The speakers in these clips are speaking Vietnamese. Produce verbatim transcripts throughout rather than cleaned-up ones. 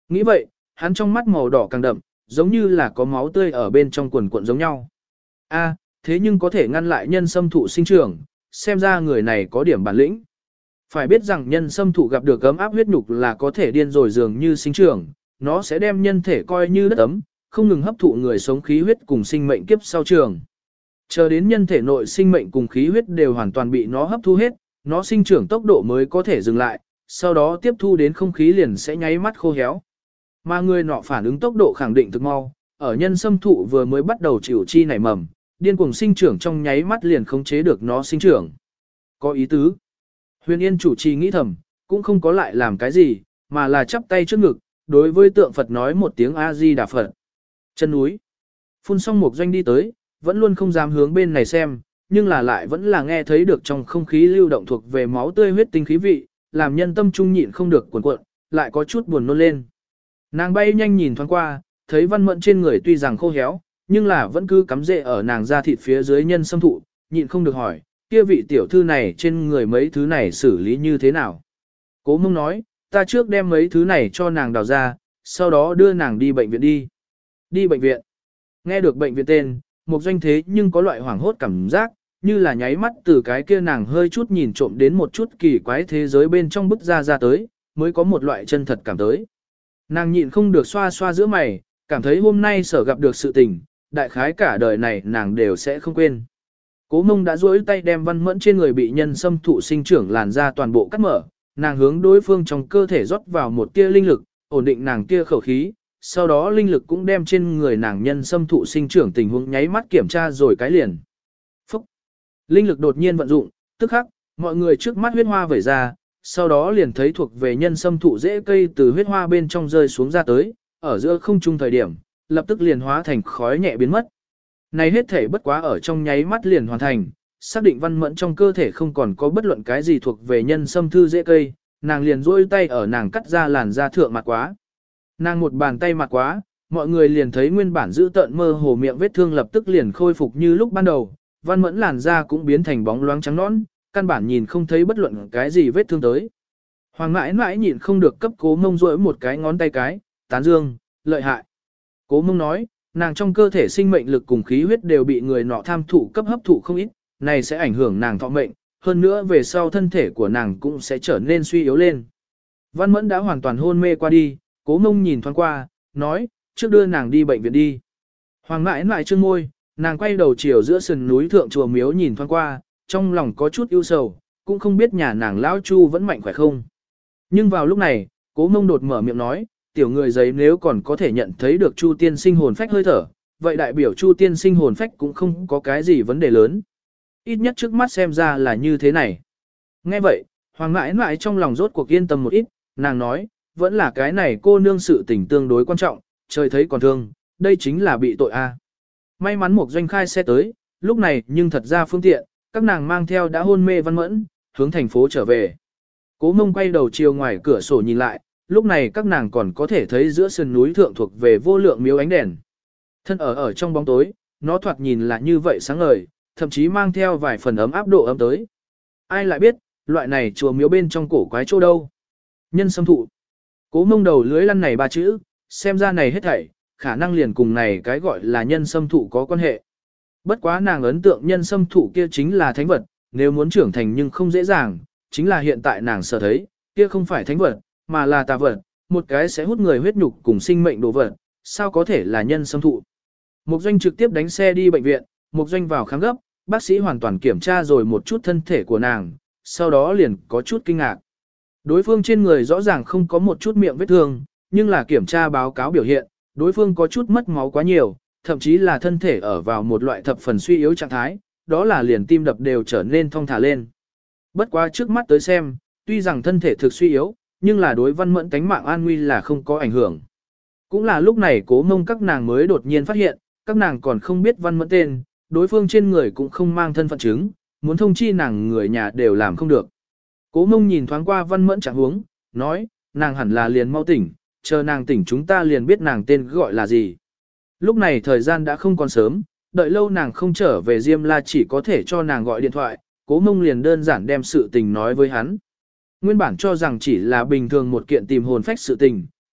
Nghĩ vậy, hắn trong mắt màu đỏ càng đậm, giống như là có máu tươi ở bên trong quần cuộn giống nhau. A, thế nhưng có thể ngăn lại nhân sâm thụ sinh trưởng, xem ra người này có điểm bản lĩnh. Phải biết rằng nhân sâm thụ gặp được ấm áp huyết nhục là có thể điên rồi dường như sinh trưởng, nó sẽ đem nhân thể coi như đất ấm, không ngừng hấp thụ người sống khí huyết cùng sinh mệnh kiếp sau trường. Chờ đến nhân thể nội sinh mệnh cùng khí huyết đều hoàn toàn bị nó hấp thu hết, nó sinh trưởng tốc độ mới có thể dừng lại, sau đó tiếp thu đến không khí liền sẽ nháy mắt khô héo. Mà người nọ phản ứng tốc độ khẳng định thực mau, ở nhân sâm thụ vừa mới bắt đầu chịu chi nảy mầm, điên cuồng sinh trưởng trong nháy mắt liền khống chế được nó sinh trưởng. Có ý tứ. Huyền Yên chủ trì nghĩ thầm, cũng không có lại làm cái gì, mà là chắp tay trước ngực, đối với tượng Phật nói một tiếng A-di-đà Phật. Chân núi. Phun xong một doanh đi tới, vẫn luôn không dám hướng bên này xem, nhưng là lại vẫn là nghe thấy được trong không khí lưu động thuộc về máu tươi huyết tinh khí vị, làm nhân tâm trung nhịn không được cuộn cuộn, lại có chút buồn nôn lên. Nàng bay nhanh nhìn thoáng qua, thấy văn mẫn trên người tuy rằng khô héo, nhưng là vẫn cứ cắm rễ ở nàng da thịt phía dưới nhân sâm thụ, nhịn không được hỏi, kia vị tiểu thư này trên người mấy thứ này xử lý như thế nào? Cố Mông nói, ta trước đem mấy thứ này cho nàng đào ra, sau đó đưa nàng đi bệnh viện đi. Đi bệnh viện. Nghe được bệnh viện tên, một doanh thế nhưng có loại hoảng hốt cảm giác, như là nháy mắt từ cái kia nàng hơi chút nhìn trộm đến một chút kỳ quái thế giới bên trong bức ra ra tới, mới có một loại chân thật cảm tới. Nàng nhịn không được xoa xoa giữa mày, cảm thấy hôm nay sở gặp được sự tình, đại khái cả đời này nàng đều sẽ không quên. Cố Mông đã duỗi tay đem văn mẫn trên người bị nhân xâm thụ sinh trưởng làn ra toàn bộ cắt mở, nàng hướng đối phương trong cơ thể rót vào một tia linh lực, ổn định nàng kia khẩu khí, sau đó linh lực cũng đem trên người nàng nhân xâm thụ sinh trưởng tình huống nháy mắt kiểm tra rồi cái liền. Phúc! Linh lực đột nhiên vận dụng, tức khắc, mọi người trước mắt huyết hoa vẩy ra, sau đó liền thấy thuộc về nhân xâm thụ rễ cây từ huyết hoa bên trong rơi xuống ra tới, ở giữa không trung thời điểm, lập tức liền hóa thành khói nhẹ biến mất. Này hết thể bất quá ở trong nháy mắt liền hoàn thành, xác định văn mẫn trong cơ thể không còn có bất luận cái gì thuộc về nhân xâm thư rễ cây, nàng liền duỗi tay ở nàng cắt ra làn da thượng mặt quá. Nàng một bàn tay mặt quá, mọi người liền thấy nguyên bản giữ tợn mơ hồ miệng vết thương lập tức liền khôi phục như lúc ban đầu, văn mẫn làn da cũng biến thành bóng loáng trắng nõn, căn bản nhìn không thấy bất luận cái gì vết thương tới. Hoàng mãi mãi nhịn không được cấp Cố Mông duỗi một cái ngón tay cái, tán dương, lợi hại. Cố Mông nói, nàng trong cơ thể sinh mệnh lực cùng khí huyết đều bị người nọ tham thụ cấp hấp thụ không ít, này sẽ ảnh hưởng nàng thọ mệnh, hơn nữa về sau thân thể của nàng cũng sẽ trở nên suy yếu lên. Văn Mẫn đã hoàn toàn hôn mê qua đi, Cố Mông nhìn thoáng qua, nói, trước đưa nàng đi bệnh viện đi. Hoàng mãi mãi trương môi, nàng quay đầu chiều giữa sườn núi thượng chùa miếu nhìn thoáng qua, trong lòng có chút ưu sầu, cũng không biết nhà nàng lão Chu vẫn mạnh khỏe không. Nhưng vào lúc này, Cố Mông đột mở miệng nói, tiểu người giấy nếu còn có thể nhận thấy được Chu tiên sinh hồn phách hơi thở, vậy đại biểu Chu tiên sinh hồn phách cũng không có cái gì vấn đề lớn. Ít nhất trước mắt xem ra là như thế này. Nghe vậy, Hoàng mãi mãi trong lòng rốt cuộc yên tâm một ít, nàng nói, vẫn là cái này cô nương sự tình tương đối quan trọng, trời thấy còn thương, đây chính là bị tội a. May mắn một doanh khai xe tới, lúc này nhưng thật ra phương tiện, các nàng mang theo đã hôn mê Văn Mẫn, hướng thành phố trở về. Cố Mông quay đầu chiều ngoài cửa sổ nhìn lại, lúc này các nàng còn có thể thấy giữa sườn núi thượng thuộc về vô lượng miếu ánh đèn. Thân ở ở trong bóng tối, nó thoạt nhìn là như vậy sáng ngời, thậm chí mang theo vài phần ấm áp độ ấm tới. Ai lại biết, loại này chùa miếu bên trong cổ quái chỗ đâu. Nhân sâm thụ. Cố Mông đầu lưới lăn này ba chữ, xem ra này hết thảy, khả năng liền cùng này cái gọi là nhân sâm thụ có quan hệ. Bất quá nàng ấn tượng nhân sâm thụ kia chính là thánh vật, nếu muốn trưởng thành nhưng không dễ dàng, chính là hiện tại nàng sở thấy, kia không phải thánh vật, mà là tà vật, một cái sẽ hút người huyết nhục cùng sinh mệnh đồ vật, sao có thể là nhân sâm thụ. Mục Doanh trực tiếp đánh xe đi bệnh viện, Mục Doanh vào khám gấp, bác sĩ hoàn toàn kiểm tra rồi một chút thân thể của nàng, sau đó liền có chút kinh ngạc. Đối phương trên người rõ ràng không có một chút miệng vết thương, nhưng là kiểm tra báo cáo biểu hiện, đối phương có chút mất máu quá nhiều, thậm chí là thân thể ở vào một loại thập phần suy yếu trạng thái, đó là liền tim đập đều trở nên thong thả lên. Bất quá trước mắt tới xem, tuy rằng thân thể thực suy yếu, nhưng là đối Văn Mẫn tánh mạng an nguy là không có ảnh hưởng. Cũng là lúc này Cố Mông các nàng mới đột nhiên phát hiện, các nàng còn không biết Văn Mẫn tên, đối phương trên người cũng không mang thân phận chứng, muốn thông chi nàng người nhà đều làm không được. Cố Mông nhìn thoáng qua Văn Mẫn trạng huống, nói, nàng hẳn là liền mau tỉnh, chờ nàng tỉnh chúng ta liền biết nàng tên gọi là gì. Lúc này thời gian đã không còn sớm, đợi lâu nàng không trở về Diêm La chỉ có thể cho nàng gọi điện thoại, Cố Mông liền đơn giản đem sự tình nói với hắn. Nguyên bản cho rằng chỉ là bình thường một kiện tìm hồn phách sự tình,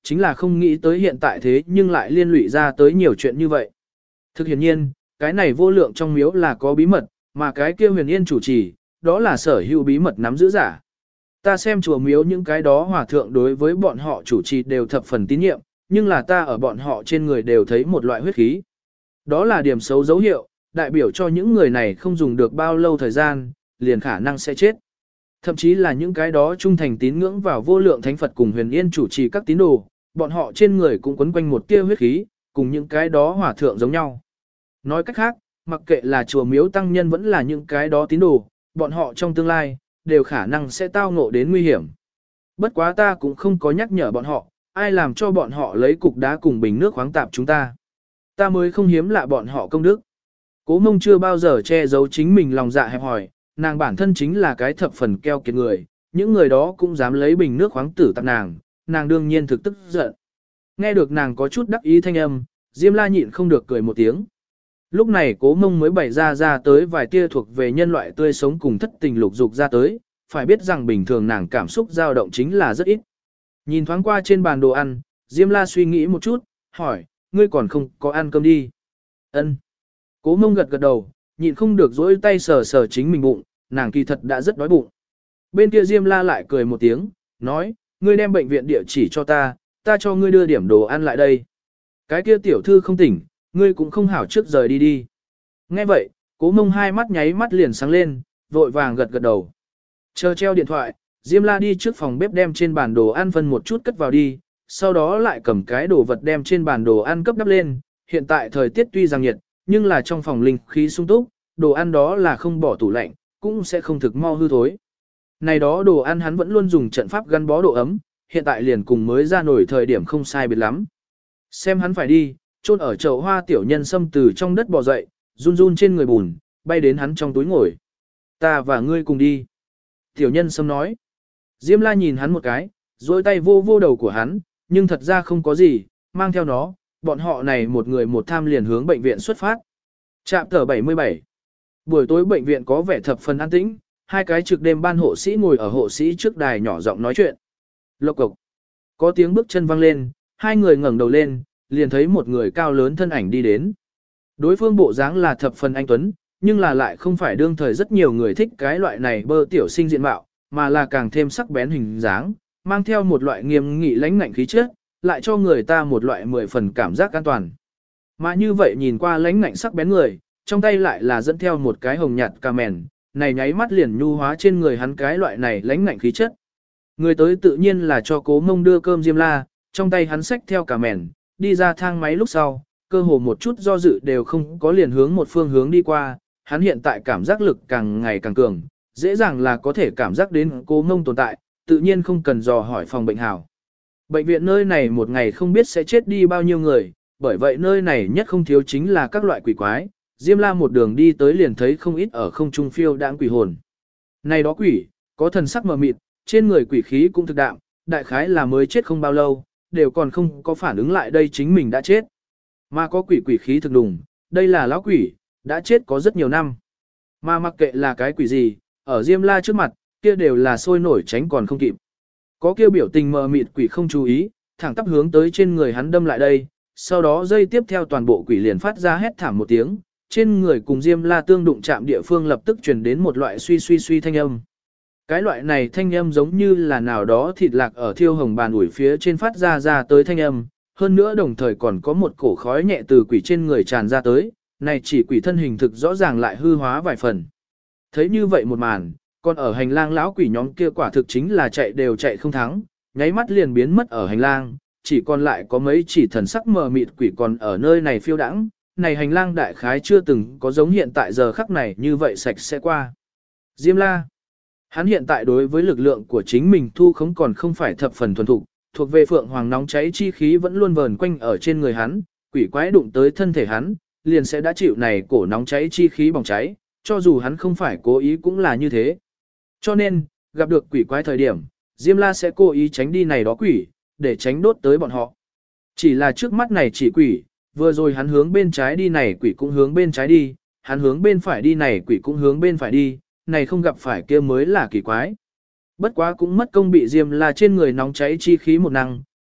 chính là không nghĩ tới hiện tại thế nhưng lại liên lụy ra tới nhiều chuyện như vậy. Thực hiện nhiên, cái này vô lượng trong miếu là có bí mật, mà cái kia huyền yên chủ trì, đó là sở hữu bí mật nắm giữ giả. Ta xem chùa miếu những cái đó hòa thượng đối với bọn họ chủ trì đều thập phần tín nhiệm, nhưng là ta ở bọn họ trên người đều thấy một loại huyết khí. Đó là điểm xấu dấu hiệu, đại biểu cho những người này không dùng được bao lâu thời gian, liền khả năng sẽ chết. Thậm chí là những cái đó trung thành tín ngưỡng vào vô lượng thánh Phật cùng huyền yên chủ trì các tín đồ, bọn họ trên người cũng quấn quanh một tia huyết khí, cùng những cái đó hòa thượng giống nhau. Nói cách khác, mặc kệ là chùa miếu tăng nhân vẫn là những cái đó tín đồ, bọn họ trong tương lai, đều khả năng sẽ tao ngộ đến nguy hiểm. Bất quá ta cũng không có nhắc nhở bọn họ, ai làm cho bọn họ lấy cục đá cùng bình nước khoáng tạp chúng ta. Ta mới không hiếm lạ bọn họ công đức. Cố Mông chưa bao giờ che giấu chính mình lòng dạ hẹp hòi, nàng bản thân chính là cái thập phần keo kiệt người, những người đó cũng dám lấy bình nước khoáng tử tạp nàng, nàng đương nhiên thực tức giận. Nghe được nàng có chút đắc ý thanh âm, Diêm La nhịn không được cười một tiếng. Lúc này Cố Mông mới bày ra ra tới vài tia thuộc về nhân loại tươi sống cùng thất tình lục dục ra tới, phải biết rằng bình thường nàng cảm xúc dao động chính là rất ít. Nhìn thoáng qua trên bàn đồ ăn, Diêm La suy nghĩ một chút, hỏi, ngươi còn không có ăn cơm đi. Ân. Cố Mông gật gật đầu, nhịn không được dỗi tay sờ sờ chính mình bụng, nàng kỳ thật đã rất đói bụng. Bên kia Diêm La lại cười một tiếng, nói, ngươi đem bệnh viện địa chỉ cho ta, ta cho ngươi đưa điểm đồ ăn lại đây. Cái kia tiểu thư không tỉnh, ngươi cũng không hảo trước rời đi đi. Nghe vậy, Cố Mông hai mắt nháy mắt liền sáng lên, vội vàng gật gật đầu. Chờ treo điện thoại, Diêm La đi trước phòng bếp đem trên bàn đồ ăn phân một chút cất vào đi, sau đó lại cầm cái đồ vật đem trên bàn đồ ăn cấp đắp lên. Hiện tại thời tiết tuy rằng nhiệt, nhưng là trong phòng linh khí sung túc, đồ ăn đó là không bỏ tủ lạnh, cũng sẽ không thực mau hư thối. Này đó đồ ăn hắn vẫn luôn dùng trận pháp gắn bó độ ấm, hiện tại liền cùng mới ra nổi thời điểm không sai biệt lắm. Xem hắn phải đi, chôn ở chậu hoa tiểu nhân sâm từ trong đất bò dậy, run run trên người bùn, bay đến hắn trong túi ngồi. Ta và ngươi cùng đi. Tiểu nhân sâm nói. Diêm La nhìn hắn một cái, dôi tay vô vô đầu của hắn, nhưng thật ra không có gì, mang theo nó, bọn họ này một người một tham liền hướng bệnh viện xuất phát. Trạm tờ bảy mươi bảy. Buổi tối bệnh viện có vẻ thập phần an tĩnh, hai cái trực đêm ban hộ sĩ ngồi ở hộ sĩ trước đài nhỏ giọng nói chuyện. Lộc cộc. Có tiếng bước chân vang lên, hai người ngẩng đầu lên, liền thấy một người cao lớn thân ảnh đi đến. Đối phương bộ dáng là thập phần anh tuấn, nhưng là lại không phải đương thời rất nhiều người thích cái loại này bơ tiểu sinh diện mạo, mà là càng thêm sắc bén hình dáng, mang theo một loại nghiêm nghị lãnh ngạnh khí chất, lại cho người ta một loại mười phần cảm giác an toàn. Mà như vậy nhìn qua lãnh ngạnh sắc bén người, trong tay lại là dẫn theo một cái hồng nhạt cà mèn, này nháy mắt liền nhu hóa trên người hắn cái loại này lãnh ngạnh khí chất. Người tới tự nhiên là cho Cố Mông đưa cơm Diêm La, trong tay hắn xách theo cà mèn, đi ra thang máy lúc sau, cơ hồ một chút do dự đều không có liền hướng một phương hướng đi qua, hắn hiện tại cảm giác lực càng ngày càng cường, dễ dàng là có thể cảm giác đến Cố Mông tồn tại, tự nhiên không cần dò hỏi phòng bệnh hảo. Bệnh viện nơi này một ngày không biết sẽ chết đi bao nhiêu người, bởi vậy nơi này nhất không thiếu chính là các loại quỷ quái. Diêm La một đường đi tới liền thấy không ít ở không trung phiêu đãng quỷ hồn. Này đó quỷ, có thần sắc mờ mịt, trên người quỷ khí cũng thực đạm, đại khái là mới chết không bao lâu, đều còn không có phản ứng lại đây chính mình đã chết. Mà có quỷ quỷ khí thực đùng, đây là lão quỷ, đã chết có rất nhiều năm. Mà mặc kệ là cái quỷ gì, ở Diêm La trước mặt, kia đều là sôi nổi tránh còn không kịp. Có kia biểu tình mờ mịt quỷ không chú ý, thẳng tắp hướng tới trên người hắn đâm lại đây, sau đó dây tiếp theo toàn bộ quỷ liền phát ra hét thảm một tiếng, trên người cùng Diêm La tương đụng chạm địa phương lập tức truyền đến một loại suy suy suy thanh âm. Cái loại này thanh âm giống như là nào đó thịt lạc ở thiêu hồng bàn ủi phía trên phát ra ra tới thanh âm, hơn nữa đồng thời còn có một cổ khói nhẹ từ quỷ trên người tràn ra tới, này chỉ quỷ thân hình thực rõ ràng lại hư hóa vài phần. Thấy như vậy một màn, còn ở hành lang lão quỷ nhóm kia quả thực chính là chạy đều chạy không thắng, nháy mắt liền biến mất ở hành lang, chỉ còn lại có mấy chỉ thần sắc mờ mịt quỷ còn ở nơi này phiêu đãng. Này hành lang đại khái chưa từng có giống hiện tại giờ khắc này như vậy sạch sẽ qua. Diêm La. Hắn hiện tại đối với lực lượng của chính mình thu khống còn không phải thập phần thuần thục, thuộc về phượng hoàng nóng cháy chi khí vẫn luôn vờn quanh ở trên người hắn, quỷ quái đụng tới thân thể hắn, liền sẽ đã chịu này cổ nóng cháy chi khí bỏng cháy, cho dù hắn không phải cố ý cũng là như thế. Cho nên, gặp được quỷ quái thời điểm, Diêm La sẽ cố ý tránh đi này đó quỷ, để tránh đốt tới bọn họ. Chỉ là trước mắt này chỉ quỷ, vừa rồi hắn hướng bên trái đi này quỷ cũng hướng bên trái đi, hắn hướng bên phải đi này quỷ cũng hướng bên phải đi, này không gặp phải kia mới là kỳ quái. Bất quá cũng mất công bị Diêm La trên người nóng cháy chi khí một năng,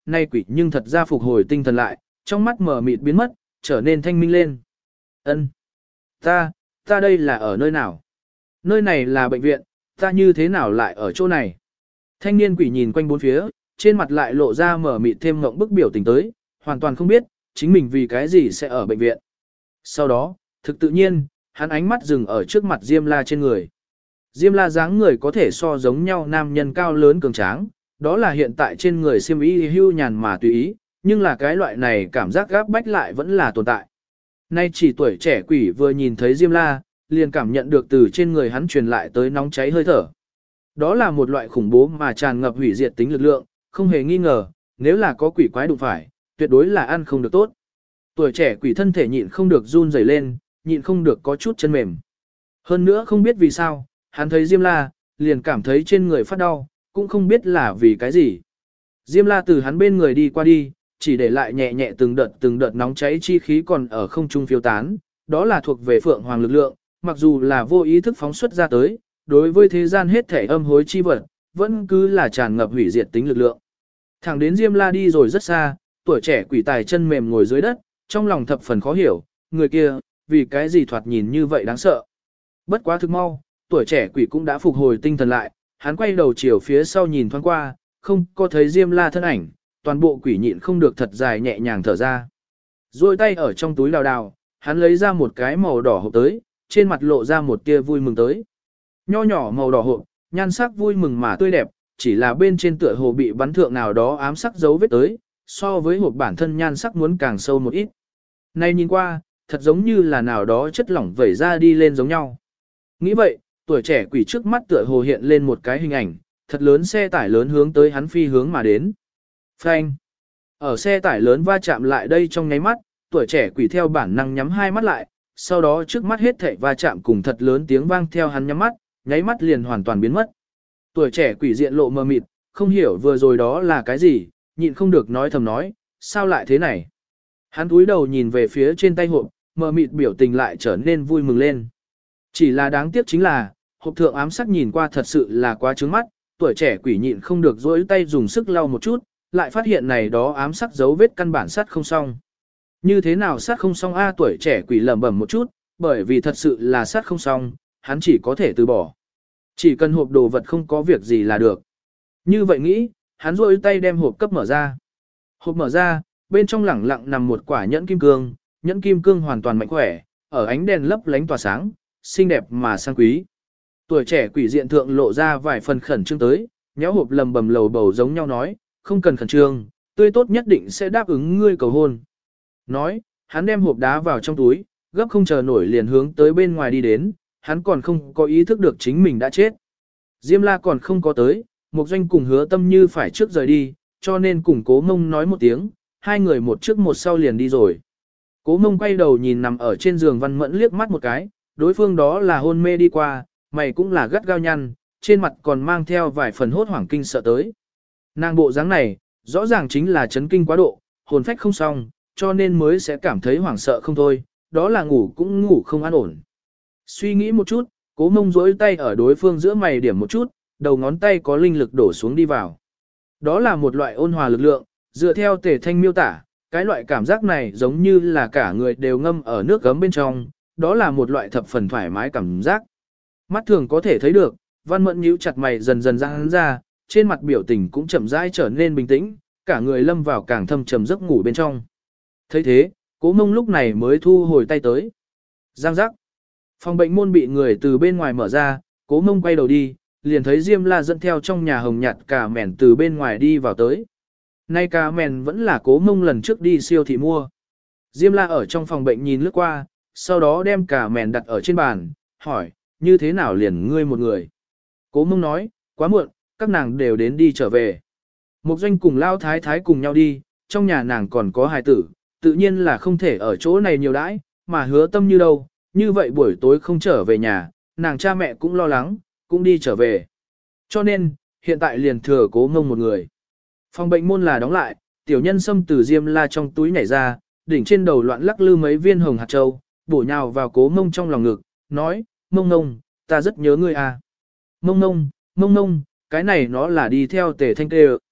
nay quỷ nhưng thật ra phục hồi tinh thần lại, trong mắt mở mịt biến mất, trở nên thanh minh lên. Ân, Ta, ta đây là ở nơi nào? Nơi này là bệnh viện, ta như thế nào lại ở chỗ này? Thanh niên quỷ nhìn quanh bốn phía, trên mặt lại lộ ra mở mịt thêm ngộng bức biểu tình tới, hoàn toàn không biết, chính mình vì cái gì sẽ ở bệnh viện. Sau đó, thực tự nhiên, hắn ánh mắt dừng ở trước mặt Diêm La trên người. Diêm La dáng người có thể so giống nhau nam nhân cao lớn cường tráng, đó là hiện tại trên người xiêm y hưu nhàn mà tùy ý, nhưng là cái loại này cảm giác gáp bách lại vẫn là tồn tại. Nay chỉ tuổi trẻ quỷ vừa nhìn thấy Diêm La, liền cảm nhận được từ trên người hắn truyền lại tới nóng cháy hơi thở. Đó là một loại khủng bố mà tràn ngập hủy diệt tính lực lượng, không hề nghi ngờ, nếu là có quỷ quái đụng phải, tuyệt đối là ăn không được tốt. Tuổi trẻ quỷ thân thể nhịn không được run rẩy lên, nhịn không được có chút chân mềm. Hơn nữa không biết vì sao, hắn thấy Diêm La, liền cảm thấy trên người phát đau, cũng không biết là vì cái gì. Diêm La từ hắn bên người đi qua đi, chỉ để lại nhẹ nhẹ từng đợt từng đợt nóng cháy chi khí còn ở không trung phiêu tán, đó là thuộc về Phượng Hoàng lực lượng, mặc dù là vô ý thức phóng xuất ra tới, đối với thế gian hết thể âm hối chi vật, vẫn cứ là tràn ngập hủy diệt tính lực lượng. Thẳng đến Diêm La đi rồi rất xa, tuổi trẻ quỷ tài chân mềm ngồi dưới đất, trong lòng thập phần khó hiểu, người kia, vì cái gì thoạt nhìn như vậy đáng sợ. Bất quá thực mau, tuổi trẻ quỷ cũng đã phục hồi tinh thần lại, hắn quay đầu chiều phía sau nhìn thoáng qua, không có thấy Diêm La thân ảnh, toàn bộ quỷ nhịn không được thật dài nhẹ nhàng thở ra. Rồi tay ở trong túi đào đào, hắn lấy ra một cái màu đỏ hộp tới, trên mặt lộ ra một tia vui mừng tới. Nho nhỏ màu đỏ hộp, nhan sắc vui mừng mà tươi đẹp, chỉ là bên trên tựa hồ bị bắn thượng nào đó ám sắc dấu vết tới, so với hộp bản thân nhan sắc muốn càng sâu một ít. Này nhìn qua, thật giống như là nào đó chất lỏng vẩy ra đi lên giống nhau. Nghĩ vậy, tuổi trẻ quỷ trước mắt tựa hồ hiện lên một cái hình ảnh, thật lớn xe tải lớn hướng tới hắn phi hướng mà đến. Phanh! Ở xe tải lớn va chạm lại đây trong nháy mắt, tuổi trẻ quỷ theo bản năng nhắm hai mắt lại, sau đó trước mắt hết thảy va chạm cùng thật lớn tiếng vang theo hắn nhắm mắt, nháy mắt liền hoàn toàn biến mất. Tuổi trẻ quỷ diện lộ mờ mịt, không hiểu vừa rồi đó là cái gì, nhịn không được nói thầm nói, sao lại thế này? Hắn cúi đầu nhìn về phía trên tay hộp, mờ mịt biểu tình lại trở nên vui mừng lên. Chỉ là đáng tiếc chính là, hộp thượng ám sắc nhìn qua thật sự là quá trướng mắt, tuổi trẻ quỷ nhịn không được dỗi tay dùng sức lau một chút, lại phát hiện này đó ám sắc dấu vết căn bản sát không xong. Như thế nào sát không xong a tuổi trẻ quỷ lẩm bẩm một chút, bởi vì thật sự là sát không xong, hắn chỉ có thể từ bỏ. Chỉ cần hộp đồ vật không có việc gì là được. Như vậy nghĩ, hắn rôi tay đem hộp cấp mở ra. Hộp mở ra, bên trong lẳng lặng nằm một quả nhẫn kim cương, nhẫn kim cương hoàn toàn mạnh khỏe, ở ánh đèn lấp lánh tỏa sáng, xinh đẹp mà sang quý. Tuổi trẻ quỷ diện thượng lộ ra vài phần khẩn trương tới, nhéo hộp lầm bầm lầu bầu giống nhau nói, không cần khẩn trương, tươi tốt nhất định sẽ đáp ứng ngươi cầu hôn. Nói, hắn đem hộp đá vào trong túi, gấp không chờ nổi liền hướng tới bên ngoài đi đến, hắn còn không có ý thức được chính mình đã chết. Diêm La còn không có tới, Mục Doanh cùng Hứa Tâm Như phải trước rời đi, cho nên cùng Cố Mông nói một tiếng, hai người một trước một sau liền đi rồi. Cố Mông quay đầu nhìn nằm ở trên giường Văn Mẫn liếc mắt một cái, đối phương đó là hôn mê đi qua, mày cũng là gắt gao nhăn, trên mặt còn mang theo vài phần hốt hoảng kinh sợ tới. Nàng bộ dáng này, rõ ràng chính là chấn kinh quá độ, hồn phách không xong, cho nên mới sẽ cảm thấy hoảng sợ không thôi, đó là ngủ cũng ngủ không an ổn. Suy nghĩ một chút, Cố Mông duỗi tay ở đối phương giữa mày điểm một chút, đầu ngón tay có linh lực đổ xuống đi vào. Đó là một loại ôn hòa lực lượng, dựa theo Tề Thanh miêu tả, cái loại cảm giác này giống như là cả người đều ngâm ở nước gấm bên trong, đó là một loại thập phần thoải mái cảm giác. Mắt thường có thể thấy được, Văn Mẫn nhíu chặt mày dần dần giãn ra, trên mặt biểu tình cũng chậm rãi trở nên bình tĩnh, cả người lâm vào càng thâm trầm giấc ngủ bên trong. Thấy thế, Cố Mông lúc này mới thu hồi tay tới. Giang giác. Phòng bệnh môn bị người từ bên ngoài mở ra, Cố Mông quay đầu đi, liền thấy Diêm La dẫn theo trong nhà hồng nhạt cả mèn từ bên ngoài đi vào tới. Nay cả mèn vẫn là Cố Mông lần trước đi siêu thị mua. Diêm La ở trong phòng bệnh nhìn lướt qua, sau đó đem cả mèn đặt ở trên bàn, hỏi, như thế nào liền ngươi một người? Cố Mông nói, quá muộn, các nàng đều đến đi trở về. Mục Doanh cùng Lao Thái Thái cùng nhau đi, trong nhà nàng còn có hài tử, tự nhiên là không thể ở chỗ này nhiều đãi, mà Hứa Tâm Như đâu, như vậy buổi tối không trở về nhà, nàng cha mẹ cũng lo lắng, cũng đi trở về. Cho nên, hiện tại liền thừa Cố Mông một người. Phòng bệnh môn là đóng lại, tiểu nhân xâm từ Diêm La trong túi nhảy ra, đỉnh trên đầu loạn lắc lư mấy viên hồng hạt châu, bổ nhào vào Cố Mông trong lòng ngực, nói, Mông Mông, ta rất nhớ ngươi à. Mông Mông, Mông Mông, cái này nó là đi theo Tề Thanh tê.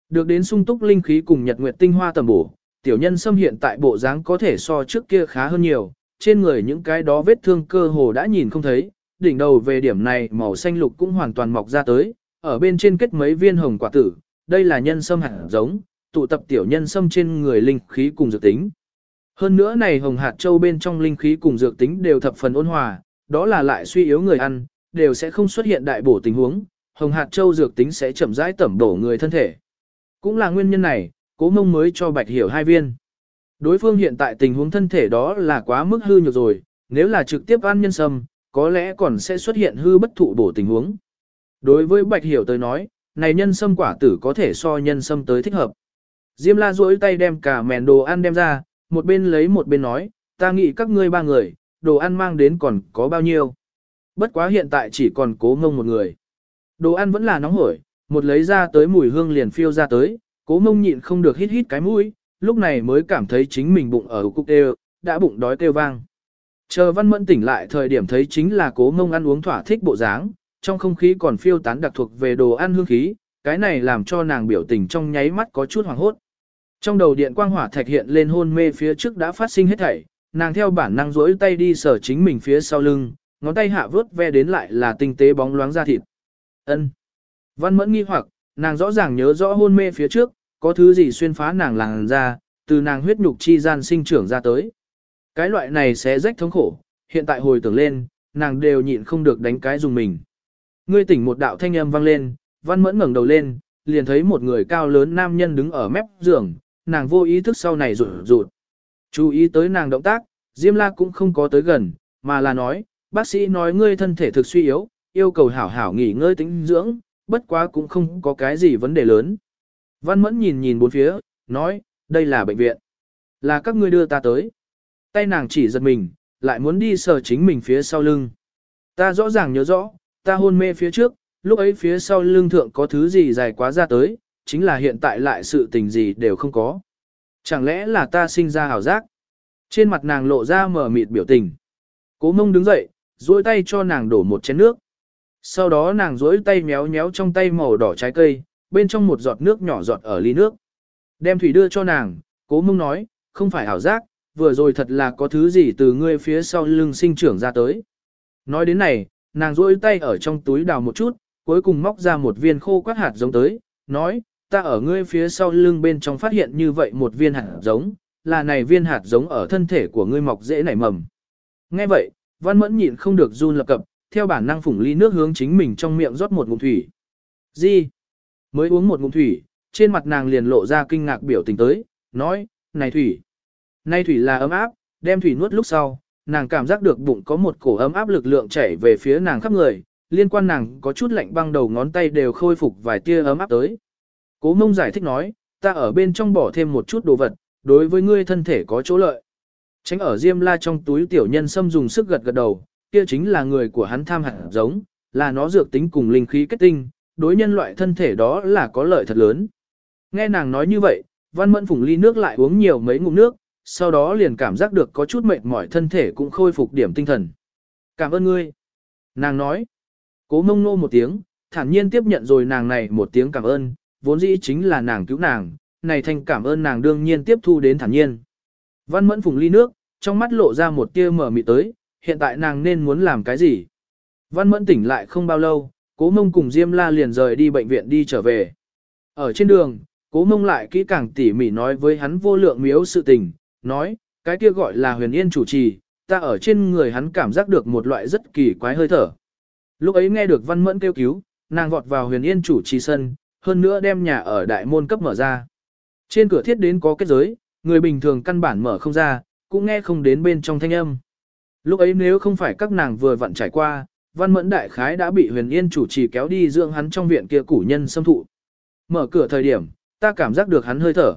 Được đến sung túc linh khí cùng nhật nguyệt tinh hoa tầm bổ, tiểu nhân sâm hiện tại bộ dáng có thể so trước kia khá hơn nhiều, trên người những cái đó vết thương cơ hồ đã nhìn không thấy, đỉnh đầu về điểm này màu xanh lục cũng hoàn toàn mọc ra tới, ở bên trên kết mấy viên hồng quả tử, đây là nhân sâm hạt giống, tụ tập tiểu nhân sâm trên người linh khí cùng dược tính. Hơn nữa này hồng hạt châu bên trong linh khí cùng dược tính đều thập phần ôn hòa, đó là lại suy yếu người ăn, đều sẽ không xuất hiện đại bổ tình huống, hồng hạt châu dược tính sẽ chậm rãi tẩm bổ người thân thể. Cũng là nguyên nhân này, Cố Mông mới cho Bạch Hiểu hai viên. Đối phương hiện tại tình huống thân thể đó là quá mức hư nhược rồi, nếu là trực tiếp ăn nhân sâm, có lẽ còn sẽ xuất hiện hư bất thụ bổ tình huống. Đối với Bạch Hiểu tới nói, này nhân sâm quả tử có thể so nhân sâm tới thích hợp. Diêm La duỗi tay đem cả mền đồ ăn đem ra, một bên lấy một bên nói, ta nghĩ các ngươi ba người, đồ ăn mang đến còn có bao nhiêu. Bất quá hiện tại chỉ còn Cố Mông một người. Đồ ăn vẫn là nóng hổi, một lấy ra tới mùi hương liền phiêu ra tới, Cố Mông nhịn không được hít hít cái mũi, lúc này mới cảm thấy chính mình bụng ở cục đều, đã bụng đói kêu vang. Chờ Văn Mẫn tỉnh lại thời điểm thấy chính là Cố Mông ăn uống thỏa thích bộ dáng, trong không khí còn phiêu tán đặc thuộc về đồ ăn hương khí, cái này làm cho nàng biểu tình trong nháy mắt có chút hoảng hốt. Trong đầu điện quang hỏa thạch hiện lên hôn mê phía trước đã phát sinh hết thảy, nàng theo bản năng duỗi tay đi sờ chính mình phía sau lưng, ngón tay hạ vớt ve đến lại là tinh tế bóng loáng da thịt. Ân. Văn Mẫn nghi hoặc, nàng rõ ràng nhớ rõ hôn mê phía trước, có thứ gì xuyên phá nàng làn ra, từ nàng huyết nhục chi gian sinh trưởng ra tới. Cái loại này sẽ rách thống khổ, hiện tại hồi tưởng lên, nàng đều nhịn không được đánh cái dùng mình. Ngươi tỉnh một đạo thanh âm vang lên, Văn Mẫn ngẩng đầu lên, liền thấy một người cao lớn nam nhân đứng ở mép giường, nàng vô ý thức sau này rụt rụt. Chú ý tới nàng động tác, Diêm La cũng không có tới gần, mà là nói, bác sĩ nói ngươi thân thể thực suy yếu, yêu cầu hảo hảo nghỉ ngơi tĩnh dưỡng, bất quá cũng không có cái gì vấn đề lớn. Văn Mẫn nhìn nhìn bốn phía, nói, đây là bệnh viện. Là các ngươi đưa ta tới. Tay nàng chỉ giật mình, lại muốn đi sờ chính mình phía sau lưng. Ta rõ ràng nhớ rõ, ta hôn mê phía trước, lúc ấy phía sau lưng thượng có thứ gì dài quá ra tới, chính là hiện tại lại sự tình gì đều không có. Chẳng lẽ là ta sinh ra hảo giác? Trên mặt nàng lộ ra mờ mịt biểu tình. Cố Mông đứng dậy, duỗi tay cho nàng đổ một chén nước. Sau đó nàng duỗi tay méo méo trong tay màu đỏ trái cây, bên trong một giọt nước nhỏ giọt ở ly nước. Đem thủy đưa cho nàng, Cố Mông nói, không phải ảo giác, vừa rồi thật là có thứ gì từ ngươi phía sau lưng sinh trưởng ra tới. Nói đến này, nàng duỗi tay ở trong túi đào một chút, cuối cùng móc ra một viên khô quát hạt giống tới, nói, ta ở ngươi phía sau lưng bên trong phát hiện như vậy một viên hạt giống, là này viên hạt giống ở thân thể của ngươi mọc dễ nảy mầm. Nghe vậy, Văn Mẫn nhịn không được run lập cập, theo bản năng phủng ly nước hướng chính mình trong miệng rót một ngụm thủy. Gì? Mới uống một ngụm thủy, trên mặt nàng liền lộ ra kinh ngạc biểu tình tới, nói, này thủy. Này thủy là ấm áp, đem thủy nuốt lúc sau, nàng cảm giác được bụng có một cổ ấm áp lực lượng chảy về phía nàng khắp người, liên quan nàng có chút lạnh băng đầu ngón tay đều khôi phục vài tia ấm áp tới. Cố Mông giải thích nói, ta ở bên trong bỏ thêm một chút đồ vật, đối với ngươi thân thể có chỗ lợi. Tránh ở Diêm La trong túi tiểu nhân sâm dùng sức gật gật đầu, kia chính là người của hắn tham hạt giống, là nó dược tính cùng linh khí kết tinh, đối nhân loại thân thể đó là có lợi thật lớn. Nghe nàng nói như vậy, Văn Mẫn phủng ly nước lại uống nhiều mấy ngụm nước, sau đó liền cảm giác được có chút mệt mỏi thân thể cũng khôi phục điểm tinh thần. Cảm ơn ngươi. Nàng nói. Cố Mông nô một tiếng, thản nhiên tiếp nhận rồi nàng này một tiếng cảm ơn, vốn dĩ chính là nàng cứu nàng, này thành cảm ơn nàng đương nhiên tiếp thu đến thản nhiên. Văn Mẫn phùng ly nước, trong mắt lộ ra một tia mở mịt tới, hiện tại nàng nên muốn làm cái gì. Văn Mẫn tỉnh lại không bao lâu, Cố Mông cùng Diêm La liền rời đi bệnh viện đi trở về. Ở trên đường, Cố Mông lại kỹ càng tỉ mỉ nói với hắn vô lượng miếu sự tình, nói, cái kia gọi là huyền yên chủ trì, ta ở trên người hắn cảm giác được một loại rất kỳ quái hơi thở. Lúc ấy nghe được Văn Mẫn kêu cứu, nàng vọt vào huyền yên chủ trì sân, hơn nữa đem nhà ở đại môn cấp mở ra. Trên cửa thiết đến có kết giới, người bình thường căn bản mở không ra, cũng nghe không đến bên trong thanh âm. Lúc ấy nếu không phải các nàng vừa vặn trải qua, Văn Mẫn đại khái đã bị huyền yên chủ trì kéo đi dưỡng hắn trong viện kia củ nhân xâm thụ. Mở cửa thời điểm, ta cảm giác được hắn hơi thở.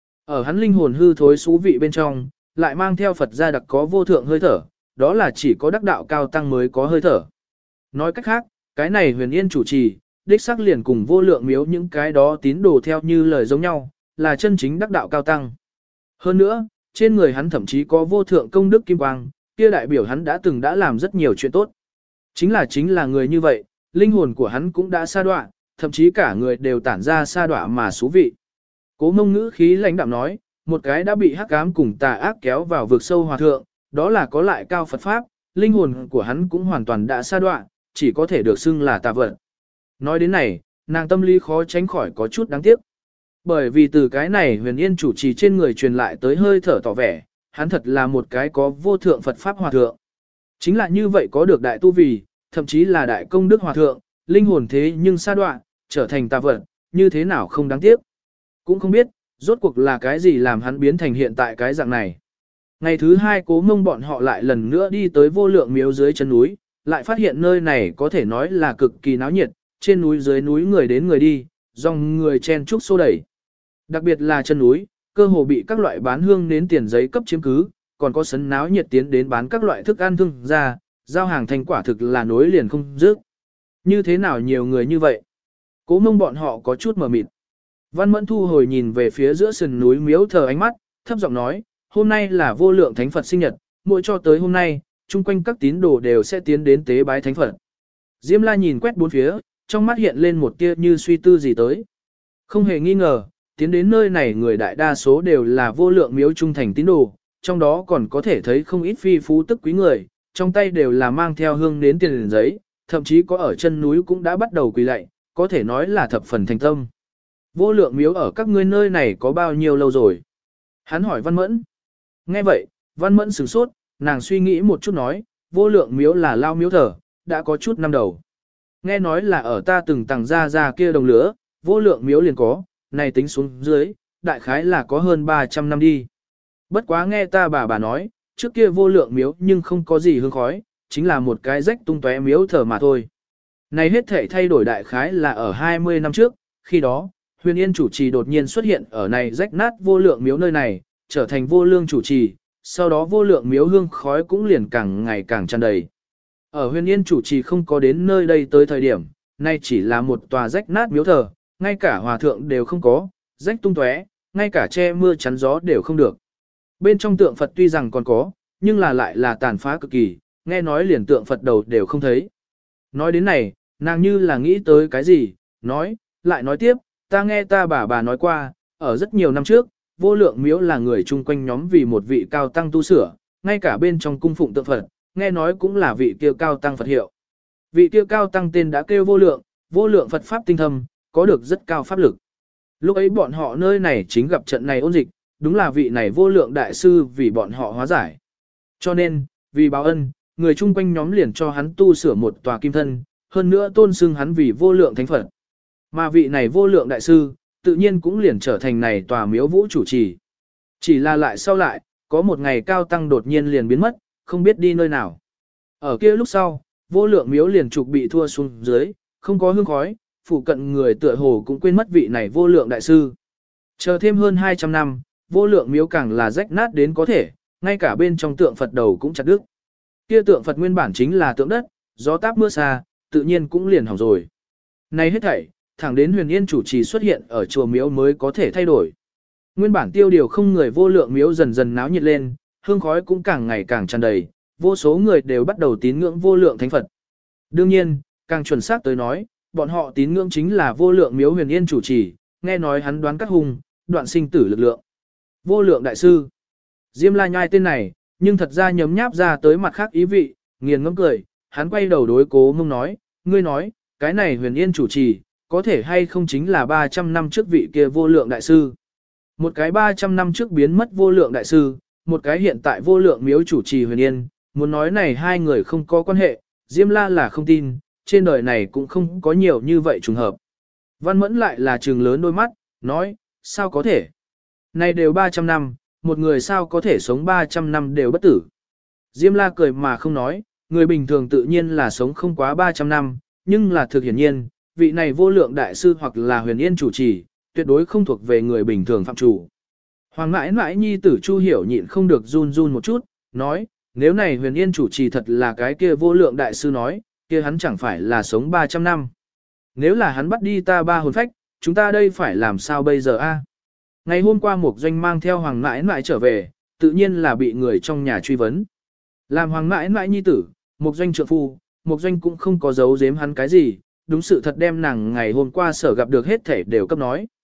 Ở hắn linh hồn hư thối xú vị bên trong, lại mang theo Phật gia đặc có vô thượng hơi thở, đó là chỉ có đắc đạo cao tăng mới có hơi thở. Nói cách khác, cái này huyền yên chủ trì, đích xác liền cùng vô lượng miếu những cái đó tín đồ theo như lời giống nhau, là chân chính đắc đạo cao tăng. Hơn nữa, trên người hắn thậm chí có vô thượng công đức kim quang, kia đại biểu hắn đã từng đã làm rất nhiều chuyện tốt. Chính là chính là người như vậy, linh hồn của hắn cũng đã sa đọa, thậm chí cả người đều tản ra sa đọa mà xú vị. Cố Mông ngữ khí lãnh đạm nói, một cái đã bị hắc ám cùng tà ác kéo vào vực sâu hòa thượng, đó là có lại cao Phật Pháp, linh hồn của hắn cũng hoàn toàn đã sa đoạn, chỉ có thể được xưng là tà vật. Nói đến này, nàng tâm lý khó tránh khỏi có chút đáng tiếc. Bởi vì từ cái này huyền yên chủ trì trên người truyền lại tới hơi thở tỏ vẻ, hắn thật là một cái có vô thượng Phật Pháp hòa thượng. Chính là như vậy có được đại tu vì, thậm chí là đại công đức hòa thượng, linh hồn thế nhưng sa đoạn, trở thành tà vật, như thế nào không đáng tiếc. Cũng không biết, rốt cuộc là cái gì làm hắn biến thành hiện tại cái dạng này. Ngày thứ hai Cố Mông bọn họ lại lần nữa đi tới vô lượng miếu dưới chân núi, lại phát hiện nơi này có thể nói là cực kỳ náo nhiệt, trên núi dưới núi người đến người đi, dòng người chen trúc xô đẩy. Đặc biệt là chân núi, cơ hồ bị các loại bán hương nến tiền giấy cấp chiếm cứ, còn có sấn náo nhiệt tiến đến bán các loại thức ăn thương ra, giao hàng thành quả thực là nối liền không dứt. Như thế nào nhiều người như vậy? Cố Mông bọn họ có chút mờ mịt. Văn Mẫn thu hồi nhìn về phía giữa sườn núi miếu thờ ánh mắt, thấp giọng nói, hôm nay là vô lượng thánh Phật sinh nhật, mỗi cho tới hôm nay, chung quanh các tín đồ đều sẽ tiến đến tế bái thánh Phật. Diêm La nhìn quét bốn phía, trong mắt hiện lên một tia như suy tư gì tới. Không hề nghi ngờ, tiến đến nơi này người đại đa số đều là vô lượng miếu trung thành tín đồ, trong đó còn có thể thấy không ít phi phú tức quý người, trong tay đều là mang theo hương nến tiền giấy, thậm chí có ở chân núi cũng đã bắt đầu quỳ lạy, có thể nói là thập phần thành tâm. Vô lượng miếu ở các ngươi nơi này có bao nhiêu lâu rồi? Hắn hỏi Văn Mẫn. Nghe vậy, Văn Mẫn sửng sốt, nàng suy nghĩ một chút nói, vô lượng miếu là lao miếu thờ, đã có chút năm đầu. Nghe nói là ở ta từng tàng ra ra kia đồng lửa, vô lượng miếu liền có, này tính xuống dưới, đại khái là có hơn ba trăm năm đi. Bất quá nghe ta bà bà nói, trước kia vô lượng miếu nhưng không có gì hương khói, chính là một cái rách tung tóe miếu thờ mà thôi. Này hết thể thay đổi đại khái là ở hai mươi năm trước, khi đó, Huyền Yên chủ trì đột nhiên xuất hiện ở này rách nát vô lượng miếu nơi này, trở thành vô lương chủ trì, sau đó vô lượng miếu hương khói cũng liền càng ngày càng tràn đầy. Ở Huyền Yên chủ trì không có đến nơi đây tới thời điểm, nay chỉ là một tòa rách nát miếu thờ, ngay cả hòa thượng đều không có, rách tung tóe, ngay cả che mưa chắn gió đều không được. Bên trong tượng Phật tuy rằng còn có, nhưng là lại là tàn phá cực kỳ, nghe nói liền tượng Phật đầu đều không thấy. Nói đến này, nàng như là nghĩ tới cái gì, nói, lại nói tiếp, ta nghe ta bà bà nói qua, ở rất nhiều năm trước, vô lượng miếu là người chung quanh nhóm vì một vị cao tăng tu sửa, ngay cả bên trong cung phụng tượng Phật, nghe nói cũng là vị kia cao tăng Phật hiệu. Vị kia cao tăng tên đã kêu vô lượng, vô lượng Phật Pháp tinh thâm, có được rất cao pháp lực. Lúc ấy bọn họ nơi này chính gặp trận này ôn dịch, đúng là vị này vô lượng đại sư vì bọn họ hóa giải. Cho nên, vì báo ân, người chung quanh nhóm liền cho hắn tu sửa một tòa kim thân, hơn nữa tôn xưng hắn vì vô lượng thánh Phật. Mà vị này vô lượng đại sư, tự nhiên cũng liền trở thành này tòa miếu vũ chủ trì. Chỉ là lại sau lại, có một ngày cao tăng đột nhiên liền biến mất, không biết đi nơi nào. Ở kia lúc sau, vô lượng miếu liền trục bị thua xuống dưới, không có hương khói, phụ cận người tựa hồ cũng quên mất vị này vô lượng đại sư. Chờ thêm hơn hai trăm năm, vô lượng miếu càng là rách nát đến có thể, ngay cả bên trong tượng Phật đầu cũng chặt đứt. Kia tượng Phật nguyên bản chính là tượng đất, gió táp mưa xa, tự nhiên cũng liền hỏng rồi. Này hết thảy, thẳng đến Huyền Yên chủ trì xuất hiện ở chùa miếu mới có thể thay đổi. Nguyên bản tiêu điều không người vô lượng miếu dần dần náo nhiệt lên, hương khói cũng càng ngày càng tràn đầy, vô số người đều bắt đầu tín ngưỡng vô lượng thánh Phật. Đương nhiên, càng chuẩn xác tới nói, bọn họ tín ngưỡng chính là vô lượng miếu Huyền Yên chủ trì, nghe nói hắn đoán cắt hung, đoạn sinh tử lực lượng. Vô lượng đại sư. Diêm La nhai tên này, nhưng thật ra nhấm nháp ra tới mặt khác ý vị, nghiền ngẫm cười, hắn quay đầu đối Cố Mông nói, ngươi nói, cái này Huyền Yên chủ trì, có thể hay không chính là ba trăm năm trước vị kia vô lượng đại sư. Một cái ba trăm năm trước biến mất vô lượng đại sư, một cái hiện tại vô lượng miếu chủ trì Huyền Yên, muốn nói này hai người không có quan hệ, Diêm La là không tin, trên đời này cũng không có nhiều như vậy trùng hợp. Văn Mẫn lại là trừng lớn đôi mắt, nói, sao có thể? Này đều ba trăm năm, một người sao có thể sống ba trăm năm đều bất tử? Diêm La cười mà không nói, người bình thường tự nhiên là sống không quá ba trăm năm, nhưng là thực hiển nhiên, vị này vô lượng đại sư hoặc là Huyền Yên chủ trì, tuyệt đối không thuộc về người bình thường phạm chủ. Hoàng mãi mãi nhi tử Chu Hiểu nhịn không được run run một chút, nói, nếu này Huyền Yên chủ trì thật là cái kia vô lượng đại sư nói, kia hắn chẳng phải là sống ba trăm năm. Nếu là hắn bắt đi ta ba hồn phách, chúng ta đây phải làm sao bây giờ a? Ngày hôm qua Mục Doanh mang theo Hoàng mãi mãi trở về, tự nhiên là bị người trong nhà truy vấn. Làm Hoàng mãi mãi nhi tử, Mục Doanh trượng phu, Mục Doanh cũng không có giấu giếm hắn cái gì, đúng sự thật đem nàng ngày hôm qua sở gặp được hết thể đều cấp nói.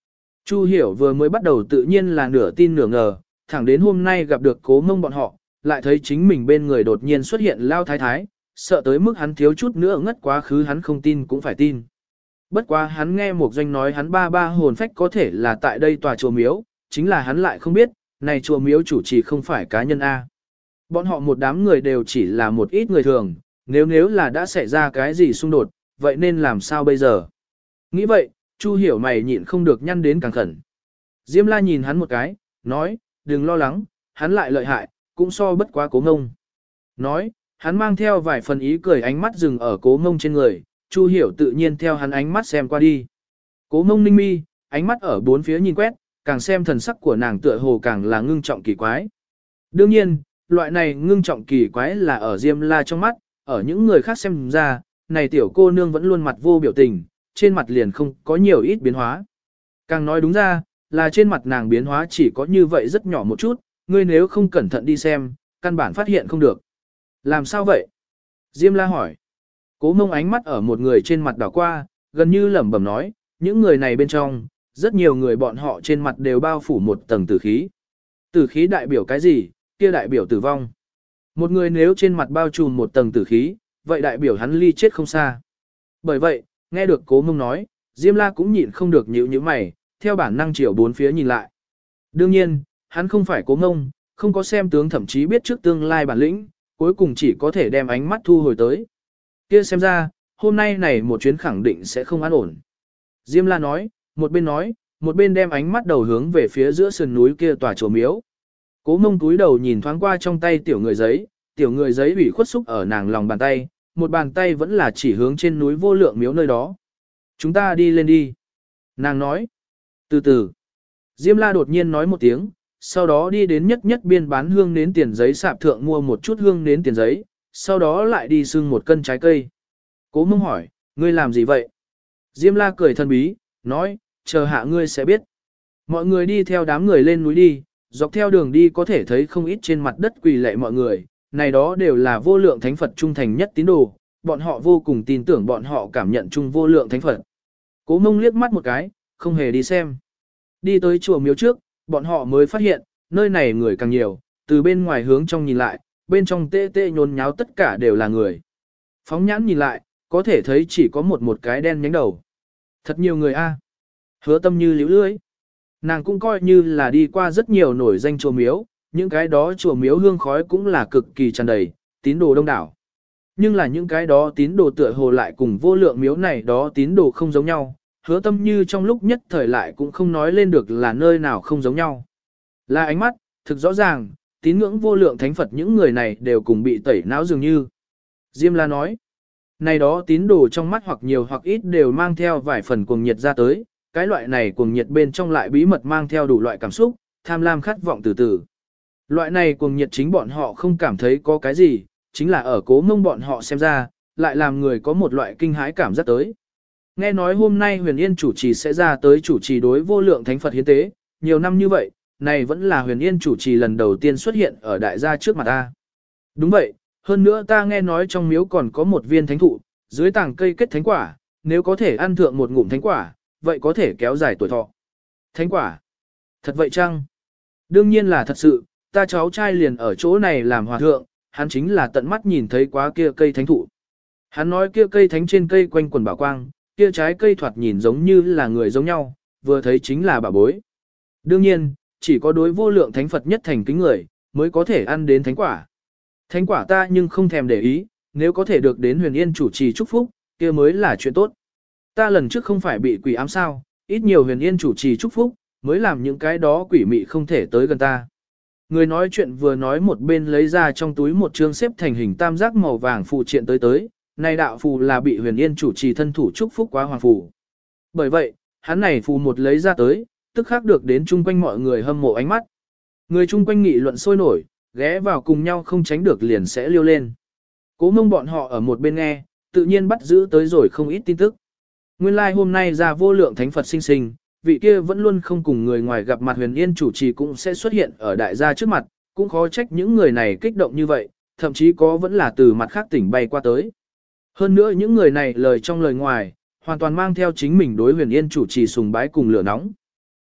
Chu Hiểu vừa mới bắt đầu tự nhiên là nửa tin nửa ngờ, thẳng đến hôm nay gặp được Cố Mông bọn họ, lại thấy chính mình bên người đột nhiên xuất hiện Lao Thái Thái, sợ tới mức hắn thiếu chút nữa ngất quá khứ hắn không tin cũng phải tin. Bất quá hắn nghe một doanh nói hắn ba ba hồn phách có thể là tại đây tòa chùa miếu, chính là hắn lại không biết, này chùa miếu chủ trì không phải cá nhân A. Bọn họ một đám người đều chỉ là một ít người thường, nếu nếu là đã xảy ra cái gì xung đột, vậy nên làm sao bây giờ? Nghĩ vậy, Chu Hiểu mày nhịn không được nhăn đến càng khẩn. Diêm La nhìn hắn một cái, nói, đừng lo lắng, hắn lại lợi hại, cũng so bất quá Cố Ngông. Nói, hắn mang theo vài phần ý cười ánh mắt dừng ở Cố Ngông trên người, Chu Hiểu tự nhiên theo hắn ánh mắt xem qua đi. Cố Ngông ninh mi, ánh mắt ở bốn phía nhìn quét, càng xem thần sắc của nàng tựa hồ càng là ngưng trọng kỳ quái. Đương nhiên, loại này ngưng trọng kỳ quái là ở Diêm La trong mắt, ở những người khác xem ra, này tiểu cô nương vẫn luôn mặt vô biểu tình, trên mặt liền không có nhiều ít biến hóa. Càng nói đúng ra, là trên mặt nàng biến hóa chỉ có như vậy rất nhỏ một chút, ngươi nếu không cẩn thận đi xem, căn bản phát hiện không được. Làm sao vậy? Diêm La hỏi. Cố Mông ánh mắt ở một người trên mặt đảo qua, gần như lẩm bẩm nói, những người này bên trong, rất nhiều người bọn họ trên mặt đều bao phủ một tầng tử khí. Tử khí đại biểu cái gì? Kia đại biểu tử vong. Một người nếu trên mặt bao trùm một tầng tử khí, vậy đại biểu hắn ly chết không xa. Bởi vậy, nghe được Cố Mông nói, Diêm La cũng nhịn không được nhíu nhíu mày, theo bản năng chiều bốn phía nhìn lại. Đương nhiên, hắn không phải Cố Mông, không có xem tướng thậm chí biết trước tương lai bản lĩnh, cuối cùng chỉ có thể đem ánh mắt thu hồi tới. Kia xem ra, hôm nay này một chuyến khẳng định sẽ không an ổn. Diêm La nói, một bên nói, một bên đem ánh mắt đầu hướng về phía giữa sườn núi kia tòa chùa miếu. Cố Mông túi đầu nhìn thoáng qua trong tay tiểu người giấy, tiểu người giấy ủy khuất xúc ở nàng lòng bàn tay, một bàn tay vẫn là chỉ hướng trên núi vô lượng miếu nơi đó. Chúng ta đi lên đi. Nàng nói. Từ từ. Diêm La đột nhiên nói một tiếng, sau đó đi đến nhất nhất biên bán hương nến tiền giấy sạp thượng mua một chút hương nến tiền giấy, sau đó lại đi xưng một cân trái cây. Cố Mông hỏi, ngươi làm gì vậy? Diêm La cười thân bí, nói, chờ hạ ngươi sẽ biết. Mọi người đi theo đám người lên núi đi, dọc theo đường đi có thể thấy không ít trên mặt đất quỳ lạy mọi người, này đó đều là vô lượng thánh Phật trung thành nhất tín đồ, bọn họ vô cùng tin tưởng bọn họ cảm nhận chung vô lượng thánh Phật. Cố Mông liếc mắt một cái, không hề đi xem. Đi tới chùa miếu trước, bọn họ mới phát hiện, nơi này người càng nhiều, từ bên ngoài hướng trong nhìn lại, bên trong tê tê nhốn nháo tất cả đều là người. Phóng nhãn nhìn lại, có thể thấy chỉ có một một cái đen nhánh đầu. Thật nhiều người a. Hứa Tâm như liễu lưới. Nàng cũng coi như là đi qua rất nhiều nổi danh chùa miếu, những cái đó chùa miếu hương khói cũng là cực kỳ tràn đầy, tín đồ đông đảo. Nhưng là những cái đó tín đồ tựa hồ lại cùng vô lượng miếu này đó tín đồ không giống nhau, Hứa Tâm như trong lúc nhất thời lại cũng không nói lên được là nơi nào không giống nhau. Là ánh mắt, thực rõ ràng, tín ngưỡng vô lượng thánh Phật những người này đều cùng bị tẩy não dường như. Diêm La nói, này đó tín đồ trong mắt hoặc nhiều hoặc ít đều mang theo vài phần cuồng nhiệt ra tới, cái loại này cuồng nhiệt bên trong lại bí mật mang theo đủ loại cảm xúc, tham lam khát vọng từ từ. Loại này cuồng nhiệt chính bọn họ không cảm thấy có cái gì, chính là ở Cố Mông bọn họ xem ra, lại làm người có một loại kinh hãi cảm giác tới. Nghe nói hôm nay Huyền Yên chủ trì sẽ ra tới chủ trì đối vô lượng thánh Phật hiến tế, nhiều năm như vậy, này vẫn là Huyền Yên chủ trì lần đầu tiên xuất hiện ở đại gia trước mặt ta. Đúng vậy, hơn nữa ta nghe nói trong miếu còn có một viên thánh thụ, dưới tảng cây kết thánh quả, nếu có thể ăn thượng một ngụm thánh quả, vậy có thể kéo dài tuổi thọ. Thánh quả? Thật vậy chăng? Đương nhiên là thật sự, ta cháu trai liền ở chỗ này làm hòa thượng, hắn chính là tận mắt nhìn thấy quá kia cây thánh thụ. Hắn nói kia cây thánh trên cây quanh quần bảo quang, kia trái cây thoạt nhìn giống như là người giống nhau, vừa thấy chính là bà bối. Đương nhiên, chỉ có đối vô lượng thánh Phật nhất thành kính người, mới có thể ăn đến thánh quả. Thánh quả ta nhưng không thèm để ý, nếu có thể được đến Huyền Yên chủ trì chúc phúc, kia mới là chuyện tốt. Ta lần trước không phải bị quỷ ám sao, ít nhiều Huyền Yên chủ trì chúc phúc, mới làm những cái đó quỷ mị không thể tới gần ta. Người nói chuyện vừa nói một bên lấy ra trong túi một chương xếp thành hình tam giác màu vàng phù triện tới tới, này đạo phù là bị Huyền Yên chủ trì thân thủ chúc phúc quá hoàng phù. Bởi vậy, hắn này phù một lấy ra tới, tức khắc được đến chung quanh mọi người hâm mộ ánh mắt. Người chung quanh nghị luận sôi nổi, ghé vào cùng nhau không tránh được liền sẽ liêu lên. Cố Mông bọn họ ở một bên nghe, tự nhiên bắt giữ tới rồi không ít tin tức. Nguyên lai like hôm nay ra vô lượng thánh Phật sinh sinh, vị kia vẫn luôn không cùng người ngoài gặp mặt Huyền Yên chủ trì cũng sẽ xuất hiện ở đại gia trước mặt, cũng khó trách những người này kích động như vậy, thậm chí có vẫn là từ mặt khác tỉnh bay qua tới. Hơn nữa những người này lời trong lời ngoài, hoàn toàn mang theo chính mình đối Huyền Yên chủ trì sùng bái cùng lửa nóng.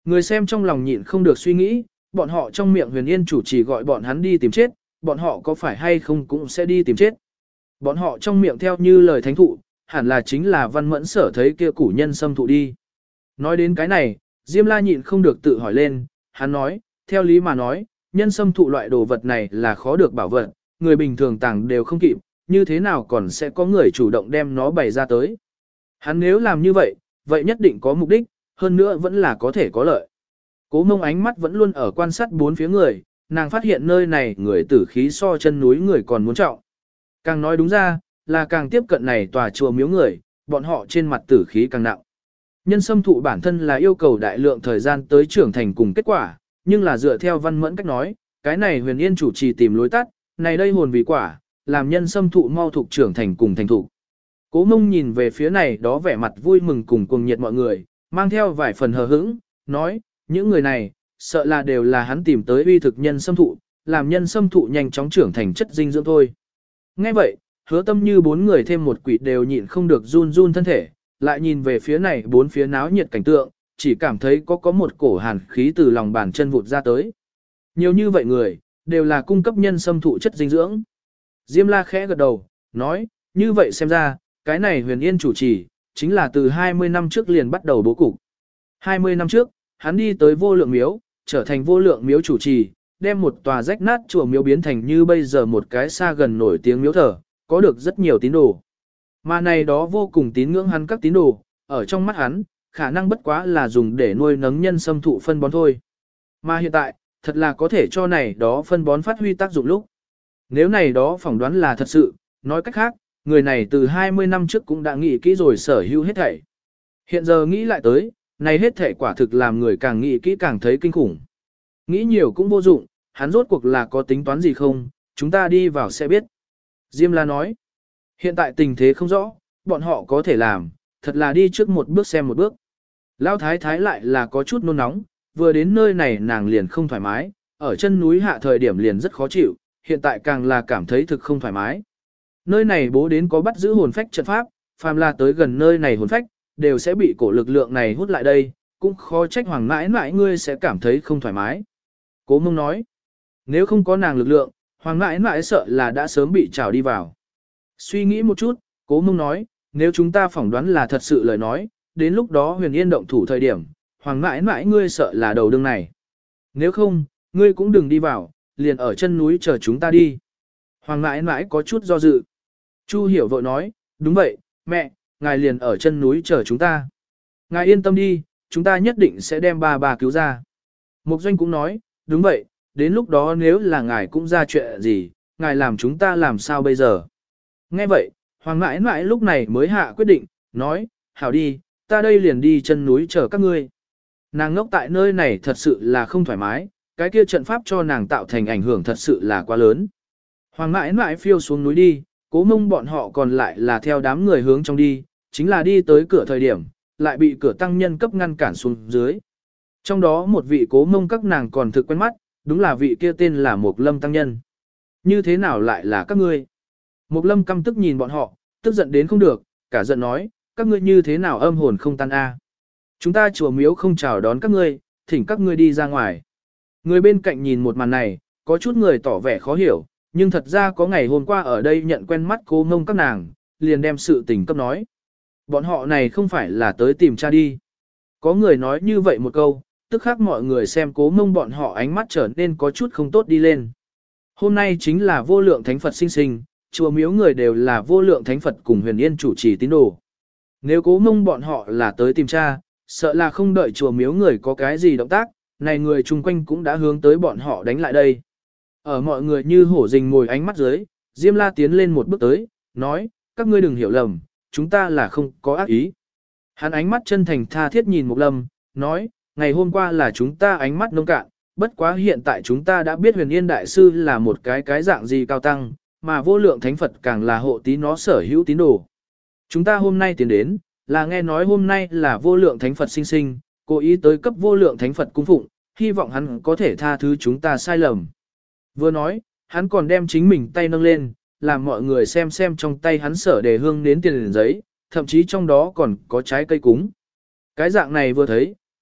Người xem trong lòng nhịn không được suy nghĩ, bọn họ trong miệng huyền yên chủ chỉ gọi bọn hắn đi tìm chết, bọn họ có phải hay không cũng sẽ đi tìm chết. Bọn họ trong miệng theo như lời thánh thụ, hẳn là chính là văn mẫn sở thấy kia củ nhân xâm thụ đi. Nói đến cái này, Diêm La nhịn không được tự hỏi lên, hắn nói, theo lý mà nói, nhân xâm thụ loại đồ vật này là khó được bảo vật, người bình thường tàng đều không kịp, như thế nào còn sẽ có người chủ động đem nó bày ra tới. Hắn nếu làm như vậy, vậy nhất định có mục đích, hơn nữa vẫn là có thể có lợi. Cố Mông ánh mắt vẫn luôn ở quan sát bốn phía người, nàng phát hiện nơi này người tử khí so chân núi người còn muốn trọng. Càng nói đúng ra, là càng tiếp cận này tòa chùa miếu người, bọn họ trên mặt tử khí càng nặng. Nhân xâm thụ bản thân là yêu cầu đại lượng thời gian tới trưởng thành cùng kết quả, nhưng là dựa theo văn mẫn cách nói, cái này huyền yên chủ trì tìm lối tắt, này đây hồn vì quả, làm nhân xâm thụ mau thục trưởng thành cùng thành thụ. Cố Mông nhìn về phía này đó vẻ mặt vui mừng cùng cuồng nhiệt mọi người, mang theo vài phần hờ hững, nói, những người này, sợ là đều là hắn tìm tới uy thực nhân xâm thụ, làm nhân xâm thụ nhanh chóng trưởng thành chất dinh dưỡng thôi. Nghe vậy, Hứa Tâm như bốn người thêm một quỷ đều nhịn không được run run thân thể, lại nhìn về phía này bốn phía náo nhiệt cảnh tượng, chỉ cảm thấy có có một cổ hàn khí từ lòng bàn chân vụt ra tới. Nhiều như vậy người, đều là cung cấp nhân xâm thụ chất dinh dưỡng. Diêm La khẽ gật đầu, nói, như vậy xem ra, cái này huyền yên chủ trì, chính là từ hai mươi năm trước liền bắt đầu bố cục. hai mươi năm trước, hắn đi tới vô lượng miếu, trở thành vô lượng miếu chủ trì, đem một tòa rách nát chùa miếu biến thành như bây giờ một cái xa gần nổi tiếng miếu thờ, có được rất nhiều tín đồ. Mà này đó vô cùng tín ngưỡng hắn các tín đồ, ở trong mắt hắn, khả năng bất quá là dùng để nuôi nấng nhân xâm thụ phân bón thôi. Mà hiện tại, thật là có thể cho này đó phân bón phát huy tác dụng lúc. Nếu này đó phỏng đoán là thật sự, nói cách khác, người này từ hai mươi năm trước cũng đã nghĩ kỹ rồi sở hữu hết thảy. Hiện giờ nghĩ lại tới, này hết thảy quả thực làm người càng nghĩ kỹ càng thấy kinh khủng. Nghĩ nhiều cũng vô dụng, hắn rốt cuộc là có tính toán gì không, chúng ta đi vào sẽ biết. Diêm La nói, hiện tại tình thế không rõ, bọn họ có thể làm, thật là đi trước một bước xem một bước. Lão thái thái lại là có chút nôn nóng, vừa đến nơi này nàng liền không thoải mái, ở chân núi hạ thời điểm liền rất khó chịu, hiện tại càng là cảm thấy thực không thoải mái. Nơi này bố đến có bắt giữ hồn phách trận pháp, phàm là tới gần nơi này hồn phách, đều sẽ bị cổ lực lượng này hút lại đây, cũng khó trách hoàng mãi mãi ngươi sẽ cảm thấy không thoải mái. Cố Mông nói, nếu không có nàng lực lượng, hoàng mãi mãi sợ là đã sớm bị trào đi vào. Suy nghĩ một chút, Cố Mông nói, nếu chúng ta phỏng đoán là thật sự lời nói, đến lúc đó huyền yên động thủ thời điểm, hoàng mãi mãi ngươi sợ là đầu đương này. Nếu không, ngươi cũng đừng đi vào, liền ở chân núi chờ chúng ta đi. Hoàng mãi mãi có chút do dự. Chu Hiểu vội nói, đúng vậy, mẹ, ngài liền ở chân núi chờ chúng ta. Ngài yên tâm đi, chúng ta nhất định sẽ đem ba bà cứu ra. Mục Doanh cũng nói, đúng vậy, đến lúc đó nếu là ngài cũng ra chuyện gì, ngài làm chúng ta làm sao bây giờ. Nghe vậy, Hoàng mãi mãi lúc này mới hạ quyết định, nói, hảo đi, ta đây liền đi chân núi chờ các ngươi. Nàng ngốc tại nơi này thật sự là không thoải mái, cái kia trận pháp cho nàng tạo thành ảnh hưởng thật sự là quá lớn. Hoàng mãi mãi phiêu xuống núi đi, Cố Mông bọn họ còn lại là theo đám người hướng trong đi, chính là đi tới cửa thời điểm, lại bị cửa tăng nhân cấp ngăn cản xuống dưới. Trong đó một vị Cố Mông các nàng còn thực quen mắt, đúng là vị kia tên là Mục Lâm tăng nhân. Như thế nào lại là các ngươi? Mục Lâm căm tức nhìn bọn họ, tức giận đến không được, cả giận nói, các ngươi như thế nào âm hồn không tan a? Chúng ta chùa miếu không chào đón các ngươi, thỉnh các ngươi đi ra ngoài. Người bên cạnh nhìn một màn này, có chút người tỏ vẻ khó hiểu, nhưng thật ra có ngày hôm qua ở đây nhận quen mắt Cố Mông các nàng, liền đem sự tình cấp nói. Bọn họ này không phải là tới tìm cha đi. Có người nói như vậy một câu, tức khắc mọi người xem Cố Mông bọn họ ánh mắt trở nên có chút không tốt đi lên. Hôm nay chính là vô lượng thánh Phật sinh sinh, chùa miếu người đều là vô lượng thánh Phật cùng huyền yên chủ trì tín đồ. Nếu Cố Mông bọn họ là tới tìm cha, sợ là không đợi chùa miếu người có cái gì động tác, này người chung quanh cũng đã hướng tới bọn họ đánh lại đây. Ở mọi người như hổ rình ngồi ánh mắt dưới, Diêm La tiến lên một bước tới, nói, các ngươi đừng hiểu lầm, chúng ta là không có ác ý. Hắn ánh mắt chân thành tha thiết nhìn Mục Lâm, nói, ngày hôm qua là chúng ta ánh mắt nông cạn, bất quá hiện tại chúng ta đã biết huyền yên đại sư là một cái cái dạng gì cao tăng, mà vô lượng thánh Phật càng là hộ tí nó sở hữu tín đồ. Chúng ta hôm nay tiến đến, là nghe nói hôm nay là vô lượng thánh Phật sinh sinh, cố ý tới cấp vô lượng thánh Phật cung phụng, hy vọng hắn có thể tha thứ chúng ta sai lầm. Vừa nói, hắn còn đem chính mình tay nâng lên, làm mọi người xem xem trong tay hắn sở đề hương đến tiền giấy, thậm chí trong đó còn có trái cây cúng. Cái dạng này vừa thấy,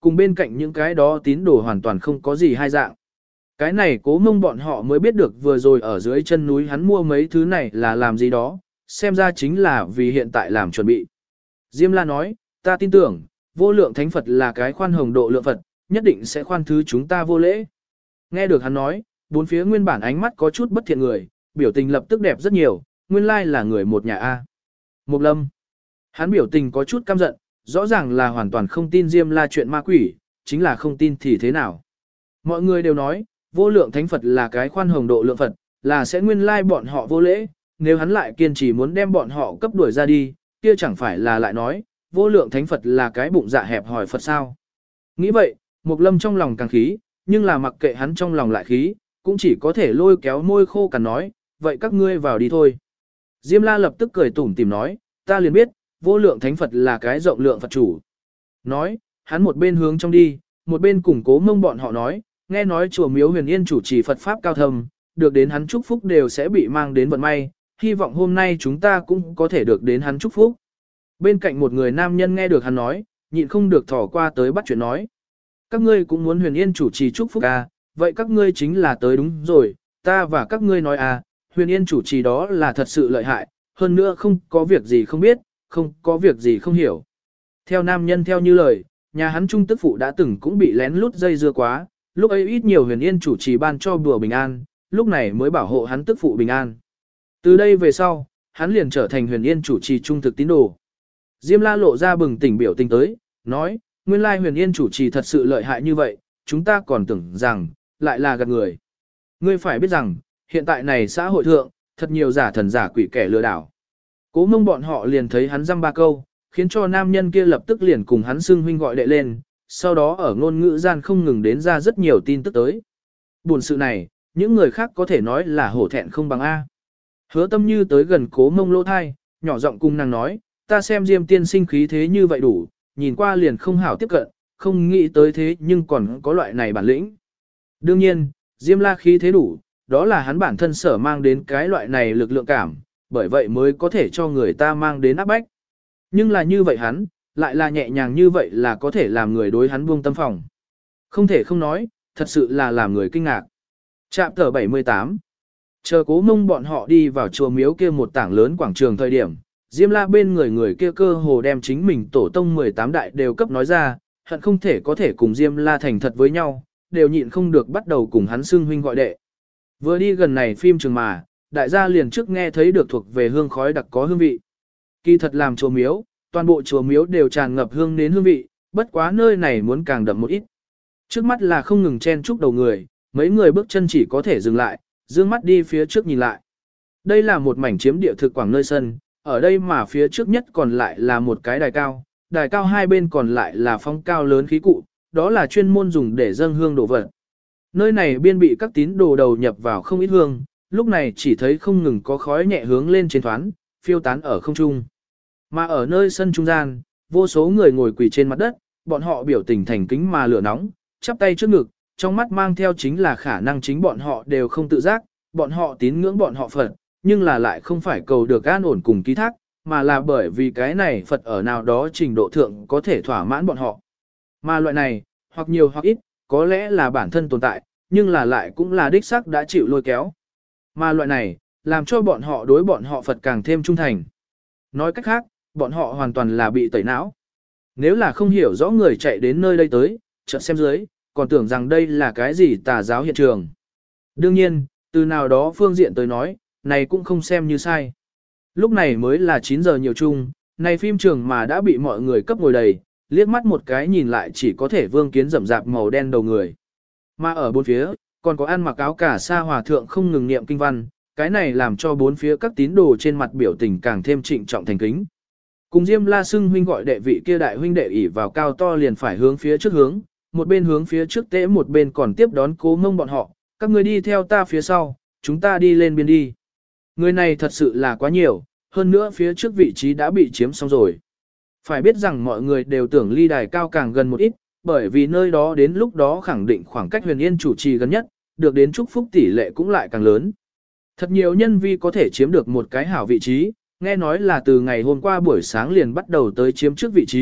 cùng bên cạnh những cái đó tín đồ hoàn toàn không có gì hai dạng. Cái này Cố Mông bọn họ mới biết được vừa rồi ở dưới chân núi hắn mua mấy thứ này là làm gì đó, xem ra chính là vì hiện tại làm chuẩn bị. Diêm La nói, ta tin tưởng, vô lượng thánh Phật là cái khoan hồng độ lượng Phật, nhất định sẽ khoan thứ chúng ta vô lễ. Nghe được hắn nói, bốn phía nguyên bản ánh mắt có chút bất thiện người, biểu tình lập tức đẹp rất nhiều, nguyên lai là người một nhà A. Mục Lâm. Hắn biểu tình có chút căm giận, rõ ràng là hoàn toàn không tin Diêm La chuyện ma quỷ, chính là không tin thì thế nào. Mọi người đều nói, vô lượng thánh Phật là cái khoan hồng độ lượng Phật, là sẽ nguyên lai bọn họ vô lễ, nếu hắn lại kiên trì muốn đem bọn họ cấp đuổi ra đi, kia chẳng phải là lại nói, vô lượng thánh Phật là cái bụng dạ hẹp hỏi Phật sao. Nghĩ vậy, Mục Lâm trong lòng càng khí, nhưng là mặc kệ hắn trong lòng lại khí, cũng chỉ có thể lôi kéo môi khô cằn nói, vậy các ngươi vào đi thôi. Diêm La lập tức cười tủm tỉm nói, ta liền biết, vô lượng thánh Phật là cái rộng lượng Phật chủ. Nói, hắn một bên hướng trong đi, một bên củng cố mông bọn họ nói, nghe nói chùa Miếu Huyền Yên chủ trì Phật Pháp cao thâm, được đến hắn chúc phúc đều sẽ bị mang đến vận may, hy vọng hôm nay chúng ta cũng có thể được đến hắn chúc phúc. Bên cạnh một người nam nhân nghe được hắn nói, nhịn không được thỏ qua tới bắt chuyện nói. Các ngươi cũng muốn Huyền Yên chủ trì chúc phúc à, vậy các ngươi chính là tới đúng rồi, ta và các ngươi nói à, Huyền Yên chủ trì đó là thật sự lợi hại, hơn nữa không có việc gì không biết, không có việc gì không hiểu. Theo nam nhân theo như lời, nhà hắn trung tức phụ đã từng cũng bị lén lút dây dưa quá, lúc ấy ít nhiều Huyền Yên chủ trì ban cho bùa bình an, lúc này mới bảo hộ hắn tức phụ bình an. Từ đây về sau, hắn liền trở thành Huyền Yên chủ trì trung thực tín đồ. Diêm La lộ ra bừng tỉnh biểu tình tới, nói, nguyên lai Huyền Yên chủ trì thật sự lợi hại như vậy, chúng ta còn tưởng rằng, lại là gạt người. Ngươi phải biết rằng, hiện tại này xã hội thượng, thật nhiều giả thần giả quỷ kẻ lừa đảo. Cố Mông bọn họ liền thấy hắn dăm ba câu, khiến cho nam nhân kia lập tức liền cùng hắn xưng huynh gọi đệ lên, sau đó ở ngôn ngữ gian không ngừng đến ra rất nhiều tin tức tới. Buồn sự này, những người khác có thể nói là hổ thẹn không bằng A. Hứa Tâm Như tới gần Cố Mông lỗ thai, nhỏ giọng cùng nàng nói, ta xem Diêm tiên sinh khí thế như vậy đủ, nhìn qua liền không hảo tiếp cận, không nghĩ tới thế nhưng còn có loại này bản lĩnh. Đương nhiên, Diêm La khí thế đủ, đó là hắn bản thân sở mang đến cái loại này lực lượng cảm, bởi vậy mới có thể cho người ta mang đến áp bách. Nhưng là như vậy hắn, lại là nhẹ nhàng như vậy là có thể làm người đối hắn buông tâm phòng. Không thể không nói, thật sự là làm người kinh ngạc. Trạm tờ bảy mươi tám. Chờ Cố Mông bọn họ đi vào chùa Miếu kia một tảng lớn quảng trường thời điểm, Diêm La bên người người kia cơ hồ đem chính mình tổ tông mười tám đại đều cấp nói ra, hận không thể có thể cùng Diêm La thành thật với nhau, đều nhịn không được bắt đầu cùng hắn xưng huynh gọi đệ. Vừa đi gần này phim trường mà, đại gia liền trước nghe thấy được thuộc về hương khói đặc có hương vị. Kỳ thật làm chùa Miếu, toàn bộ chùa Miếu đều tràn ngập hương đến hương vị, bất quá nơi này muốn càng đậm một ít. Trước mắt là không ngừng chen chúc đầu người, mấy người bước chân chỉ có thể dừng lại, dương mắt đi phía trước nhìn lại. Đây là một mảnh chiếm địa thực quảng nơi sân, ở đây mà phía trước nhất còn lại là một cái đài cao, đài cao hai bên còn lại là phong cao lớn khí cụ, đó là chuyên môn dùng để dâng hương đổ vật. Nơi này biên bị các tín đồ đầu nhập vào không ít hương, lúc này chỉ thấy không ngừng có khói nhẹ hướng lên trên thoán, phiêu tán ở không trung. Mà ở nơi sân trung gian, vô số người ngồi quỳ trên mặt đất, bọn họ biểu tình thành kính mà lửa nóng, chắp tay trước ngực, trong mắt mang theo chính là khả năng chính bọn họ đều không tự giác, bọn họ tín ngưỡng bọn họ Phật, nhưng là lại không phải cầu được an ổn cùng ký thác, mà là bởi vì cái này Phật ở nào đó trình độ thượng có thể thỏa mãn bọn họ. Mà loại này, hoặc nhiều hoặc ít, có lẽ là bản thân tồn tại, nhưng là lại cũng là đích xác đã chịu lôi kéo. Mà loại này, làm cho bọn họ đối bọn họ Phật càng thêm trung thành. Nói cách khác, bọn họ hoàn toàn là bị tẩy não. Nếu là không hiểu rõ người chạy đến nơi đây tới, chợt xem dưới, còn tưởng rằng đây là cái gì tà giáo hiện trường. Đương nhiên, từ nào đó phương diện tới nói, này cũng không xem như sai. Lúc này mới là chín giờ nhiều chung, này phim trường mà đã bị mọi người cấp ngồi đầy, liếc mắt một cái nhìn lại chỉ có thể vương kiến rậm rạp màu đen đầu người. Mà ở bốn phía, còn có ăn mặc áo cả sa hòa thượng không ngừng niệm kinh văn, cái này làm cho bốn phía các tín đồ trên mặt biểu tình càng thêm trịnh trọng thành kính. Cùng Diêm La xưng huynh gọi đệ vị kia đại huynh đệ ỷ vào cao to liền phải hướng phía trước hướng, một bên hướng phía trước tễ một bên còn tiếp đón Cố Mông bọn họ, các người đi theo ta phía sau, chúng ta đi lên biên đi. Người này thật sự là quá nhiều, hơn nữa phía trước vị trí đã bị chiếm xong rồi. Phải biết rằng mọi người đều tưởng ly đài cao càng gần một ít, bởi vì nơi đó đến lúc đó khẳng định khoảng cách Huyền Yên chủ trì gần nhất, được đến chúc phúc tỷ lệ cũng lại càng lớn. Thật nhiều nhân vi có thể chiếm được một cái hảo vị trí, nghe nói là từ ngày hôm qua buổi sáng liền bắt đầu tới chiếm trước vị trí,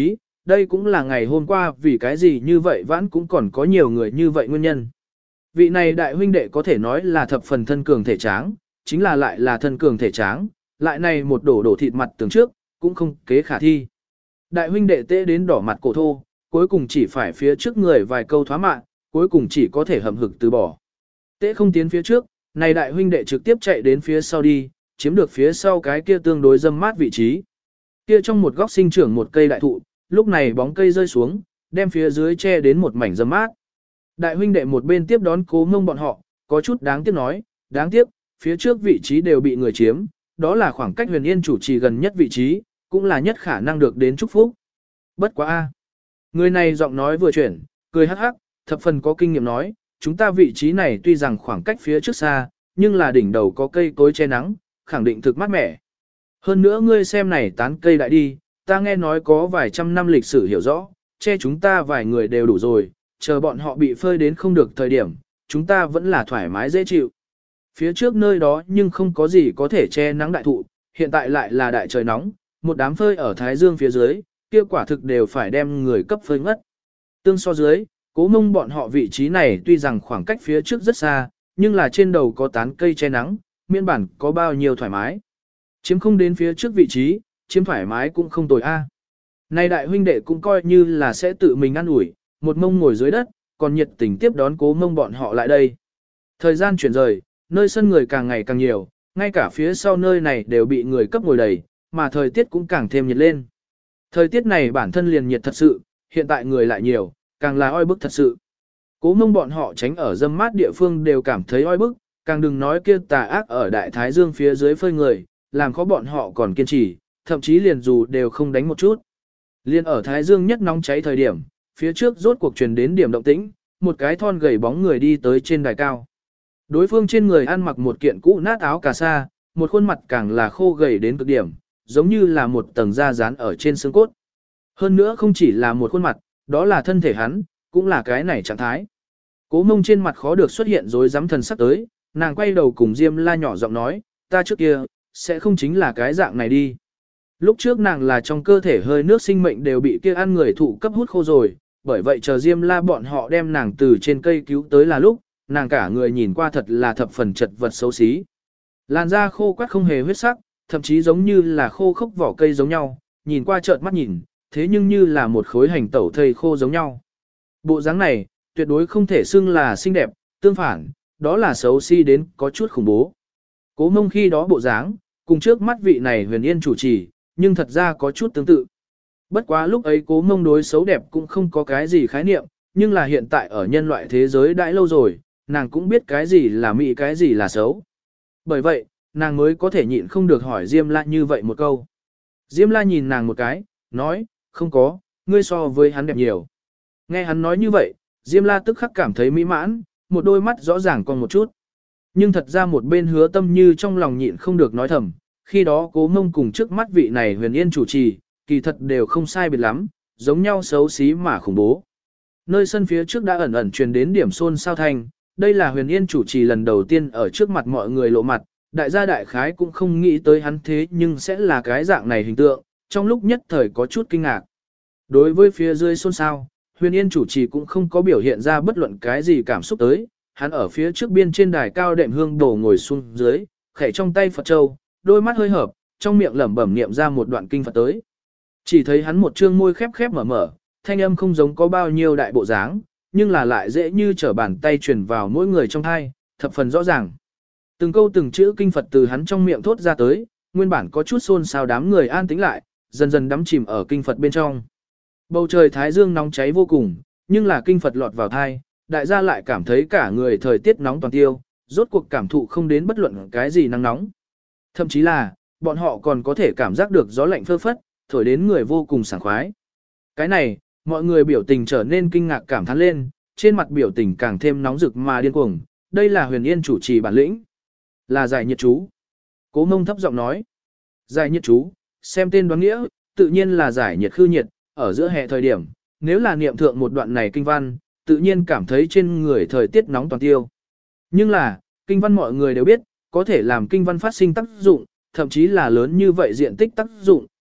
đây cũng là ngày hôm qua vì cái gì như vậy vãn cũng còn có nhiều người như vậy nguyên nhân. Vị này đại huynh đệ có thể nói là thập phần thân cường thể tráng, chính là lại là thân cường thể tráng, lại này một đổ đổ thịt mặt tường trước, cũng không kế khả thi. Đại huynh đệ tê đến đỏ mặt cổ thô, cuối cùng chỉ phải phía trước người vài câu thoá mạ, cuối cùng chỉ có thể hầm hực từ bỏ. Tê không tiến phía trước, này đại huynh đệ trực tiếp chạy đến phía sau đi, chiếm được phía sau cái kia tương đối dâm mát vị trí. Kia trong một góc sinh trưởng một cây đại thụ, lúc này bóng cây rơi xuống, đem phía dưới che đến một mảnh dâm mát. Đại huynh đệ một bên tiếp đón Cố Mông bọn họ, có chút đáng tiếc nói, đáng tiếc, phía trước vị trí đều bị người chiếm, đó là khoảng cách Huyền Yên chủ trì gần nhất vị trí, cũng là nhất khả năng được đến chúc phúc. Bất quá a. Người này giọng nói vừa chuyển, cười hắc hắc, thập phần có kinh nghiệm nói, chúng ta vị trí này tuy rằng khoảng cách phía trước xa, nhưng là đỉnh đầu có cây cối che nắng, khẳng định thực mát mẻ. Hơn nữa ngươi xem này tán cây đại đi, ta nghe nói có vài trăm năm lịch sử hiểu rõ, che chúng ta vài người đều đủ rồi, chờ bọn họ bị phơi đến không được thời điểm, chúng ta vẫn là thoải mái dễ chịu. Phía trước nơi đó nhưng không có gì có thể che nắng đại thụ, hiện tại lại là đại trời nóng, một đám phơi ở Thái Dương phía dưới, kia quả thực đều phải đem người cấp phơi ngất. Tương so dưới, Cố Mông bọn họ vị trí này tuy rằng khoảng cách phía trước rất xa, nhưng là trên đầu có tán cây che nắng, miễn bản có bao nhiêu thoải mái. Chiếm không đến phía trước vị trí, chiếm thoải mái cũng không tồi a. Nay đại huynh đệ cũng coi như là sẽ tự mình ăn ủi, một mông ngồi dưới đất, còn nhiệt tình tiếp đón Cố Mông bọn họ lại đây. Thời gian chuyển rời, nơi sân người càng ngày càng nhiều, ngay cả phía sau nơi này đều bị người cấp ngồi đầy, mà thời tiết cũng càng thêm nhiệt lên. Thời tiết này bản thân liền nhiệt thật sự, hiện tại người lại nhiều, càng là oi bức thật sự. Cố Mông bọn họ tránh ở dâm mát địa phương đều cảm thấy oi bức, càng đừng nói kia tà ác ở Đại Thái Dương phía dưới phơi người, làm khó bọn họ còn kiên trì, thậm chí liền dù đều không đánh một chút. Liên ở Thái Dương nhất nóng cháy thời điểm, phía trước rốt cuộc truyền đến điểm động tĩnh, một cái thon gầy bóng người đi tới trên đài cao. Đối phương trên người ăn mặc một kiện cũ nát áo cà sa, một khuôn mặt càng là khô gầy đến cực điểm, giống như là một tầng da dán ở trên xương cốt. Hơn nữa không chỉ là một khuôn mặt, đó là thân thể hắn, cũng là cái này trạng thái. Cố Mông trên mặt khó được xuất hiện rối rắm thần sắc tới, nàng quay đầu cùng Diêm La nhỏ giọng nói, ta trước kia, sẽ không chính là cái dạng này đi. Lúc trước nàng là trong cơ thể hơi nước sinh mệnh đều bị kia ăn người thụ cấp hút khô rồi, bởi vậy chờ Diêm La bọn họ đem nàng từ trên cây cứu tới là lúc, nàng cả người nhìn qua thật là thập phần chật vật xấu xí. Làn da khô quắt không hề huyết sắc, thậm chí giống như là khô khốc vỏ cây giống nhau, nhìn qua chợt mắt nhìn, thế nhưng như là một khối hành tẩu thây khô giống nhau. Bộ dáng này, tuyệt đối không thể xưng là xinh đẹp, tương phản, đó là xấu xí si đến có chút khủng bố. Cố Mông khi đó bộ dáng, cùng trước mắt vị này Huyền Yên chủ trì, nhưng thật ra có chút tương tự. Bất quá lúc ấy Cố Mông đối xấu đẹp cũng không có cái gì khái niệm, nhưng là hiện tại ở nhân loại thế giới đã lâu rồi, nàng cũng biết cái gì là mỹ cái gì là xấu. Bởi vậy, nàng mới có thể nhịn không được hỏi Diêm La như vậy một câu. Diêm La nhìn nàng một cái, nói, không có, ngươi so với hắn đẹp nhiều. Nghe hắn nói như vậy, Diêm La tức khắc cảm thấy mỹ mãn, một đôi mắt rõ ràng còn một chút. Nhưng thật ra một bên Hứa Tâm Như trong lòng nhịn không được nói thầm, khi đó Cố Mông cùng trước mắt vị này Huyền Yên chủ trì, kỳ thật đều không sai biệt lắm, giống nhau xấu xí mà khủng bố. Nơi sân phía trước đã ẩn ẩn truyền đến điểm xôn xao thanh, đây là Huyền Yên chủ trì lần đầu tiên ở trước mặt mọi người lộ mặt, đại gia đại khái cũng không nghĩ tới hắn thế nhưng sẽ là cái dạng này hình tượng, trong lúc nhất thời có chút kinh ngạc. Đối với phía dưới xôn xao, Huyền Yên chủ trì cũng không có biểu hiện ra bất luận cái gì cảm xúc tới, hắn ở phía trước biên trên đài cao đệm hương đổ ngồi xuống dưới, khẽ trong tay Phật châu, đôi mắt hơi hợp, trong miệng lẩm bẩm niệm ra một đoạn kinh Phật tới. Chỉ thấy hắn một trương môi khép khép mở mở, thanh âm không giống có bao nhiêu đại bộ dáng, nhưng là lại dễ như trở bàn tay truyền vào mỗi người trong thai, thập phần rõ ràng. Từng câu từng chữ kinh Phật từ hắn trong miệng thốt ra tới, nguyên bản có chút xôn xao đám người an tĩnh lại, dần dần đắm chìm ở kinh Phật bên trong. Bầu trời thái dương nóng cháy vô cùng, nhưng là kinh Phật lọt vào thai, đại gia lại cảm thấy cả người thời tiết nóng toàn tiêu, rốt cuộc cảm thụ không đến bất luận cái gì nắng nóng. Thậm chí là, bọn họ còn có thể cảm giác được gió lạnh phơ phất, thổi đến người vô cùng sảng khoái. Cái này, mọi người biểu tình trở nên kinh ngạc cảm thán lên, trên mặt biểu tình càng thêm nóng rực mà điên cuồng, đây là Huyền Yên chủ trì bản lĩnh. Là giải nhiệt chú. Cố Mông thấp giọng nói. Giải nhiệt chú, xem tên đoán nghĩa, tự nhiên là giải nhiệt khư nhiệt, ở giữa hè thời điểm, nếu là niệm thượng một đoạn này kinh văn, tự nhiên cảm thấy trên người thời tiết nóng toàn tiêu. Nhưng là, kinh văn mọi người đều biết, có thể làm kinh văn phát sinh tác dụng, thậm chí là lớn như vậy diện tích tác dụng,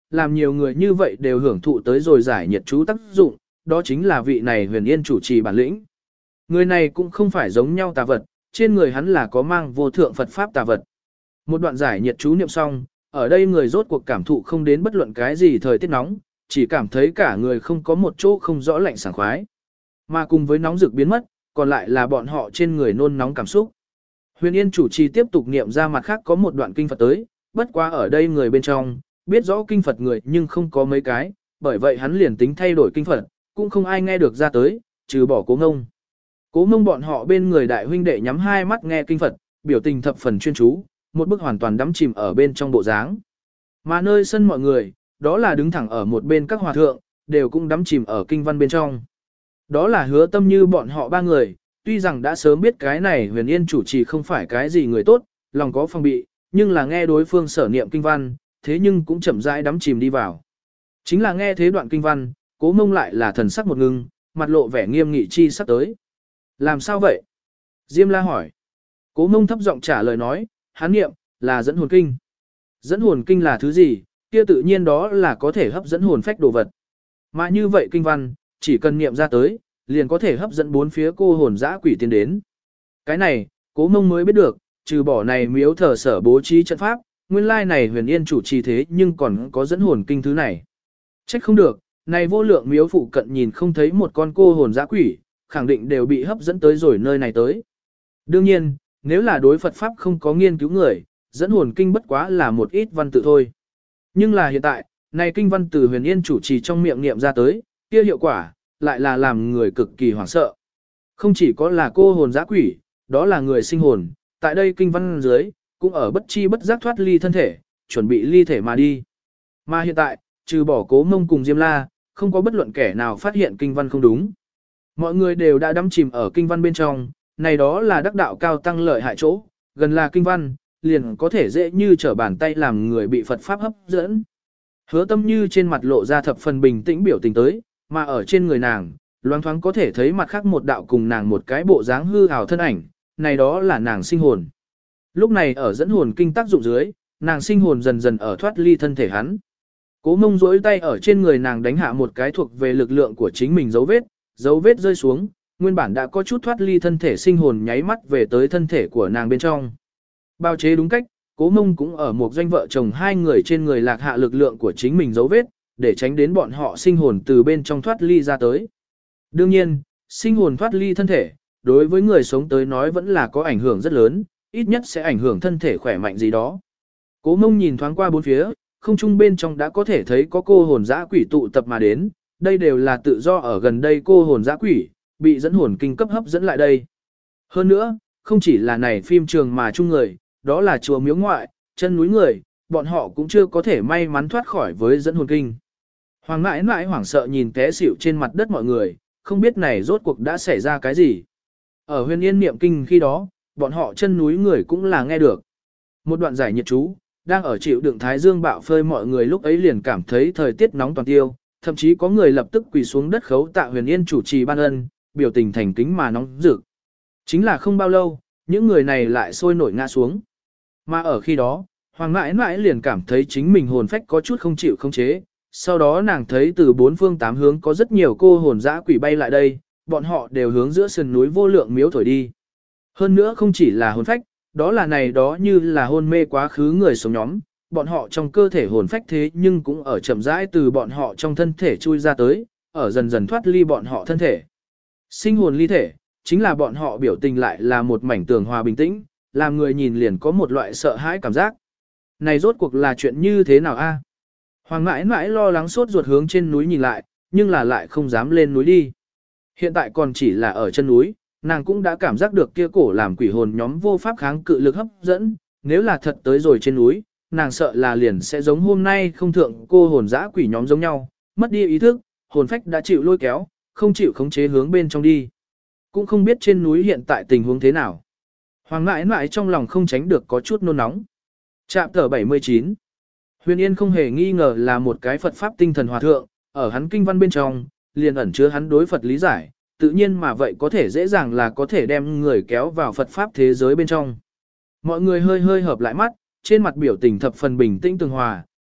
làm nhiều người như vậy đều hưởng thụ tới rồi giải nhiệt chú tác dụng, đó chính là vị này huyền yên chủ trì bản lĩnh. Người này cũng không phải giống nhau tà vật, trên người hắn là có mang vô thượng Phật Pháp tà vật. Một đoạn giải nhiệt chú niệm xong, ở đây người rốt cuộc cảm thụ không đến bất luận cái gì thời tiết nóng, chỉ cảm thấy cả người không có một chỗ không rõ lạnh sảng khoái. Mà cùng với nóng rực biến mất, còn lại là bọn họ trên người nôn nóng cảm xúc. Huyền Yên chủ trì tiếp tục niệm ra mặt khác có một đoạn kinh Phật tới, bất quá ở đây người bên trong, biết rõ kinh Phật người nhưng không có mấy cái, bởi vậy hắn liền tính thay đổi kinh Phật, cũng không ai nghe được ra tới, trừ bỏ Cố Ngông. Cố Ngông bọn họ bên người đại huynh đệ nhắm hai mắt nghe kinh Phật, biểu tình thập phần chuyên chú, một bức hoàn toàn đắm chìm ở bên trong bộ dáng. Mà nơi sân mọi người, đó là đứng thẳng ở một bên các hòa thượng, đều cũng đắm chìm ở kinh văn bên trong. Đó là Hứa Tâm Như bọn họ ba người, tuy rằng đã sớm biết cái này Huyền Yên chủ trì không phải cái gì người tốt, lòng có phòng bị, nhưng là nghe đối phương sở niệm kinh văn, thế nhưng cũng chậm rãi đắm chìm đi vào. Chính là nghe thế đoạn kinh văn, Cố Mông lại là thần sắc một ngưng, mặt lộ vẻ nghiêm nghị chi sắp tới. Làm sao vậy? Diêm La hỏi. Cố Mông thấp giọng trả lời nói, hắn niệm, là dẫn hồn kinh. Dẫn hồn kinh là thứ gì? Kia tự nhiên đó là có thể hấp dẫn hồn phách đồ vật. Mà như vậy kinh văn, chỉ cần niệm ra tới, liền có thể hấp dẫn bốn phía cô hồn dã quỷ tiến đến. Cái này, Cố Mông mới biết được, trừ bỏ này miếu thờ sở bố trí trận pháp, nguyên lai này Huyền Yên chủ trì thế nhưng còn có dẫn hồn kinh thứ này. Trách không được, này vô lượng miếu phụ cận nhìn không thấy một con cô hồn dã quỷ, khẳng định đều bị hấp dẫn tới rồi nơi này tới. Đương nhiên, nếu là đối Phật Pháp không có nghiên cứu người, dẫn hồn kinh bất quá là một ít văn tự thôi. Nhưng là hiện tại, này kinh văn từ Huyền Yên chủ trì trong miệng niệm ra tới, kia hiệu quả, lại là làm người cực kỳ hoảng sợ. Không chỉ có là cô hồn dã quỷ, đó là người sinh hồn, tại đây kinh văn dưới, cũng ở bất chi bất giác thoát ly thân thể, chuẩn bị ly thể mà đi. Mà hiện tại, trừ bỏ Cố Mông cùng Diêm La, không có bất luận kẻ nào phát hiện kinh văn không đúng. Mọi người đều đã đắm chìm ở kinh văn bên trong, này đó là đắc đạo cao tăng lợi hại chỗ, gần là kinh văn, liền có thể dễ như trở bàn tay làm người bị Phật Pháp hấp dẫn. Hứa Tâm Như trên mặt lộ ra thập phần bình tĩnh biểu tình tới, mà ở trên người nàng, loáng thoáng có thể thấy mặt khác một đạo cùng nàng một cái bộ dáng hư ảo thân ảnh, này đó là nàng sinh hồn. Lúc này ở dẫn hồn kinh tác dụng dưới, nàng sinh hồn dần dần ở thoát ly thân thể hắn. Cố Mông duỗi tay ở trên người nàng đánh hạ một cái thuộc về lực lượng của chính mình dấu vết, dấu vết rơi xuống, nguyên bản đã có chút thoát ly thân thể sinh hồn nháy mắt về tới thân thể của nàng bên trong. Bao chế đúng cách, Cố Mông cũng ở một doanh vợ chồng hai người trên người lạc hạ lực lượng của chính mình dấu vết, để tránh đến bọn họ sinh hồn từ bên trong thoát ly ra tới. Đương nhiên, sinh hồn thoát ly thân thể, đối với người sống tới nói vẫn là có ảnh hưởng rất lớn, ít nhất sẽ ảnh hưởng thân thể khỏe mạnh gì đó. Cố Mông nhìn thoáng qua bốn phía, không trung bên trong đã có thể thấy có cô hồn dã quỷ tụ tập mà đến, đây đều là tự do ở gần đây cô hồn dã quỷ, bị dẫn hồn kinh cấp hấp dẫn lại đây. Hơn nữa, không chỉ là này phim trường mà chung người, đó là chùa miếu ngoại, chân núi người, bọn họ cũng chưa có thể may mắn thoát khỏi với dẫn hồn kinh. Hoàng mãi mãi hoảng sợ nhìn té xỉu trên mặt đất mọi người, không biết này rốt cuộc đã xảy ra cái gì. Ở Huyền Yên niệm kinh khi đó, bọn họ chân núi người cũng là nghe được. Một đoạn giải nhiệt chú, đang ở chịu đựng thái dương bạo phơi mọi người lúc ấy liền cảm thấy thời tiết nóng toàn tiêu, thậm chí có người lập tức quỳ xuống đất khấu tạ Huyền Yên chủ trì ban ân, biểu tình thành kính mà nóng rực. Chính là không bao lâu, những người này lại sôi nổi ngã xuống. Mà ở khi đó, Hoàng mãi mãi liền cảm thấy chính mình hồn phách có chút không chịu không chế, sau đó nàng thấy từ bốn phương tám hướng có rất nhiều cô hồn dã quỷ bay lại đây, bọn họ đều hướng giữa sườn núi vô lượng miếu thổi đi. Hơn nữa không chỉ là hồn phách, đó là này đó như là hôn mê quá khứ người sống nhóm, bọn họ trong cơ thể hồn phách thế nhưng cũng ở chậm rãi từ bọn họ trong thân thể chui ra tới, ở dần dần thoát ly bọn họ thân thể. Sinh hồn ly thể, chính là bọn họ biểu tình lại là một mảnh tường hòa bình tĩnh, làm người nhìn liền có một loại sợ hãi cảm giác. Này rốt cuộc là chuyện như thế nào a? Hoàng mãi mãi lo lắng sốt ruột hướng trên núi nhìn lại, nhưng là lại không dám lên núi đi. Hiện tại còn chỉ là ở chân núi, nàng cũng đã cảm giác được kia cổ làm quỷ hồn nhóm vô pháp kháng cự lực hấp dẫn, nếu là thật tới rồi trên núi, nàng sợ là liền sẽ giống hôm nay không thượng cô hồn dã quỷ nhóm giống nhau, mất đi ý thức, hồn phách đã chịu lôi kéo, không chịu khống chế hướng bên trong đi. Cũng không biết trên núi hiện tại tình huống thế nào. Hoàng mãi mãi trong lòng không tránh được có chút nôn nóng. Trạm tờ bảy mươi chín. Huyền Yên không hề nghi ngờ là một cái Phật Pháp tinh thần hòa thượng, ở hắn kinh văn bên trong, liền ẩn chứa hắn đối Phật lý giải, tự nhiên mà vậy có thể dễ dàng là có thể đem người kéo vào Phật Pháp thế giới bên trong. Mọi người hơi hơi hợp lại mắt, trên mặt biểu tình thập phần bình tĩnh tường hòa,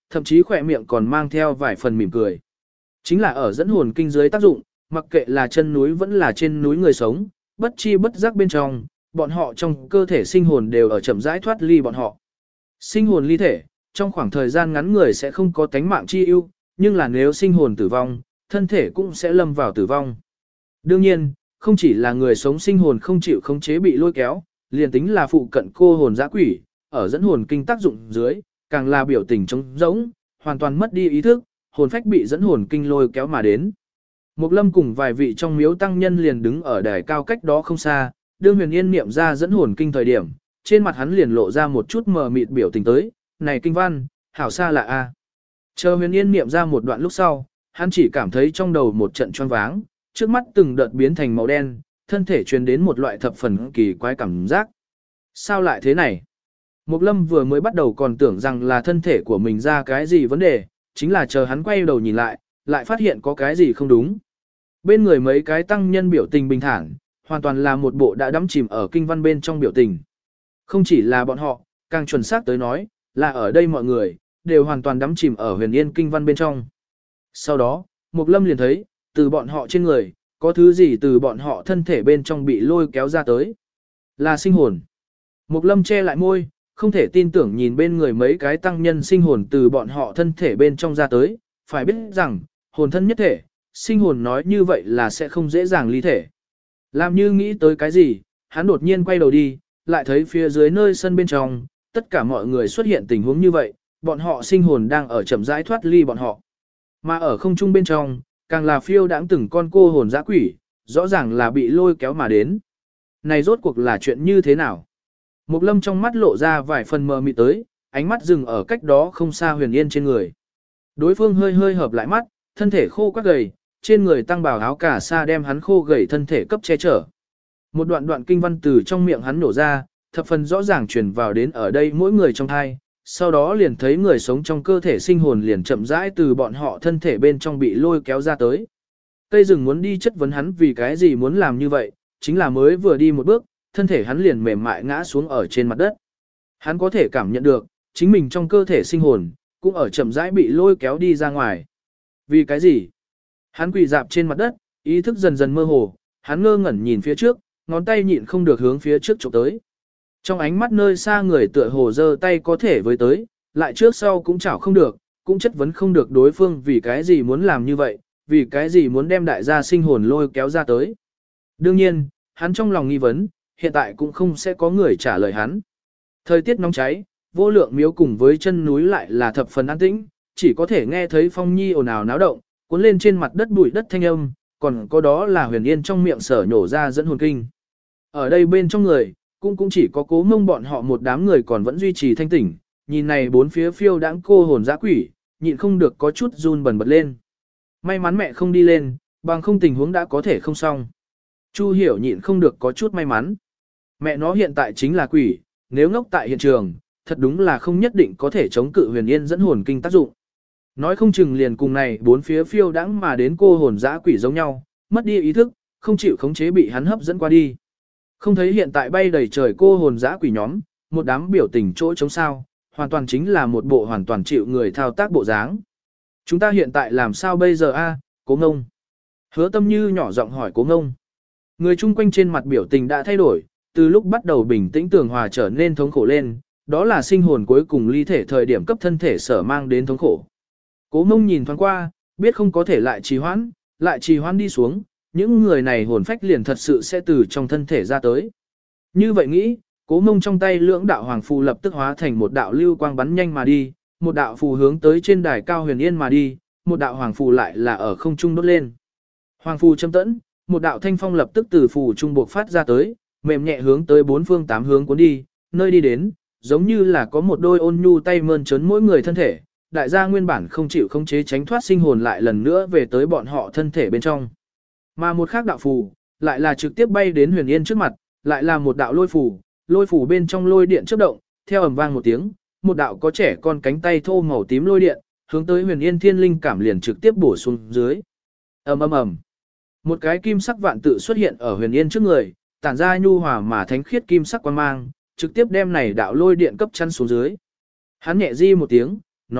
thậm chí khỏe miệng còn mang theo vài phần mỉm cười. Chính là ở dẫn hồn kinh dưới tác dụng, mặc kệ là chân núi vẫn là trên núi người sống, bất chi bất giác bên trong, bọn họ trong cơ thể sinh hồn đều ở chậm rãi thoát ly bọn họ. Sinh hồn ly thể, trong khoảng thời gian ngắn người sẽ không có tánh mạng chi ưu, nhưng là nếu sinh hồn tử vong, thân thể cũng sẽ lâm vào tử vong. Đương nhiên, không chỉ là người sống sinh hồn không chịu khống chế bị lôi kéo, liền tính là phụ cận cô hồn dã quỷ, ở dẫn hồn kinh tác dụng dưới, càng là biểu tình trống rỗng, hoàn toàn mất đi ý thức, hồn phách bị dẫn hồn kinh lôi kéo mà đến. Mục Lâm cùng vài vị trong miếu tăng nhân liền đứng ở đài cao cách đó không xa, đương Huyền Yên niệm ra dẫn hồn kinh thời điểm, trên mặt hắn liền lộ ra một chút mờ mịt biểu tình tới, này kinh văn, hảo xa lạ a. Chờ Huyền Yên niệm ra một đoạn lúc sau, hắn chỉ cảm thấy trong đầu một trận choáng váng, trước mắt từng đợt biến thành màu đen, thân thể truyền đến một loại thập phần kỳ quái cảm giác. Sao lại thế này? Mục Lâm vừa mới bắt đầu còn tưởng rằng là thân thể của mình ra cái gì vấn đề, chính là chờ hắn quay đầu nhìn lại, lại phát hiện có cái gì không đúng. Bên người mấy cái tăng nhân biểu tình bình thản, hoàn toàn là một bộ đã đắm chìm ở kinh văn bên trong biểu tình. Không chỉ là bọn họ, càng chuẩn xác tới nói, là ở đây mọi người, đều hoàn toàn đắm chìm ở huyền yên kinh văn bên trong. Sau đó, Mục Lâm liền thấy, từ bọn họ trên người, có thứ gì từ bọn họ thân thể bên trong bị lôi kéo ra tới. Là sinh hồn. Mục Lâm che lại môi, không thể tin tưởng nhìn bên người mấy cái tăng nhân sinh hồn từ bọn họ thân thể bên trong ra tới, phải biết rằng, hồn thân nhất thể, sinh hồn nói như vậy là sẽ không dễ dàng ly thể. Làm như nghĩ tới cái gì, hắn đột nhiên quay đầu đi, lại thấy phía dưới nơi sân bên trong, tất cả mọi người xuất hiện tình huống như vậy, bọn họ sinh hồn đang ở chậm rãi thoát ly bọn họ. Mà ở không trung bên trong, càng là phiêu đãng từng con cô hồn dã quỷ, rõ ràng là bị lôi kéo mà đến. Này rốt cuộc là chuyện như thế nào? Mục Lâm trong mắt lộ ra vài phần mờ mịt tới, ánh mắt dừng ở cách đó không xa Huyền Yên trên người. Đối phương hơi hơi hợp lại mắt, thân thể khô quắc gầy, trên người tăng bào áo cả sa đem hắn khô gầy thân thể cấp che chở. Một đoạn đoạn kinh văn từ trong miệng hắn nổ ra, thập phần rõ ràng truyền vào đến ở đây mỗi người trong thai, sau đó liền thấy người sống trong cơ thể sinh hồn liền chậm rãi từ bọn họ thân thể bên trong bị lôi kéo ra tới. Cây rừng muốn đi chất vấn hắn vì cái gì muốn làm như vậy, chính là mới vừa đi một bước, thân thể hắn liền mềm mại ngã xuống ở trên mặt đất. Hắn có thể cảm nhận được, chính mình trong cơ thể sinh hồn, cũng ở chậm rãi bị lôi kéo đi ra ngoài. Vì cái gì? Hắn quỳ dạp trên mặt đất, ý thức dần dần mơ hồ, hắn ngơ ngẩn nhìn phía trước, ngón tay nhịn không được hướng phía trước chụp tới. Trong ánh mắt nơi xa người tựa hồ giơ tay có thể với tới, lại trước sau cũng chảo không được, cũng chất vấn không được đối phương vì cái gì muốn làm như vậy, vì cái gì muốn đem đại gia sinh hồn lôi kéo ra tới. Đương nhiên, hắn trong lòng nghi vấn, hiện tại cũng không sẽ có người trả lời hắn. Thời tiết nóng cháy, vô lượng miếu cùng với chân núi lại là thập phần an tĩnh, chỉ có thể nghe thấy phong nhi ồn ào náo động, cuốn lên trên mặt đất bụi đất thanh âm, còn có đó là huyền yên trong miệng sở nhổ ra dẫn hồn kinh. Ở đây bên trong người, cũng cũng chỉ có Cố Mông bọn họ một đám người còn vẫn duy trì thanh tỉnh, nhìn này bốn phía phiêu đãng cô hồn dã quỷ, nhịn không được có chút run bần bật lên. May mắn mẹ không đi lên, bằng không tình huống đã có thể không xong. Chu Hiểu nhịn không được có chút may mắn. Mẹ nó hiện tại chính là quỷ, nếu ngốc tại hiện trường, thật đúng là không nhất định có thể chống cự huyền yên dẫn hồn kinh tác dụng. Nói không chừng liền cùng này bốn phía phiêu đãng mà đến cô hồn dã quỷ giống nhau, mất đi ý thức, không chịu khống chế bị hắn hấp dẫn qua đi. Không thấy hiện tại bay đầy trời cô hồn dã quỷ nhóm, một đám biểu tình chỗ chống sao, hoàn toàn chính là một bộ hoàn toàn chịu người thao tác bộ dáng. Chúng ta hiện tại làm sao bây giờ a, Cố Ngông? Hứa Tâm Như nhỏ giọng hỏi Cố Ngông. Người chung quanh trên mặt biểu tình đã thay đổi, từ lúc bắt đầu bình tĩnh tường hòa trở nên thống khổ lên, đó là sinh hồn cuối cùng ly thể thời điểm cấp thân thể sở mang đến thống khổ. Cố Mông nhìn thoáng qua, biết không có thể lại trì hoãn, lại trì hoãn đi xuống, những người này hồn phách liền thật sự sẽ từ trong thân thể ra tới. Như vậy nghĩ, Cố Mông trong tay lưỡng đạo hoàng phù lập tức hóa thành một đạo lưu quang bắn nhanh mà đi, một đạo phù hướng tới trên đài cao huyền yên mà đi, một đạo hoàng phù lại là ở không trung đốt lên. Hoàng phù châm tẫn, một đạo thanh phong lập tức từ phù trung buộc phát ra tới, mềm nhẹ hướng tới bốn phương tám hướng cuốn đi, nơi đi đến, giống như là có một đôi ôn nhu tay mơn trớn mỗi người thân thể, đại gia nguyên bản không chịu khống chế tránh thoát sinh hồn lại lần nữa về tới bọn họ thân thể bên trong. Mà một khác đạo phù, lại là trực tiếp bay đến huyền yên trước mặt, lại là một đạo lôi phù, lôi phù bên trong lôi điện chớp động, theo ầm vang một tiếng, một đạo có trẻ con cánh tay thô màu tím lôi điện, hướng tới huyền yên thiên linh cảm liền trực tiếp bổ xuống dưới. Ầm ầm ầm. Một cái kim sắc vạn tự xuất hiện ở huyền yên trước người, tản ra nhu hòa mà thánh khiết kim sắc quang mang, trực tiếp đem này đạo lôi điện cấp chăn xuống dưới. Hắn nhẹ di một tiếng, nói,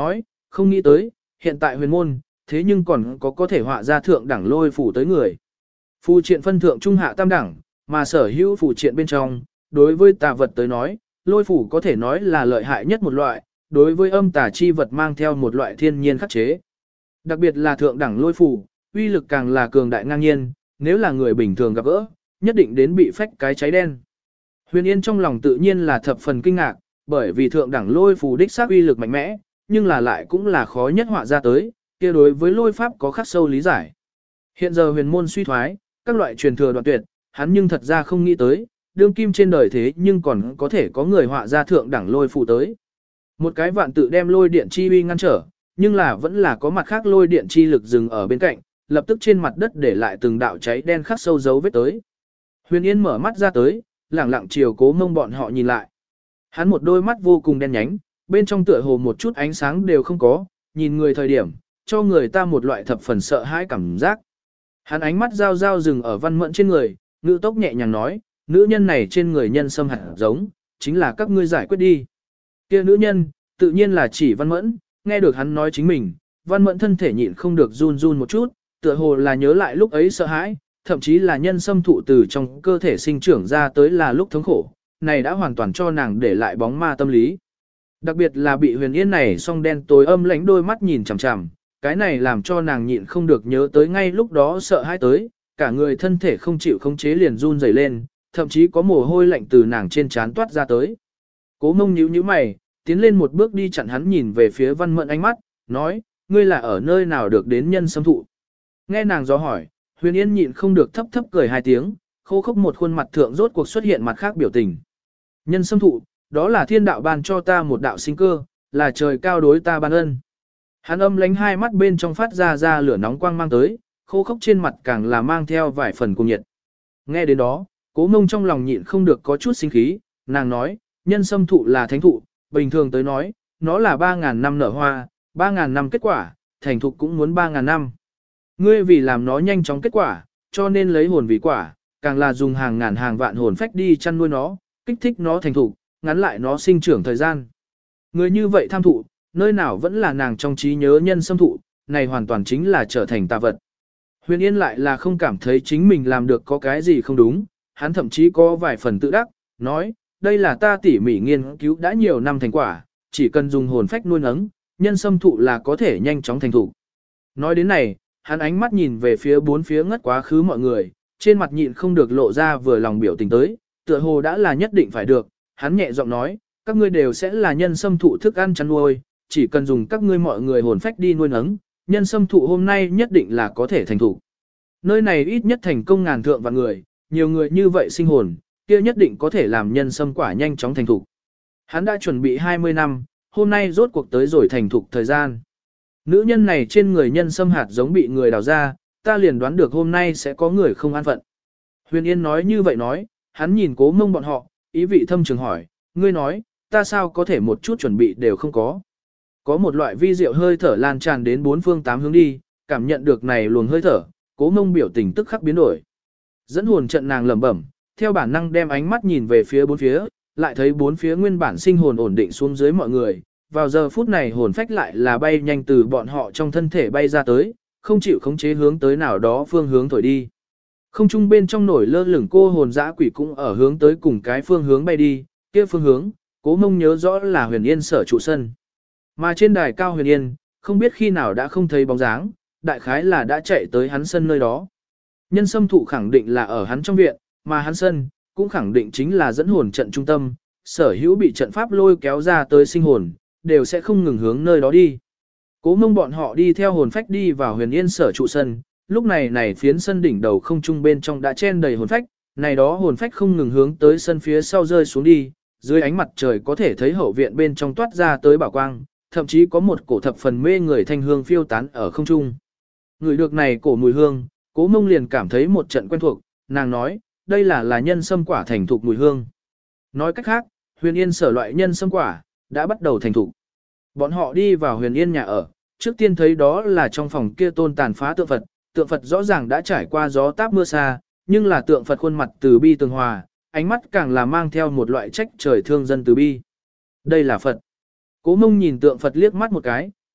không nghĩ tới, hiện tại huyền môn, thế nhưng còn có có thể họa ra thượng đẳng lôi phủ tới người. Phù triện phân thượng trung hạ tam đẳng, mà sở hữu phù triện bên trong, đối với tà vật tới nói, lôi phủ có thể nói là lợi hại nhất một loại, đối với âm tà chi vật mang theo một loại thiên nhiên khắc chế. Đặc biệt là thượng đẳng lôi phủ, uy lực càng là cường đại ngang nhiên, nếu là người bình thường gặp gỡ, nhất định đến bị phách cái cháy đen. Huyền Yên trong lòng tự nhiên là thập phần kinh ngạc, bởi vì thượng đẳng lôi phù đích xác uy lực mạnh mẽ, nhưng là lại cũng là khó nhất họa ra tới, kia đối với lôi pháp có khắc sâu lý giải. Hiện giờ huyền môn suy thoái, các loại truyền thừa đoạn tuyệt, hắn nhưng thật ra không nghĩ tới, đương kim trên đời thế nhưng còn có thể có người họa ra thượng đẳng lôi phù tới. Một cái vạn tự đem lôi điện chi uy ngăn trở, nhưng là vẫn là có mặt khác lôi điện chi lực dừng ở bên cạnh, lập tức trên mặt đất để lại từng đạo cháy đen khắc sâu dấu vết tới. Huyền Yên mở mắt ra tới, lẳng lặng chiều Cố Mông bọn họ nhìn lại. Hắn một đôi mắt vô cùng đen nhánh, bên trong tựa hồ một chút ánh sáng đều không có, nhìn người thời điểm, cho người ta một loại thập phần sợ hãi cảm giác. Hắn ánh mắt giao giao dừng ở Văn Mẫn trên người, ngữ tốc nhẹ nhàng nói, nữ nhân này trên người nhân xâm hạt giống, chính là các ngươi giải quyết đi. Kia nữ nhân, tự nhiên là chỉ Văn Mẫn, nghe được hắn nói chính mình, Văn Mẫn thân thể nhịn không được run run một chút, tựa hồ là nhớ lại lúc ấy sợ hãi, thậm chí là nhân xâm thụ từ trong cơ thể sinh trưởng ra tới là lúc thống khổ, này đã hoàn toàn cho nàng để lại bóng ma tâm lý. Đặc biệt là bị Huyền Yên này song đen tối âm lãnh đôi mắt nhìn chằm chằm, cái này làm cho nàng nhịn không được nhớ tới ngay lúc đó sợ hãi tới, cả người thân thể không chịu khống chế liền run rẩy lên, thậm chí có mồ hôi lạnh từ nàng trên trán toát ra tới. Cố Mông nhíu nhíu mày, tiến lên một bước đi chặn hắn nhìn về phía Văn Mẫn ánh mắt, nói, ngươi là ở nơi nào được đến nhân xâm thụ. Nghe nàng do hỏi, Huyền Yên nhịn không được thấp thấp cười hai tiếng, khô khốc một khuôn mặt thượng rốt cuộc xuất hiện mặt khác biểu tình. Nhân xâm thụ, đó là thiên đạo ban cho ta một đạo sinh cơ, là trời cao đối ta ban ân. Hắn âm lánh hai mắt bên trong phát ra ra lửa nóng quang mang tới, khô khốc trên mặt càng là mang theo vài phần cùng nhiệt. Nghe đến đó, Cố Mông trong lòng nhịn không được có chút sinh khí, nàng nói, nhân xâm thụ là thánh thụ, bình thường tới nói, nó là ba ngàn năm nở hoa, ba ngàn năm kết quả, thành thục cũng muốn ba ngàn năm. Ngươi vì làm nó nhanh chóng kết quả, cho nên lấy hồn vì quả, càng là dùng hàng ngàn hàng vạn hồn phách đi chăn nuôi nó, kích thích nó thành thục, ngắn lại nó sinh trưởng thời gian. Người như vậy tham thụ, nơi nào vẫn là nàng trong trí nhớ nhân xâm thụ, này hoàn toàn chính là trở thành tà vật. Huyền Yên lại là không cảm thấy chính mình làm được có cái gì không đúng, hắn thậm chí có vài phần tự đắc, nói, đây là ta tỉ mỉ nghiên cứu đã nhiều năm thành quả, chỉ cần dùng hồn phách nuôi nấng, nhân xâm thụ là có thể nhanh chóng thành thục. Nói đến này, hắn ánh mắt nhìn về phía bốn phía ngất quá khứ mọi người, trên mặt nhịn không được lộ ra vừa lòng biểu tình tới, tựa hồ đã là nhất định phải được, hắn nhẹ giọng nói, các ngươi đều sẽ là nhân xâm thụ thức ăn chăn nuôi, chỉ cần dùng các ngươi mọi người hồn phách đi nuôi nấng, nhân xâm thụ hôm nay nhất định là có thể thành thục. Nơi này ít nhất thành công ngàn thượng vạn người, nhiều người như vậy sinh hồn, kia nhất định có thể làm nhân xâm quả nhanh chóng thành thục. Hắn đã chuẩn bị hai mươi năm, hôm nay rốt cuộc tới rồi thành thục thời gian. Nữ nhân này trên người nhân xâm hạt giống bị người đào ra, ta liền đoán được hôm nay sẽ có người không an phận. Huyền Yên nói như vậy nói, hắn nhìn Cố Mông bọn họ, ý vị thâm trường hỏi, ngươi nói, ta sao có thể một chút chuẩn bị đều không có. Có một loại vi diệu hơi thở lan tràn đến bốn phương tám hướng đi, cảm nhận được này luồng hơi thở, Cố Mông biểu tình tức khắc biến đổi. Dẫn hồn trận nàng lẩm bẩm, theo bản năng đem ánh mắt nhìn về phía bốn phía, lại thấy bốn phía nguyên bản sinh hồn ổn định xuống dưới mọi người, vào giờ phút này hồn phách lại là bay nhanh từ bọn họ trong thân thể bay ra tới, không chịu khống chế hướng tới nào đó phương hướng thổi đi. Không trung bên trong nổi lơ lửng cô hồn dã quỷ cũng ở hướng tới cùng cái phương hướng bay đi, kia phương hướng, Cố Mông nhớ rõ là Huyền Yên sở trụ sân. Mà trên đài cao Huyền Yên, không biết khi nào đã không thấy bóng dáng, đại khái là đã chạy tới hắn sân nơi đó. Nhân xâm thụ khẳng định là ở hắn trong viện, mà hắn sân, cũng khẳng định chính là dẫn hồn trận trung tâm, sở hữu bị trận pháp lôi kéo ra tới sinh hồn, đều sẽ không ngừng hướng nơi đó đi. Cố Mông bọn họ đi theo hồn phách đi vào Huyền Yên sở trụ sân, lúc này này phiến sân đỉnh đầu không trung bên trong đã chen đầy hồn phách, này đó hồn phách không ngừng hướng tới sân phía sau rơi xuống đi, dưới ánh mặt trời có thể thấy hậu viện bên trong toát ra tới bảo quang, thậm chí có một cổ thập phần mê người thanh hương phiêu tán ở không trung. Người được này cổ mùi hương, Cố Mông liền cảm thấy một trận quen thuộc, nàng nói, đây là là nhân sâm quả thành thục mùi hương. Nói cách khác, Huyền Yên sở loại nhân sâm quả, đã bắt đầu thành thục. Bọn họ đi vào Huyền Yên nhà ở, trước tiên thấy đó là trong phòng kia tôn tàn phá tượng Phật, tượng Phật rõ ràng đã trải qua gió táp mưa xa, nhưng là tượng Phật khuôn mặt từ bi tường hòa, ánh mắt càng là mang theo một loại trách trời thương dân từ bi. Đây là Phật. Cố Mông nhìn tượng Phật liếc mắt một cái,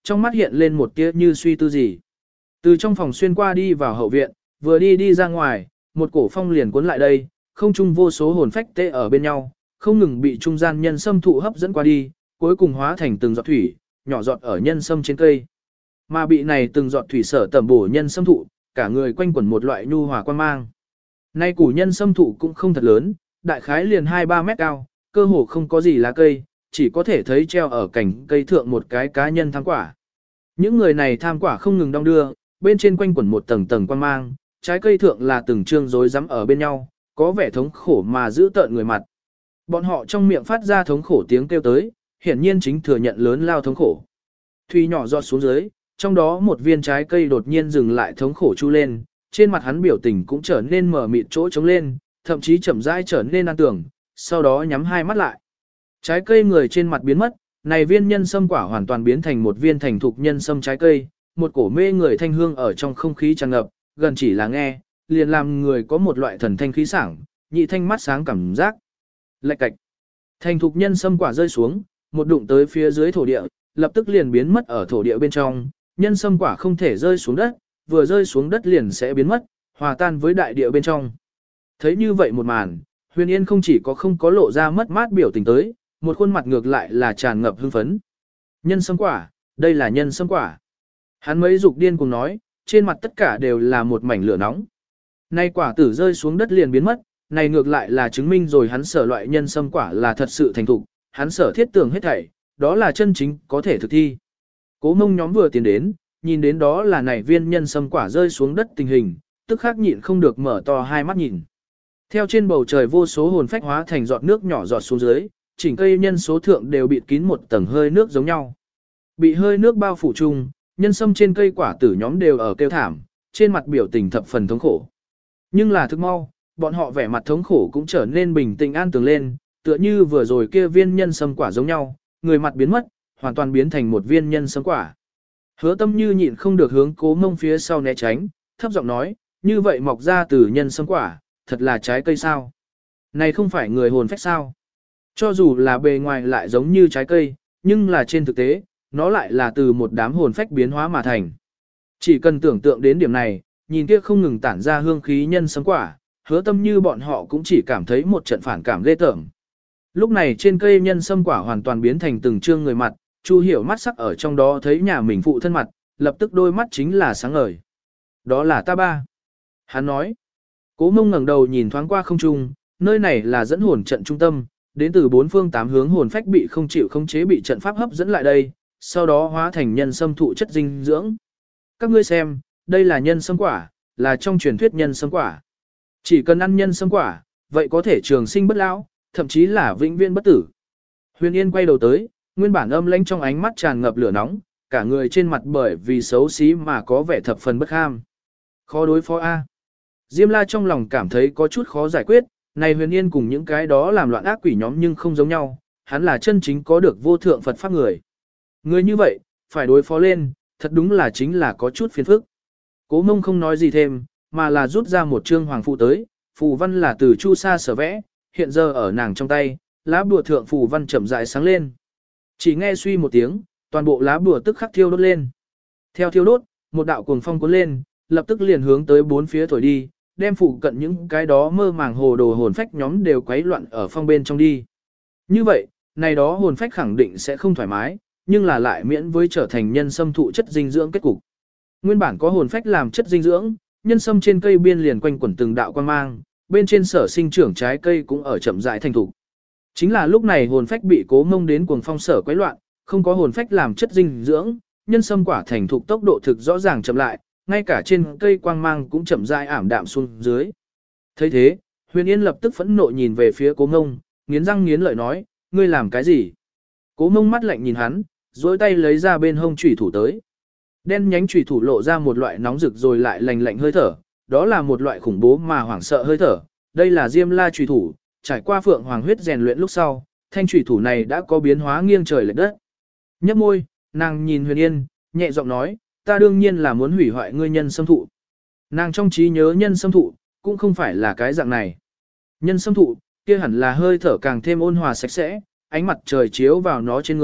trong mắt hiện lên một tia như suy tư gì. Từ trong phòng xuyên qua đi vào hậu viện, vừa đi đi ra ngoài, một cổ phong liền cuốn lại đây, không chung vô số hồn phách tê ở bên nhau, không ngừng bị trung gian nhân sâm thụ hấp dẫn qua đi, cuối cùng hóa thành từng giọt thủy, nhỏ giọt ở nhân sâm trên cây. Mà bị này từng giọt thủy sở tẩm bổ nhân sâm thụ, cả người quanh quẩn một loại nhu hòa quan mang. Nay củ nhân sâm thụ cũng không thật lớn, đại khái liền hai ba mét cao, cơ hồ không có gì lá cây, chỉ có thể thấy treo ở cành cây thượng một cái cá nhân tham quả. Những người này tham quả không ngừng đong đưa, bên trên quanh quẩn một tầng tầng quan mang, trái cây thượng là từng trương rối rắm ở bên nhau, có vẻ thống khổ mà giữ tợn người mặt. Bọn họ trong miệng phát ra thống khổ tiếng kêu tới, hiển nhiên chính thừa nhận lớn lao thống khổ. Thủy nhỏ giọt xuống dưới, trong đó một viên trái cây đột nhiên dừng lại thống khổ chu lên, trên mặt hắn biểu tình cũng trở nên mở mịt chỗ trống lên, thậm chí chậm rãi trở nên an tưởng, sau đó nhắm hai mắt lại. Trái cây người trên mặt biến mất, này viên nhân sâm quả hoàn toàn biến thành một viên thành thục nhân sâm trái cây, một cổ mê người thanh hương ở trong không khí tràn ngập, gần chỉ là nghe, liền làm người có một loại thần thanh khí sảng, nhị thanh mắt sáng cảm giác. Lạch cạch. Thành thục nhân sâm quả rơi xuống, một đụng tới phía dưới thổ địa, lập tức liền biến mất ở thổ địa bên trong, nhân sâm quả không thể rơi xuống đất, vừa rơi xuống đất liền sẽ biến mất, hòa tan với đại địa bên trong. Thấy như vậy một màn, Huyền Yên không chỉ có không có lộ ra mất mát biểu tình tới, một khuôn mặt ngược lại là tràn ngập hưng phấn. Nhân sâm quả, đây là nhân sâm quả. Hắn mấy dục điên cùng nói, trên mặt tất cả đều là một mảnh lửa nóng. Nay quả tử rơi xuống đất liền biến mất, này ngược lại là chứng minh rồi hắn sở loại nhân sâm quả là thật sự thành thục, hắn sở thiết tưởng hết thảy, đó là chân chính có thể thực thi. Cố Mông nhóm vừa tiến đến, nhìn đến đó là này viên nhân sâm quả rơi xuống đất tình hình, tức khắc nhịn không được mở to hai mắt nhìn. Theo trên bầu trời vô số hồn phách hóa thành giọt nước nhỏ giọt xuống dưới, chỉnh cây nhân số thượng đều bịt kín một tầng hơi nước giống nhau. Bị hơi nước bao phủ chung, nhân sâm trên cây quả tử nhóm đều ở kêu thảm, trên mặt biểu tình thập phần thống khổ. Nhưng là thức mau, bọn họ vẻ mặt thống khổ cũng trở nên bình tĩnh an tường lên, tựa như vừa rồi kia viên nhân sâm quả giống nhau, người mặt biến mất, hoàn toàn biến thành một viên nhân sâm quả. Hứa Tâm Như nhịn không được hướng Cố Mông phía sau né tránh, thấp giọng nói, như vậy mọc ra từ nhân sâm quả, thật là trái cây sao? Này không phải người hồn phách sao? Cho dù là bề ngoài lại giống như trái cây, nhưng là trên thực tế, nó lại là từ một đám hồn phách biến hóa mà thành. Chỉ cần tưởng tượng đến điểm này, nhìn kia không ngừng tản ra hương khí nhân sâm quả, Hứa Tâm Như bọn họ cũng chỉ cảm thấy một trận phản cảm ghê tởm. Lúc này trên cây nhân sâm quả hoàn toàn biến thành từng trương người mặt, Chu Hiểu mắt sắc ở trong đó thấy nhà mình phụ thân mặt, lập tức đôi mắt chính là sáng ngời. Đó là ta ba. Hắn nói. Cố Mông ngẩng đầu nhìn thoáng qua không trung, nơi này là dẫn hồn trận trung tâm, đến từ bốn phương tám hướng hồn phách bị không chịu không chế bị trận pháp hấp dẫn lại đây, sau đó hóa thành nhân sâm thụ chất dinh dưỡng. Các ngươi xem, đây là nhân sâm quả, là trong truyền thuyết nhân sâm quả. Chỉ cần ăn nhân sâm quả, vậy có thể trường sinh bất lão, thậm chí là vĩnh viễn bất tử. Huyền Yên quay đầu tới, nguyên bản âm lãnh trong ánh mắt tràn ngập lửa nóng, cả người trên mặt bởi vì xấu xí mà có vẻ thập phần bất ham. Khó đối phó A. Diêm La trong lòng cảm thấy có chút khó giải quyết, này Huyền Yên cùng những cái đó làm loạn ác quỷ nhóm nhưng không giống nhau, hắn là chân chính có được vô thượng Phật pháp người. Người như vậy, phải đối phó lên, thật đúng là chính là có chút phiền phức. Cố Mông không nói gì thêm, mà là rút ra một chương hoàng phụ tới, phù văn là từ Chu Sa sở vẽ, hiện giờ ở nàng trong tay, lá bùa thượng phù văn chậm rãi sáng lên. Chỉ nghe suy một tiếng, toàn bộ lá bùa tức khắc thiêu đốt lên. Theo thiêu đốt, một đạo cuồng phong cuốn lên, lập tức liền hướng tới bốn phía thổi đi, đem phụ cận những cái đó mơ màng hồ đồ hồn phách nhóm đều quấy loạn ở phong bên trong đi. Như vậy, này đó hồn phách khẳng định sẽ không thoải mái, nhưng là lại miễn với trở thành nhân sâm thụ chất dinh dưỡng kết cục. Nguyên bản có hồn phách làm chất dinh dưỡng, nhân sâm trên cây biên liền quanh quẩn từng đạo quan mang, bên trên sở sinh trưởng trái cây cũng ở chậm rãi thành thục. Chính là lúc này hồn phách bị Cố Mông đến cuồng phong sở quấy loạn, không có hồn phách làm chất dinh dưỡng, nhân sâm quả thành thục tốc độ thực rõ ràng chậm lại, ngay cả trên cây quang mang cũng chậm rãi ảm đạm xuống dưới. Thấy thế, Huyền Yên lập tức phẫn nộ nhìn về phía Cố Mông, nghiến răng nghiến lợi nói, ngươi làm cái gì? Cố Mông mắt lạnh nhìn hắn, duỗi tay lấy ra bên hông chủy thủ tới. Đen nhánh chủy thủ lộ ra một loại nóng rực rồi lại lạnh lạnh hơi thở, đó là một loại khủng bố mà hoảng sợ hơi thở. Đây là Diêm La chủy thủ, trải qua phượng hoàng huyết rèn luyện lúc sau, thanh chủy thủ này đã có biến hóa nghiêng trời lệch đất. Nhấp môi, nàng nhìn Huyền Yên, nhẹ giọng nói, ta đương nhiên là muốn hủy hoại ngươi nhân sâm thụ. Nàng trong trí nhớ nhân sâm thụ, cũng không phải là cái dạng này. Nhân sâm thụ, kia hẳn là hơi thở càng thêm ôn hòa sạch sẽ, ánh mặt trời chiếu vào nó trên người,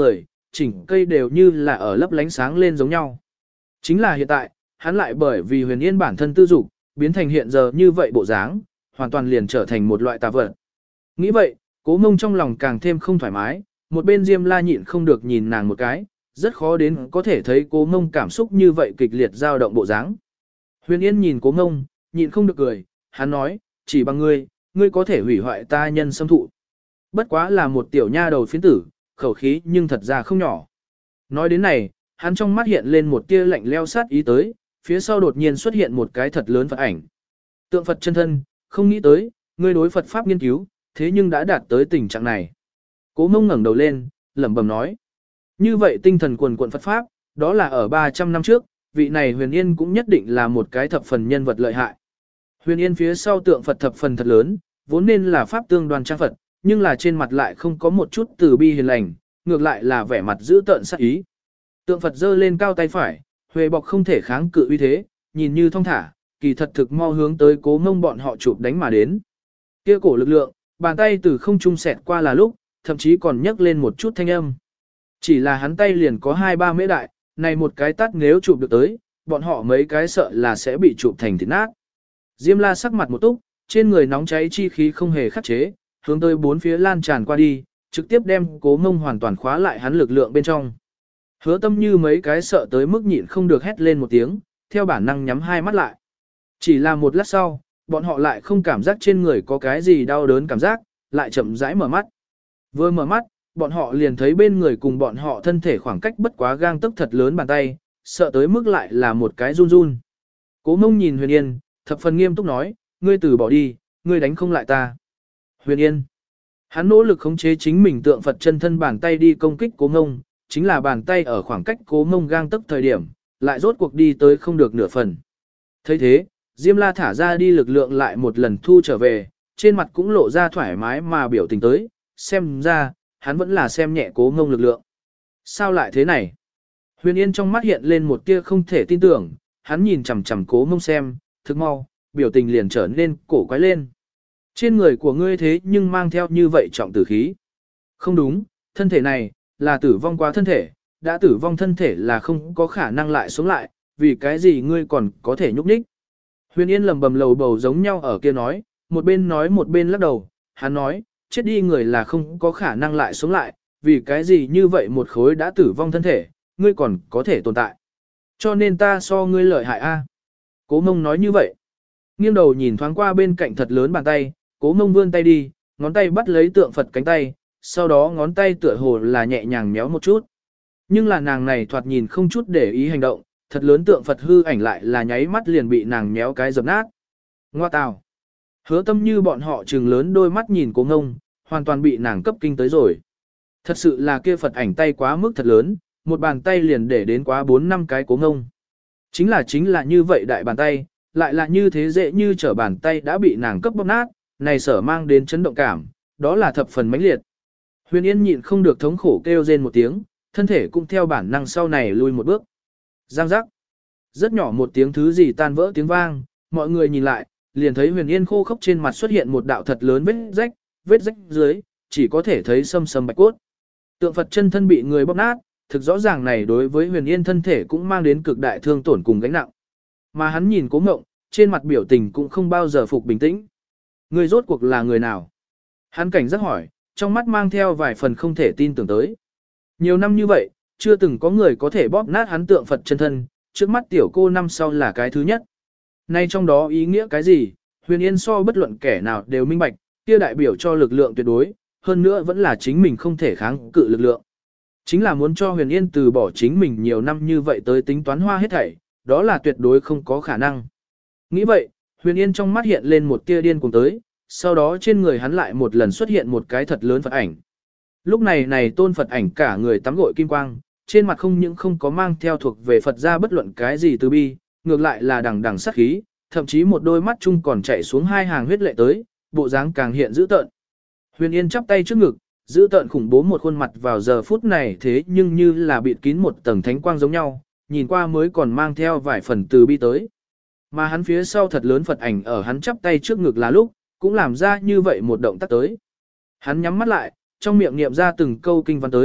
chỉnh cây đều như là ở lấp lánh sáng lên giống nhau. Chính là hiện tại, hắn lại bởi vì Huyền Yên bản thân tư dục, biến thành hiện giờ như vậy bộ dáng, hoàn toàn liền trở thành một loại tà vật. Nghĩ vậy, Cố Mông trong lòng càng thêm không thoải mái, một bên Diêm La nhịn không được nhìn nàng một cái, rất khó đến có thể thấy Cố Mông cảm xúc như vậy kịch liệt dao động bộ dáng. Huyền Yên nhìn Cố Mông, nhịn không được cười, hắn nói, chỉ bằng ngươi, ngươi có thể hủy hoại ta nhân sâm thụ. Bất quá là một tiểu nha đầu phiến tử, khẩu khí nhưng thật ra không nhỏ. Nói đến này, hắn trong mắt hiện lên một tia lạnh leo sát ý tới, phía sau đột nhiên xuất hiện một cái thật lớn Phật ảnh. Tượng Phật chân thân, không nghĩ tới, ngươi đối Phật Pháp nghiên cứu, thế nhưng đã đạt tới tình trạng này. Cố Mông ngẩng đầu lên, lẩm bẩm nói. Như vậy tinh thần quần quận Phật Pháp, đó là ở ba trăm năm trước, vị này Huyền Yên cũng nhất định là một cái thập phần nhân vật lợi hại. Huyền Yên phía sau tượng Phật thập phần thật lớn, vốn nên là Pháp tương đoan trang Phật, nhưng là trên mặt lại không có một chút từ bi hiền lành, ngược lại là vẻ mặt dữ tợn sát ý. Tượng Phật giơ lên cao tay phải, huề bọc không thể kháng cự uy thế, nhìn như thong thả, kỳ thật thực mau hướng tới Cố Mông bọn họ chụp đánh mà đến. Kia cổ lực lượng, bàn tay từ không trung xẹt qua là lúc, thậm chí còn nhấc lên một chút thanh âm. Chỉ là hắn tay liền có hai ba mễ đại, này một cái tát nếu chụp được tới, bọn họ mấy cái sợ là sẽ bị chụp thành thịt nát. Diêm La sắc mặt một túc, trên người nóng cháy chi khí không hề khắc chế, hướng tới bốn phía lan tràn qua đi, trực tiếp đem Cố Mông hoàn toàn khóa lại hắn lực lượng bên trong. Hứa Tâm như mấy cái sợ tới mức nhịn không được hét lên một tiếng, theo bản năng nhắm hai mắt lại. Chỉ là một lát sau, bọn họ lại không cảm giác trên người có cái gì đau đớn cảm giác, lại chậm rãi mở mắt. Vừa mở mắt, bọn họ liền thấy bên người cùng bọn họ thân thể khoảng cách bất quá gang tấc thật lớn bàn tay, sợ tới mức lại là một cái run run. Cố Mông nhìn Huyền Yên, thập phần nghiêm túc nói, ngươi từ bỏ đi, ngươi đánh không lại ta. Huyền Yên. Hắn nỗ lực khống chế chính mình tượng Phật chân thân bàn tay đi công kích Cố Mông, chính là bàn tay ở khoảng cách Cố Mông gang tấc thời điểm, lại rốt cuộc đi tới không được nửa phần. thấy thế, Diêm La thả ra đi lực lượng lại một lần thu trở về, trên mặt cũng lộ ra thoải mái mà biểu tình tới, xem ra, hắn vẫn là xem nhẹ Cố Mông lực lượng. Sao lại thế này? Huyền Yên trong mắt hiện lên một tia không thể tin tưởng, hắn nhìn chằm chằm Cố Mông xem, thực mau, biểu tình liền trở nên cổ quái lên. Trên người của ngươi thế nhưng mang theo như vậy trọng tử khí. Không đúng, thân thể này, là tử vong quá thân thể, đã tử vong thân thể là không có khả năng lại sống lại, vì cái gì ngươi còn có thể nhúc nhích. Huyền Yên lầm bầm lầu bầu giống nhau ở kia nói, một bên nói một bên lắc đầu, hắn nói, chết đi người là không có khả năng lại sống lại, vì cái gì như vậy một khối đã tử vong thân thể, ngươi còn có thể tồn tại. Cho nên ta so ngươi lợi hại a. Cố Mông nói như vậy. Nghiêng đầu nhìn thoáng qua bên cạnh thật lớn bàn tay, Cố Mông vươn tay đi, ngón tay bắt lấy tượng Phật cánh tay, sau đó ngón tay tựa hồ là nhẹ nhàng méo một chút. Nhưng là nàng này thoạt nhìn không chút để ý hành động, thật lớn tượng Phật hư ảnh lại là nháy mắt liền bị nàng méo cái dập nát. Ngoa tào. Hứa Tâm như bọn họ trừng lớn đôi mắt nhìn Cố Mông, hoàn toàn bị nàng cấp kinh tới rồi. Thật sự là kia Phật ảnh tay quá mức thật lớn, một bàn tay liền để đến quá bốn năm cái Cố Mông. Chính là chính là như vậy đại bàn tay, lại là như thế dễ như trở bàn tay đã bị nàng cấp bóp nát, này sở mang đến chấn động cảm, đó là thập phần mãnh liệt. Huyền Yên nhịn không được thống khổ kêu rên một tiếng, thân thể cũng theo bản năng sau này lui một bước. Giang giác. Rất nhỏ một tiếng thứ gì tan vỡ tiếng vang, mọi người nhìn lại, liền thấy Huyền Yên khô khốc trên mặt xuất hiện một đạo thật lớn vết rách, vết rách dưới, chỉ có thể thấy sâm sâm bạch cốt. Tượng Phật chân thân bị người bóp nát, thực rõ ràng này đối với Huyền Yên thân thể cũng mang đến cực đại thương tổn cùng gánh nặng. Mà hắn nhìn Cố Ngộng, trên mặt biểu tình cũng không bao giờ phục bình tĩnh. Người rốt cuộc là người nào? Hắn cảnh giác hỏi, trong mắt mang theo vài phần không thể tin tưởng tới. Nhiều năm như vậy, chưa từng có người có thể bóp nát hắn tượng Phật chân thân, trước mắt tiểu cô năm sau là cái thứ nhất. Nay trong đó ý nghĩa cái gì, Huyền Yên so bất luận kẻ nào đều minh bạch, kia đại biểu cho lực lượng tuyệt đối, hơn nữa vẫn là chính mình không thể kháng cự lực lượng. Chính là muốn cho Huyền Yên từ bỏ chính mình nhiều năm như vậy tới tính toán hoa hết thảy, đó là tuyệt đối không có khả năng. Nghĩ vậy, Huyền Yên trong mắt hiện lên một tia điên cùng tới, sau đó trên người hắn lại một lần xuất hiện một cái thật lớn Phật ảnh. Lúc này này tôn Phật ảnh cả người tắm gội kim quang, trên mặt không những không có mang theo thuộc về Phật gia bất luận cái gì từ bi, ngược lại là đằng đằng sát khí, thậm chí một đôi mắt chung còn chảy xuống hai hàng huyết lệ tới, bộ dáng càng hiện dữ tợn. Huyền Yên chắp tay trước ngực, dữ tợn khủng bố một khuôn mặt vào giờ phút này thế nhưng như là bịt kín một tầng thánh quang giống nhau, nhìn qua mới còn mang theo vài phần từ bi tới. Mà hắn phía sau thật lớn Phật ảnh ở hắn chắp tay trước ngực là lúc, cũng làm ra như vậy một động tác tới. Hắn nhắm mắt lại, trong miệng niệm ra từng câu kinh văn tới,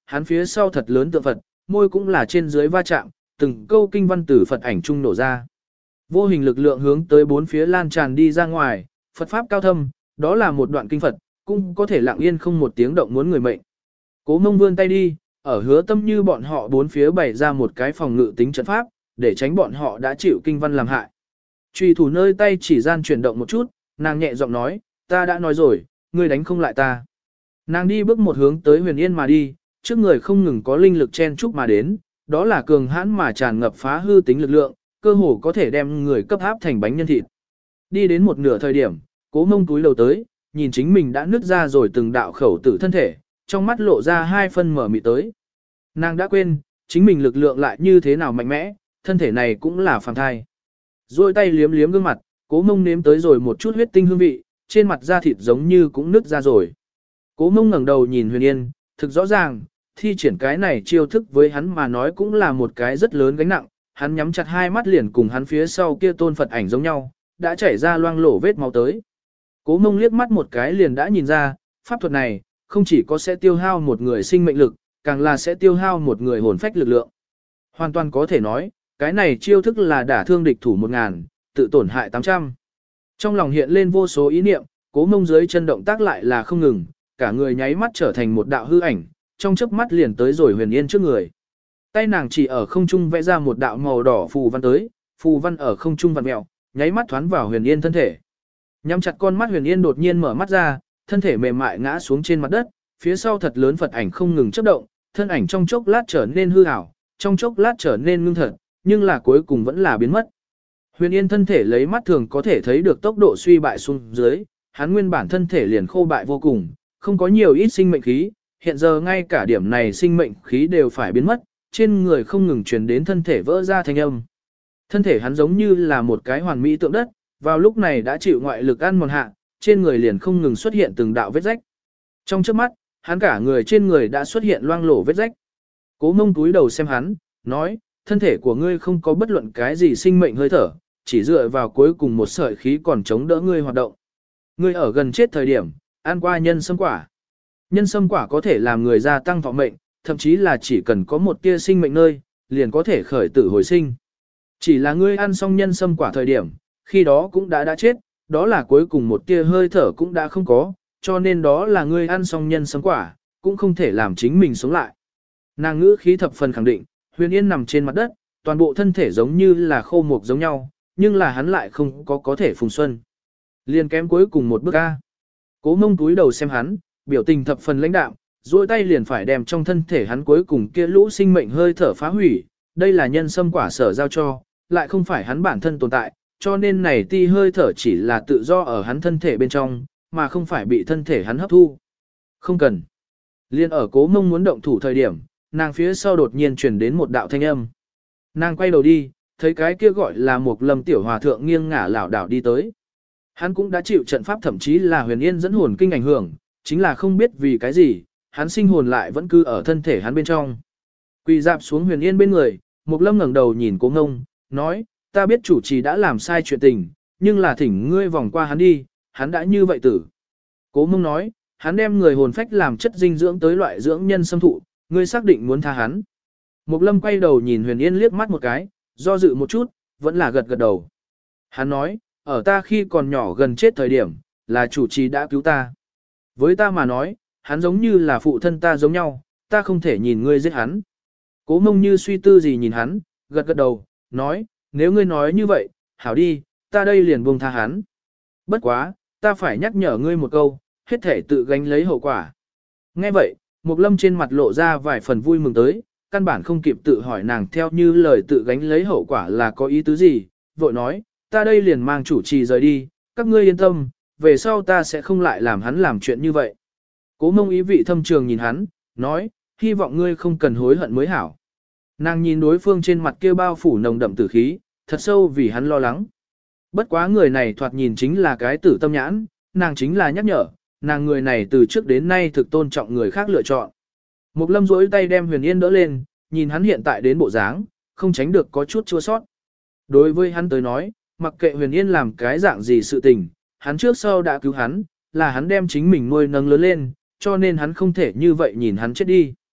hắn phía sau thật lớn tượng Phật, môi cũng là trên dưới va chạm, từng câu kinh văn từ Phật ảnh trung nổ ra. Vô hình lực lượng hướng tới bốn phía lan tràn đi ra ngoài, Phật pháp cao thâm, đó là một đoạn kinh Phật, cũng có thể lặng yên không một tiếng động muốn người mệnh. Cố Mông vươn tay đi, ở Hứa Tâm Như bọn họ bốn phía bày ra một cái phòng ngự tính trận pháp, để tránh bọn họ đã chịu kinh văn làm hại. Truy thủ nơi tay chỉ gian chuyển động một chút, nàng nhẹ giọng nói, ta đã nói rồi, ngươi đánh không lại ta. Nàng đi bước một hướng tới Huyền Yên mà đi, trước người không ngừng có linh lực chen chúc mà đến, đó là cường hãn mà tràn ngập phá hư tính lực lượng, cơ hồ có thể đem người cấp áp thành bánh nhân thịt. Đi đến một nửa thời điểm, Cố Mông túi đầu tới, nhìn chính mình đã nứt ra rồi từng đạo khẩu tử thân thể, trong mắt lộ ra hai phân mở mịt tới. Nàng đã quên, chính mình lực lượng lại như thế nào mạnh mẽ, thân thể này cũng là phàm thai. Rồi tay liếm liếm gương mặt, Cố Mông nếm tới rồi một chút huyết tinh hương vị, trên mặt da thịt giống như cũng nứt ra rồi. Cố Mông ngẩng đầu nhìn Huyền Yên, thực rõ ràng, thi triển cái này chiêu thức với hắn mà nói cũng là một cái rất lớn gánh nặng, hắn nhắm chặt hai mắt liền cùng hắn phía sau kia tôn Phật ảnh giống nhau, đã chảy ra loang lổ vết máu tới. Cố Mông liếc mắt một cái liền đã nhìn ra, pháp thuật này, không chỉ có sẽ tiêu hao một người sinh mệnh lực, càng là sẽ tiêu hao một người hồn phách lực lượng. Hoàn toàn có thể nói, cái này chiêu thức là đả thương địch thủ một ngàn, tự tổn hại tám trăm. Trong lòng hiện lên vô số ý niệm, Cố Mông dưới chân động tác lại là không ngừng, cả người nháy mắt trở thành một đạo hư ảnh, trong chớp mắt liền tới rồi Huyền Yên trước người. Tay nàng chỉ ở không trung vẽ ra một đạo màu đỏ phù văn tới, phù văn ở không trung vặn mèo, nháy mắt thoán vào Huyền Yên thân thể. Nhắm chặt con mắt Huyền Yên đột nhiên mở mắt ra, thân thể mềm mại ngã xuống trên mặt đất, phía sau thật lớn Phật ảnh không ngừng chớp động, thân ảnh trong chốc lát trở nên hư ảo, trong chốc lát trở nên ngưng thật, nhưng là cuối cùng vẫn là biến mất. Huyền Yên thân thể lấy mắt thường có thể thấy được tốc độ suy bại xuống dưới, hắn nguyên bản thân thể liền khô bại vô cùng, không có nhiều ít sinh mệnh khí, hiện giờ ngay cả điểm này sinh mệnh khí đều phải biến mất, trên người không ngừng truyền đến thân thể vỡ ra thanh âm. Thân thể hắn giống như là một cái hoàn mỹ tượng đất, vào lúc này đã chịu ngoại lực ăn mòn hạ, trên người liền không ngừng xuất hiện từng đạo vết rách. Trong trước mắt, hắn cả người trên người đã xuất hiện loang lổ vết rách. Cố Mông túi đầu xem hắn, nói, thân thể của ngươi không có bất luận cái gì sinh mệnh hơi thở, chỉ dựa vào cuối cùng một sợi khí còn chống đỡ ngươi hoạt động. Ngươi ở gần chết thời điểm, ăn qua nhân sâm quả. Nhân sâm quả có thể làm người gia tăng thọ mệnh, thậm chí là chỉ cần có một tia sinh mệnh nơi, liền có thể khởi tử hồi sinh. Chỉ là ngươi ăn xong nhân sâm quả thời điểm, khi đó cũng đã đã chết, đó là cuối cùng một tia hơi thở cũng đã không có, cho nên đó là ngươi ăn xong nhân sâm quả, cũng không thể làm chính mình sống lại. Nàng ngữ khí thập phần khẳng định, Huyền Yên nằm trên mặt đất, toàn bộ thân thể giống như là khô mục giống nhau, nhưng là hắn lại không có có thể phùng xuân. Liền kém cuối cùng một bước A. Cố Mông túi đầu xem hắn, biểu tình thập phần lãnh đạm, duỗi tay liền phải đem trong thân thể hắn cuối cùng kia lũ sinh mệnh hơi thở phá hủy, đây là nhân sâm quả sở giao cho, lại không phải hắn bản thân tồn tại, cho nên này ti hơi thở chỉ là tự do ở hắn thân thể bên trong, mà không phải bị thân thể hắn hấp thu. Không cần. Liên ở Cố Mông muốn động thủ thời điểm, nàng phía sau đột nhiên truyền đến một đạo thanh âm. Nàng quay đầu đi, thấy cái kia gọi là một Lâm tiểu hòa thượng nghiêng ngả lảo đảo đi tới. Hắn cũng đã chịu trận pháp thậm chí là Huyền Yên dẫn hồn kinh ảnh hưởng, chính là không biết vì cái gì, hắn sinh hồn lại vẫn cứ ở thân thể hắn bên trong. Quỳ dạp xuống Huyền Yên bên người, Mục Lâm ngẩng đầu nhìn Cố Mông, nói, ta biết chủ trì đã làm sai chuyện tình, nhưng là thỉnh ngươi vòng qua hắn đi, hắn đã như vậy tử. Cố Mông nói, hắn đem người hồn phách làm chất dinh dưỡng tới loại dưỡng nhân xâm thụ, ngươi xác định muốn tha hắn. Mục Lâm quay đầu nhìn Huyền Yên liếc mắt một cái, do dự một chút, vẫn là gật gật đầu. Hắn nói, ở ta khi còn nhỏ gần chết thời điểm, là chủ trì đã cứu ta. Với ta mà nói, hắn giống như là phụ thân ta giống nhau, ta không thể nhìn ngươi giết hắn. Cố Mông như suy tư gì nhìn hắn, gật gật đầu, nói, nếu ngươi nói như vậy, hảo đi, ta đây liền buông tha hắn. Bất quá, ta phải nhắc nhở ngươi một câu, hết thể tự gánh lấy hậu quả. Nghe vậy, Mục Lâm trên mặt lộ ra vài phần vui mừng tới, căn bản không kịp tự hỏi nàng theo như lời tự gánh lấy hậu quả là có ý tứ gì, vội nói, ta đây liền mang chủ trì rời đi, các ngươi yên tâm, về sau ta sẽ không lại làm hắn làm chuyện như vậy. Cố Mông ý vị thâm trường nhìn hắn, nói, hy vọng ngươi không cần hối hận mới hảo. Nàng nhìn đối phương trên mặt kia bao phủ nồng đậm tử khí, thật sâu vì hắn lo lắng. Bất quá người này thoạt nhìn chính là cái tử tâm nhãn, nàng chính là nhắc nhở, nàng người này từ trước đến nay thực tôn trọng người khác lựa chọn. Mục Lâm duỗi tay đem Huyền Yên đỡ lên, nhìn hắn hiện tại đến bộ dáng, không tránh được có chút chua sót. Đối với hắn tới nói, mặc kệ Huyền Yên làm cái dạng gì sự tình, hắn trước sau đã cứu hắn, là hắn đem chính mình nuôi nâng lớn lên, cho nên hắn không thể như vậy nhìn hắn chết đi.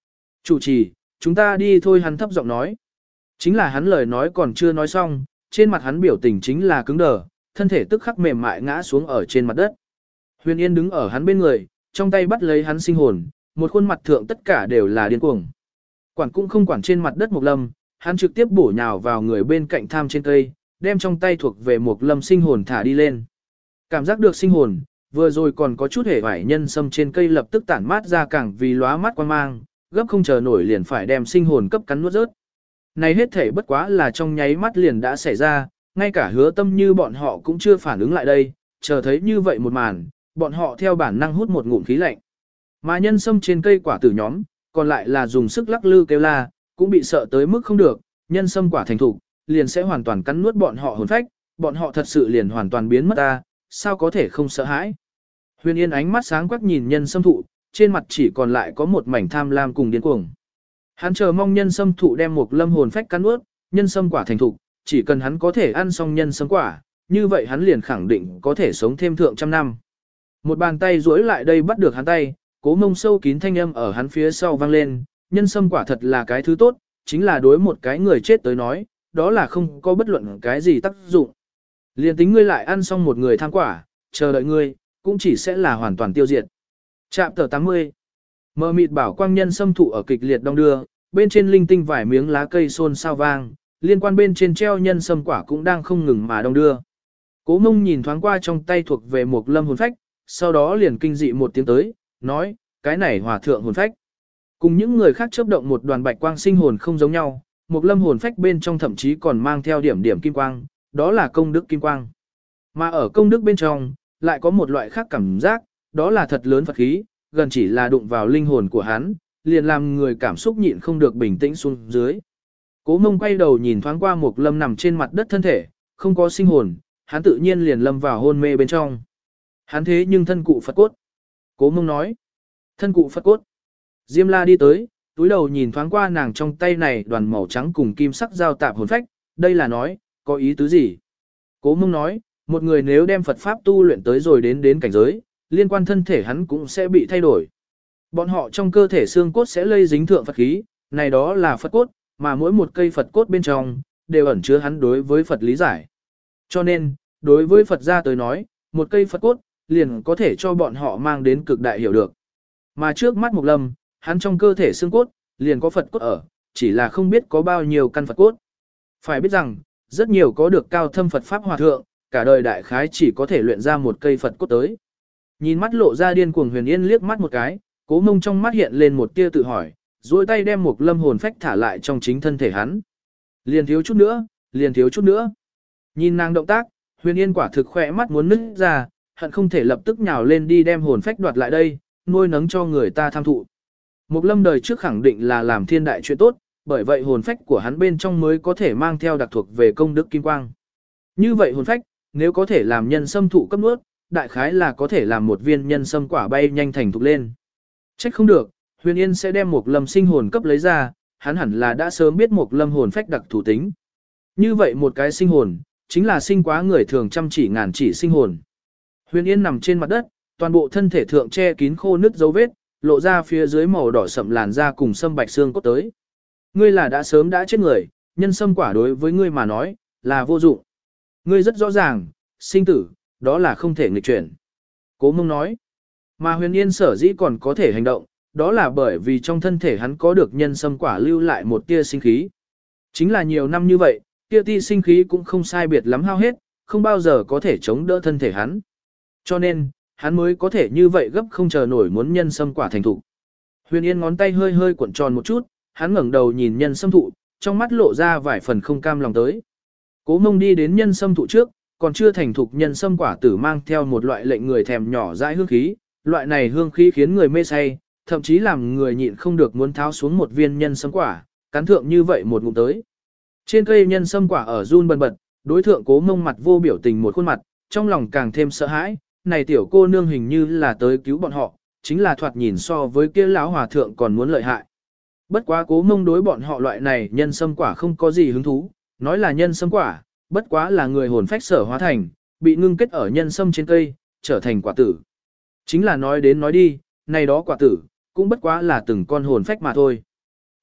Chủ trì, chúng ta đi thôi, hắn thấp giọng nói. Chính là hắn lời nói còn chưa nói xong, trên mặt hắn biểu tình chính là cứng đờ, thân thể tức khắc mềm mại ngã xuống ở trên mặt đất. Huyền Yên đứng ở hắn bên người, trong tay bắt lấy hắn sinh hồn, một khuôn mặt thượng tất cả đều là điên cuồng. Quản cũng không quản trên mặt đất Mộc Lâm, hắn trực tiếp bổ nhào vào người bên cạnh tham trên cây, đem trong tay thuộc về Mộc Lâm sinh hồn thả đi lên. Cảm giác được sinh hồn, vừa rồi còn có chút hề vải nhân sâm trên cây lập tức tản mát ra càng vì lóa mắt quan mang, gấp không chờ nổi liền phải đem sinh hồn cấp cắn nuốt rớt. Này hết thể bất quá là trong nháy mắt liền đã xảy ra, ngay cả Hứa Tâm như bọn họ cũng chưa phản ứng lại đây, chờ thấy như vậy một màn, bọn họ theo bản năng hút một ngụm khí lạnh. Mà nhân sâm trên cây quả tử nhóm, còn lại là dùng sức lắc lư kêu la, cũng bị sợ tới mức không được, nhân sâm quả thành thục, liền sẽ hoàn toàn cắn nuốt bọn họ hồn phách, bọn họ thật sự liền hoàn toàn biến mất ta, sao có thể không sợ hãi. Huyền Yên ánh mắt sáng quắc nhìn nhân sâm thụ, trên mặt chỉ còn lại có một mảnh tham lam cùng điên cuồng. Hắn chờ mong nhân sâm thụ đem một lâm hồn phách cắn nuốt, nhân sâm quả thành thục, chỉ cần hắn có thể ăn xong nhân sâm quả, như vậy hắn liền khẳng định có thể sống thêm thượng trăm năm. Một bàn tay duỗi lại đây bắt được hắn tay, Cố Mông sâu kín thanh âm ở hắn phía sau vang lên, nhân sâm quả thật là cái thứ tốt, chính là đối một cái người chết tới nói, đó là không có bất luận cái gì tác dụng. Liền tính ngươi lại ăn xong một người tham quả, chờ đợi ngươi, cũng chỉ sẽ là hoàn toàn tiêu diệt. Trạm tờ tám mươi. Mờ mịt bảo quang nhân sâm thụ ở kịch liệt đong đưa, bên trên linh tinh vài miếng lá cây xôn xao vang, liên quan bên trên treo nhân sâm quả cũng đang không ngừng mà đong đưa. Cố Mông nhìn thoáng qua trong tay thuộc về một lâm hồn phách, sau đó liền kinh dị một tiếng tới, nói, cái này hòa thượng hồn phách. Cùng những người khác chớp động một đoàn bạch quang sinh hồn không giống nhau, một lâm hồn phách bên trong thậm chí còn mang theo điểm điểm kim quang, đó là công đức kim quang. Mà ở công đức bên trong, lại có một loại khác cảm giác, đó là thật lớn Phật khí, gần chỉ là đụng vào linh hồn của hắn, liền làm người cảm xúc nhịn không được bình tĩnh xuống dưới. Cố Mông quay đầu nhìn thoáng qua một lâm nằm trên mặt đất thân thể, không có sinh hồn, hắn tự nhiên liền lâm vào hôn mê bên trong. Hắn thế nhưng thân cụ Phật cốt. Cố Mông nói, thân cụ Phật cốt. Diêm La đi tới, túi đầu nhìn thoáng qua nàng trong tay này đoàn màu trắng cùng kim sắc giao tạp hồn phách, đây là nói, có ý tứ gì? Cố Mông nói, một người nếu đem Phật Pháp tu luyện tới rồi đến đến cảnh giới, liên quan thân thể hắn cũng sẽ bị thay đổi. Bọn họ trong cơ thể xương cốt sẽ lây dính thượng Phật khí, này đó là Phật cốt, mà mỗi một cây Phật cốt bên trong, đều ẩn chứa hắn đối với Phật lý giải. Cho nên, đối với Phật gia tới nói, một cây Phật cốt, liền có thể cho bọn họ mang đến cực đại hiểu được. Mà trước mắt Mộc Lâm, hắn trong cơ thể xương cốt, liền có Phật cốt ở, chỉ là không biết có bao nhiêu căn Phật cốt. Phải biết rằng, rất nhiều có được cao thâm Phật Pháp hòa thượng, cả đời đại khái chỉ có thể luyện ra một cây Phật cốt tới. Nhìn mắt lộ ra điên cuồng Huyền Yên liếc mắt một cái, Cố Mông trong mắt hiện lên một tia tự hỏi, duỗi tay đem Mộc Lâm hồn phách thả lại trong chính thân thể hắn. Liền thiếu chút nữa, liền thiếu chút nữa. Nhìn nàng động tác, Huyền Yên quả thực khỏe mắt muốn nứt ra, hận không thể lập tức nhào lên đi đem hồn phách đoạt lại đây, nuôi nấng cho người ta tham thụ. Mộc Lâm đời trước khẳng định là làm thiên đại chuyện tốt, bởi vậy hồn phách của hắn bên trong mới có thể mang theo đặc thuộc về công đức kim quang. Như vậy hồn phách, nếu có thể làm nhân sâm thụ cấp nuốt, đại khái là có thể làm một viên nhân sâm quả bay nhanh thành thục lên. Trách không được, Huyền Yên sẽ đem Mộc Lâm sinh hồn cấp lấy ra, hắn hẳn là đã sớm biết Mộc Lâm hồn phách đặc thủ tính. Như vậy một cái sinh hồn, chính là sinh quá người thường trăm chỉ ngàn chỉ sinh hồn. Huyền Yên nằm trên mặt đất, toàn bộ thân thể thượng che kín khô nứt dấu vết, lộ ra phía dưới màu đỏ sậm làn da cùng sâm bạch xương cốt tới. Ngươi là đã sớm đã chết người, nhân sâm quả đối với ngươi mà nói, là vô dụng. Ngươi rất rõ ràng, sinh tử, đó là không thể nghịch chuyển. Cố Mông nói, mà Huyền Yên sở dĩ còn có thể hành động, đó là bởi vì trong thân thể hắn có được nhân sâm quả lưu lại một tia sinh khí. Chính là nhiều năm như vậy, tia ti sinh khí cũng không sai biệt lắm hao hết, không bao giờ có thể chống đỡ thân thể hắn. Cho nên, hắn mới có thể như vậy gấp không chờ nổi muốn nhân sâm quả thành thụ. Huyền Yên ngón tay hơi hơi cuộn tròn một chút, hắn ngẩng đầu nhìn nhân sâm thụ, trong mắt lộ ra vài phần không cam lòng tới. Cố Mông đi đến nhân sâm thụ trước, còn chưa thành thục nhân sâm quả tử mang theo một loại lệnh người thèm nhỏ dãi hương khí, loại này hương khí khiến người mê say, thậm chí làm người nhịn không được muốn tháo xuống một viên nhân sâm quả, cắn thượng như vậy một ngụm tới. Trên cây nhân sâm quả ở run bần bật, đối thượng Cố Mông mặt vô biểu tình một khuôn mặt, trong lòng càng thêm sợ hãi, này tiểu cô nương hình như là tới cứu bọn họ, chính là thoạt nhìn so với kia lão hòa thượng còn muốn lợi hại. Bất quá Cố Mông đối bọn họ loại này nhân sâm quả không có gì hứng thú, nói là nhân sâm quả, bất quá là người hồn phách sở hóa thành, bị ngưng kết ở nhân sâm trên cây, trở thành quả tử. Chính là nói đến nói đi, này đó quả tử, cũng bất quá là từng con hồn phách mà thôi.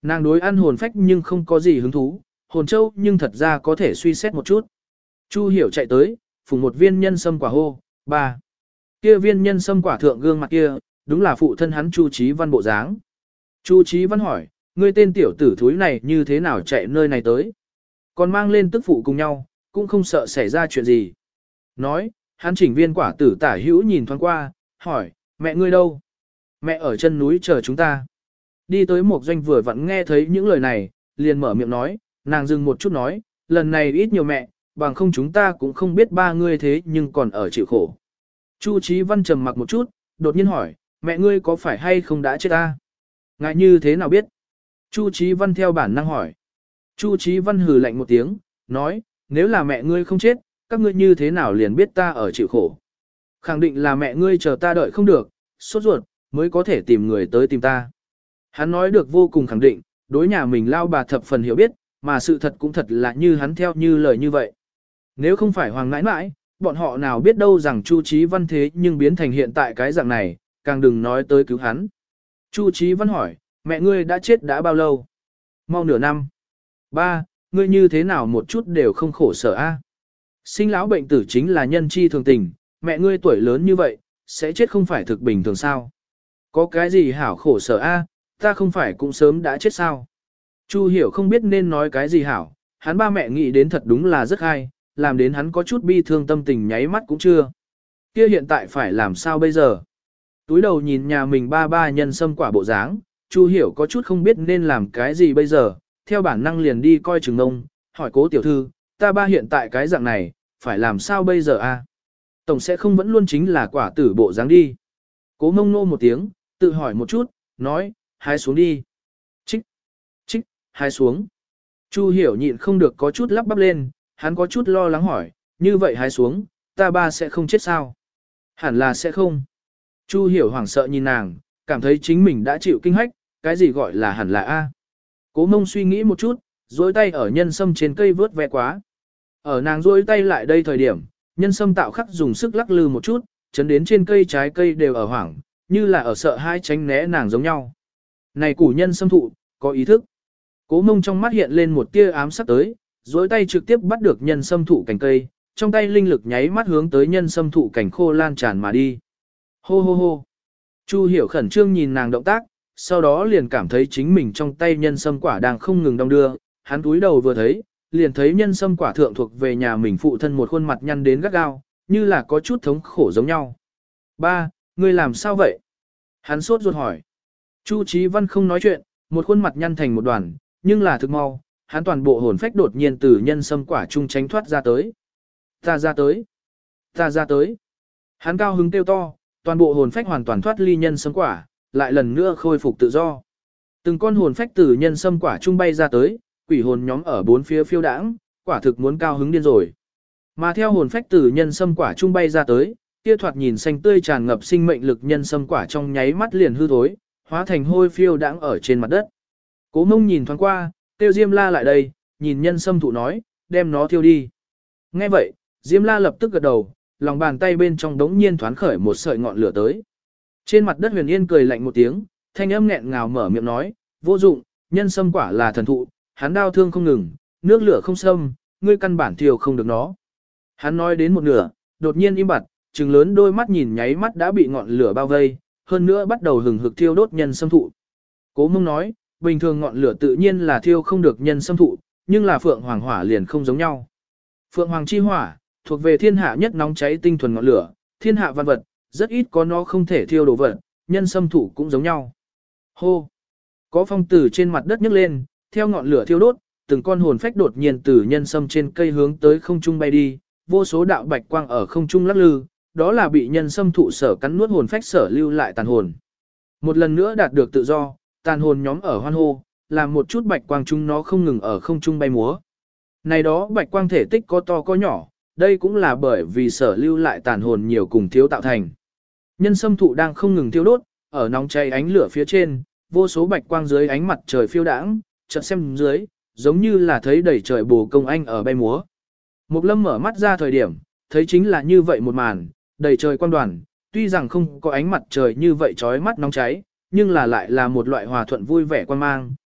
Nàng đối ăn hồn phách nhưng không có gì hứng thú, hồn châu nhưng thật ra có thể suy xét một chút. Chu Hiểu chạy tới, phùng một viên nhân sâm quả hô, ba. Kia viên nhân sâm quả thượng gương mặt kia, đúng là phụ thân hắn Chu Chí Văn bộ dáng. Chu Chí Văn hỏi, ngươi tên tiểu tử thúi này như thế nào chạy nơi này tới? Còn mang lên tức phụ cùng nhau, cũng không sợ xảy ra chuyện gì. Nói, hắn chỉnh viên quả tử tả hữu nhìn thoáng qua, hỏi, mẹ ngươi đâu? Mẹ ở chân núi chờ chúng ta. Đi tới một doanh vừa vặn nghe thấy những lời này, liền mở miệng nói, nàng dừng một chút nói, lần này ít nhiều mẹ, bằng không chúng ta cũng không biết ba ngươi thế nhưng còn ở chịu khổ. Chu Chí Văn trầm mặc một chút, đột nhiên hỏi, mẹ ngươi có phải hay không đã chết ta? Ngại như thế nào biết? Chu Chí Văn theo bản năng hỏi. Chu Chí Văn hừ lạnh một tiếng, nói, nếu là mẹ ngươi không chết, các ngươi như thế nào liền biết ta ở chịu khổ? Khẳng định là mẹ ngươi chờ ta đợi không được, sốt ruột, mới có thể tìm người tới tìm ta. Hắn nói được vô cùng khẳng định, đối nhà mình lao bà thập phần hiểu biết, mà sự thật cũng thật là như hắn theo như lời như vậy. Nếu không phải Hoàng nãi nãi, bọn họ nào biết đâu rằng Chu Chí Văn thế nhưng biến thành hiện tại cái dạng này, càng đừng nói tới cứu hắn. Chu Chí Văn hỏi, mẹ ngươi đã chết đã bao lâu? Mau nửa năm. Ba, ngươi như thế nào một chút đều không khổ sở a? Sinh lão bệnh tử chính là nhân chi thường tình, mẹ ngươi tuổi lớn như vậy, sẽ chết không phải thực bình thường sao? Có cái gì hảo khổ sở a? Ta không phải cũng sớm đã chết sao? Chu Hiểu không biết nên nói cái gì hảo, hắn ba mẹ nghĩ đến thật đúng là rất hay, làm đến hắn có chút bi thương tâm tình nháy mắt cũng chưa. Kia hiện tại phải làm sao bây giờ? Túi đầu nhìn nhà mình ba ba nhân sâm quả bộ dáng, Chu Hiểu có chút không biết nên làm cái gì bây giờ, theo bản năng liền đi coi chừng ông, hỏi Cố tiểu thư, ta ba hiện tại cái dạng này, phải làm sao bây giờ a? Tổng sẽ không vẫn luôn chính là quả tử bộ dáng đi. Cố Mông nô một tiếng, tự hỏi một chút, nói, hái xuống đi. Trích, trích, hái xuống. Chu Hiểu nhịn không được có chút lắp bắp lên, hắn có chút lo lắng hỏi, như vậy hái xuống, ta ba sẽ không chết sao? Hẳn là sẽ không. Chu Hiểu hoảng sợ nhìn nàng, cảm thấy chính mình đã chịu kinh hách, cái gì gọi là hẳn là A. Cố Mông suy nghĩ một chút, duỗi tay ở nhân sâm trên cây vớt ve quá. Ở nàng duỗi tay lại đây thời điểm, nhân sâm tạo khắc dùng sức lắc lư một chút, chấn đến trên cây trái cây đều ở hoảng, như là ở sợ hai tránh né nàng giống nhau. Này củ nhân sâm thụ, có ý thức. Cố Mông trong mắt hiện lên một tia ám sắc tới, duỗi tay trực tiếp bắt được nhân sâm thụ cành cây, trong tay linh lực nháy mắt hướng tới nhân sâm thụ cành khô lan tràn mà đi. Hô hô hô. Chu Hiểu khẩn trương nhìn nàng động tác, sau đó liền cảm thấy chính mình trong tay nhân sâm quả đang không ngừng đong đưa, hắn cúi đầu vừa thấy, liền thấy nhân sâm quả thượng thuộc về nhà mình phụ thân một khuôn mặt nhăn đến gắt gao, như là có chút thống khổ giống nhau. Ba, ngươi làm sao vậy? Hắn sốt ruột hỏi. Chu Chí Văn không nói chuyện, một khuôn mặt nhăn thành một đoàn, nhưng là thực mau, hắn toàn bộ hồn phách đột nhiên từ nhân sâm quả trung tránh thoát ra tới. Ta ra tới. Ta ra tới. Hắn cao hứng kêu to, toàn bộ hồn phách hoàn toàn thoát ly nhân sâm quả, lại lần nữa khôi phục tự do. Từng con hồn phách từ nhân sâm quả trung bay ra tới, quỷ hồn nhóm ở bốn phía phiêu đãng, quả thực muốn cao hứng điên rồi. Mà theo hồn phách từ nhân sâm quả trung bay ra tới, kia thoạt nhìn xanh tươi tràn ngập sinh mệnh lực nhân sâm quả trong nháy mắt liền hư thối, hóa thành hôi phiêu đãng ở trên mặt đất. Cố Mông nhìn thoáng qua, tiêu Diêm La lại đây, nhìn nhân sâm thụ nói, đem nó thiêu đi. Nghe vậy, Diêm La lập tức gật đầu, lòng bàn tay bên trong đống nhiên thoáng khởi một sợi ngọn lửa tới. Trên mặt đất Huyền Yên cười lạnh một tiếng, thanh âm nghẹn ngào mở miệng nói, vô dụng, nhân sâm quả là thần thụ, hắn đau thương không ngừng, nước lửa không xâm, ngươi căn bản thiêu không được nó. Hắn nói đến một nửa, đột nhiên im bặt, trừng lớn đôi mắt nhìn nháy mắt đã bị ngọn lửa bao vây, hơn nữa bắt đầu hừng hực thiêu đốt nhân sâm thụ. Cố Mông nói, bình thường ngọn lửa tự nhiên là thiêu không được nhân sâm thụ, nhưng là phượng hoàng hỏa liền không giống nhau. Phượng hoàng chi hỏa, thuộc về thiên hạ nhất nóng cháy tinh thuần ngọn lửa, thiên hạ văn vật, rất ít có nó không thể thiêu đồ vật, nhân sâm thụ cũng giống nhau. Hô! Có phong tử trên mặt đất nhấc lên, theo ngọn lửa thiêu đốt, từng con hồn phách đột nhiên từ nhân sâm trên cây hướng tới không trung bay đi, vô số đạo bạch quang ở không trung lắc lư, đó là bị nhân sâm thụ sở cắn nuốt hồn phách sở lưu lại tàn hồn. Một lần nữa đạt được tự do, tàn hồn nhóm ở hoan hô, làm một chút bạch quang chúng nó không ngừng ở không trung bay múa. Này đó bạch quang thể tích có to có nhỏ, đây cũng là bởi vì sở lưu lại tàn hồn nhiều cùng thiếu tạo thành. Nhân sâm thụ đang không ngừng thiêu đốt, ở nóng cháy ánh lửa phía trên, vô số bạch quang dưới ánh mặt trời phiêu đãng, chợt xem dưới, giống như là thấy đầy trời bồ công anh ở bay múa. Mục Lâm mở mắt ra thời điểm, thấy chính là như vậy một màn, đầy trời quang đoàn, tuy rằng không có ánh mặt trời như vậy chói mắt nóng cháy, nhưng là lại là một loại hòa thuận vui vẻ quan mang,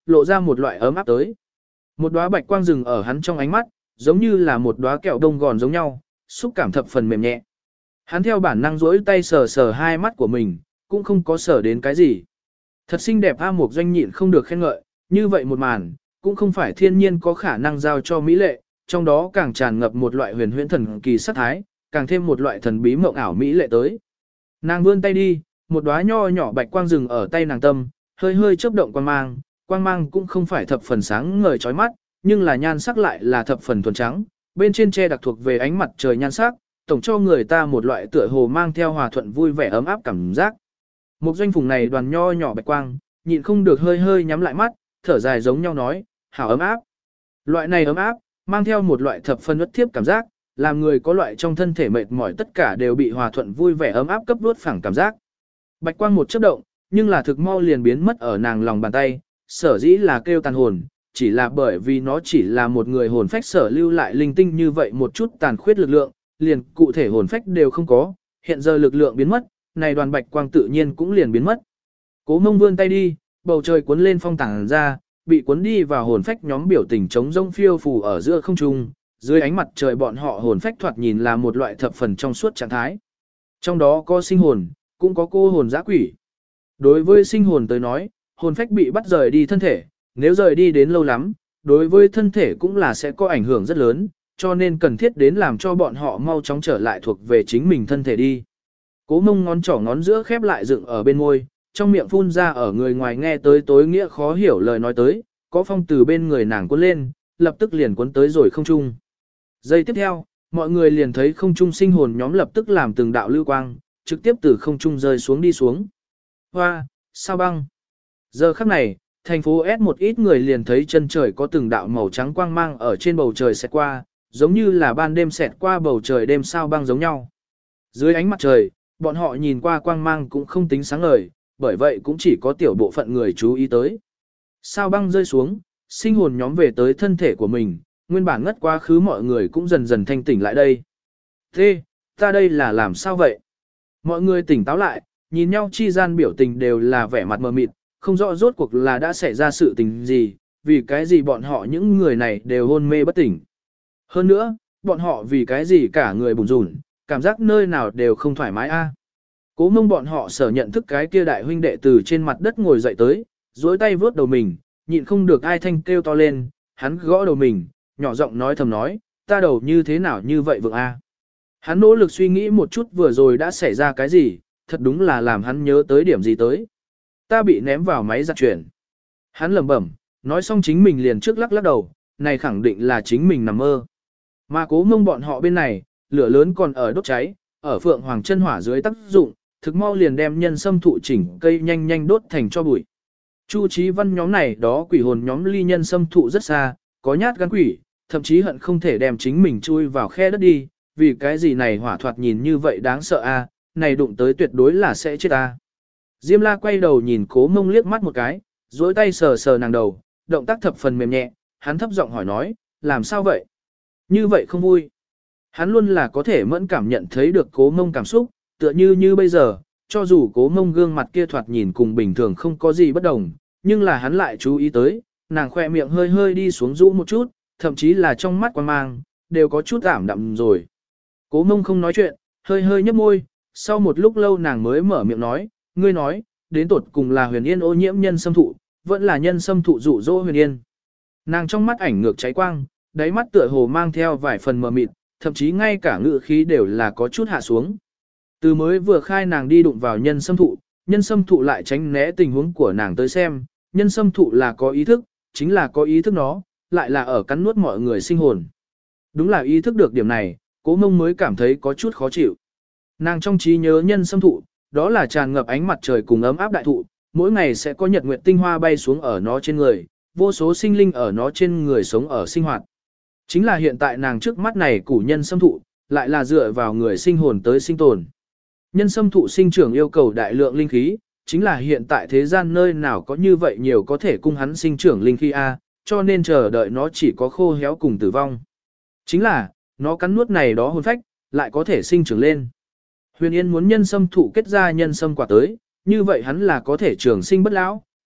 lộ ra một loại ấm áp tới. Một đóa bạch quang rừng ở hắn trong ánh mắt, giống như là một đóa kẹo đông gòn giống nhau, xúc cảm thập phần mềm nhẹ. Hắn theo bản năng duỗi tay sờ sờ hai mắt của mình, cũng không có sờ đến cái gì. Thật xinh đẹp A Mục Doanh nhịn không được khen ngợi, như vậy một màn, cũng không phải thiên nhiên có khả năng giao cho mỹ lệ, trong đó càng tràn ngập một loại huyền huyễn thần kỳ sắc thái, càng thêm một loại thần bí mộng ảo mỹ lệ tới. Nàng vươn tay đi, một đóa nho nhỏ bạch quang rừng ở tay nàng tâm, hơi hơi chớp động quang mang, quang mang cũng không phải thập phần sáng ngời chói mắt, nhưng là nhan sắc lại là thập phần thuần trắng, bên trên che đặc thuộc về ánh mặt trời nhan sắc, tổng cho người ta một loại tựa hồ mang theo hòa thuận vui vẻ ấm áp cảm giác. Một doanh phùng này đoàn nho nhỏ bạch quang, nhịn không được hơi hơi nhắm lại mắt, thở dài giống nhau nói, hảo ấm áp. Loại này ấm áp, mang theo một loại thập phân uất thiếp cảm giác, làm người có loại trong thân thể mệt mỏi tất cả đều bị hòa thuận vui vẻ ấm áp cấp đuốt phẳng cảm giác. Bạch quang một chớp động, nhưng là thực mau liền biến mất ở nàng lòng bàn tay, sở dĩ là kêu tàn hồn, chỉ là bởi vì nó chỉ là một người hồn phách sở lưu lại linh tinh như vậy một chút tàn khuyết lực lượng, liền cụ thể hồn phách đều không có, hiện giờ lực lượng biến mất, này đoàn bạch quang tự nhiên cũng liền biến mất. Cố Mông vươn tay đi, bầu trời cuốn lên phong tảng ra, bị cuốn đi vào hồn phách nhóm biểu tình trống rông phiêu phù ở giữa không trung, dưới ánh mặt trời bọn họ hồn phách thoạt nhìn là một loại thập phần trong suốt trạng thái. Trong đó có sinh hồn, cũng có cô hồn dã quỷ. Đối với sinh hồn tới nói, hồn phách bị bắt rời đi thân thể, nếu rời đi đến lâu lắm, đối với thân thể cũng là sẽ có ảnh hưởng rất lớn, cho nên cần thiết đến làm cho bọn họ mau chóng trở lại thuộc về chính mình thân thể đi. Cố Mông ngón trỏ ngón giữa khép lại dựng ở bên môi, trong miệng phun ra ở người ngoài nghe tới tối nghĩa khó hiểu lời nói tới, có phong từ bên người nàng cuốn lên, lập tức liền cuốn tới rồi không trung. Giây tiếp theo, mọi người liền thấy không trung sinh hồn nhóm lập tức làm từng đạo lưu quang, trực tiếp từ không trung rơi xuống đi xuống. Hoa, sao băng. Giờ khắc này, thành phố S một ít người liền thấy chân trời có từng đạo màu trắng quang mang ở trên bầu trời xẹt qua, giống như là ban đêm xẹt qua bầu trời đêm sao băng giống nhau. Dưới ánh mặt trời, bọn họ nhìn qua quang mang cũng không tính sáng ngời, bởi vậy cũng chỉ có tiểu bộ phận người chú ý tới. Sao băng rơi xuống, sinh hồn nhóm về tới thân thể của mình, nguyên bản ngất quá khứ mọi người cũng dần dần thanh tỉnh lại đây. Thế, ta đây là làm sao vậy? Mọi người tỉnh táo lại, nhìn nhau chi gian biểu tình đều là vẻ mặt mờ mịt, không rõ rốt cuộc là đã xảy ra sự tình gì, vì cái gì bọn họ những người này đều hôn mê bất tỉnh. Hơn nữa, bọn họ vì cái gì cả người bùn rùn, cảm giác nơi nào đều không thoải mái a. Cố Mông bọn họ sở nhận thức cái kia đại huynh đệ từ trên mặt đất ngồi dậy tới, duỗi tay vướt đầu mình, nhịn không được ai thanh kêu to lên, hắn gõ đầu mình, nhỏ giọng nói thầm nói, ta đầu như thế nào như vậy vượng a. Hắn nỗ lực suy nghĩ một chút vừa rồi đã xảy ra cái gì, thật đúng là làm hắn nhớ tới điểm gì tới. Ta bị ném vào máy giặt chuyển. Hắn lẩm bẩm, nói xong chính mình liền trước lắc lắc đầu, này khẳng định là chính mình nằm mơ. Mà Cố Mông bọn họ bên này, lửa lớn còn ở đốt cháy, ở Phượng Hoàng chân hỏa dưới tác dụng, thực mau liền đem nhân sâm thụ chỉnh cây nhanh nhanh đốt thành cho bụi. Chu Chí Văn nhóm này đó quỷ hồn nhóm ly nhân sâm thụ rất xa, có nhát gan quỷ, thậm chí hận không thể đem chính mình chui vào khe đất đi, vì cái gì này hỏa thoạt nhìn như vậy đáng sợ a, này đụng tới tuyệt đối là sẽ chết a. Diêm La quay đầu nhìn Cố Mông liếc mắt một cái, duỗi tay sờ sờ nàng đầu, động tác thập phần mềm nhẹ, hắn thấp giọng hỏi nói, làm sao vậy? Như vậy không vui. Hắn luôn là có thể mẫn cảm nhận thấy được Cố Mông cảm xúc, tựa như như bây giờ, cho dù Cố Mông gương mặt kia thoạt nhìn cùng bình thường không có gì bất đồng, nhưng là hắn lại chú ý tới, nàng khoe miệng hơi hơi đi xuống rũ một chút, thậm chí là trong mắt quan mang, đều có chút ảm đạm rồi. Cố Mông không nói chuyện, hơi hơi nhấp môi, sau một lúc lâu nàng mới mở miệng nói, ngươi nói, đến tột cùng là Huyền Yên ô nhiễm nhân sâm thụ, vẫn là nhân sâm thụ dụ dỗ Huyền Yên. Nàng trong mắt ảnh ngược cháy quang, đáy mắt tựa hồ mang theo vài phần mờ mịt, thậm chí ngay cả ngữ khí đều là có chút hạ xuống. Từ mới vừa khai nàng đi đụng vào nhân sâm thụ, nhân sâm thụ lại tránh né tình huống của nàng tới xem, nhân sâm thụ là có ý thức, chính là có ý thức nó, lại là ở cắn nuốt mọi người sinh hồn. Đúng là ý thức được điểm này, Cố Mông mới cảm thấy có chút khó chịu. Nàng trong trí nhớ nhân sâm thụ, đó là tràn ngập ánh mặt trời cùng ấm áp đại thụ, mỗi ngày sẽ có nhật nguyệt tinh hoa bay xuống ở nó trên người, vô số sinh linh ở nó trên người sống ở sinh hoạt. Chính là hiện tại nàng trước mắt này củ nhân sâm thụ, lại là dựa vào người sinh hồn tới sinh tồn. Nhân sâm thụ sinh trưởng yêu cầu đại lượng linh khí, chính là hiện tại thế gian nơi nào có như vậy nhiều có thể cung hắn sinh trưởng linh khí A, cho nên chờ đợi nó chỉ có khô héo cùng tử vong. Chính là, nó cắn nuốt này đó hồn phách, lại có thể sinh trưởng lên. Huyền Yên muốn nhân sâm thụ kết ra nhân sâm quả tới, như vậy hắn là có thể trường sinh bất lão,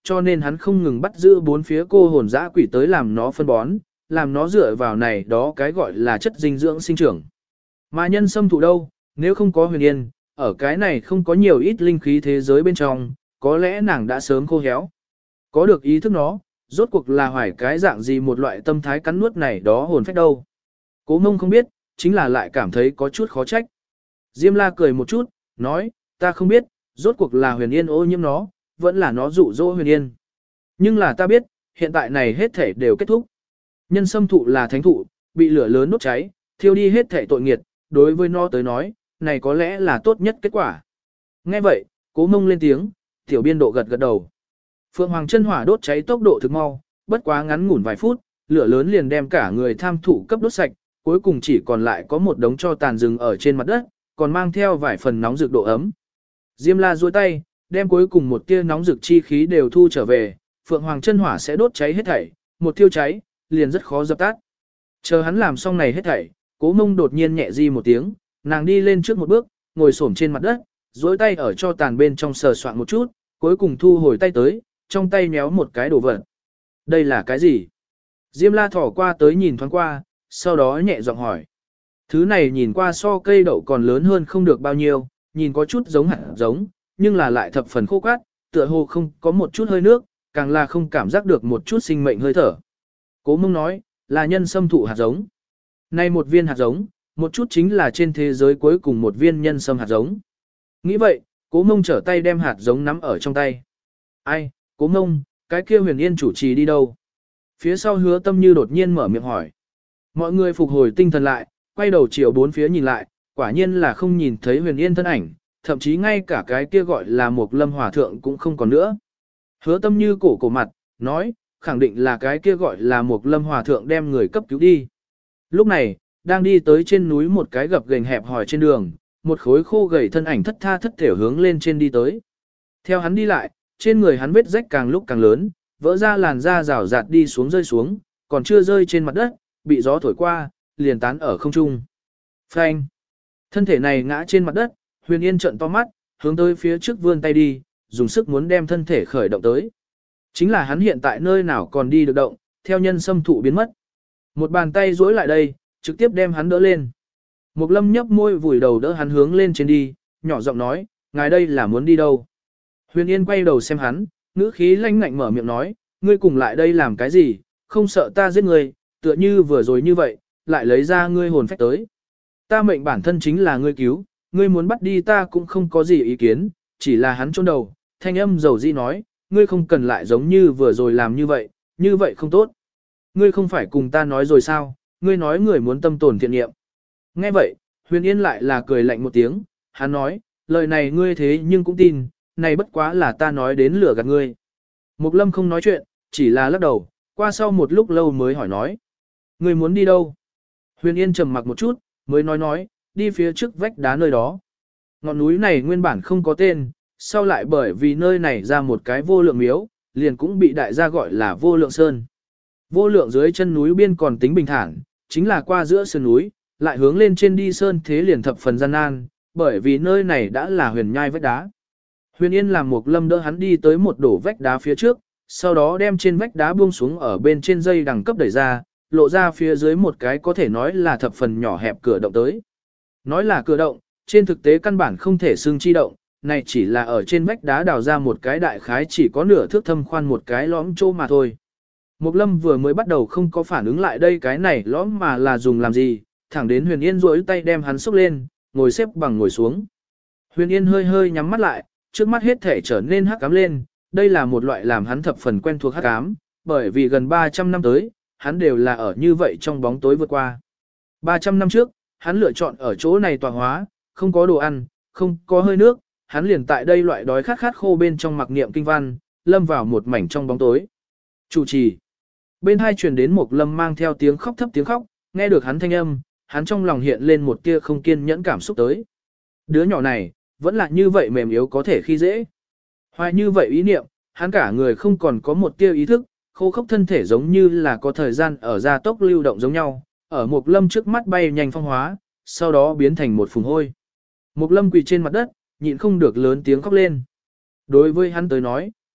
cho nên hắn không ngừng bắt giữ bốn phía cô hồn dã quỷ tới làm nó phân bón, làm nó dựa vào này đó cái gọi là chất dinh dưỡng sinh trưởng. Mà nhân sâm thụ đâu, nếu không có huyền yên, ở cái này không có nhiều ít linh khí thế giới bên trong, có lẽ nàng đã sớm khô héo. Có được ý thức nó, rốt cuộc là hoài cái dạng gì một loại tâm thái cắn nuốt này đó hồn phách đâu. Cố Mông không biết, chính là lại cảm thấy có chút khó trách. Diêm La cười một chút, nói, ta không biết, rốt cuộc là huyền yên ô nhiễm nó, vẫn là nó dụ dỗ huyền yên. Nhưng là ta biết, hiện tại này hết thể đều kết thúc. Nhân sâm thụ là thánh thụ, bị lửa lớn đốt cháy, thiêu đi hết thể tội nghiệt, đối với nó tới nói, này có lẽ là tốt nhất kết quả. Nghe vậy, Cố Mông lên tiếng, tiểu biên độ gật gật đầu. Phượng Hoàng chân hỏa đốt cháy tốc độ thực mau, bất quá ngắn ngủn vài phút, lửa lớn liền đem cả người tham thụ cấp đốt sạch, cuối cùng chỉ còn lại có một đống tro tàn rừng ở trên mặt đất, còn mang theo vài phần nóng rực độ ấm. Diêm La duỗi tay, đem cuối cùng một tia nóng rực chi khí đều thu trở về, Phượng Hoàng chân hỏa sẽ đốt cháy hết thảy, một thiêu cháy, liền rất khó dập tắt. Chờ hắn làm xong này hết thảy, Cố Mông đột nhiên nhẹ di một tiếng, nàng đi lên trước một bước, ngồi xổm trên mặt đất, duỗi tay ở cho tàn bên trong sờ soạn một chút, cuối cùng thu hồi tay tới, trong tay méo một cái đồ vật. Đây là cái gì? Diêm La thỏ qua tới nhìn thoáng qua, sau đó nhẹ giọng hỏi. Thứ này nhìn qua so cây đậu còn lớn hơn không được bao nhiêu, nhìn có chút giống hạt giống, nhưng là lại thập phần khô cát, tựa hồ không có một chút hơi nước, càng là không cảm giác được một chút sinh mệnh hơi thở. Cố Mông nói, là nhân sâm thụ hạt giống. Này một viên hạt giống, một chút chính là trên thế giới cuối cùng một viên nhân sâm hạt giống. Nghĩ vậy, Cố Mông trở tay đem hạt giống nắm ở trong tay. Ai, Cố Mông, cái kia Huyền Yên chủ trì đi đâu? Phía sau Hứa Tâm Như đột nhiên mở miệng hỏi. Mọi người phục hồi tinh thần lại, quay đầu chiều bốn phía nhìn lại, quả nhiên là không nhìn thấy Huyền Yên thân ảnh, thậm chí ngay cả cái kia gọi là một Lâm Hòa Thượng cũng không còn nữa. Hứa Tâm Như cổ cổ mặt, nói, khẳng định là cái kia gọi là một Lâm Hòa Thượng đem người cấp cứu đi. Lúc này, đang đi tới trên núi một cái gập ghềnh hẹp hòi trên đường, một khối khô gầy thân ảnh thất tha thất thểu hướng lên trên đi tới. Theo hắn đi lại, trên người hắn vết rách càng lúc càng lớn, vỡ ra làn da rào rạt đi xuống rơi xuống, còn chưa rơi trên mặt đất, bị gió thổi qua, liền tán ở không trung. Phanh! Thân thể này ngã trên mặt đất, Huyền Yên trợn to mắt, hướng tới phía trước vươn tay đi, dùng sức muốn đem thân thể khởi động tới. Chính là hắn hiện tại nơi nào còn đi được động, theo nhân sâm thụ biến mất. Một bàn tay duỗi lại đây, trực tiếp đem hắn đỡ lên. Mục Lâm nhấp môi vùi đầu đỡ hắn hướng lên trên đi, nhỏ giọng nói, ngài đây là muốn đi đâu? Huyền Yên quay đầu xem hắn, ngữ khí lanh ngạnh mở miệng nói, ngươi cùng lại đây làm cái gì, không sợ ta giết ngươi, tựa như vừa rồi như vậy, lại lấy ra ngươi hồn phách tới. Ta mệnh bản thân chính là ngươi cứu, ngươi muốn bắt đi ta cũng không có gì ý kiến, chỉ là hắn chôn đầu, thanh âm dầu di nói, ngươi không cần lại giống như vừa rồi làm như vậy, như vậy không tốt. Ngươi không phải cùng ta nói rồi sao, ngươi nói người muốn tâm tồn thiện niệm. Nghe vậy, Huyền Yên lại là cười lạnh một tiếng, hắn nói, lời này ngươi thế nhưng cũng tin, này bất quá là ta nói đến lửa gạt ngươi. Mục Lâm không nói chuyện, chỉ là lắc đầu, qua sau một lúc lâu mới hỏi nói. Ngươi muốn đi đâu? Huyền Yên trầm mặc một chút, mới nói nói, đi phía trước vách đá nơi đó. Ngọn núi này nguyên bản không có tên, sau lại bởi vì nơi này ra một cái vô lượng miếu, liền cũng bị đại gia gọi là vô lượng sơn. Vô lượng dưới chân núi biên còn tính bình thản, chính là qua giữa sườn núi, lại hướng lên trên đi sơn thế liền thập phần gian nan, bởi vì nơi này đã là huyền nhai vách đá. Huyền Yên làm Mục Lâm đỡ hắn đi tới một đổ vách đá phía trước, sau đó đem trên vách đá buông xuống ở bên trên dây đằng cấp đẩy ra, lộ ra phía dưới một cái có thể nói là thập phần nhỏ hẹp cửa động tới. Nói là cửa động, trên thực tế căn bản không thể xưng chi động, này chỉ là ở trên vách đá đào ra một cái đại khái chỉ có nửa thước thâm khoan một cái lõm chỗ mà thôi. Mục Lâm vừa mới bắt đầu không có phản ứng lại đây cái này lõm mà là dùng làm gì, thẳng đến Huyền Yên duỗi tay đem hắn xốc lên, ngồi xếp bằng ngồi xuống. Huyền Yên hơi hơi nhắm mắt lại, trước mắt hết thể trở nên hắc ám lên, đây là một loại làm hắn thập phần quen thuộc hắc ám, bởi vì gần ba trăm năm tới, hắn đều là ở như vậy trong bóng tối vượt qua. ba trăm năm trước, hắn lựa chọn ở chỗ này tọa hóa, không có đồ ăn, không có hơi nước, hắn liền tại đây loại đói khát khát khô bên trong mặc niệm kinh văn, lâm vào một mảnh trong bóng tối. Chủ trì. Bên hai truyền đến Mục Lâm mang theo tiếng khóc thấp tiếng khóc, nghe được hắn thanh âm, hắn trong lòng hiện lên một tia không kiên nhẫn cảm xúc tới. Đứa nhỏ này, vẫn là như vậy mềm yếu có thể khi dễ. Hoài như vậy ý niệm, hắn cả người không còn có một tia ý thức, khô khốc thân thể giống như là có thời gian ở gia tốc lưu động giống nhau, ở Mục Lâm trước mắt bay nhanh phong hóa, sau đó biến thành một phùng hôi. Mục Lâm quỳ trên mặt đất, nhịn không được lớn tiếng khóc lên. Đối với hắn tới nói,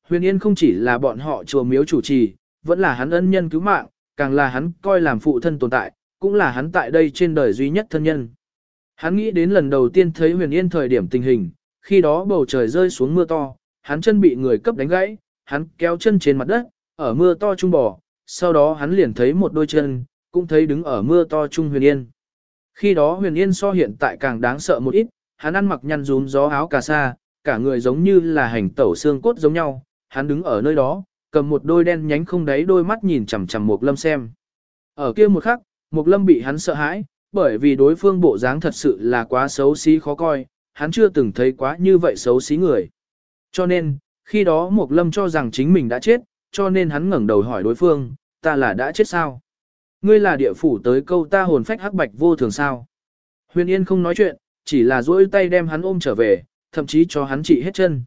Huyền Yên không chỉ là bọn họ chùa miếu chủ trì, vẫn là hắn ân nhân cứu mạng, càng là hắn coi làm phụ thân tồn tại, cũng là hắn tại đây trên đời duy nhất thân nhân. Hắn nghĩ đến lần đầu tiên thấy Huyền Yên thời điểm tình hình, khi đó bầu trời rơi xuống mưa to, hắn chân bị người cấp đánh gãy, hắn kéo chân trên mặt đất, ở mưa to trung bò, sau đó hắn liền thấy một đôi chân, cũng thấy đứng ở mưa to trung Huyền Yên. Khi đó Huyền Yên so hiện tại càng đáng sợ một ít, hắn ăn mặc nhăn rúm gió áo cà sa, cả người giống như là hành tẩu xương cốt giống nhau, hắn đứng ở nơi đó, cầm một đôi đen nhánh không đáy đôi mắt nhìn chằm chằm Mục Lâm xem. Ở kia một khắc, Mục Lâm bị hắn sợ hãi, bởi vì đối phương bộ dáng thật sự là quá xấu xí khó coi, hắn chưa từng thấy quá như vậy xấu xí người. Cho nên, khi đó Mục Lâm cho rằng chính mình đã chết, cho nên hắn ngẩng đầu hỏi đối phương, ta là đã chết sao? Ngươi là địa phủ tới câu ta hồn phách hắc bạch vô thường sao? Huyền Yên không nói chuyện, chỉ là duỗi tay đem hắn ôm trở về, thậm chí cho hắn trị hết chân.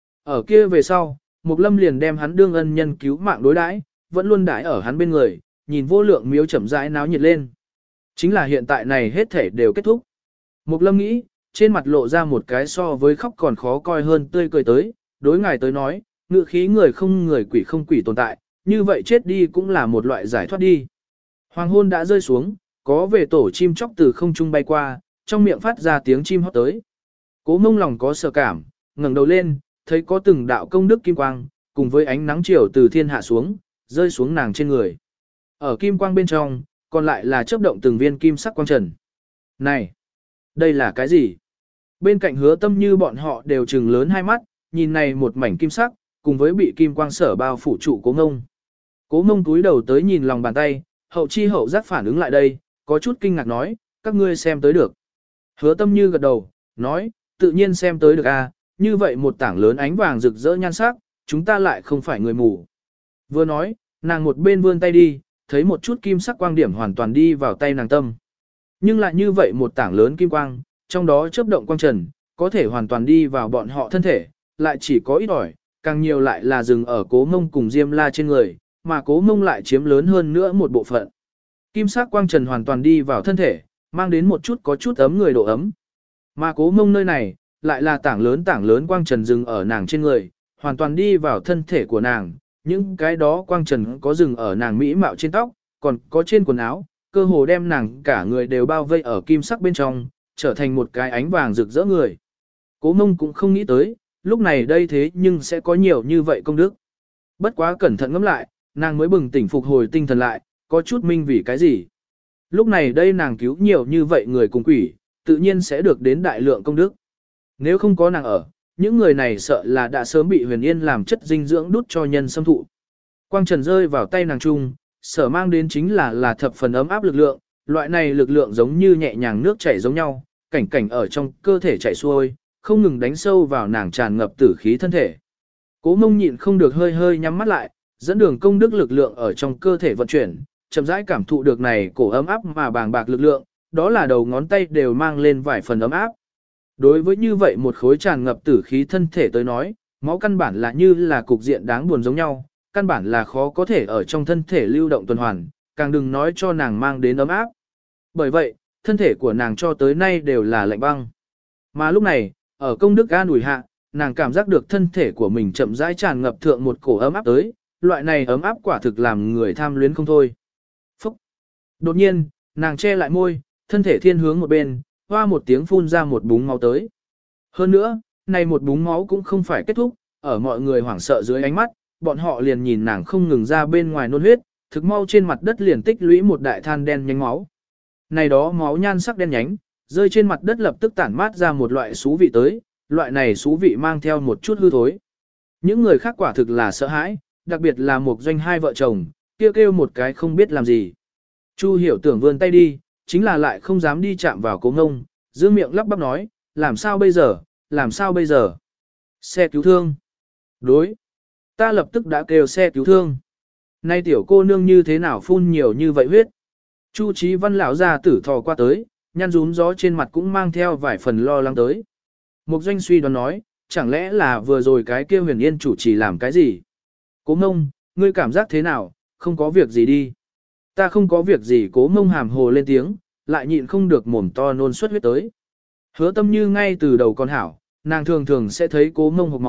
Ở kia về sau, Mục Lâm liền đem hắn đương ân nhân cứu mạng đối đãi, vẫn luôn đãi ở hắn bên người, nhìn vô lượng miếu chậm rãi náo nhiệt lên. Chính là hiện tại này hết thể đều kết thúc. Mục Lâm nghĩ, trên mặt lộ ra một cái so với khóc còn khó coi hơn tươi cười tới, đối ngài tới nói, ngự khí người không người quỷ không quỷ tồn tại, như vậy chết đi cũng là một loại giải thoát đi. Hoàng hôn đã rơi xuống, có về tổ chim chóc từ không trung bay qua, trong miệng phát ra tiếng chim hót tới. Cố Mông lòng có sợ cảm, ngẩng đầu lên, thấy có từng đạo công đức kim quang, cùng với ánh nắng chiều từ thiên hạ xuống, rơi xuống nàng trên người. Ở kim quang bên trong, còn lại là chớp động từng viên kim sắc quang trần. Này, đây là cái gì? Bên cạnh Hứa Tâm Như bọn họ đều trừng lớn hai mắt, nhìn này một mảnh kim sắc, cùng với bị kim quang sở bao phủ trụ Cố Mông. Cố Mông túi đầu tới nhìn lòng bàn tay, hậu chi hậu giác phản ứng lại đây, có chút kinh ngạc nói, các ngươi xem tới được. Hứa Tâm Như gật đầu, nói, tự nhiên xem tới được à, như vậy một tảng lớn ánh vàng rực rỡ nhan sắc, chúng ta lại không phải người mù. Vừa nói, nàng một bên vươn tay đi, thấy một chút kim sắc quang điểm hoàn toàn đi vào tay nàng tâm. Nhưng lại như vậy một tảng lớn kim quang, trong đó chớp động quang trần, có thể hoàn toàn đi vào bọn họ thân thể, lại chỉ có ít ỏi, càng nhiều lại là dừng ở Cố Mông cùng Diêm La trên người, mà Cố Mông lại chiếm lớn hơn nữa một bộ phận. Kim sắc quang trần hoàn toàn đi vào thân thể, mang đến một chút có chút ấm người độ ấm. Mà Cố Mông nơi này, lại là tảng lớn tảng lớn quang trần dừng ở nàng trên người, hoàn toàn đi vào thân thể của nàng, những cái đó quang trần có dừng ở nàng mỹ mạo trên tóc, còn có trên quần áo, cơ hồ đem nàng cả người đều bao vây ở kim sắc bên trong, trở thành một cái ánh vàng rực rỡ người. Cố Mông cũng không nghĩ tới, lúc này đây thế nhưng sẽ có nhiều như vậy công đức. Bất quá cẩn thận ngẫm lại, nàng mới bừng tỉnh phục hồi tinh thần lại, có chút minh vì cái gì. Lúc này đây nàng cứu nhiều như vậy người cùng quỷ, tự nhiên sẽ được đến đại lượng công đức. Nếu không có nàng ở, những người này sợ là đã sớm bị Huyền Yên làm chất dinh dưỡng đút cho nhân xâm thụ. Quang trần rơi vào tay nàng trung, sở mang đến chính là là thập phần ấm áp lực lượng, loại này lực lượng giống như nhẹ nhàng nước chảy giống nhau, cảnh cảnh ở trong cơ thể chảy xuôi, không ngừng đánh sâu vào nàng tràn ngập tử khí thân thể. Cố Mông nhịn không được hơi hơi nhắm mắt lại, dẫn đường công đức lực lượng ở trong cơ thể vận chuyển, chậm rãi cảm thụ được này cổ ấm áp mà bàng bạc lực lượng, đó là đầu ngón tay đều mang lên vài phần ấm áp. Đối với như vậy một khối tràn ngập tử khí thân thể tới nói, máu căn bản là như là cục diện đáng buồn giống nhau, căn bản là khó có thể ở trong thân thể lưu động tuần hoàn, càng đừng nói cho nàng mang đến ấm áp. Bởi vậy, thân thể của nàng cho tới nay đều là lạnh băng. Mà lúc này, ở công đức an ủi hạ, nàng cảm giác được thân thể của mình chậm rãi tràn ngập thượng một cổ ấm áp tới, loại này ấm áp quả thực làm người tham luyến không thôi. Phúc! Đột nhiên, nàng che lại môi, thân thể thiên hướng một bên, hoa một tiếng phun ra một búng máu tới. Hơn nữa, này một búng máu cũng không phải kết thúc, ở mọi người hoảng sợ dưới ánh mắt, bọn họ liền nhìn nàng không ngừng ra bên ngoài nôn huyết, thực mau trên mặt đất liền tích lũy một đại than đen nhánh máu. Này đó máu nhan sắc đen nhánh, rơi trên mặt đất lập tức tản mát ra một loại xú vị tới, loại này xú vị mang theo một chút hư thối. Những người khác quả thực là sợ hãi, đặc biệt là một doanh hai vợ chồng, kêu kêu một cái không biết làm gì. Chu Hiểu tưởng vươn tay đi, chính là lại không dám đi chạm vào Cố Ngông, giữ miệng lắp bắp nói, làm sao bây giờ, làm sao bây giờ? Xe cứu thương. Đối. Ta lập tức đã kêu xe cứu thương. Nay tiểu cô nương như thế nào phun nhiều như vậy huyết? Chu Chí Văn lão ra tử thò qua tới, nhăn rúm gió trên mặt cũng mang theo vài phần lo lắng tới. Mục doanh suy đoán nói, chẳng lẽ là vừa rồi cái kia Huyền Yên chủ trì làm cái gì? Cố Ngông, ngươi cảm giác thế nào, không có việc gì đi. Ta không có việc gì. Cố Ngông hàm hồ lên tiếng, lại nhịn không được mồm to nôn xuất huyết tới. Hứa Tâm Như ngay từ đầu con hảo, nàng thường thường sẽ thấy Cố Ngông hộc máu,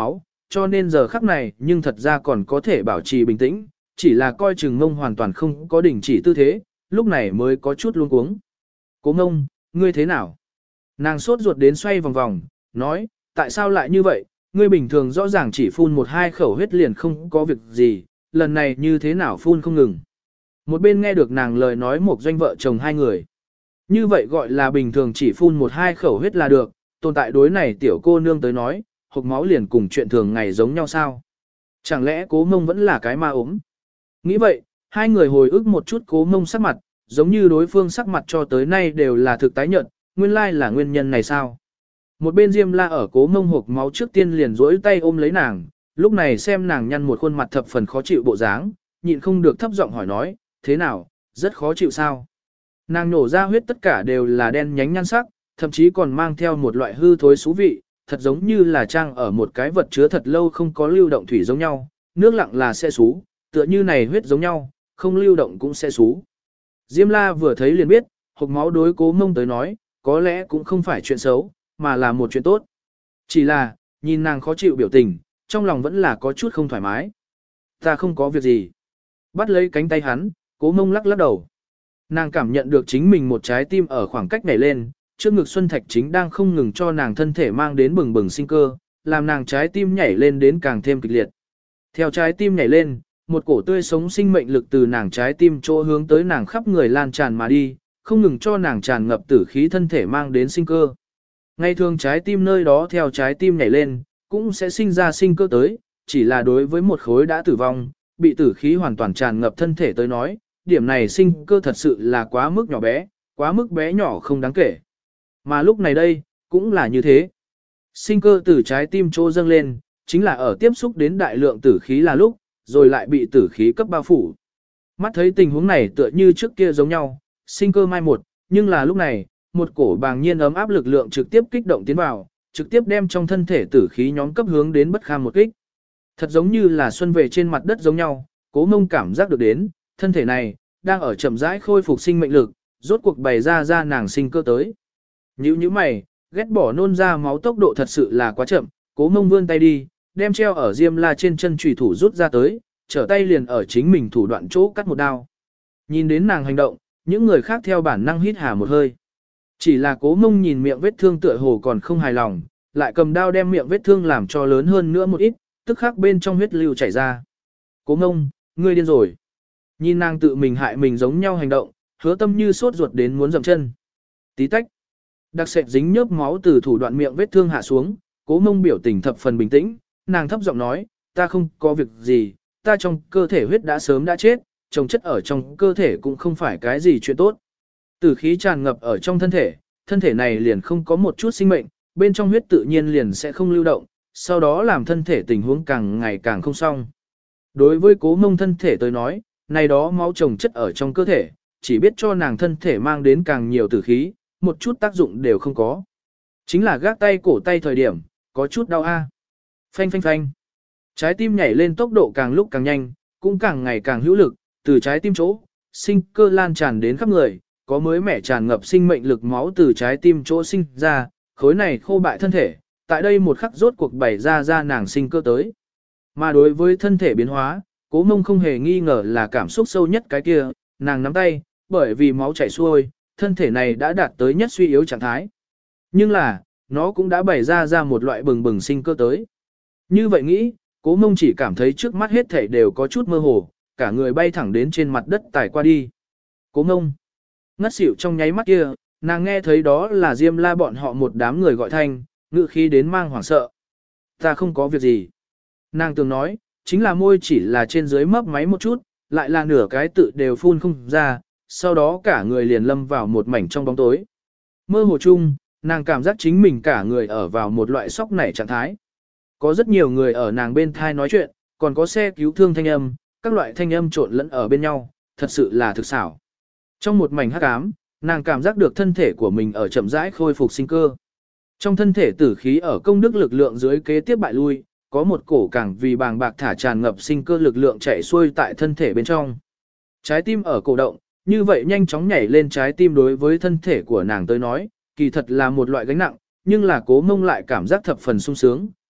cho nên giờ khắc này nhưng thật ra còn có thể bảo trì bình tĩnh, chỉ là coi chừng ngông hoàn toàn không có đình chỉ tư thế, lúc này mới có chút luống cuống. Cố ngông, ngươi thế nào? Nàng sốt ruột đến xoay vòng vòng, nói, tại sao lại như vậy, ngươi bình thường rõ ràng chỉ phun một hai khẩu huyết liền không có việc gì, lần này như thế nào phun không ngừng. Một bên nghe được nàng lời nói một doanh vợ chồng hai người. Như vậy gọi là bình thường chỉ phun một hai khẩu huyết là được, tồn tại đối này tiểu cô nương tới nói, hộc máu liền cùng chuyện thường ngày giống nhau sao. Chẳng lẽ cố mông vẫn là cái ma ốm? Nghĩ vậy, hai người hồi ức một chút cố mông sắc mặt, giống như đối phương sắc mặt cho tới nay đều là thực tái nhợt, nguyên lai là nguyên nhân này sao? Một bên Diêm La ở cố mông hộc máu trước tiên liền rỗi tay ôm lấy nàng, lúc này xem nàng nhăn một khuôn mặt thập phần khó chịu bộ dáng, nhịn không được thấp giọng hỏi nói, thế nào, rất khó chịu sao? Nàng nổ ra huyết tất cả đều là đen nhánh nhan sắc, thậm chí còn mang theo một loại hư thối xú vị, thật giống như là trang ở một cái vật chứa thật lâu không có lưu động thủy giống nhau, nước lặng là sẽ xú, tựa như này huyết giống nhau, không lưu động cũng sẽ xú. Diêm La vừa thấy liền biết, hộc máu đối cố mông tới nói, có lẽ cũng không phải chuyện xấu, mà là một chuyện tốt. Chỉ là, nhìn nàng khó chịu biểu tình, trong lòng vẫn là có chút không thoải mái. Ta không có việc gì. Bắt lấy cánh tay hắn, cố mông lắc lắc đầu. Nàng cảm nhận được chính mình một trái tim ở khoảng cách này lên, trước ngực Xuân Thạch chính đang không ngừng cho nàng thân thể mang đến bừng bừng sinh cơ, làm nàng trái tim nhảy lên đến càng thêm kịch liệt. Theo trái tim nhảy lên, một cổ tươi sống sinh mệnh lực từ nàng trái tim chỗ hướng tới nàng khắp người lan tràn mà đi, không ngừng cho nàng tràn ngập tử khí thân thể mang đến sinh cơ. Ngày thường trái tim nơi đó theo trái tim nhảy lên, cũng sẽ sinh ra sinh cơ tới, chỉ là đối với một khối đã tử vong, bị tử khí hoàn toàn tràn ngập thân thể tới nói, điểm này sinh cơ thật sự là quá mức nhỏ bé, quá mức bé nhỏ không đáng kể. Mà lúc này đây, cũng là như thế. Sinh cơ từ trái tim chỗ dâng lên, chính là ở tiếp xúc đến đại lượng tử khí là lúc, rồi lại bị tử khí cấp bao phủ. Mắt thấy tình huống này tựa như trước kia giống nhau, sinh cơ mai một, nhưng là lúc này, một cổ bàng nhiên ấm áp lực lượng trực tiếp kích động tiến vào, trực tiếp đem trong thân thể tử khí nhóm cấp hướng đến bất kham một kích. Thật giống như là xuân về trên mặt đất giống nhau, cố mông cảm giác được đến, thân thể này, đang ở chậm rãi khôi phục sinh mệnh lực, rốt cuộc bày ra ra nàng sinh cơ tới. Nhữ như mày, ghét bỏ nôn ra máu tốc độ thật sự là quá chậm, cố mông vươn tay đi, đem treo ở Diêm La trên chân chùy thủ rút ra tới, trở tay liền ở chính mình thủ đoạn chỗ cắt một đao. Nhìn đến nàng hành động, những người khác theo bản năng hít hà một hơi. Chỉ là cố mông nhìn miệng vết thương tựa hồ còn không hài lòng, lại cầm đao đem miệng vết thương làm cho lớn hơn nữa một ít, tức khắc bên trong huyết lưu chảy ra. Cố mông, ngươi điên rồi. Nhìn nàng tự mình hại mình giống nhau hành động, hứa tâm như sốt ruột đến muốn dậm chân. Tí tách. Đặc sệt dính nhớp máu từ thủ đoạn miệng vết thương hạ xuống, cố mông biểu tình thập phần bình tĩnh, nàng thấp giọng nói, ta không có việc gì, ta trong cơ thể huyết đã sớm đã chết, trồng chất ở trong cơ thể cũng không phải cái gì chuyện tốt. Tử khí tràn ngập ở trong thân thể, thân thể này liền không có một chút sinh mệnh, bên trong huyết tự nhiên liền sẽ không lưu động, sau đó làm thân thể tình huống càng ngày càng không xong. Đối với cố mông thân thể tới nói, này đó máu trồng chất ở trong cơ thể, chỉ biết cho nàng thân thể mang đến càng nhiều tử khí, một chút tác dụng đều không có. Chính là gác tay cổ tay thời điểm, có chút đau a. Phanh phanh phanh. Trái tim nhảy lên tốc độ càng lúc càng nhanh, cũng càng ngày càng hữu lực, từ trái tim chỗ, sinh cơ lan tràn đến khắp người, có mới mẻ tràn ngập sinh mệnh lực máu từ trái tim chỗ sinh ra, khối này khô bại thân thể, tại đây một khắc rốt cuộc bày ra ra nàng sinh cơ tới. Mà đối với thân thể biến hóa, cố mông không hề nghi ngờ là cảm xúc sâu nhất cái kia, nàng nắm tay, bởi vì máu chảy xuôi, thân thể này đã đạt tới nhất suy yếu trạng thái. Nhưng là, nó cũng đã bày ra ra một loại bừng bừng sinh cơ tới. Như vậy nghĩ, cố mông chỉ cảm thấy trước mắt hết thể đều có chút mơ hồ, cả người bay thẳng đến trên mặt đất tải qua đi. Cố mông, ngất xỉu trong nháy mắt kia, nàng nghe thấy đó là Diêm La bọn họ một đám người gọi thanh, ngự khí đến mang hoảng sợ. Ta không có việc gì. Nàng từng nói, chính là môi chỉ là trên dưới mấp máy một chút, lại là nửa cái tự đều phun không ra, sau đó cả người liền lâm vào một mảnh trong bóng tối. Mơ hồ chung, nàng cảm giác chính mình cả người ở vào một loại sốc nảy trạng thái. Có rất nhiều người ở nàng bên thai nói chuyện, còn có xe cứu thương thanh âm, các loại thanh âm trộn lẫn ở bên nhau, thật sự là thực xảo. Trong một mảnh hắc ám, nàng cảm giác được thân thể của mình ở chậm rãi khôi phục sinh cơ. Trong thân thể tử khí ở công đức lực lượng dưới kế tiếp bại lui, có một cổ càng vì bàng bạc thả tràn ngập sinh cơ lực lượng chạy xuôi tại thân thể bên trong. Trái tim ở cổ động, như vậy nhanh chóng nhảy lên trái tim đối với thân thể của nàng tới nói, kỳ thật là một loại gánh nặng, nhưng là cố mông lại cảm giác thập phần sung sướng,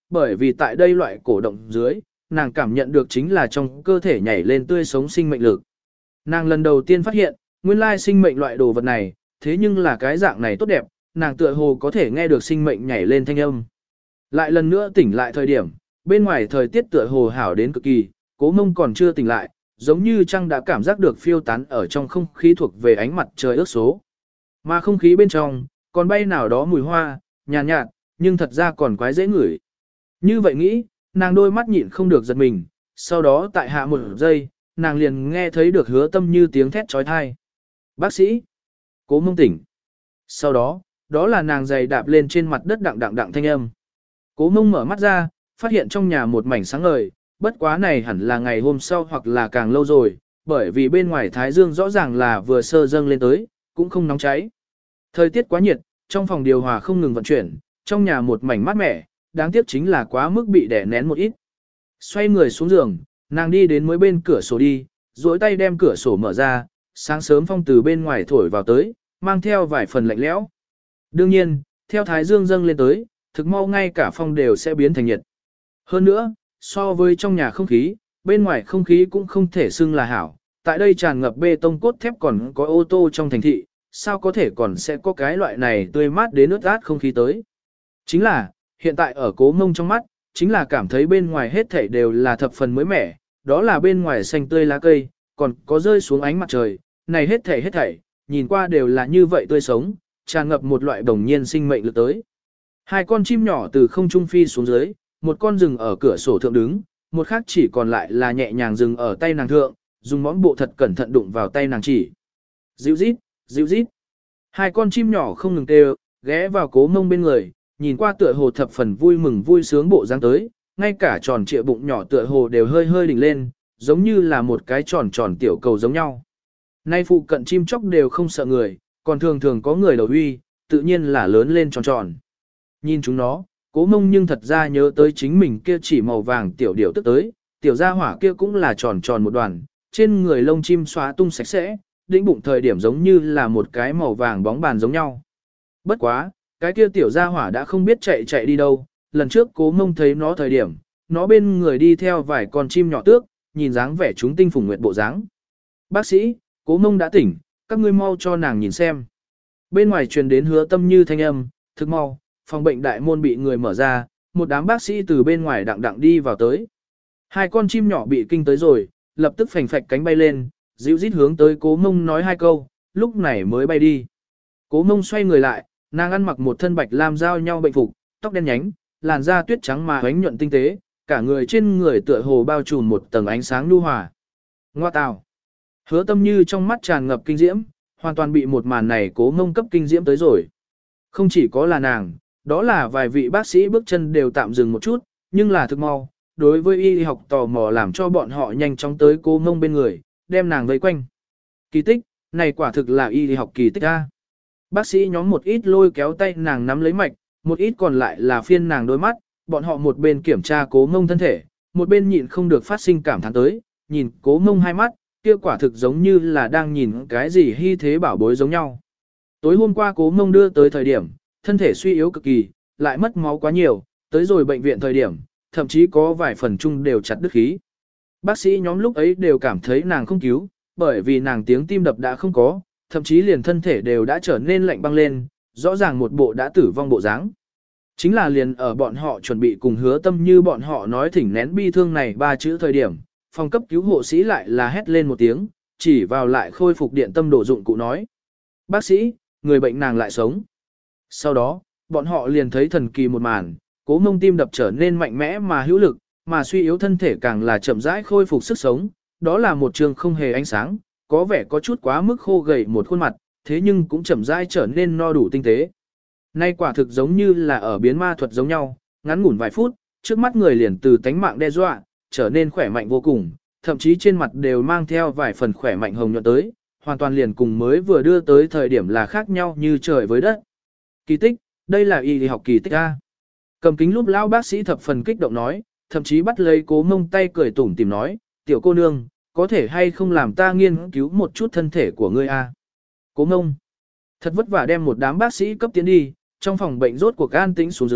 bởi vì tại đây loại cổ động dưới, nàng cảm nhận được chính là trong cơ thể nhảy lên tươi sống sinh mệnh lực. Nàng lần đầu tiên phát hiện, nguyên lai sinh mệnh loại đồ vật này, thế nhưng là cái dạng này tốt đẹp, nàng tựa hồ có thể nghe được sinh mệnh nhảy lên thanh âm. Lại lần nữa tỉnh lại thời điểm, bên ngoài thời tiết tựa hồ hảo đến cực kỳ, Cố Mông còn chưa tỉnh lại, giống như trăng đã cảm giác được phiêu tán ở trong không khí thuộc về ánh mặt trời ước số. Mà không khí bên trong, còn bay nào đó mùi hoa, nhàn nhạt, nhạt, nhưng thật ra còn quái dễ ngửi. Như vậy nghĩ, nàng đôi mắt nhịn không được giật mình, sau đó tại hạ một giây, nàng liền nghe thấy được Hứa Tâm Như tiếng thét trói thai. Bác sĩ! Cố Mông tỉnh. Sau đó, đó là nàng giày đạp lên trên mặt đất đặng đặng đặng thanh âm. Cố Mông mở mắt ra, phát hiện trong nhà một mảnh sáng ngời, bất quá này hẳn là ngày hôm sau hoặc là càng lâu rồi, bởi vì bên ngoài thái dương rõ ràng là vừa sơ dâng lên tới, cũng không nóng cháy. Thời tiết quá nhiệt, trong phòng điều hòa không ngừng vận chuyển, trong nhà một mảnh mát mẻ, đáng tiếc chính là quá mức bị đè nén một ít. Xoay người xuống giường, nàng đi đến mới bên cửa sổ đi, duỗi tay đem cửa sổ mở ra, sáng sớm phong từ bên ngoài thổi vào tới, mang theo vài phần lạnh lẽo. Đương nhiên, theo thái dương dâng lên tới, thực mau ngay cả phong đều sẽ biến thành nhiệt. Hơn nữa, so với trong nhà không khí, bên ngoài không khí cũng không thể xưng là hảo. Tại đây tràn ngập bê tông cốt thép còn có ô tô trong thành thị, sao có thể còn sẽ có cái loại này tươi mát đến ướt át không khí tới. Chính là, hiện tại ở Cố Mông trong mắt, chính là cảm thấy bên ngoài hết thảy đều là thập phần mới mẻ, đó là bên ngoài xanh tươi lá cây, còn có rơi xuống ánh mặt trời, này hết thảy hết thảy, nhìn qua đều là như vậy tươi sống, tràn ngập một loại đồng nhiên sinh mệnh lực tới. Hai con chim nhỏ từ không trung phi xuống dưới, một con rừng ở cửa sổ thượng đứng, một khác chỉ còn lại là nhẹ nhàng dừng ở tay nàng thượng, dùng móng bộ thật cẩn thận đụng vào tay nàng chỉ. Dịu rít, dịu rít. Hai con chim nhỏ không ngừng kêu, ghé vào Cố Mông bên người, nhìn qua tựa hồ thập phần vui mừng vui sướng bộ dáng tới, ngay cả tròn trịa bụng nhỏ tựa hồ đều hơi hơi đỉnh lên, giống như là một cái tròn tròn tiểu cầu giống nhau. Nay phụ cận chim chóc đều không sợ người, còn thường thường có người đầu uy, tự nhiên là lớn lên tròn tròn. Nhìn chúng nó, Cố Mông nhưng thật ra nhớ tới chính mình kia chỉ màu vàng tiểu điểu tức tới, tiểu gia hỏa kia cũng là tròn tròn một đoàn, trên người lông chim xóa tung sạch sẽ, đỉnh bụng thời điểm giống như là một cái màu vàng bóng bàn giống nhau. Bất quá, cái kia tiểu gia hỏa đã không biết chạy chạy đi đâu, lần trước Cố Mông thấy nó thời điểm, nó bên người đi theo vài con chim nhỏ tước, nhìn dáng vẻ chúng tinh phùng nguyệt bộ dáng. Bác sĩ, Cố Mông đã tỉnh, các ngươi mau cho nàng nhìn xem. Bên ngoài truyền đến Hứa Tâm Như thanh âm, thức mau, phòng bệnh đại môn bị người mở ra, một đám bác sĩ từ bên ngoài đặng đặng đi vào tới. Hai con chim nhỏ bị kinh tới rồi, lập tức phành phạch cánh bay lên, dịu rít hướng tới Cố Mông nói hai câu, lúc này mới bay đi. Cố Mông xoay người lại, nàng ăn mặc một thân bạch lam giao nhau bệnh phục, tóc đen nhánh, làn da tuyết trắng mà ánh nhuận tinh tế, cả người trên người tựa hồ bao trùm một tầng ánh sáng nhu hòa. Ngoa tào. Hứa Tâm Như trong mắt tràn ngập kinh diễm, hoàn toàn bị một màn này Cố Mông cấp kinh diễm tới rồi. Không chỉ có là nàng, đó là vài vị bác sĩ bước chân đều tạm dừng một chút, nhưng là thực mau, đối với y học tò mò làm cho bọn họ nhanh chóng tới Cố Mông bên người, đem nàng vây quanh. Kỳ tích, này quả thực là y học kỳ tích a. Bác sĩ nhóm một ít lôi kéo tay nàng nắm lấy mạch, một ít còn lại là phiên nàng đôi mắt, bọn họ một bên kiểm tra Cố Mông thân thể, một bên nhịn không được phát sinh cảm thán tới, nhìn Cố Mông hai mắt, kia quả thực giống như là đang nhìn cái gì hy thế bảo bối giống nhau. Tối hôm qua Cố Mông đưa tới thời điểm, thân thể suy yếu cực kỳ, lại mất máu quá nhiều, tới rồi bệnh viện thời điểm, thậm chí có vài phần chung đều chặt đứt khí. Bác sĩ nhóm lúc ấy đều cảm thấy nàng không cứu, bởi vì nàng tiếng tim đập đã không có, thậm chí liền thân thể đều đã trở nên lạnh băng lên, rõ ràng một bộ đã tử vong bộ dáng. Chính là liền ở bọn họ chuẩn bị cùng Hứa Tâm Như bọn họ nói thỉnh nén bi thương này ba chữ thời điểm, phòng cấp cứu hộ sĩ lại là hét lên một tiếng, chỉ vào lại khôi phục điện tâm đổ dụng cụ nói. Bác sĩ, người bệnh nàng lại sống. Sau đó, bọn họ liền thấy thần kỳ một màn, Cố Mông tim đập trở nên mạnh mẽ mà hữu lực, mà suy yếu thân thể càng là chậm rãi khôi phục sức sống, đó là một trường không hề ánh sáng, có vẻ có chút quá mức khô gầy một khuôn mặt, thế nhưng cũng chậm rãi trở nên no đủ tinh tế. Nay quả thực giống như là ở biến ma thuật giống nhau, ngắn ngủn vài phút, trước mắt người liền từ tánh mạng đe dọa, trở nên khỏe mạnh vô cùng, thậm chí trên mặt đều mang theo vài phần khỏe mạnh hồng nhuận tới, hoàn toàn liền cùng mới vừa đưa tới thời điểm là khác nhau như trời với đất. Kỳ tích, đây là y học kỳ tích a. Cầm kính lúp lão bác sĩ thập phần kích động nói, thậm chí bắt lấy Cố Mông tay cười tủm tìm nói, tiểu cô nương, có thể hay không làm ta nghiên cứu một chút thân thể của ngươi a? Cố Mông thật vất vả đem một đám bác sĩ cấp tiến đi, trong phòng bệnh rốt cuộc an tĩnh xuống dưới,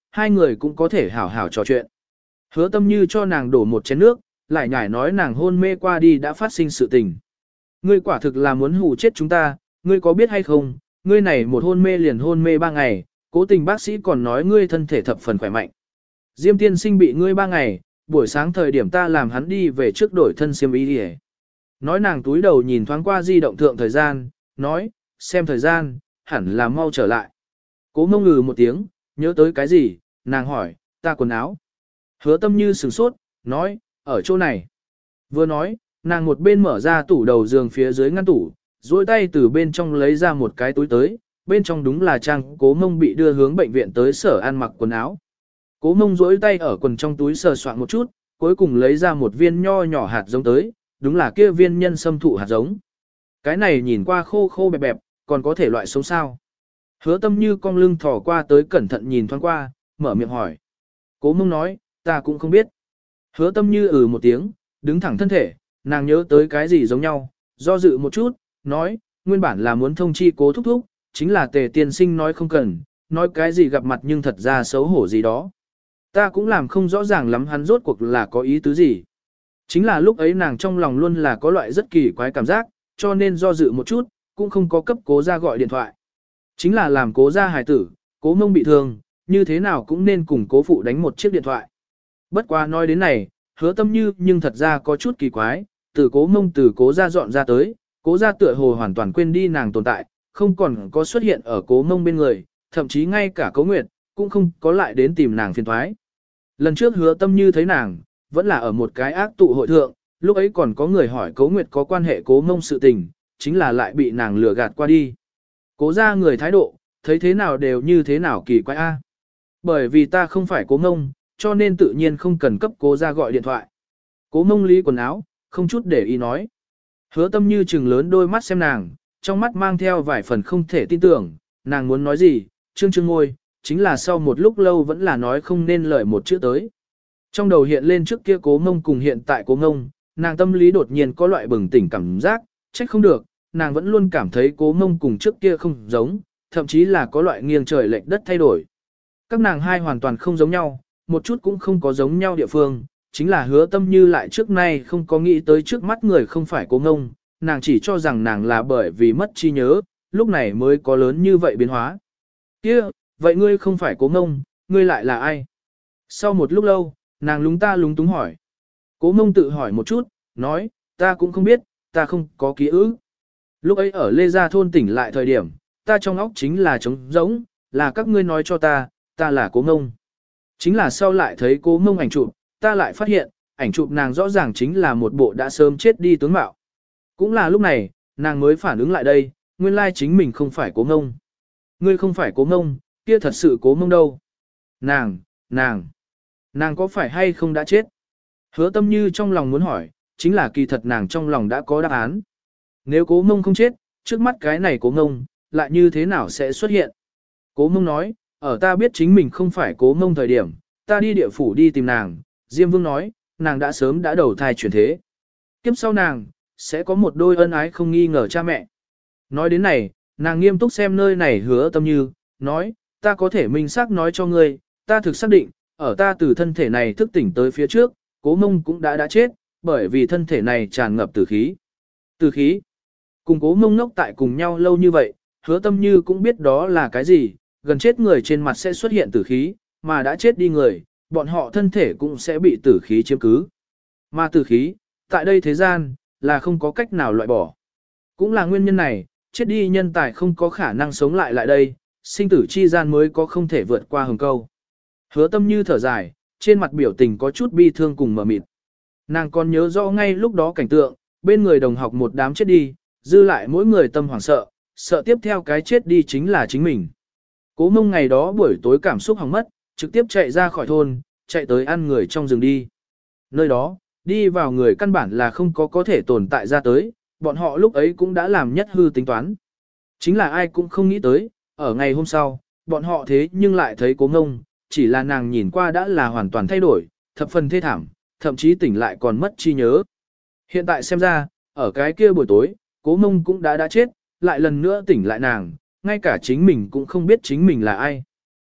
hai người cũng có thể hảo hảo trò chuyện. Hứa tâm như cho nàng đổ một chén nước, lại nhải nói nàng hôn mê qua đi đã phát sinh sự tình. Ngươi quả thực là muốn hù chết chúng ta, ngươi có biết hay không, ngươi này một hôn mê liền hôn mê ba ngày, cố tình bác sĩ còn nói ngươi thân thể thập phần khỏe mạnh. Diêm tiên sinh bị ngươi ba ngày, buổi sáng thời điểm ta làm hắn đi về trước đổi thân xiêm y đi. Nói nàng túi đầu nhìn thoáng qua di động thượng thời gian, nói, xem thời gian, hẳn là mau trở lại. Cố mông ngừ một tiếng, nhớ tới cái gì, nàng hỏi, ta quần áo. Hứa tâm như sửng sốt, nói, ở chỗ này. Vừa nói, nàng một bên mở ra tủ đầu giường phía dưới ngăn tủ, duỗi tay từ bên trong lấy ra một cái túi tới, bên trong đúng là trang cố mông bị đưa hướng bệnh viện tới sở ăn mặc quần áo. Cố mông duỗi tay ở quần trong túi sờ soạn một chút, cuối cùng lấy ra một viên nho nhỏ hạt giống tới, đúng là kia viên nhân sâm thụ hạt giống. Cái này nhìn qua khô khô bẹp bẹp, còn có thể loại sống sao. Hứa tâm như cong lưng thò qua tới cẩn thận nhìn thoáng qua, mở miệng hỏi. Cố mông nói, ta cũng không biết. Hứa tâm như ừ một tiếng, đứng thẳng thân thể, nàng nhớ tới cái gì giống nhau, do dự một chút, nói, nguyên bản là muốn thông chi cố thúc thúc, chính là tề tiên sinh nói không cần, nói cái gì gặp mặt nhưng thật ra xấu hổ gì đó. Ta cũng làm không rõ ràng lắm hắn rốt cuộc là có ý tứ gì. Chính là lúc ấy nàng trong lòng luôn là có loại rất kỳ quái cảm giác, cho nên do dự một chút, cũng không có cấp cố ra gọi điện thoại. Chính là làm cố ra hài tử, cố mông bị thương, như thế nào cũng nên cùng cố phụ đánh một chiếc điện thoại. Bất quá nói đến này, hứa tâm như nhưng thật ra có chút kỳ quái, từ cố mông từ cố ra dọn ra tới, cố ra tựa hồ hoàn toàn quên đi nàng tồn tại, không còn có xuất hiện ở cố mông bên người, thậm chí ngay cả cố nguyệt, cũng không có lại đến tìm nàng phiền thoái. Lần trước hứa tâm như thấy nàng, vẫn là ở một cái ác tụ hội thượng, lúc ấy còn có người hỏi cố nguyệt có quan hệ cố mông sự tình, chính là lại bị nàng lừa gạt qua đi. Cố ra người thái độ, thấy thế nào đều như thế nào kỳ quái a. Bởi vì ta không phải cố mông, cho nên tự nhiên không cần cấp cố ra gọi điện thoại. Cố mông lý quần áo, không chút để ý nói. Hứa tâm như trừng lớn đôi mắt xem nàng, trong mắt mang theo vài phần không thể tin tưởng, nàng muốn nói gì, trương trương ngôi, chính là sau một lúc lâu vẫn là nói không nên lời một chữ tới. Trong đầu hiện lên trước kia cố mông cùng hiện tại cố mông, nàng tâm lý đột nhiên có loại bừng tỉnh cảm giác, trách không được, nàng vẫn luôn cảm thấy cố mông cùng trước kia không giống, thậm chí là có loại nghiêng trời lệch đất thay đổi. Các nàng hai hoàn toàn không giống nhau, một chút cũng không có giống nhau địa phương, chính là hứa tâm như lại trước nay không có nghĩ tới trước mắt người không phải cố mông, nàng chỉ cho rằng nàng là bởi vì mất trí nhớ, lúc này mới có lớn như vậy biến hóa. Kia, vậy ngươi không phải cố mông, ngươi lại là ai? Sau một lúc lâu, nàng lúng ta lúng túng hỏi. Cố mông tự hỏi một chút, nói, ta cũng không biết, ta không có ký ức. Lúc ấy ở Lê Gia thôn tỉnh lại thời điểm, ta trong óc chính là trống rỗng, là các ngươi nói cho ta, ta là cố mông. Chính là sau lại thấy cố mông ảnh chụp, ta lại phát hiện, ảnh chụp nàng rõ ràng chính là một bộ đã sớm chết đi tướng mạo. Cũng là lúc này, nàng mới phản ứng lại đây, nguyên lai chính mình không phải cố mông. Ngươi không phải cố mông, kia thật sự cố mông đâu. Nàng, nàng, nàng có phải hay không đã chết? Hứa tâm như trong lòng muốn hỏi, chính là kỳ thật nàng trong lòng đã có đáp án. Nếu cố mông không chết, trước mắt cái này cố mông, lại như thế nào sẽ xuất hiện? Cố mông nói, ở ta biết chính mình không phải cố mông thời điểm, ta đi địa phủ đi tìm nàng, Diêm Vương nói, nàng đã sớm đã đầu thai chuyển thế. Kiếp sau nàng, sẽ có một đôi ân ái không nghi ngờ cha mẹ. Nói đến này, nàng nghiêm túc xem nơi này hứa tâm như, nói, ta có thể minh xác nói cho ngươi, ta thực xác định, ở ta từ thân thể này thức tỉnh tới phía trước, cố mông cũng đã đã chết, bởi vì thân thể này tràn ngập tử khí. Tử khí, cùng cố mông ngốc tại cùng nhau lâu như vậy, hứa tâm như cũng biết đó là cái gì, gần chết người trên mặt sẽ xuất hiện tử khí, mà đã chết đi người, bọn họ thân thể cũng sẽ bị tử khí chiếm cứ. Mà tử khí, tại đây thế gian, là không có cách nào loại bỏ. Cũng là nguyên nhân này, chết đi nhân tài không có khả năng sống lại lại đây, sinh tử chi gian mới có không thể vượt qua hừng câu. Hứa tâm như thở dài, trên mặt biểu tình có chút bi thương cùng mờ mịt. Nàng còn nhớ rõ ngay lúc đó cảnh tượng, bên người đồng học một đám chết đi, dư lại mỗi người tâm hoảng sợ, sợ tiếp theo cái chết đi chính là chính mình. Cố mông ngày đó buổi tối cảm xúc hỏng mất, trực tiếp chạy ra khỏi thôn, chạy tới ăn người trong rừng đi. Nơi đó, đi vào người căn bản là không có có thể tồn tại ra tới, bọn họ lúc ấy cũng đã làm nhất hư tính toán. Chính là ai cũng không nghĩ tới, ở ngày hôm sau, bọn họ thế nhưng lại thấy cố mông, chỉ là nàng nhìn qua đã là hoàn toàn thay đổi, thập phần thê thảm, thậm chí tỉnh lại còn mất trí nhớ. Hiện tại xem ra, ở cái kia buổi tối, cố mông cũng đã đã chết, lại lần nữa tỉnh lại nàng, ngay cả chính mình cũng không biết chính mình là ai.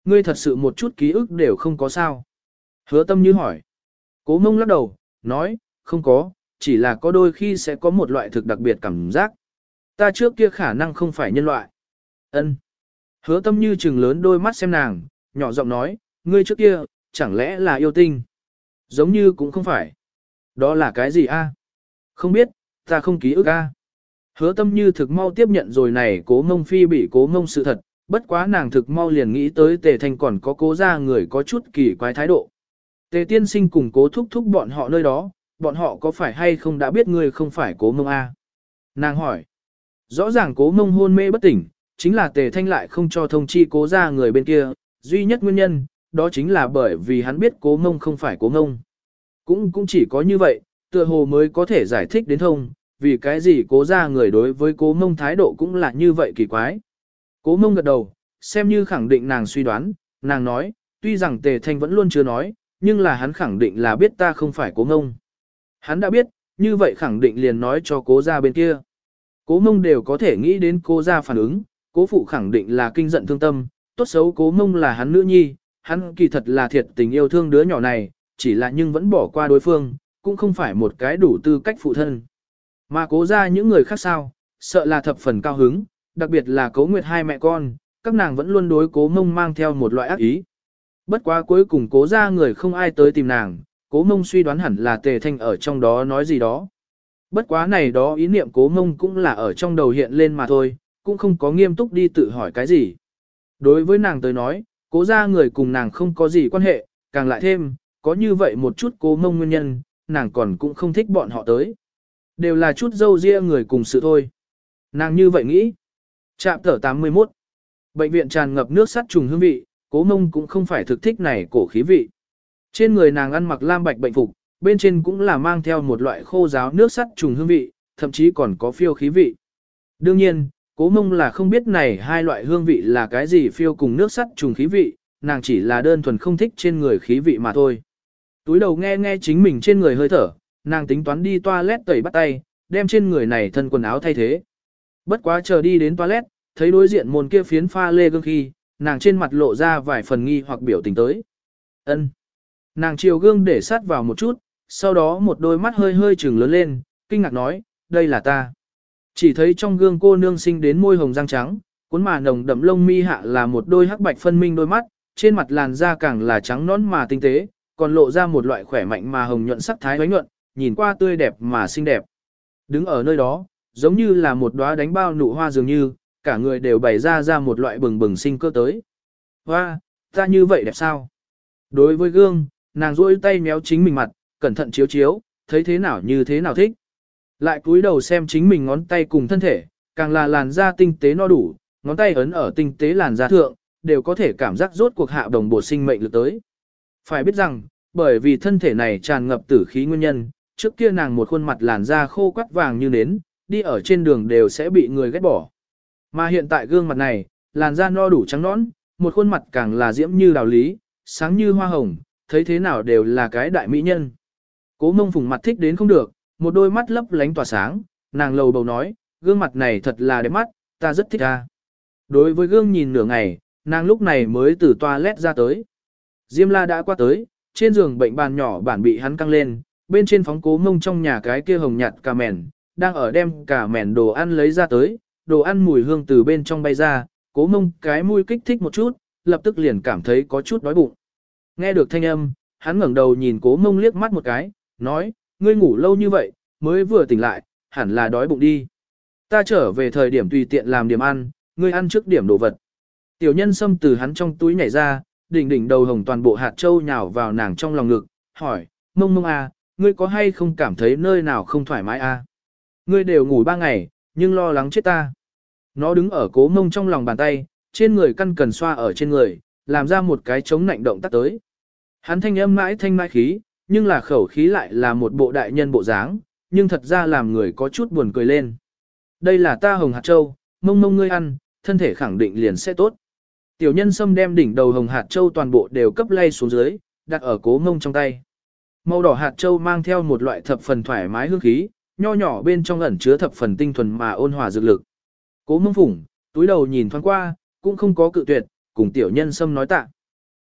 ngươi thật sự một chút ký ức đều không có sao. Hứa tâm như hỏi. Cố mông lắc đầu, nói, không có, chỉ là có đôi khi sẽ có một loại thực đặc biệt cảm giác. Ta trước kia khả năng không phải nhân loại. Ân. Hứa tâm như trừng lớn đôi mắt xem nàng, nhỏ giọng nói, ngươi trước kia, chẳng lẽ là yêu tinh? Giống như cũng không phải. Đó là cái gì a? Không biết, ta không ký ức a. Hứa tâm như thực mau tiếp nhận rồi này cố mông phi bị cố mông sự thật, bất quá nàng thực mau liền nghĩ tới tề thanh còn có cố ra người có chút kỳ quái thái độ. Tề tiên sinh cùng cố thúc thúc bọn họ nơi đó, bọn họ có phải hay không đã biết ngươi không phải cố mông a? Nàng hỏi. Rõ ràng cố mông hôn mê bất tỉnh, chính là tề thanh lại không cho thông chi cố ra người bên kia, duy nhất nguyên nhân, đó chính là bởi vì hắn biết cố mông không phải cố mông. Cũng cũng chỉ có như vậy, tựa hồ mới có thể giải thích đến thông, vì cái gì cố ra người đối với cố mông thái độ cũng là như vậy kỳ quái. Cố mông gật đầu, xem như khẳng định nàng suy đoán, nàng nói, tuy rằng tề thanh vẫn luôn chưa nói, nhưng là hắn khẳng định là biết ta không phải cố mông. Hắn đã biết, như vậy khẳng định liền nói cho cố ra bên kia. Cố mông đều có thể nghĩ đến cố ra phản ứng, cố phụ khẳng định là kinh giận thương tâm, tốt xấu cố mông là hắn nữ nhi, hắn kỳ thật là thiệt tình yêu thương đứa nhỏ này, chỉ là nhưng vẫn bỏ qua đối phương, cũng không phải một cái đủ tư cách phụ thân. Mà cố ra những người khác sao, sợ là thập phần cao hứng, đặc biệt là cố nguyệt hai mẹ con, các nàng vẫn luôn đối cố mông mang theo một loại ác ý. Bất quá cuối cùng cố ra người không ai tới tìm nàng, cố mông suy đoán hẳn là tề thanh ở trong đó nói gì đó. Bất quá này đó ý niệm cố mông cũng là ở trong đầu hiện lên mà thôi, cũng không có nghiêm túc đi tự hỏi cái gì. Đối với nàng tới nói, cố ra người cùng nàng không có gì quan hệ, càng lại thêm, có như vậy một chút cố mông nguyên nhân, nàng còn cũng không thích bọn họ tới. Đều là chút dâu ria người cùng sự thôi. Nàng như vậy nghĩ. Trạm tở tám mươi mốt. Bệnh viện tràn ngập nước sắt trùng hương vị, cố mông cũng không phải thực thích này cổ khí vị. Trên người nàng ăn mặc lam bạch bệnh phục, bên trên cũng là mang theo một loại khô ráo nước sắt trùng hương vị, thậm chí còn có phiêu khí vị. Đương nhiên, cố mông là không biết này hai loại hương vị là cái gì phiêu cùng nước sắt trùng khí vị, nàng chỉ là đơn thuần không thích trên người khí vị mà thôi. Túi đầu nghe nghe chính mình trên người hơi thở, nàng tính toán đi toilet tẩy bắt tay, đem trên người này thân quần áo thay thế. Bất quá chờ đi đến toilet, thấy đối diện môn kia phiến pha lê gương khi, nàng trên mặt lộ ra vài phần nghi hoặc biểu tình tới. Ân. Nàng chiều gương để sát vào một chút, sau đó một đôi mắt hơi hơi trừng lớn lên, kinh ngạc nói, đây là ta. Chỉ thấy trong gương cô nương sinh đến môi hồng răng trắng, cuốn mà nồng đậm lông mi hạ là một đôi hắc bạch phân minh đôi mắt, trên mặt làn da càng là trắng nõn mà tinh tế, còn lộ ra một loại khỏe mạnh mà hồng nhuận sắc thái ánh nhuận, nhìn qua tươi đẹp mà xinh đẹp. Đứng ở nơi đó, giống như là một đóa đánh bao nụ hoa dường như, cả người đều bày ra ra một loại bừng bừng sinh cơ tới. Hoa, ta như vậy đẹp sao? Đối với gương, nàng duỗi tay méo chính mình mặt, cẩn thận chiếu chiếu, thấy thế nào như thế nào thích. Lại cúi đầu xem chính mình ngón tay cùng thân thể, càng là làn da tinh tế no đủ, ngón tay ấn ở tinh tế làn da thượng, đều có thể cảm giác rốt cuộc hạ đồng bổ sinh mệnh lực tới. Phải biết rằng, bởi vì thân thể này tràn ngập tử khí nguyên nhân, trước kia nàng một khuôn mặt làn da khô quắt vàng như nến, đi ở trên đường đều sẽ bị người ghét bỏ. Mà hiện tại gương mặt này, làn da no đủ trắng nõn, một khuôn mặt càng là diễm như đào lý, sáng như hoa hồng, thấy thế nào đều là cái đại mỹ nhân. Cố Mông Phùng mặt thích đến không được, một đôi mắt lấp lánh tỏa sáng, nàng lầu bầu nói, gương mặt này thật là đẹp mắt, ta rất thích ta. Đối với gương nhìn nửa ngày, nàng lúc này mới từ toilet ra tới. Diêm La đã qua tới, trên giường bệnh bàn nhỏ bản bị hắn căng lên, bên trên phóng Cố Mông trong nhà cái kia hồng nhạt cà mèn, đang ở đem cả mèn đồ ăn lấy ra tới, đồ ăn mùi hương từ bên trong bay ra, Cố Mông cái mũi kích thích một chút, lập tức liền cảm thấy có chút đói bụng. Nghe được thanh âm, hắn ngẩng đầu nhìn Cố Mông liếc mắt một cái, nói, ngươi ngủ lâu như vậy, mới vừa tỉnh lại, hẳn là đói bụng đi. Ta trở về thời điểm tùy tiện làm điểm ăn, ngươi ăn trước điểm đồ vật. Tiểu nhân sâm từ hắn trong túi nhảy ra, đỉnh đỉnh đầu hồng toàn bộ hạt châu nhào vào nàng trong lòng ngực, hỏi, Mông Mông à, ngươi có hay không cảm thấy nơi nào không thoải mái à? Ngươi đều ngủ ba ngày, nhưng lo lắng chết ta. Nó đứng ở Cố Mông trong lòng bàn tay, trên người căn cần xoa ở trên người, làm ra một cái chống nạnh động tác tới. Hắn thanh âm mãi thanh mãi khí, nhưng là khẩu khí lại là một bộ đại nhân bộ dáng, nhưng thật ra làm người có chút buồn cười lên. Đây là ta hồng hạt châu, Mông Mông ngươi ăn, thân thể khẳng định liền sẽ tốt. Tiểu nhân sâm đem đỉnh đầu hồng hạt châu toàn bộ đều cấp lay xuống dưới, đặt ở Cố Mông trong tay. Màu đỏ hạt châu mang theo một loại thập phần thoải mái hương khí, nho nhỏ bên trong ẩn chứa thập phần tinh thuần mà ôn hòa dược lực. Cố Mông phủng, túi đầu nhìn thoáng qua, cũng không có cự tuyệt, cùng tiểu nhân sâm nói tạ.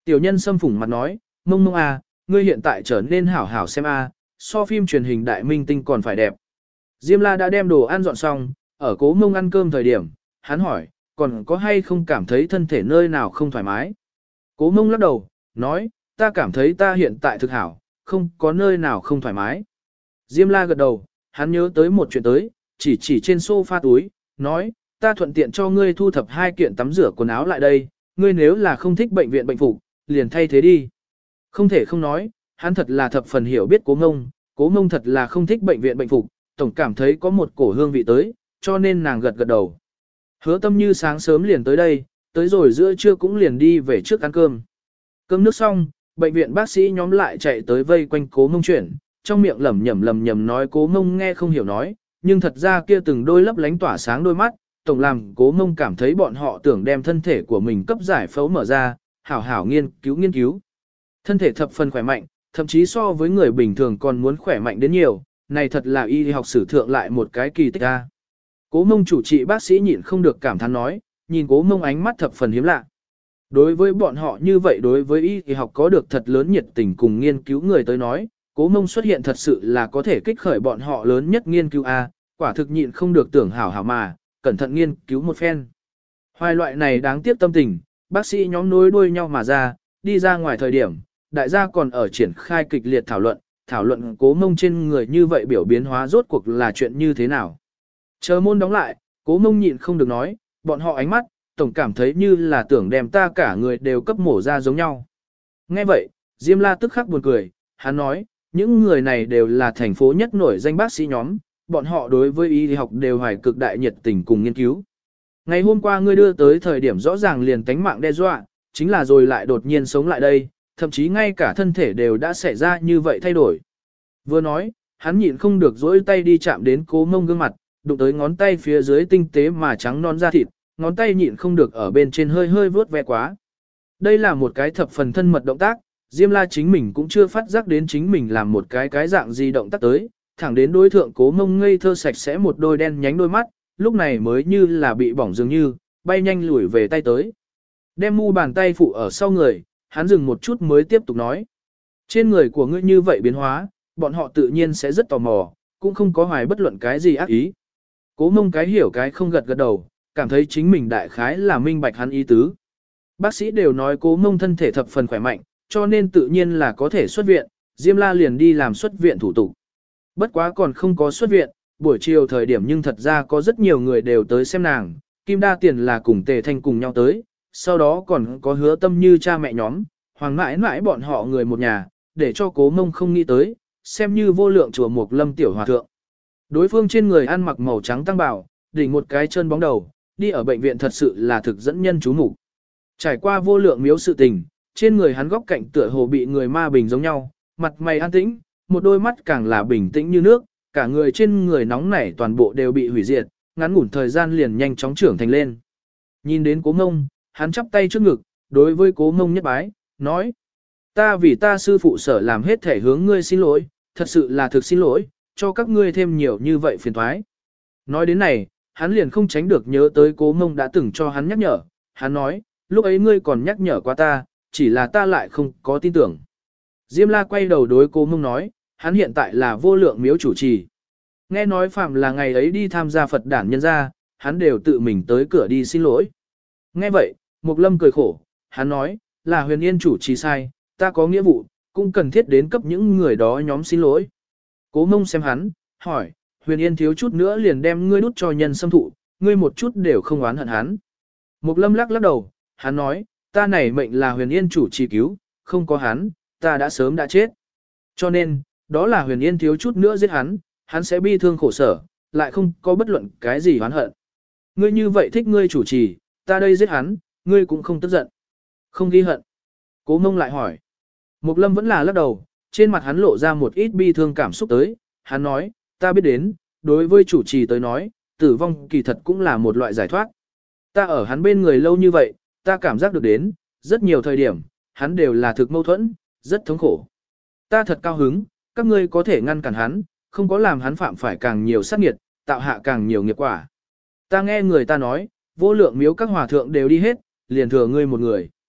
Tiểu nhân xâm phủng mặt nói, mông mông à, ngươi hiện tại trở nên hảo hảo xem a, so phim truyền hình đại minh tinh còn phải đẹp. Diêm la đã đem đồ ăn dọn xong, ở cố mông ăn cơm thời điểm, hắn hỏi, còn có hay không cảm thấy thân thể nơi nào không thoải mái? Cố mông lắc đầu, nói, ta cảm thấy ta hiện tại thực hảo, không có nơi nào không thoải mái. Diêm la gật đầu, hắn nhớ tới một chuyện tới, chỉ chỉ trên sofa túi, nói, ta thuận tiện cho ngươi thu thập hai kiện tắm rửa quần áo lại đây, ngươi nếu là không thích bệnh viện bệnh phục, liền thay thế đi. Không thể không nói, hắn thật là thập phần hiểu biết cố mông, cố mông thật là không thích bệnh viện bệnh phục, tổng cảm thấy có một cổ hương vị tới, cho nên nàng gật gật đầu. Hứa tâm như sáng sớm liền tới đây, tới rồi giữa trưa cũng liền đi về trước ăn cơm. Cơm nước xong, bệnh viện bác sĩ nhóm lại chạy tới vây quanh cố mông chuyển, trong miệng lẩm nhẩm lẩm nhẩm nói cố mông nghe không hiểu nói, nhưng thật ra kia từng đôi lấp lánh tỏa sáng đôi mắt, tổng làm cố mông cảm thấy bọn họ tưởng đem thân thể của mình cấp giải phẫu mở ra, hảo hảo nghiên cứu nghiên cứu. Thân thể thập phần khỏe mạnh, thậm chí so với người bình thường còn muốn khỏe mạnh đến nhiều, này thật là y học sử thượng lại một cái kỳ tích a. Cố mông chủ trị bác sĩ nhịn không được cảm thán nói, nhìn cố mông ánh mắt thập phần hiếm lạ. Đối với bọn họ như vậy đối với y học có được thật lớn nhiệt tình cùng nghiên cứu người tới nói, cố mông xuất hiện thật sự là có thể kích khởi bọn họ lớn nhất nghiên cứu a, quả thực nhịn không được tưởng hảo hảo mà, cẩn thận nghiên cứu một phen. Hoài loại này đáng tiếc tâm tình, bác sĩ nhóm nối đuôi nhau mà ra, đi ra ngoài thời điểm, đại gia còn ở triển khai kịch liệt thảo luận, thảo luận cố mông trên người như vậy biểu biến hóa rốt cuộc là chuyện như thế nào. Chờ môn đóng lại, cố mông nhịn không được nói, bọn họ ánh mắt, tổng cảm thấy như là tưởng đem ta cả người đều cấp mổ ra giống nhau. Nghe vậy, Diêm La tức khắc buồn cười, hắn nói, những người này đều là thành phố nhất nổi danh bác sĩ nhóm, bọn họ đối với y học đều hoài cực đại nhiệt tình cùng nghiên cứu. Ngày hôm qua ngươi đưa tới thời điểm rõ ràng liền tánh mạng đe dọa, chính là rồi lại đột nhiên sống lại đây, thậm chí ngay cả thân thể đều đã xảy ra như vậy thay đổi. Vừa nói, hắn nhịn không được dỗi tay đi chạm đến cố mông gương mặt, đụng tới ngón tay phía dưới tinh tế mà trắng non da thịt, ngón tay nhịn không được ở bên trên hơi hơi vớt ve quá. Đây là một cái thập phần thân mật động tác, Diêm La chính mình cũng chưa phát giác đến chính mình làm một cái cái dạng gì động tác tới, thẳng đến đối thượng cố mông ngây thơ sạch sẽ một đôi đen nhánh đôi mắt, lúc này mới như là bị bỏng dường như, bay nhanh lùi về tay tới. Đem mu bàn tay phụ ở sau người, hắn dừng một chút mới tiếp tục nói. Trên người của ngươi như vậy biến hóa, bọn họ tự nhiên sẽ rất tò mò, cũng không có hoài bất luận cái gì ác ý. Cố mông cái hiểu cái không gật gật đầu, cảm thấy chính mình đại khái là minh bạch hắn ý tứ. Bác sĩ đều nói cố mông thân thể thập phần khỏe mạnh, cho nên tự nhiên là có thể xuất viện, Diêm La liền đi làm xuất viện thủ tục. Bất quá còn không có xuất viện, buổi chiều thời điểm nhưng thật ra có rất nhiều người đều tới xem nàng, Kim Đa Tiền là cùng Tề Thanh cùng nhau tới, sau đó còn có Hứa Tâm như cha mẹ nhóm, hoàng mãi mãi bọn họ người một nhà, để cho cố mông không nghĩ tới, xem như vô lượng chùa Mộc Lâm tiểu hòa thượng. Đối phương trên người ăn mặc màu trắng tăng bảo, đỉnh một cái chân bóng đầu, đi ở bệnh viện thật sự là thực dẫn nhân chú mục. Trải qua vô lượng miếu sự tình, trên người hắn góc cạnh tựa hồ bị người ma bình giống nhau, mặt mày an tĩnh, một đôi mắt càng là bình tĩnh như nước, cả người trên người nóng nảy toàn bộ đều bị hủy diệt, ngắn ngủn thời gian liền nhanh chóng trưởng thành lên. Nhìn đến cố mông, hắn chắp tay trước ngực, đối với cố mông nhất bái, nói. Ta vì ta sư phụ sở làm hết thể hướng ngươi xin lỗi, thật sự là thực xin lỗi, cho các ngươi thêm nhiều như vậy phiền thoái. Nói đến này, hắn liền không tránh được nhớ tới cố mông đã từng cho hắn nhắc nhở, hắn nói, lúc ấy ngươi còn nhắc nhở qua ta, chỉ là ta lại không có tin tưởng. Diêm La quay đầu đối cố mông nói, hắn hiện tại là vô lượng miếu chủ trì. Nghe nói phạm là ngày ấy đi tham gia Phật đản nhân gia, hắn đều tự mình tới cửa đi xin lỗi. Nghe vậy, Mộc Lâm cười khổ, hắn nói, là Huyền Yên chủ trì sai, ta có nghĩa vụ, cũng cần thiết đến cấp những người đó nhóm xin lỗi. Cố mông xem hắn, hỏi, Huyền Yên thiếu chút nữa liền đem ngươi đút cho nhân xâm thụ, ngươi một chút đều không oán hận hắn. Mộc Lâm lắc lắc đầu, hắn nói, ta này mệnh là Huyền Yên chủ trì cứu, không có hắn, ta đã sớm đã chết. Cho nên, đó là Huyền Yên thiếu chút nữa giết hắn, hắn sẽ bi thương khổ sở, lại không có bất luận cái gì oán hận. Ngươi như vậy thích ngươi chủ trì, ta đây giết hắn, ngươi cũng không tức giận. Không ghi hận. Cố mông lại hỏi. Mộc Lâm vẫn là lắc đầu, trên mặt hắn lộ ra một ít bi thương cảm xúc tới, hắn nói, ta biết đến, đối với chủ trì tới nói, tử vong kỳ thật cũng là một loại giải thoát. Ta ở hắn bên người lâu như vậy, ta cảm giác được đến, rất nhiều thời điểm, hắn đều là thực mâu thuẫn, rất thống khổ. Ta thật cao hứng, các ngươi có thể ngăn cản hắn, không có làm hắn phạm phải càng nhiều sát nghiệt, tạo hạ càng nhiều nghiệp quả. Ta nghe người ta nói, vô lượng miếu các hòa thượng đều đi hết, liền thừa ngươi một người.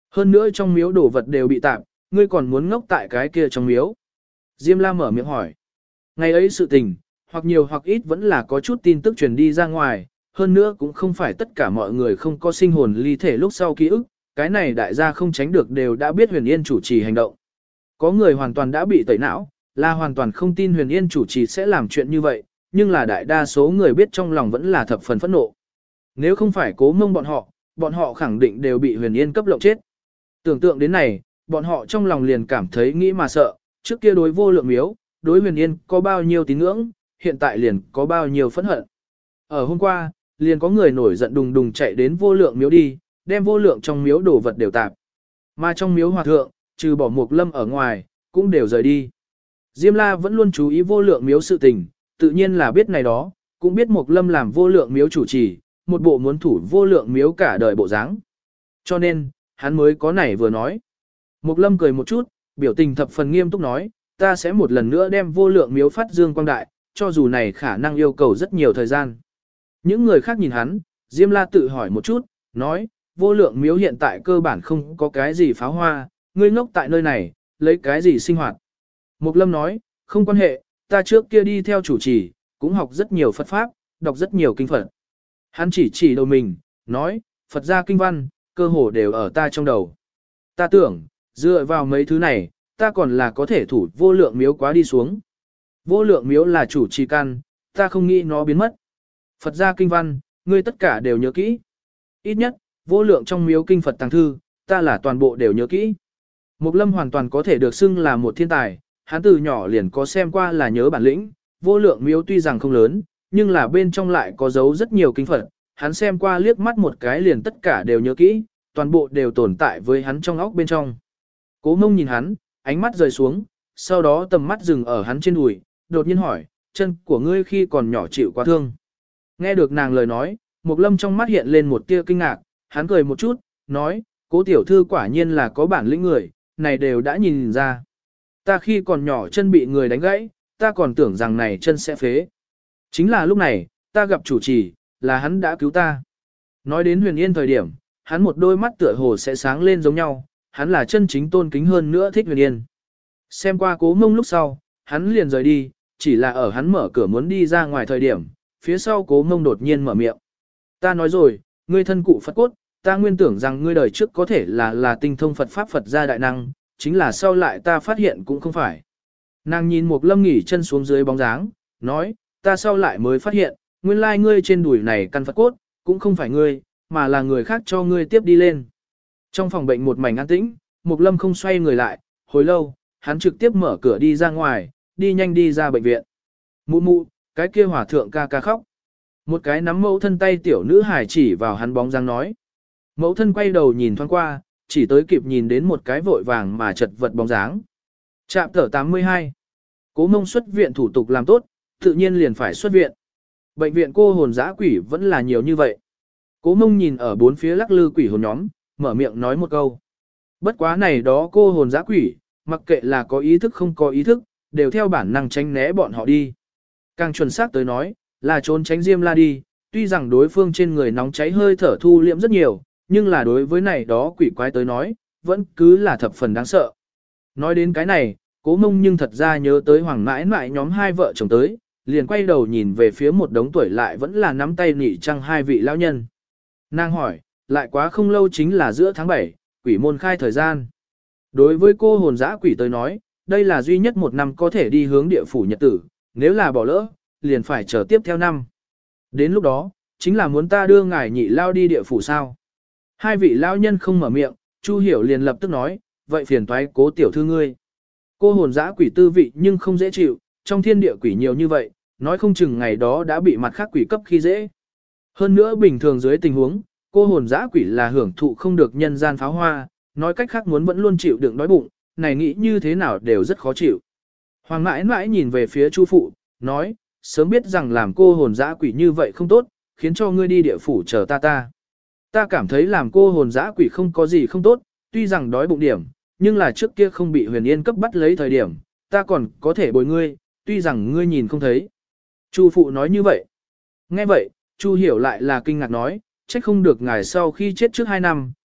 Hơn nữa trong miếu đồ vật đều bị tạp, ngươi còn muốn ngốc tại cái kia trong miếu. Diêm La mở miệng hỏi. Ngày ấy sự tình, hoặc nhiều hoặc ít vẫn là có chút tin tức truyền đi ra ngoài, hơn nữa cũng không phải tất cả mọi người không có sinh hồn ly thể lúc sau ký ức, cái này đại gia không tránh được đều đã biết Huyền Yên chủ trì hành động. Có người hoàn toàn đã bị tẩy não, là hoàn toàn không tin Huyền Yên chủ trì sẽ làm chuyện như vậy, nhưng là đại đa số người biết trong lòng vẫn là thập phần phẫn nộ. Nếu không phải Cố Mông bọn họ, bọn họ khẳng định đều bị Huyền Yên cấp lộng chết. Tưởng tượng đến này, bọn họ trong lòng liền cảm thấy nghĩ mà sợ, trước kia đối vô lượng miếu, đối Huyền Yên có bao nhiêu tín ngưỡng, hiện tại liền có bao nhiêu phẫn hận. Ở hôm qua, liền có người nổi giận đùng đùng chạy đến vô lượng miếu đi, đem vô lượng trong miếu đồ vật đều tạp. Mà trong miếu hòa thượng, trừ bỏ Mục Lâm ở ngoài, cũng đều rời đi. Diêm La vẫn luôn chú ý vô lượng miếu sự tình, tự nhiên là biết này đó, cũng biết Mục Lâm làm vô lượng miếu chủ trì, một bộ muốn thủ vô lượng miếu cả đời bộ dáng. Cho nên, hắn mới có này vừa nói. Mục Lâm cười một chút, biểu tình thập phần nghiêm túc nói, ta sẽ một lần nữa đem vô lượng miếu phát dương quang đại, cho dù này khả năng yêu cầu rất nhiều thời gian. Những người khác nhìn hắn, Diêm La tự hỏi một chút, nói, vô lượng miếu hiện tại cơ bản không có cái gì pháo hoa, ngươi ngốc tại nơi này, lấy cái gì sinh hoạt. Mục Lâm nói, không quan hệ, ta trước kia đi theo chủ trì, cũng học rất nhiều Phật Pháp, đọc rất nhiều kinh Phật. Hắn chỉ chỉ đầu mình, nói, Phật gia kinh văn, cơ hồ đều ở ta trong đầu. Ta tưởng, dựa vào mấy thứ này, ta còn là có thể thủ vô lượng miếu quá đi xuống. Vô lượng miếu là chủ trì căn, ta không nghĩ nó biến mất. Phật gia kinh văn, ngươi tất cả đều nhớ kỹ. Ít nhất, vô lượng trong miếu kinh Phật tàng thư, ta là toàn bộ đều nhớ kỹ. Mục Lâm hoàn toàn có thể được xưng là một thiên tài, hắn từ nhỏ liền có xem qua là nhớ bản lĩnh, vô lượng miếu tuy rằng không lớn, nhưng là bên trong lại có dấu rất nhiều kinh Phật, hắn xem qua liếc mắt một cái liền tất cả đều nhớ kỹ, toàn bộ đều tồn tại với hắn trong óc bên trong. Cố Mông nhìn hắn, ánh mắt rời xuống, sau đó tầm mắt dừng ở hắn trên đùi, đột nhiên hỏi, chân của ngươi khi còn nhỏ chịu quá thương. Nghe được nàng lời nói, Mục Lâm trong mắt hiện lên một tia kinh ngạc, hắn cười một chút, nói, Cố tiểu thư quả nhiên là có bản lĩnh người, này đều đã nhìn ra. Ta khi còn nhỏ chân bị người đánh gãy, ta còn tưởng rằng này chân sẽ phế. Chính là lúc này, ta gặp chủ trì, là hắn đã cứu ta. Nói đến Huyền Yên thời điểm, hắn một đôi mắt tựa hồ sẽ sáng lên giống nhau, hắn là chân chính tôn kính hơn nữa thích Huyền Yên. Xem qua Cố Mông lúc sau, hắn liền rời đi, chỉ là ở hắn mở cửa muốn đi ra ngoài thời điểm, phía sau Cố Mông đột nhiên mở miệng. Ta nói rồi, ngươi thân cụ Phật cốt, ta nguyên tưởng rằng ngươi đời trước có thể là là tinh thông Phật Pháp Phật gia đại năng, chính là sau lại ta phát hiện cũng không phải. Nàng nhìn Mục Lâm nghỉ chân xuống dưới bóng dáng, nói, ta sau lại mới phát hiện, nguyên lai ngươi trên đùi này căn Phật cốt, cũng không phải ngươi, mà là người khác cho ngươi tiếp đi lên. Trong phòng bệnh một mảnh an tĩnh, Mục Lâm không xoay người lại, hồi lâu, hắn trực tiếp mở cửa đi ra ngoài, đi nhanh đi ra bệnh viện. Mụ mụ, cái kia hỏa thượng ca ca khóc. Một cái nắm mẫu thân tay tiểu nữ hài chỉ vào hắn bóng dáng nói. Mẫu thân quay đầu nhìn thoáng qua, chỉ tới kịp nhìn đến một cái vội vàng mà chật vật bóng dáng. Trạm tở tám mươi hai. Cố Mông xuất viện thủ tục làm tốt, tự nhiên liền phải xuất viện. Bệnh viện cô hồn dã quỷ vẫn là nhiều như vậy. Cố Mông nhìn ở bốn phía lắc lư quỷ hồn nhóm, mở miệng nói một câu. Bất quá này đó cô hồn dã quỷ, mặc kệ là có ý thức không có ý thức, đều theo bản năng tránh né bọn họ đi. Càng chuẩn xác tới nói, là trốn tránh Diêm La đi, tuy rằng đối phương trên người nóng cháy hơi thở thu liễm rất nhiều, nhưng là đối với này đó quỷ quái tới nói, vẫn cứ là thập phần đáng sợ. Nói đến cái này, Cố Mông nhưng thật ra nhớ tới hoàng mãi mãi nhóm hai vợ chồng tới, liền quay đầu nhìn về phía một đống tuổi lại vẫn là nắm tay nị trăng hai vị lão nhân. Nàng hỏi, lại quá không lâu chính là giữa tháng bảy, quỷ môn khai thời gian. Đối với cô hồn dã quỷ tới nói, đây là duy nhất một năm có thể đi hướng địa phủ nhật tử, nếu là bỏ lỡ, liền phải chờ tiếp theo năm. Đến lúc đó, chính là muốn ta đưa ngài nhị lao đi địa phủ sao. Hai vị lão nhân không mở miệng, Chu Hiểu liền lập tức nói, vậy phiền toái Cố tiểu thư ngươi. Cô hồn dã quỷ tư vị nhưng không dễ chịu, trong thiên địa quỷ nhiều như vậy, nói không chừng ngày đó đã bị mặt khác quỷ cấp khi dễ. Hơn nữa bình thường dưới tình huống, cô hồn dã quỷ là hưởng thụ không được nhân gian pháo hoa, nói cách khác muốn vẫn luôn chịu đựng đói bụng, này nghĩ như thế nào đều rất khó chịu. Hoàng mãi mãi nhìn về phía Chu phụ, nói, sớm biết rằng làm cô hồn dã quỷ như vậy không tốt, khiến cho ngươi đi địa phủ chờ ta ta. Ta cảm thấy làm cô hồn dã quỷ không có gì không tốt, tuy rằng đói bụng điểm, nhưng là trước kia không bị Huyền Yên cấp bắt lấy thời điểm, ta còn có thể bồi ngươi, tuy rằng ngươi nhìn không thấy. Chu phụ nói như vậy. Nghe vậy, Chu Hiểu lại là kinh ngạc nói, trách không được ngài sau khi chết trước hai năm,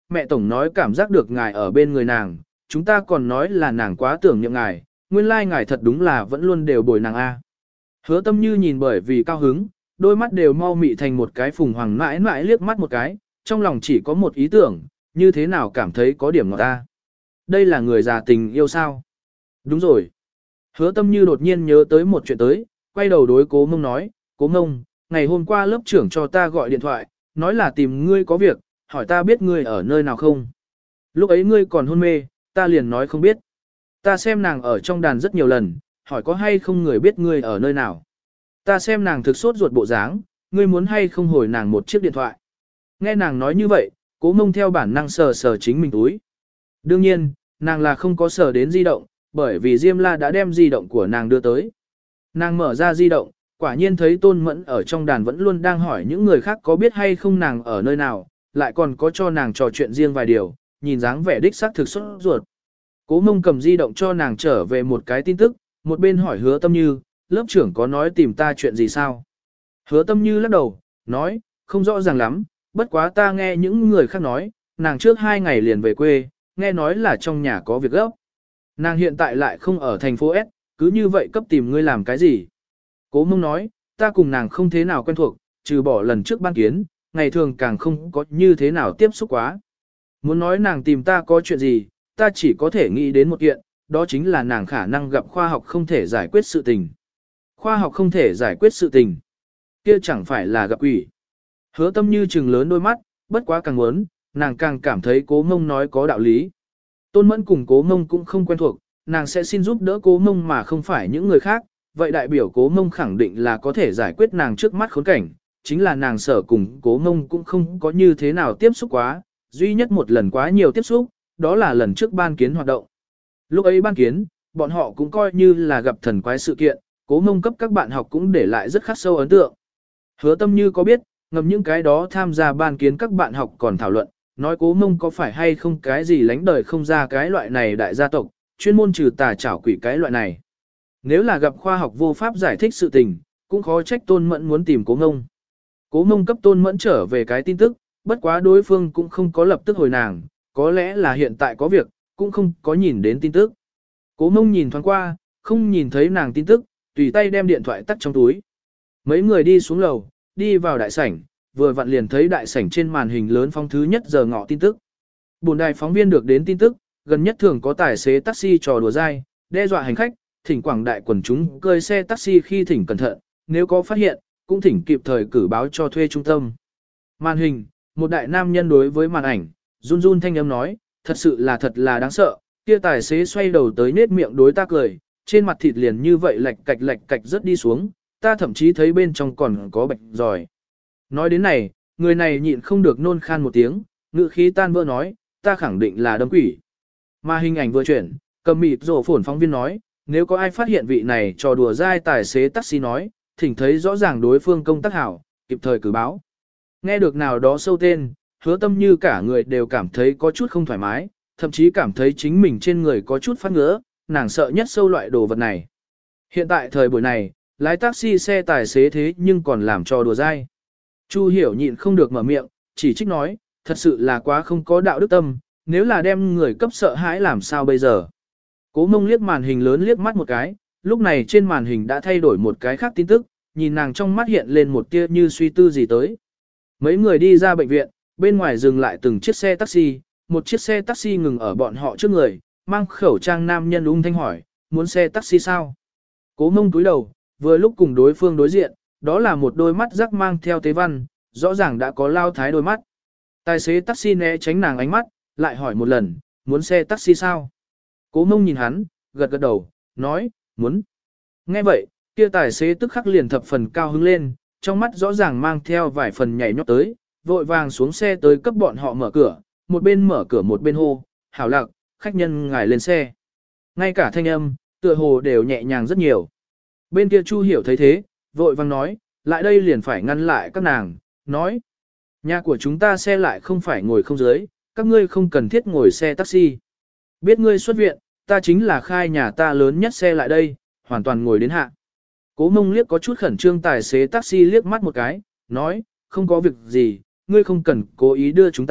mẹ tổng nói cảm giác được ngài ở bên người nàng, chúng ta còn nói là nàng quá tưởng niệm ngài, nguyên lai ngài thật đúng là vẫn luôn đều bồi nàng a. Hứa Tâm Như nhìn bởi vì cao hứng, đôi mắt đều mau mị thành một cái phùng hoàng mãi mãi liếc mắt một cái, trong lòng chỉ có một ý tưởng, như thế nào cảm thấy có điểm ngọt ta. Đây là người già tình yêu sao? Đúng rồi. Hứa Tâm Như đột nhiên nhớ tới một chuyện tới, quay đầu đối Cố Mông nói, Cố Mông, ngày hôm qua lớp trưởng cho ta gọi điện thoại, nói là tìm ngươi có việc, hỏi ta biết ngươi ở nơi nào không. Lúc ấy ngươi còn hôn mê, ta liền nói không biết. Ta xem nàng ở trong đàn rất nhiều lần, hỏi có hay không người biết ngươi ở nơi nào. Ta xem nàng thực sốt ruột bộ dáng, ngươi muốn hay không hồi nàng một chiếc điện thoại. Nghe nàng nói như vậy, Cố Mông theo bản năng sờ sờ chính mình túi. Đương nhiên, nàng là không có sờ đến di động, bởi vì Diêm La đã đem di động của nàng đưa tới. Nàng mở ra di động, quả nhiên thấy Tôn Mẫn ở trong đàn vẫn luôn đang hỏi những người khác có biết hay không nàng ở nơi nào, lại còn có cho nàng trò chuyện riêng vài điều, nhìn dáng vẻ đích xác thực sốt ruột. Cố Mông cầm di động cho nàng trở về một cái tin tức, một bên hỏi Hứa Tâm Như, lớp trưởng có nói tìm ta chuyện gì sao? Hứa Tâm Như lắc đầu, nói, không rõ ràng lắm, bất quá ta nghe những người khác nói, nàng trước hai ngày liền về quê, nghe nói là trong nhà có việc gấp. Nàng hiện tại lại không ở thành phố S, cứ như vậy cấp tìm ngươi làm cái gì? Cố Mông nói, ta cùng nàng không thế nào quen thuộc, trừ bỏ lần trước ban kiến, ngày thường càng không có như thế nào tiếp xúc quá. Muốn nói nàng tìm ta có chuyện gì, ta chỉ có thể nghĩ đến một kiện, đó chính là nàng khả năng gặp khoa học không thể giải quyết sự tình. Khoa học không thể giải quyết sự tình. Kia chẳng phải là gặp quỷ. Hứa Tâm Như trừng lớn đôi mắt, bất quá càng muốn, nàng càng cảm thấy Cố Mông nói có đạo lý. Tôn Mẫn cùng Cố Mông cũng không quen thuộc, nàng sẽ xin giúp đỡ Cố Mông mà không phải những người khác, vậy đại biểu Cố Mông khẳng định là có thể giải quyết nàng trước mắt khốn cảnh, chính là nàng sở cùng Cố Mông cũng không có như thế nào tiếp xúc quá, duy nhất một lần quá nhiều tiếp xúc, đó là lần trước ban kiến hoạt động. Lúc ấy ban kiến, bọn họ cũng coi như là gặp thần quái sự kiện, Cố Mông cấp các bạn học cũng để lại rất khắc sâu ấn tượng. Hứa Tâm Như có biết, ngầm những cái đó tham gia ban kiến các bạn học còn thảo luận, nói Cố Mông có phải hay không cái gì lánh đời không ra cái loại này đại gia tộc, chuyên môn trừ tà chảo quỷ cái loại này. Nếu là gặp khoa học vô pháp giải thích sự tình, cũng khó trách Tôn Mẫn muốn tìm Cố Mông. Cố Mông cấp Tôn Mẫn trở về cái tin tức, bất quá đối phương cũng không có lập tức hồi nàng, có lẽ là hiện tại có việc, cũng không có nhìn đến tin tức. Cố Mông nhìn thoáng qua, không nhìn thấy nàng tin tức, tùy tay đem điện thoại tắt trong túi. Mấy người đi xuống lầu, đi vào đại sảnh, vừa vặn liền thấy đại sảnh trên màn hình lớn phong thứ nhất giờ ngọ tin tức. Bồn đài phóng viên được đến tin tức, gần nhất thường có tài xế taxi trò đùa dai, đe dọa hành khách, thỉnh quảng đại quần chúng cơi xe taxi khi thỉnh cẩn thận, nếu có phát hiện, cũng thỉnh kịp thời cử báo cho thuê trung tâm. Màn hình, một đại nam nhân đối với màn ảnh, run run thanh âm nói, thật sự là thật là đáng sợ, kia tài xế xoay đầu tới nết miệng đối ta cười, trên mặt thịt liền như vậy lạch cạch lạch cạch rất đi xuống, ta thậm chí thấy bên trong còn có bệnh giỏi. Nói đến này, người này nhịn không được nôn khan một tiếng, ngữ khí tan vỡ nói, ta khẳng định là đâm quỷ. Mà hình ảnh vừa chuyển, cầm mịt rổ phổn phóng viên nói, nếu có ai phát hiện vị này trò đùa dai tài xế taxi nói, thỉnh thấy rõ ràng đối phương công tác hảo, kịp thời cử báo. Nghe được nào đó sâu tên, Hứa Tâm Như cả người đều cảm thấy có chút không thoải mái, thậm chí cảm thấy chính mình trên người có chút phát ngứa, nàng sợ nhất sâu loại đồ vật này. Hiện tại thời buổi này, lái taxi xe tài xế thế nhưng còn làm trò đùa dai. Chu Hiểu nhịn không được mở miệng, chỉ trích nói, thật sự là quá không có đạo đức tâm, nếu là đem người cấp sợ hãi làm sao bây giờ. Cố Mông liếc màn hình lớn liếc mắt một cái, lúc này trên màn hình đã thay đổi một cái khác tin tức, nhìn nàng trong mắt hiện lên một tia như suy tư gì tới. Mấy người đi ra bệnh viện, bên ngoài dừng lại từng chiếc xe taxi, một chiếc xe taxi ngừng ở bọn họ trước người, mang khẩu trang nam nhân ung thanh hỏi, muốn xe taxi sao? Cố Mông cúi đầu, vừa lúc cùng đối phương đối diện, đó là một đôi mắt rắc mang theo tế văn, rõ ràng đã có lao thái đôi mắt. Tài xế taxi né tránh nàng ánh mắt, lại hỏi một lần, muốn xe taxi sao? Cố Mông nhìn hắn, gật gật đầu, nói, muốn. Nghe vậy, kia tài xế tức khắc liền thập phần cao hứng lên, trong mắt rõ ràng mang theo vài phần nhảy nhót tới, vội vàng xuống xe tới cấp bọn họ mở cửa, một bên mở cửa một bên hô, hảo lạc, khách nhân ngài lên xe. Ngay cả thanh âm, tựa hồ đều nhẹ nhàng rất nhiều. Bên kia Chu Hiểu thấy thế, vội vàng nói, lại đây liền phải ngăn lại các nàng, nói. Nhà của chúng ta xe lại không phải ngồi không dưới, các ngươi không cần thiết ngồi xe taxi. Biết ngươi xuất viện, ta chính là khai nhà ta lớn nhất xe lại đây, hoàn toàn ngồi đến hạ. Cố Mông liếc có chút khẩn trương tài xế taxi liếc mắt một cái, nói, không có việc gì, ngươi không cần cố ý đưa chúng ta,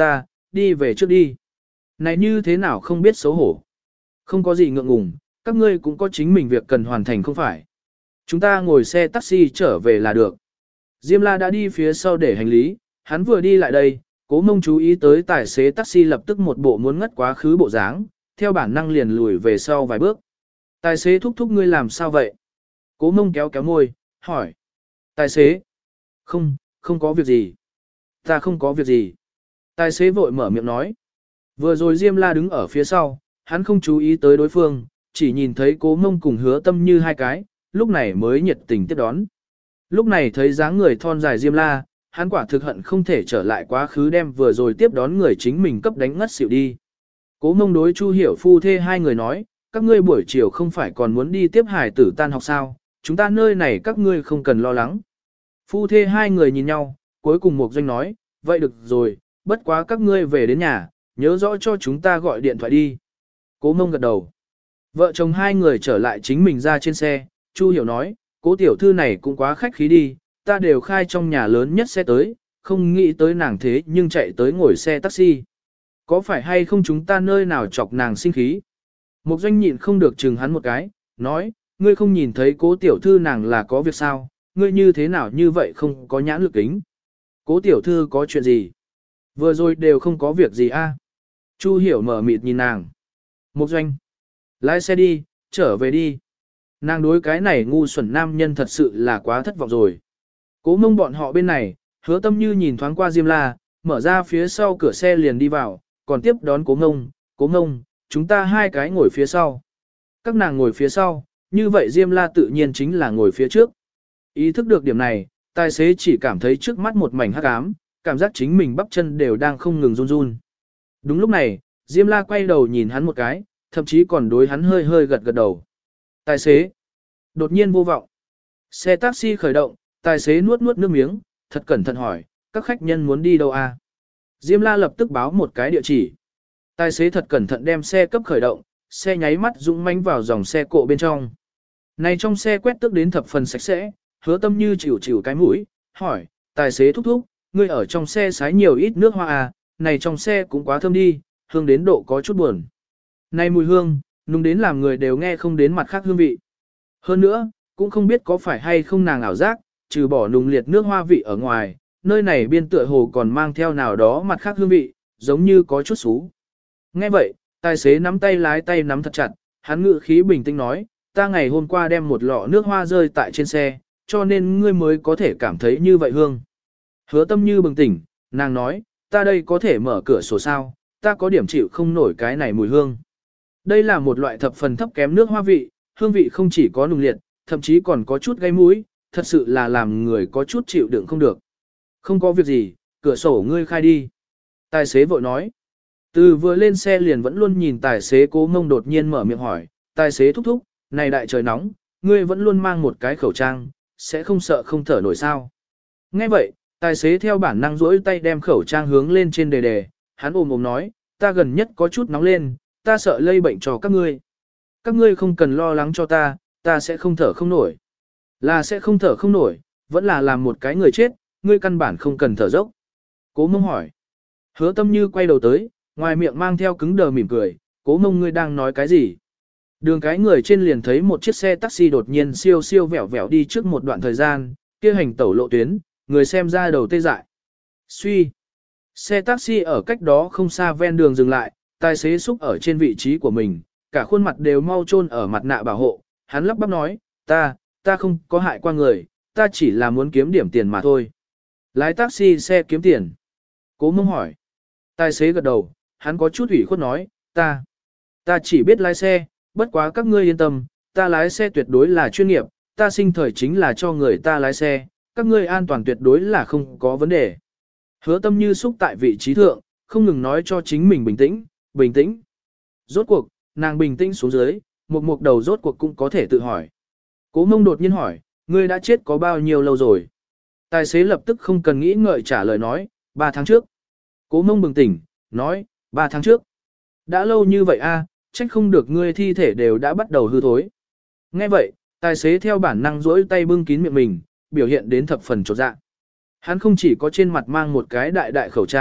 đi về trước đi. Này như thế nào không biết xấu hổ. Không có gì ngượng ngùng, các ngươi cũng có chính mình việc cần hoàn thành không phải. Chúng ta ngồi xe taxi trở về là được. Diêm La đã đi phía sau để hành lý, hắn vừa đi lại đây, Cố Mông chú ý tới tài xế taxi lập tức một bộ muốn ngất quá khứ bộ dáng, theo bản năng liền lùi về sau vài bước. Tài xế thúc thúc ngươi làm sao vậy? Cố Mông kéo kéo môi, hỏi. Tài xế? Không, không có việc gì. Ta không có việc gì. Tài xế vội mở miệng nói. Vừa rồi Diêm La đứng ở phía sau, hắn không chú ý tới đối phương, chỉ nhìn thấy Cố Mông cùng Hứa Tâm Như hai cái, lúc này mới nhiệt tình tiếp đón. Lúc này thấy dáng người thon dài Diêm La, hắn quả thực hận không thể trở lại quá khứ đem vừa rồi tiếp đón người chính mình cấp đánh ngất xỉu đi. Cố Mông đối Chu Hiểu phu thê hai người nói, các ngươi buổi chiều không phải còn muốn đi tiếp hải tử tan học sao, chúng ta nơi này các ngươi không cần lo lắng. Phu thê hai người nhìn nhau, cuối cùng Mục Doanh nói, vậy được rồi, bất quá các ngươi về đến nhà, nhớ rõ cho chúng ta gọi điện thoại đi. Cố Mông gật đầu. Vợ chồng hai người trở lại chính mình ra trên xe, Chu Hiểu nói, Cố tiểu thư này cũng quá khách khí đi, ta đều khai trong nhà lớn nhất xe tới, không nghĩ tới nàng thế nhưng chạy tới ngồi xe taxi. Có phải hay không chúng ta nơi nào chọc nàng sinh khí? Mục Doanh nhịn không được chừng hắn một cái, nói, ngươi không nhìn thấy Cố tiểu thư nàng là có việc sao, ngươi như thế nào như vậy không có nhãn lực kính. Cố tiểu thư có chuyện gì? Vừa rồi đều không có việc gì a. Chu Hiểu mở mịt nhìn nàng. Mục Doanh, lái xe đi, trở về đi. Nàng đối cái này ngu xuẩn nam nhân thật sự là quá thất vọng rồi. Cố Mông bọn họ bên này, Hứa Tâm Như nhìn thoáng qua Diêm La, mở ra phía sau cửa xe liền đi vào, còn tiếp đón Cố Mông, Cố Mông, chúng ta hai cái ngồi phía sau. Các nàng ngồi phía sau, như vậy Diêm La tự nhiên chính là ngồi phía trước. Ý thức được điểm này, tài xế chỉ cảm thấy trước mắt một mảnh hắc ám, cảm giác chính mình bắp chân đều đang không ngừng run run. Đúng lúc này, Diêm La quay đầu nhìn hắn một cái, thậm chí còn đối hắn hơi hơi gật gật đầu. Tài xế. Đột nhiên vô vọng. Xe taxi khởi động, tài xế nuốt nuốt nước miếng, thật cẩn thận hỏi, các khách nhân muốn đi đâu à? Diêm La lập tức báo một cái địa chỉ. Tài xế thật cẩn thận đem xe cấp khởi động, xe nháy mắt dũng mãnh vào dòng xe cộ bên trong. Này trong xe quét tước đến thập phần sạch sẽ, Hứa Tâm Như chịu chịu cái mũi, hỏi, tài xế thúc thúc, ngươi ở trong xe sái nhiều ít nước hoa à, này trong xe cũng quá thơm đi, hương đến độ có chút buồn. Này mùi hương, nung đến làm người đều nghe không đến mặt khác hương vị. Hơn nữa, cũng không biết có phải hay không nàng ảo giác, trừ bỏ nùng liệt nước hoa vị ở ngoài, nơi này biên tựa hồ còn mang theo nào đó mặt khác hương vị, giống như có chút xú. Nghe vậy, tài xế nắm tay lái tay nắm thật chặt, hắn ngự khí bình tĩnh nói, ta ngày hôm qua đem một lọ nước hoa rơi tại trên xe, cho nên ngươi mới có thể cảm thấy như vậy hương. Hứa Tâm Như bừng tỉnh, nàng nói, ta đây có thể mở cửa sổ sao, ta có điểm chịu không nổi cái này mùi hương. Đây là một loại thập phần thấp kém nước hoa vị, hương vị không chỉ có nùng liệt, thậm chí còn có chút gây mũi, thật sự là làm người có chút chịu đựng không được. Không có việc gì, cửa sổ ngươi khai đi. Tài xế vội nói. Từ vừa lên xe liền vẫn luôn nhìn tài xế Cố Mông đột nhiên mở miệng hỏi, tài xế thúc thúc, này đại trời nóng, ngươi vẫn luôn mang một cái khẩu trang, sẽ không sợ không thở nổi sao. Nghe vậy, tài xế theo bản năng duỗi tay đem khẩu trang hướng lên trên đề đề, hắn ôm ôm nói, ta gần nhất có chút nóng lên, ta sợ lây bệnh cho các ngươi. Các ngươi không cần lo lắng cho ta, ta sẽ không thở không nổi. Là sẽ không thở không nổi, vẫn là làm một cái người chết, ngươi căn bản không cần thở dốc. Cố Mông hỏi. Hứa Tâm Như quay đầu tới, ngoài miệng mang theo cứng đờ mỉm cười, Cố Mông ngươi đang nói cái gì? Đường cái người trên liền thấy một chiếc xe taxi đột nhiên siêu siêu vẹo vẹo đi trước một đoạn thời gian, kia hành tẩu lộ tuyến, người xem ra đầu tê dại. Suy. Xe taxi ở cách đó không xa ven đường dừng lại, tài xế xúc ở trên vị trí của mình, cả khuôn mặt đều mau chôn ở mặt nạ bảo hộ, hắn lắp bắp nói, ta, ta không có hại qua người, ta chỉ là muốn kiếm điểm tiền mà thôi. Lái taxi xe kiếm tiền. Cố Mông hỏi. Tài xế gật đầu, hắn có chút ủy khuất nói, ta, ta chỉ biết lái xe, bất quá các ngươi yên tâm, ta lái xe tuyệt đối là chuyên nghiệp, ta sinh thời chính là cho người ta lái xe, các ngươi an toàn tuyệt đối là không có vấn đề. Hứa Tâm Như xúc tại vị trí thượng, không ngừng nói cho chính mình bình tĩnh, bình tĩnh. Rốt cuộc, nàng bình tĩnh xuống dưới, một mục đầu rốt cuộc cũng có thể tự hỏi. Cố Mông đột nhiên hỏi, ngươi đã chết có bao nhiêu lâu rồi? Tài xế lập tức không cần nghĩ ngợi trả lời nói, ba tháng trước. Cố Mông bừng tỉnh, nói, ba tháng trước. Đã lâu như vậy a, trách không được ngươi thi thể đều đã bắt đầu hư thối. Nghe vậy, tài xế theo bản năng duỗi tay bưng kín miệng mình, biểu hiện đến thập phần chột dạ. Hắn không chỉ có trên mặt mang một cái đại đại khẩu trang,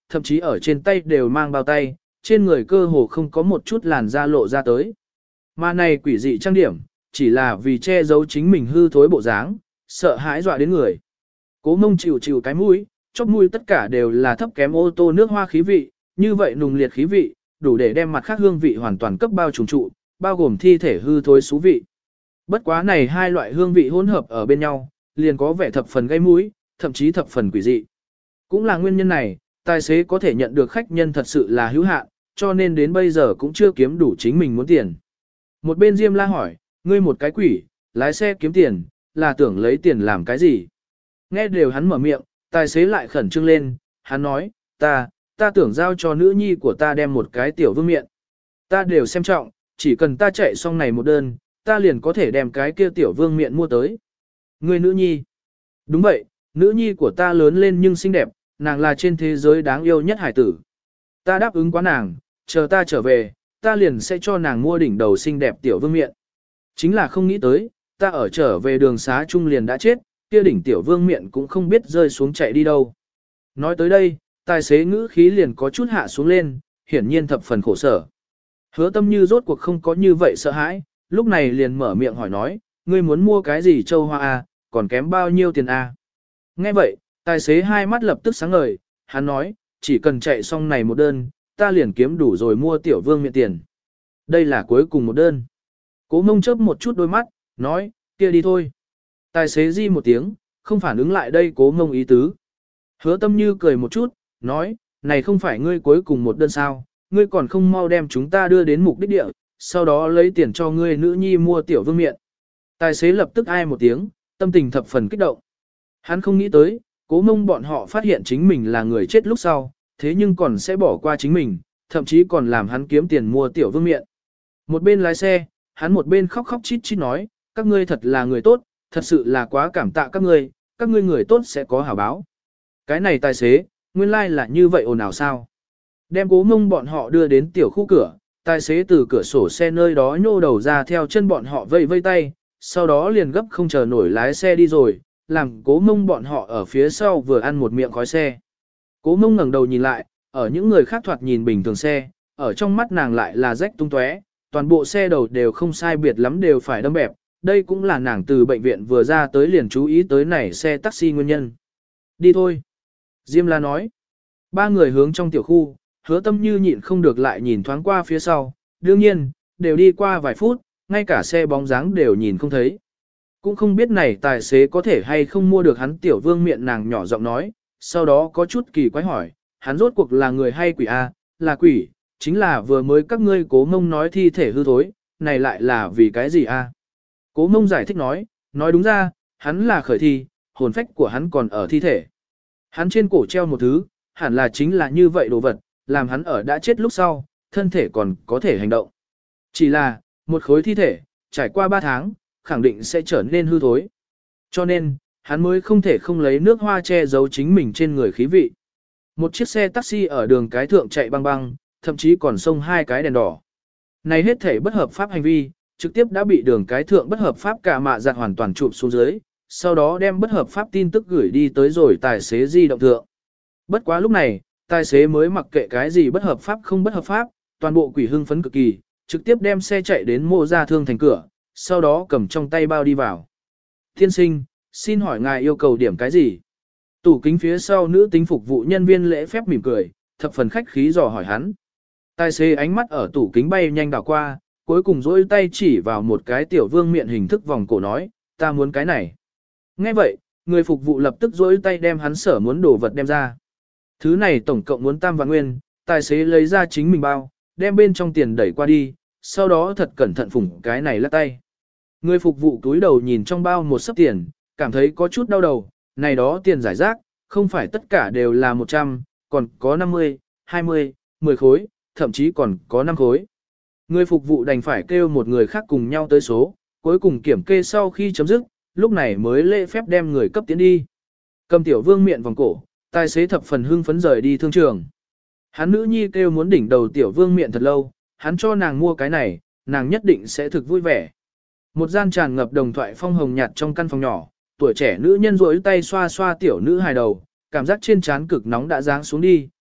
thậm chí ở trên tay đều mang bao tay, trên người cơ hồ không có một chút làn da lộ ra tới. Mà này quỷ dị trang điểm, chỉ là vì che giấu chính mình hư thối bộ dáng, sợ hãi dọa đến người. Cố Mông chịu chịu cái mũi, chóp mũi tất cả đều là thấp kém ô tô nước hoa khí vị, như vậy nùng liệt khí vị, đủ để đem mặt khác hương vị hoàn toàn cấp bao trùng trụ, bao gồm thi thể hư thối xú vị. Bất quá này hai loại hương vị hỗn hợp ở bên nhau, liền có vẻ thập phần gây mũi, thậm chí thập phần quỷ dị. Cũng là nguyên nhân này, tài xế có thể nhận được khách nhân thật sự là hữu hạn, cho nên đến bây giờ cũng chưa kiếm đủ chính mình muốn tiền. Một bên Diêm La hỏi, ngươi một cái quỷ, lái xe kiếm tiền, là tưởng lấy tiền làm cái gì? Nghe đều hắn mở miệng, tài xế lại khẩn trương lên, hắn nói, ta, ta tưởng giao cho nữ nhi của ta đem một cái tiểu vương miện. Ta đều xem trọng, chỉ cần ta chạy xong này một đơn, ta liền có thể đem cái kia tiểu vương miện mua tới. Ngươi nữ nhi. Đúng vậy, nữ nhi của ta lớn lên nhưng xinh đẹp, nàng là trên thế giới đáng yêu nhất hải tử. Ta đáp ứng quá nàng, chờ ta trở về, ta liền sẽ cho nàng mua đỉnh đầu xinh đẹp tiểu vương miện. Chính là không nghĩ tới, ta ở trở về đường xá trung liền đã chết, kia đỉnh tiểu vương miện cũng không biết rơi xuống chạy đi đâu. Nói tới đây, tài xế ngữ khí liền có chút hạ xuống lên, hiển nhiên thập phần khổ sở. Hứa Tâm Như rốt cuộc không có như vậy sợ hãi, lúc này liền mở miệng hỏi nói, ngươi muốn mua cái gì châu hoa à, còn kém bao nhiêu tiền à? Nghe vậy, tài xế hai mắt lập tức sáng ngời, hắn nói, chỉ cần chạy xong này một đơn, ta liền kiếm đủ rồi mua tiểu vương miện tiền. Đây là cuối cùng một đơn. Cố Mông chớp một chút đôi mắt, nói, kia đi thôi. Tài xế di một tiếng, không phản ứng lại đây Cố Mông ý tứ. Hứa Tâm Như cười một chút, nói, này không phải ngươi cuối cùng một đơn sao, ngươi còn không mau đem chúng ta đưa đến mục đích địa, sau đó lấy tiền cho ngươi nữ nhi mua tiểu vương miện. Tài xế lập tức ai một tiếng, tâm tình thập phần kích động. Hắn không nghĩ tới, Cố Mông bọn họ phát hiện chính mình là người chết lúc sau, thế nhưng còn sẽ bỏ qua chính mình, thậm chí còn làm hắn kiếm tiền mua tiểu vương miện. Một bên lái xe, hắn một bên khóc khóc chít chít nói, các ngươi thật là người tốt, thật sự là quá cảm tạ các ngươi, các ngươi người tốt sẽ có hảo báo. Cái này tài xế, nguyên lai like là như vậy ồn ào sao. Đem Cố Mông bọn họ đưa đến tiểu khu cửa, tài xế từ cửa sổ xe nơi đó nhô đầu ra theo chân bọn họ vây vây tay, sau đó liền gấp không chờ nổi lái xe đi rồi, làm Cố Mông bọn họ ở phía sau vừa ăn một miệng khói xe. Cố Mông ngẩng đầu nhìn lại, ở những người khác thoạt nhìn bình thường xe, ở trong mắt nàng lại là rách tung tóe, toàn bộ xe đầu đều không sai biệt lắm đều phải đâm bẹp, đây cũng là nàng từ bệnh viện vừa ra tới liền chú ý tới này xe taxi nguyên nhân. Đi thôi. Diêm La nói. Ba người hướng trong tiểu khu, Hứa Tâm Như nhịn không được lại nhìn thoáng qua phía sau, đương nhiên, đều đi qua vài phút, ngay cả xe bóng dáng đều nhìn không thấy. Cũng không biết này tài xế có thể hay không mua được hắn tiểu vương miệng, nàng nhỏ giọng nói, sau đó có chút kỳ quái hỏi, hắn rốt cuộc là người hay quỷ a? Là quỷ, chính là vừa mới các ngươi Cố Mông nói thi thể hư thối, này lại là vì cái gì a? Cố Mông giải thích nói, nói đúng ra, hắn là khởi thi, hồn phách của hắn còn ở thi thể. Hắn trên cổ treo một thứ, hẳn là chính là như vậy đồ vật, làm hắn ở đã chết lúc sau, thân thể còn có thể hành động. Chỉ là, một khối thi thể, trải qua ba tháng, khẳng định sẽ trở nên hư thối. Cho nên, hắn mới không thể không lấy nước hoa che giấu chính mình trên người khí vị. Một chiếc xe taxi ở đường cái thượng chạy băng băng, thậm chí còn xông hai cái đèn đỏ. Này hết thể bất hợp pháp hành vi, trực tiếp đã bị đường cái thượng bất hợp pháp cả mạ giặt hoàn toàn chụp xuống dưới, sau đó đem bất hợp pháp tin tức gửi đi tới rồi tài xế di động thượng. Bất quá lúc này, tài xế mới mặc kệ cái gì bất hợp pháp không bất hợp pháp, toàn bộ quỷ hưng phấn cực kỳ, trực tiếp đem xe chạy đến mô ra thương thành cửa, sau đó cầm trong tay bao đi vào. Tiên sinh, xin hỏi ngài yêu cầu điểm cái gì? Tủ kính phía sau nữ tính phục vụ nhân viên lễ phép mỉm cười, thập phần khách khí dò hỏi hắn. Tài xế ánh mắt ở tủ kính bay nhanh đảo qua, cuối cùng dỗi tay chỉ vào một cái tiểu vương miện hình thức vòng cổ nói, ta muốn cái này. Nghe vậy, người phục vụ lập tức dỗi tay đem hắn sở muốn đồ vật đem ra. Thứ này tổng cộng muốn tam vạn nguyên, tài xế lấy ra chính mình bao, đem bên trong tiền đẩy qua đi, sau đó thật cẩn thận phủng cái này lắc tay. Người phục vụ túi đầu nhìn trong bao một sấp tiền, cảm thấy có chút đau đầu, này đó tiền giải rác, không phải tất cả đều là một trăm, còn có năm mươi, hai mươi, mười khối, thậm chí còn có năm khối. Người phục vụ đành phải kêu một người khác cùng nhau tới số, cuối cùng kiểm kê sau khi chấm dứt, lúc này mới lễ phép đem người cấp tiến đi. Cầm tiểu vương miện vòng cổ, tài xế thập phần hưng phấn rời đi thương trường. Hắn nữ nhi kêu muốn đỉnh đầu tiểu vương miện thật lâu, hắn cho nàng mua cái này, nàng nhất định sẽ thực vui vẻ. Một gian tràn ngập đồng thoại phong hồng nhạt trong căn phòng nhỏ, tuổi trẻ nữ nhân rỗi tay xoa xoa tiểu nữ hài đầu, cảm giác trên trán cực nóng đã giáng xuống đi,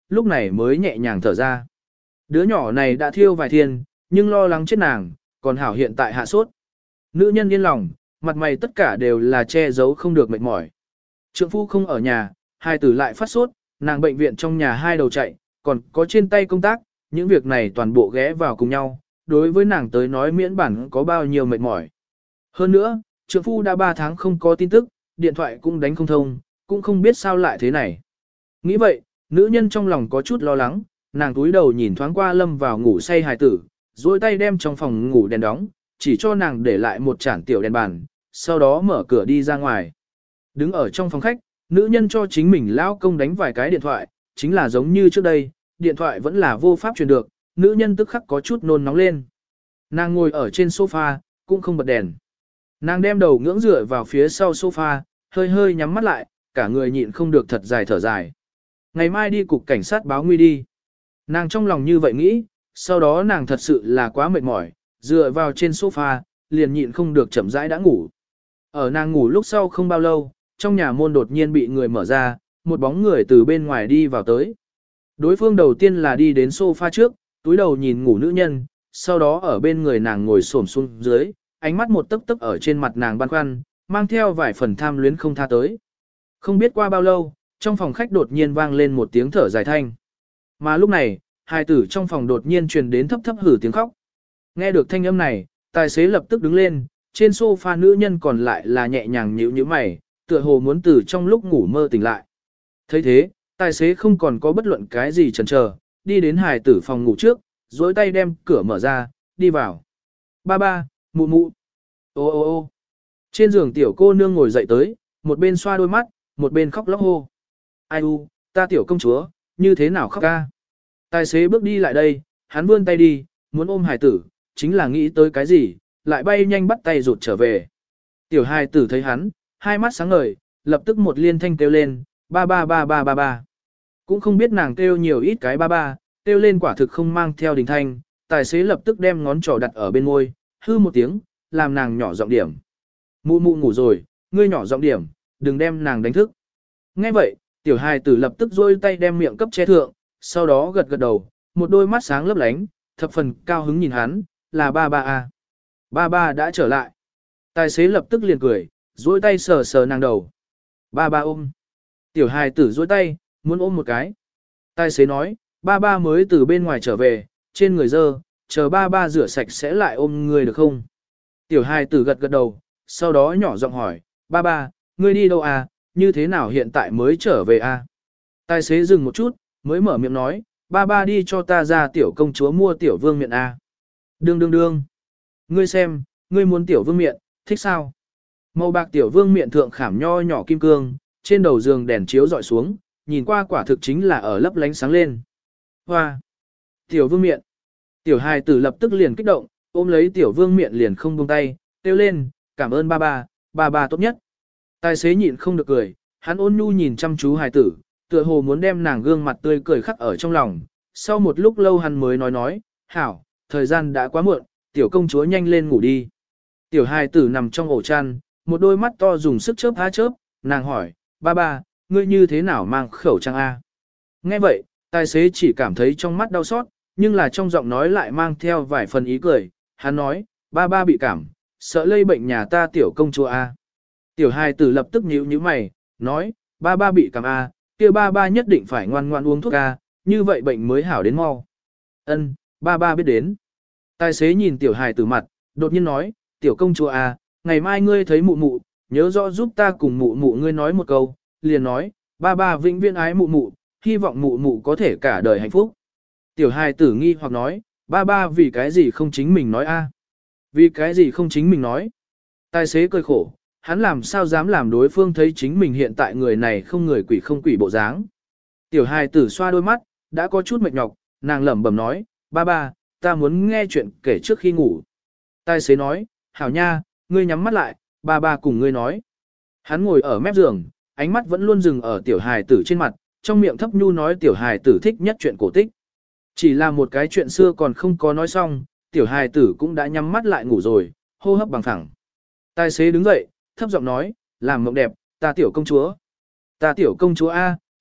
lúc này mới nhẹ nhàng thở ra. Đứa nhỏ này đã thiêu vài thiên, nhưng lo lắng chết nàng, còn hảo hiện tại hạ sốt. Nữ nhân yên lòng, mặt mày tất cả đều là che giấu không được mệt mỏi. Trượng phu không ở nhà, hai tử lại phát sốt, nàng bệnh viện trong nhà hai đầu chạy, còn có trên tay công tác, những việc này toàn bộ ghé vào cùng nhau, đối với nàng tới nói miễn bản có bao nhiêu mệt mỏi. Hơn nữa, trượng phu đã ba tháng không có tin tức, điện thoại cũng đánh không thông, cũng không biết sao lại thế này. Nghĩ vậy, nữ nhân trong lòng có chút lo lắng, nàng túi đầu nhìn thoáng qua lâm vào ngủ say hài tử, duỗi tay đem trong phòng ngủ đèn đóng, chỉ cho nàng để lại một chản tiểu đèn bàn, sau đó mở cửa đi ra ngoài. Đứng ở trong phòng khách, nữ nhân cho chính mình lão công đánh vài cái điện thoại, chính là giống như trước đây, điện thoại vẫn là vô pháp truyền được, nữ nhân tức khắc có chút nôn nóng lên. Nàng ngồi ở trên sofa, cũng không bật đèn. Nàng đem đầu ngưỡng dựa vào phía sau sofa, hơi hơi nhắm mắt lại, cả người nhịn không được thật dài thở dài. Ngày mai đi cục cảnh sát báo nguy đi. Nàng trong lòng như vậy nghĩ, sau đó nàng thật sự là quá mệt mỏi, dựa vào trên sofa, liền nhịn không được chậm rãi đã ngủ. Ở nàng ngủ lúc sau không bao lâu, trong nhà môn đột nhiên bị người mở ra, một bóng người từ bên ngoài đi vào tới. Đối phương đầu tiên là đi đến sofa trước, túi đầu nhìn ngủ nữ nhân, sau đó ở bên người nàng ngồi xổm xuống dưới, ánh mắt một tấc tấc ở trên mặt nàng băn khoăn, mang theo vài phần tham luyến không tha tới. Không biết qua bao lâu, trong phòng khách đột nhiên vang lên một tiếng thở dài thanh. Mà lúc này, hài tử trong phòng đột nhiên truyền đến thấp thấp hử tiếng khóc. Nghe được thanh âm này, tài xế lập tức đứng lên, trên sofa nữ nhân còn lại là nhẹ nhàng nhíu nhíu mày, tựa hồ muốn từ trong lúc ngủ mơ tỉnh lại. Thấy thế, tài xế không còn có bất luận cái gì chần chờ, đi đến hài tử phòng ngủ trước, duỗi tay đem cửa mở ra, đi vào. Ba ba, mụ mụ. Ô ô ô. Trên giường tiểu cô nương ngồi dậy tới, một bên xoa đôi mắt, một bên khóc lóc hô. Ai u, ta tiểu công chúa, như thế nào khóc ca? Tài xế bước đi lại đây, hắn vươn tay đi, muốn ôm hài tử, chính là nghĩ tới cái gì, lại bay nhanh bắt tay rụt trở về. Tiểu hài tử thấy hắn, hai mắt sáng ngời, lập tức một liên thanh kêu lên, ba ba ba ba ba ba. Cũng không biết nàng kêu nhiều ít cái ba ba, kêu lên quả thực không mang theo đình thanh, tài xế lập tức đem ngón trỏ đặt ở bên môi, hư một tiếng, làm nàng nhỏ giọng điểm. Mụ mụ ngủ rồi, ngươi nhỏ giọng điểm, đừng đem nàng đánh thức. Nghe vậy, tiểu hài tử lập tức rôi tay đem miệng cấp che thượng, sau đó gật gật đầu, một đôi mắt sáng lấp lánh, thập phần cao hứng nhìn hắn, là ba ba a. Ba ba đã trở lại. Tài xế lập tức liền cười, rôi tay sờ sờ nàng đầu. Ba ba ôm. Tiểu hài tử rôi tay, muốn ôm một cái. Tài xế nói, ba ba mới từ bên ngoài trở về, trên người dơ, chờ ba ba rửa sạch sẽ lại ôm người được không? Tiểu hài tử gật gật đầu, sau đó nhỏ giọng hỏi, ba ba, ngươi đi đâu à, như thế nào hiện tại mới trở về à? Tài xế dừng một chút, mới mở miệng nói, ba ba đi cho ta ra tiểu công chúa mua tiểu vương miện à. Đương đương đương. Ngươi xem, ngươi muốn tiểu vương miện, thích sao? Màu bạc tiểu vương miện thượng khảm nho nhỏ kim cương, trên đầu giường đèn chiếu dọi xuống, nhìn qua quả thực chính là ở lấp lánh sáng lên. Hoa! Tiểu vương miện! Tiểu hài tử lập tức liền kích động, ôm lấy tiểu vương miện liền không buông tay, kêu lên, cảm ơn ba ba, ba ba tốt nhất. Tài xế nhịn không được cười, hắn ôn nhu nhìn chăm chú hài tử, tựa hồ muốn đem nàng gương mặt tươi cười khắc ở trong lòng. Sau một lúc lâu hắn mới nói nói, hảo, thời gian đã quá muộn, tiểu công chúa nhanh lên ngủ đi. Tiểu hài tử nằm trong ổ chăn, một đôi mắt to dùng sức chớp há chớp, nàng hỏi, ba ba, ngươi như thế nào mang khẩu trang A? Nghe vậy, tài xế chỉ cảm thấy trong mắt đau xót, nhưng là trong giọng nói lại mang theo vài phần ý cười, hắn nói, ba ba bị cảm, sợ lây bệnh nhà ta tiểu công chúa A. Tiểu hài tử lập tức nhíu nhíu mày, nói, ba ba bị cảm A, kia ba ba nhất định phải ngoan ngoan uống thuốc A, như vậy bệnh mới hảo đến mau. Ân, ba ba biết đến. Tài xế nhìn tiểu hài tử mặt, đột nhiên nói, tiểu công chúa A, ngày mai ngươi thấy mụ mụ, nhớ rõ giúp ta cùng mụ mụ ngươi nói một câu, liền nói, ba ba vĩnh viễn ái mụ mụ, hy vọng mụ mụ có thể cả đời hạnh phúc. Tiểu hài tử nghi hoặc nói, ba ba vì cái gì không chính mình nói a? Vì cái gì không chính mình nói? Tài xế cười khổ, hắn làm sao dám làm đối phương thấy chính mình hiện tại người này không người quỷ không quỷ bộ dáng. Tiểu hài tử xoa đôi mắt, đã có chút mệt nhọc, nàng lẩm bẩm nói, ba ba, ta muốn nghe chuyện kể trước khi ngủ. Tài xế nói, hảo nha, ngươi nhắm mắt lại, ba ba cùng ngươi nói. Hắn ngồi ở mép giường, ánh mắt vẫn luôn dừng ở tiểu hài tử trên mặt, trong miệng thấp nhu nói tiểu hài tử thích nhất chuyện cổ tích. Chỉ là một cái chuyện xưa còn không có nói xong, tiểu hài tử cũng đã nhắm mắt lại ngủ rồi, hô hấp bằng phẳng. Tài xế đứng dậy, thấp giọng nói, làm mộng đẹp, ta tiểu công chúa. Ta tiểu công chúa A,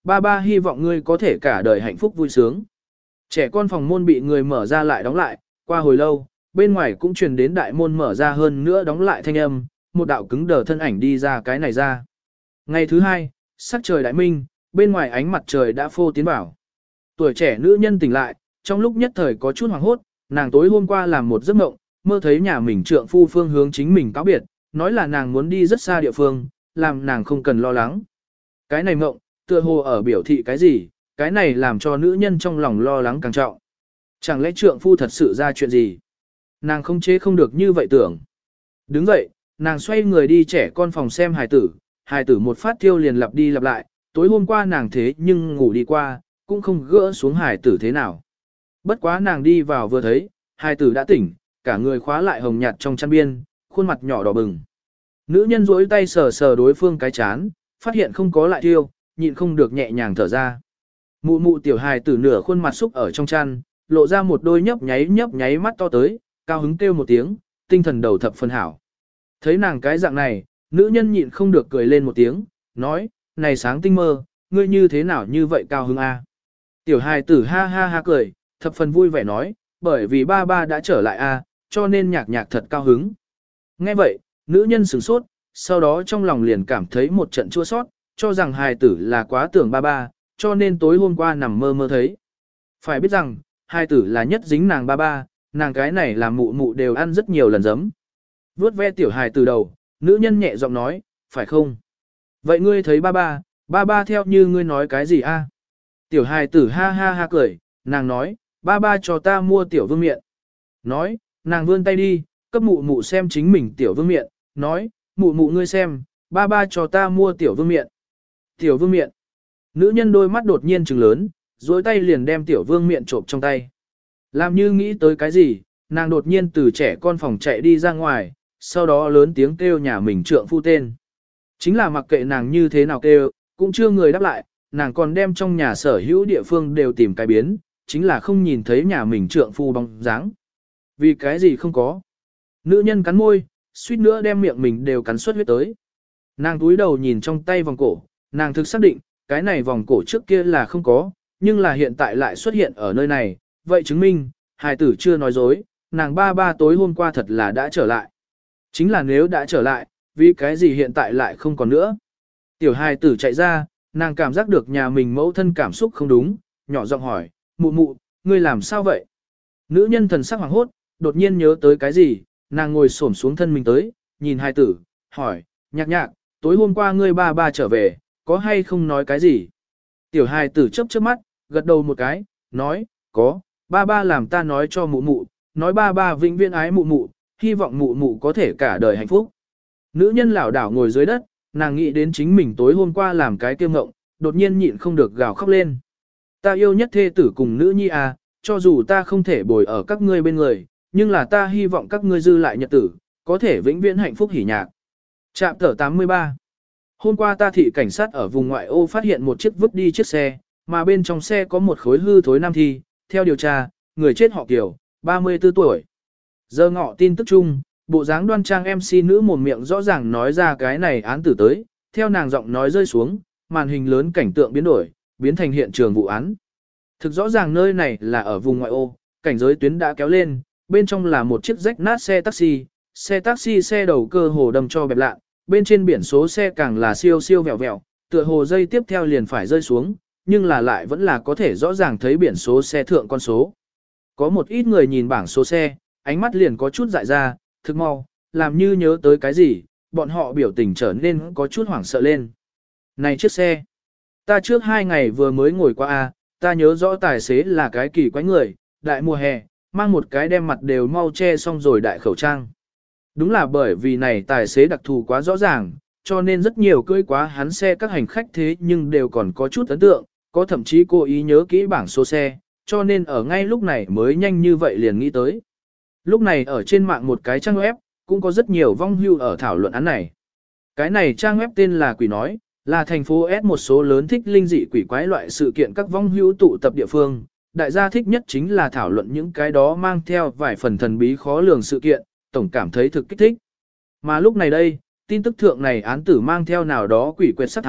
ba ba hy vọng ngươi có thể cả đời hạnh phúc vui sướng. Trẻ con phòng môn bị người mở ra lại đóng lại, qua hồi lâu, bên ngoài cũng truyền đến đại môn mở ra hơn nữa đóng lại thanh âm, một đạo cứng đờ thân ảnh đi ra cái này ra. Ngày thứ hai, sắc trời đại minh, bên ngoài ánh mặt trời đã phô tiến vào. Tuổi trẻ nữ nhân tỉnh lại, trong lúc nhất thời có chút hoảng hốt, nàng tối hôm qua làm một giấc mộng, mơ thấy nhà mình trượng phu phương hướng chính mình cáo biệt, nói là nàng muốn đi rất xa địa phương, làm nàng không cần lo lắng. Cái này mộng, tựa hồ ở biểu thị cái gì, cái này làm cho nữ nhân trong lòng lo lắng càng trọng. Chẳng lẽ trượng phu thật sự ra chuyện gì? Nàng không chế không được như vậy tưởng. Đứng dậy, nàng xoay người đi trẻ con phòng xem hài tử, hài tử một phát tiêu liền lặp đi lặp lại, tối hôm qua nàng thế nhưng ngủ đi qua, cũng không gỡ xuống hài tử thế nào. Bất quá nàng đi vào vừa thấy, hài tử đã tỉnh, cả người khóa lại hồng nhạt trong chăn biên, khuôn mặt nhỏ đỏ bừng. Nữ nhân duỗi tay sờ sờ đối phương cái chán, phát hiện không có lại tiêu, nhịn không được nhẹ nhàng thở ra. Mụ mụ tiểu hài tử nửa khuôn mặt xúc ở trong chăn, lộ ra một đôi nhấp nháy nhấp nháy mắt to tới, cao hứng kêu một tiếng, tinh thần đầu thập phân hảo. Thấy nàng cái dạng này, nữ nhân nhịn không được cười lên một tiếng, nói, này sáng tinh mơ, ngươi như thế nào như vậy cao hứng a? Tiểu hài tử ha ha ha cười, thập phần vui vẻ nói, bởi vì ba ba đã trở lại a, cho nên nhạc nhạc thật cao hứng. Nghe vậy, nữ nhân sửng sốt, sau đó trong lòng liền cảm thấy một trận chua sót, cho rằng hài tử là quá tưởng ba ba, cho nên tối hôm qua nằm mơ mơ thấy. Phải biết rằng, hài tử là nhất dính nàng ba ba, nàng cái này làm mụ mụ đều ăn rất nhiều lần giấm. Vuốt ve tiểu hài từ đầu, nữ nhân nhẹ giọng nói, phải không? Vậy ngươi thấy ba ba, ba ba theo như ngươi nói cái gì a? Tiểu hài tử ha ha ha cười, nàng nói, ba ba cho ta mua tiểu vương miện. Nói, nàng vươn tay đi, cấp mụ mụ xem chính mình tiểu vương miện, nói, mụ mụ ngươi xem, ba ba cho ta mua tiểu vương miện. Tiểu vương miện. Nữ nhân đôi mắt đột nhiên trừng lớn, duỗi tay liền đem tiểu vương miện trộm trong tay. Làm như nghĩ tới cái gì, nàng đột nhiên từ trẻ con phòng chạy đi ra ngoài, sau đó lớn tiếng kêu nhà mình trượng phu tên. Chính là mặc kệ nàng như thế nào kêu, cũng chưa người đáp lại, nàng còn đem trong nhà sở hữu địa phương đều tìm cái biến, chính là không nhìn thấy nhà mình trượng phu bóng dáng. Vì cái gì không có. Nữ nhân cắn môi, suýt nữa đem miệng mình đều cắn xuất huyết tới. Nàng túi đầu nhìn trong tay vòng cổ, nàng thực xác định, cái này vòng cổ trước kia là không có, nhưng là hiện tại lại xuất hiện ở nơi này, vậy chứng minh, hài tử chưa nói dối, nàng ba ba tối hôm qua thật là đã trở lại. Chính là nếu đã trở lại, vì cái gì hiện tại lại không còn nữa. Tiểu hài tử chạy ra, nàng cảm giác được nhà mình mẫu thân cảm xúc không đúng, nhỏ giọng hỏi, mụ mụ, ngươi làm sao vậy? Nữ nhân thần sắc hoảng hốt, đột nhiên nhớ tới cái gì, nàng ngồi xổm xuống thân mình tới, nhìn hài tử, hỏi, nhạc nhạc, tối hôm qua ngươi ba ba trở về, có hay không nói cái gì? Tiểu hài tử chớp chớp mắt, gật đầu một cái, nói, có, ba ba làm ta nói cho mụ mụ, nói ba ba vĩnh viễn ái mụ mụ, hy vọng mụ mụ có thể cả đời hạnh phúc. Nữ nhân lảo đảo ngồi dưới đất, nàng nghĩ đến chính mình tối hôm qua làm cái kiêu ngộng, đột nhiên nhịn không được gào khóc lên. Ta yêu nhất thê tử cùng nữ nhi à, cho dù ta không thể bồi ở các ngươi bên người, nhưng là ta hy vọng các ngươi dư lại nhật tử, có thể vĩnh viễn hạnh phúc hỉ nhạc. Trạm tở tám mươi ba. Hôm qua ta thị cảnh sát ở vùng ngoại ô phát hiện một chiếc vứt đi chiếc xe, mà bên trong xe có một khối hư thối nam thi, theo điều tra, người chết họ Kiều, ba mươi tư tuổi. Giờ ngọ tin tức chung, bộ dáng đoan trang em xê nữ mồm miệng rõ ràng nói ra cái này án tử tới, theo nàng giọng nói rơi xuống, màn hình lớn cảnh tượng biến đổi, biến thành hiện trường vụ án. Thực rõ ràng nơi này là ở vùng ngoại ô, cảnh giới tuyến đã kéo lên, bên trong là một chiếc rách nát xe taxi, xe taxi xe đầu cơ hồ đâm cho bẹp lạ, bên trên biển số xe càng là siêu siêu vẹo vẹo, tựa hồ dây tiếp theo liền phải rơi xuống, nhưng là lại vẫn là có thể rõ ràng thấy biển số xe thượng con số. Có một ít người nhìn bảng số xe, ánh mắt liền có chút dại ra, thực mau, làm như nhớ tới cái gì, bọn họ biểu tình trở nên có chút hoảng sợ lên. Này chiếc xe, ta trước hai ngày vừa mới ngồi qua a, ta nhớ rõ tài xế là cái kỳ quái người, đại mùa hè, mang một cái đem mặt đều mau che xong rồi đại khẩu trang. Đúng là bởi vì này tài xế đặc thù quá rõ ràng, cho nên rất nhiều cưỡi quá hắn xe các hành khách thế nhưng đều còn có chút ấn tượng, có thậm chí cố ý nhớ kỹ bảng số xe, cho nên ở ngay lúc này mới nhanh như vậy liền nghĩ tới. Lúc này ở trên mạng một cái trang web, cũng có rất nhiều vong hưu ở thảo luận án này. Cái này trang web tên là Quỷ Nói, là thành phố S một số lớn thích linh dị quỷ quái loại sự kiện các vong hưu tụ tập địa phương. Đại gia thích nhất chính là thảo luận những cái đó mang theo vài phần thần bí khó lường sự kiện, tổng cảm thấy thực kích thích. Mà lúc này đây, tin tức thượng này án tử mang theo nào đó quỷ quyệt sát thái,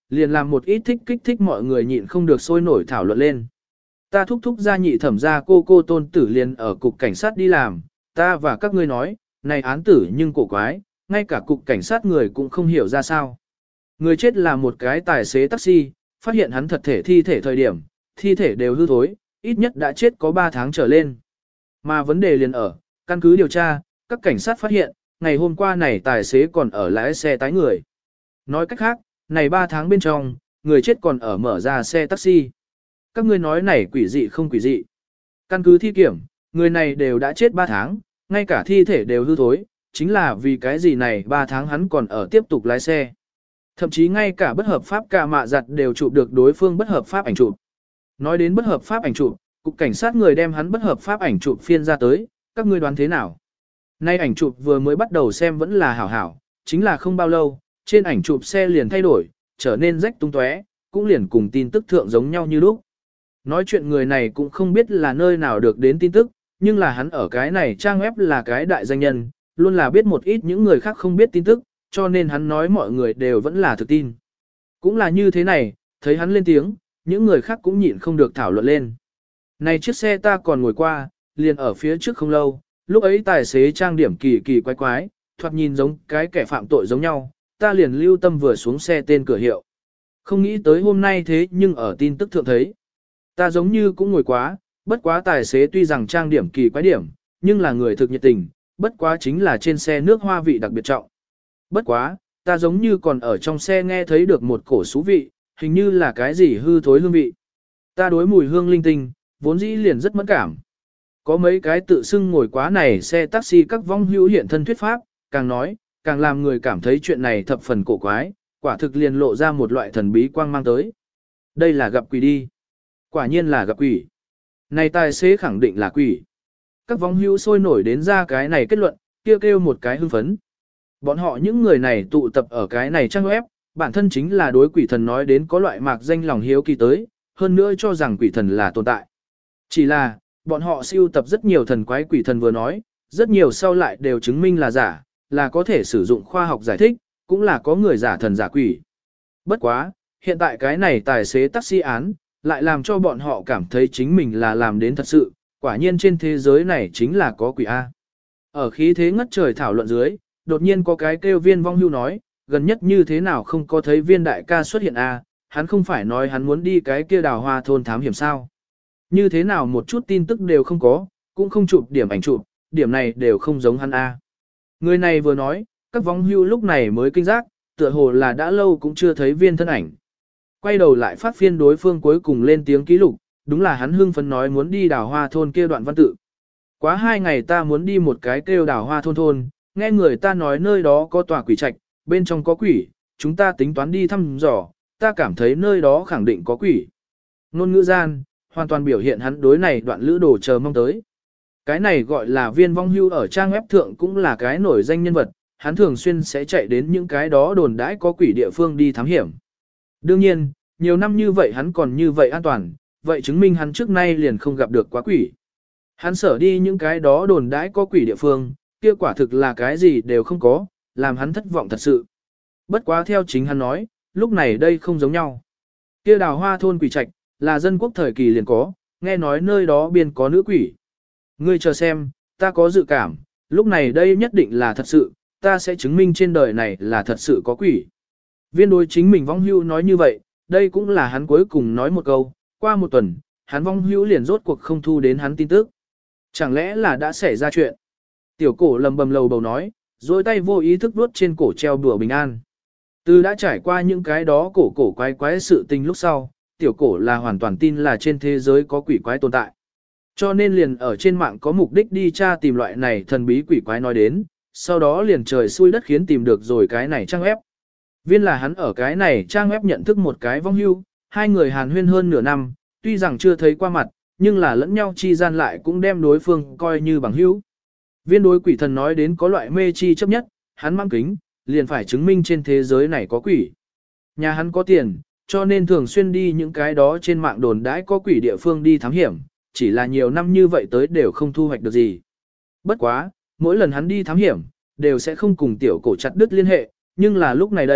liền làm một ít thích kích thích mọi người nhịn không được sôi nổi thảo luận lên. Ta thúc thúc gia nhị thẩm gia cô cô tôn tử liền ở cục cảnh sát đi làm, ta và các ngươi nói, này án tử nhưng cổ quái, ngay cả cục cảnh sát người cũng không hiểu ra sao. Người chết là một cái tài xế taxi, phát hiện hắn thật thể thi thể thời điểm, thi thể đều hư thối, ít nhất đã chết có ba tháng trở lên. Mà vấn đề liền ở, căn cứ điều tra, các cảnh sát phát hiện, ngày hôm qua này tài xế còn ở lái xe tái người. Nói cách khác, này ba tháng bên trong, người chết còn ở mở ra xe taxi. Các ngươi nói này quỷ dị không quỷ dị. Căn cứ thi kiểm, người này đều đã chết ba tháng, ngay cả thi thể đều hư thối, chính là vì cái gì này ba tháng hắn còn ở tiếp tục lái xe. Thậm chí ngay cả bất hợp pháp cả mạ giặt đều chụp được đối phương bất hợp pháp ảnh chụp. Nói đến bất hợp pháp ảnh chụp, cục cảnh sát người đem hắn bất hợp pháp ảnh chụp phiên ra tới, các ngươi đoán thế nào? Nay ảnh chụp vừa mới bắt đầu xem vẫn là hảo hảo, chính là không bao lâu, trên ảnh chụp xe liền thay đổi, trở nên rách tung tóe, cũng liền cùng tin tức thượng giống nhau như lúc. Nói chuyện người này cũng không biết là nơi nào được đến tin tức, nhưng là hắn ở cái này trang web là cái đại danh nhân, luôn là biết một ít những người khác không biết tin tức, cho nên hắn nói mọi người đều vẫn là thực tin. Cũng là như thế này, thấy hắn lên tiếng, những người khác cũng nhịn không được thảo luận lên. Này chiếc xe ta còn ngồi qua, liền ở phía trước không lâu, lúc ấy tài xế trang điểm kỳ kỳ quái quái, thoạt nhìn giống cái kẻ phạm tội giống nhau, ta liền lưu tâm vừa xuống xe tên cửa hiệu. Không nghĩ tới hôm nay thế nhưng ở tin tức thượng thấy. Ta giống như cũng ngồi quá, bất quá tài xế tuy rằng trang điểm kỳ quái điểm, nhưng là người thực nhiệt tình, bất quá chính là trên xe nước hoa vị đặc biệt trọng. Bất quá, ta giống như còn ở trong xe nghe thấy được một cổ xú vị, hình như là cái gì hư thối hương vị. Ta đối mùi hương linh tinh, vốn dĩ liền rất mẫn cảm. Có mấy cái tự xưng ngồi quá này xe taxi các vong hữu hiện thân thuyết pháp, càng nói, càng làm người cảm thấy chuyện này thập phần cổ quái, quả thực liền lộ ra một loại thần bí quang mang tới. Đây là gặp quỷ đi. Quả nhiên là gặp quỷ. Này tài xế khẳng định là quỷ. Các vong hữu sôi nổi đến ra cái này kết luận, kêu kêu một cái hưng phấn. Bọn họ những người này tụ tập ở cái này trang web, bản thân chính là đối quỷ thần nói đến có loại mạc danh lòng hiếu kỳ tới, hơn nữa cho rằng quỷ thần là tồn tại. Chỉ là, bọn họ siêu tập rất nhiều thần quái quỷ thần vừa nói, rất nhiều sau lại đều chứng minh là giả, là có thể sử dụng khoa học giải thích, cũng là có người giả thần giả quỷ. Bất quá, hiện tại cái này tài xế taxi án, lại làm cho bọn họ cảm thấy chính mình là làm đến thật sự, quả nhiên trên thế giới này chính là có quỷ A. Ở khí thế ngất trời thảo luận dưới, đột nhiên có cái kêu viên vong hưu nói, gần nhất như thế nào không có thấy viên đại ca xuất hiện A, hắn không phải nói hắn muốn đi cái kia đào hoa thôn thám hiểm sao. Như thế nào một chút tin tức đều không có, cũng không chụp điểm ảnh chụp, điểm này đều không giống hắn A. Người này vừa nói, các vong hưu lúc này mới kinh giác, tựa hồ là đã lâu cũng chưa thấy viên thân ảnh. Quay đầu lại phát phiên đối phương cuối cùng lên tiếng ký lục, đúng là hắn hưng phấn nói muốn đi đào hoa thôn kia đoạn văn tự. Quá hai ngày ta muốn đi một cái kêu đào hoa thôn thôn, nghe người ta nói nơi đó có tòa quỷ trạch, bên trong có quỷ, chúng ta tính toán đi thăm dò, ta cảm thấy nơi đó khẳng định có quỷ. Nôn ngữ gian, hoàn toàn biểu hiện hắn đối này đoạn lữ đồ chờ mong tới. Cái này gọi là viên vong hưu ở trang web thượng cũng là cái nổi danh nhân vật, hắn thường xuyên sẽ chạy đến những cái đó đồn đãi có quỷ địa phương đi thám hiểm. Đương nhiên, nhiều năm như vậy hắn còn như vậy an toàn, vậy chứng minh hắn trước nay liền không gặp được quá quỷ. Hắn sở đi những cái đó đồn đãi có quỷ địa phương, kia quả thực là cái gì đều không có, làm hắn thất vọng thật sự. Bất quá theo chính hắn nói, lúc này đây không giống nhau. Kia đào hoa thôn quỷ trạch, là dân quốc thời kỳ liền có, nghe nói nơi đó biên có nữ quỷ. Ngươi chờ xem, ta có dự cảm, lúc này đây nhất định là thật sự, ta sẽ chứng minh trên đời này là thật sự có quỷ. Viên đối chính mình vong hưu nói như vậy, đây cũng là hắn cuối cùng nói một câu, qua một tuần, hắn vong hưu liền rốt cuộc không thu đến hắn tin tức. Chẳng lẽ là đã xảy ra chuyện? Tiểu cổ lầm bầm lầu bầu nói, rồi tay vô ý thức vuốt trên cổ treo đùa bình an. Từ đã trải qua những cái đó cổ cổ quái quái sự tình lúc sau, tiểu cổ là hoàn toàn tin là trên thế giới có quỷ quái tồn tại. Cho nên liền ở trên mạng có mục đích đi tra tìm loại này thần bí quỷ quái nói đến, sau đó liền trời xui đất khiến tìm được rồi cái này trang web. Viên là hắn ở cái này trang web nhận thức một cái vong hưu, hai người hàn huyên hơn nửa năm, tuy rằng chưa thấy qua mặt, nhưng là lẫn nhau chi gian lại cũng đem đối phương coi như bằng hữu. Viên đối quỷ thần nói đến có loại mê chi chấp nhất, hắn mang kính, liền phải chứng minh trên thế giới này có quỷ. Nhà hắn có tiền, cho nên thường xuyên đi những cái đó trên mạng đồn đãi có quỷ địa phương đi thám hiểm, chỉ là nhiều năm như vậy tới đều không thu hoạch được gì. Bất quá, mỗi lần hắn đi thám hiểm, đều sẽ không cùng tiểu cổ chặt đứt liên hệ, nhưng là lúc này đây,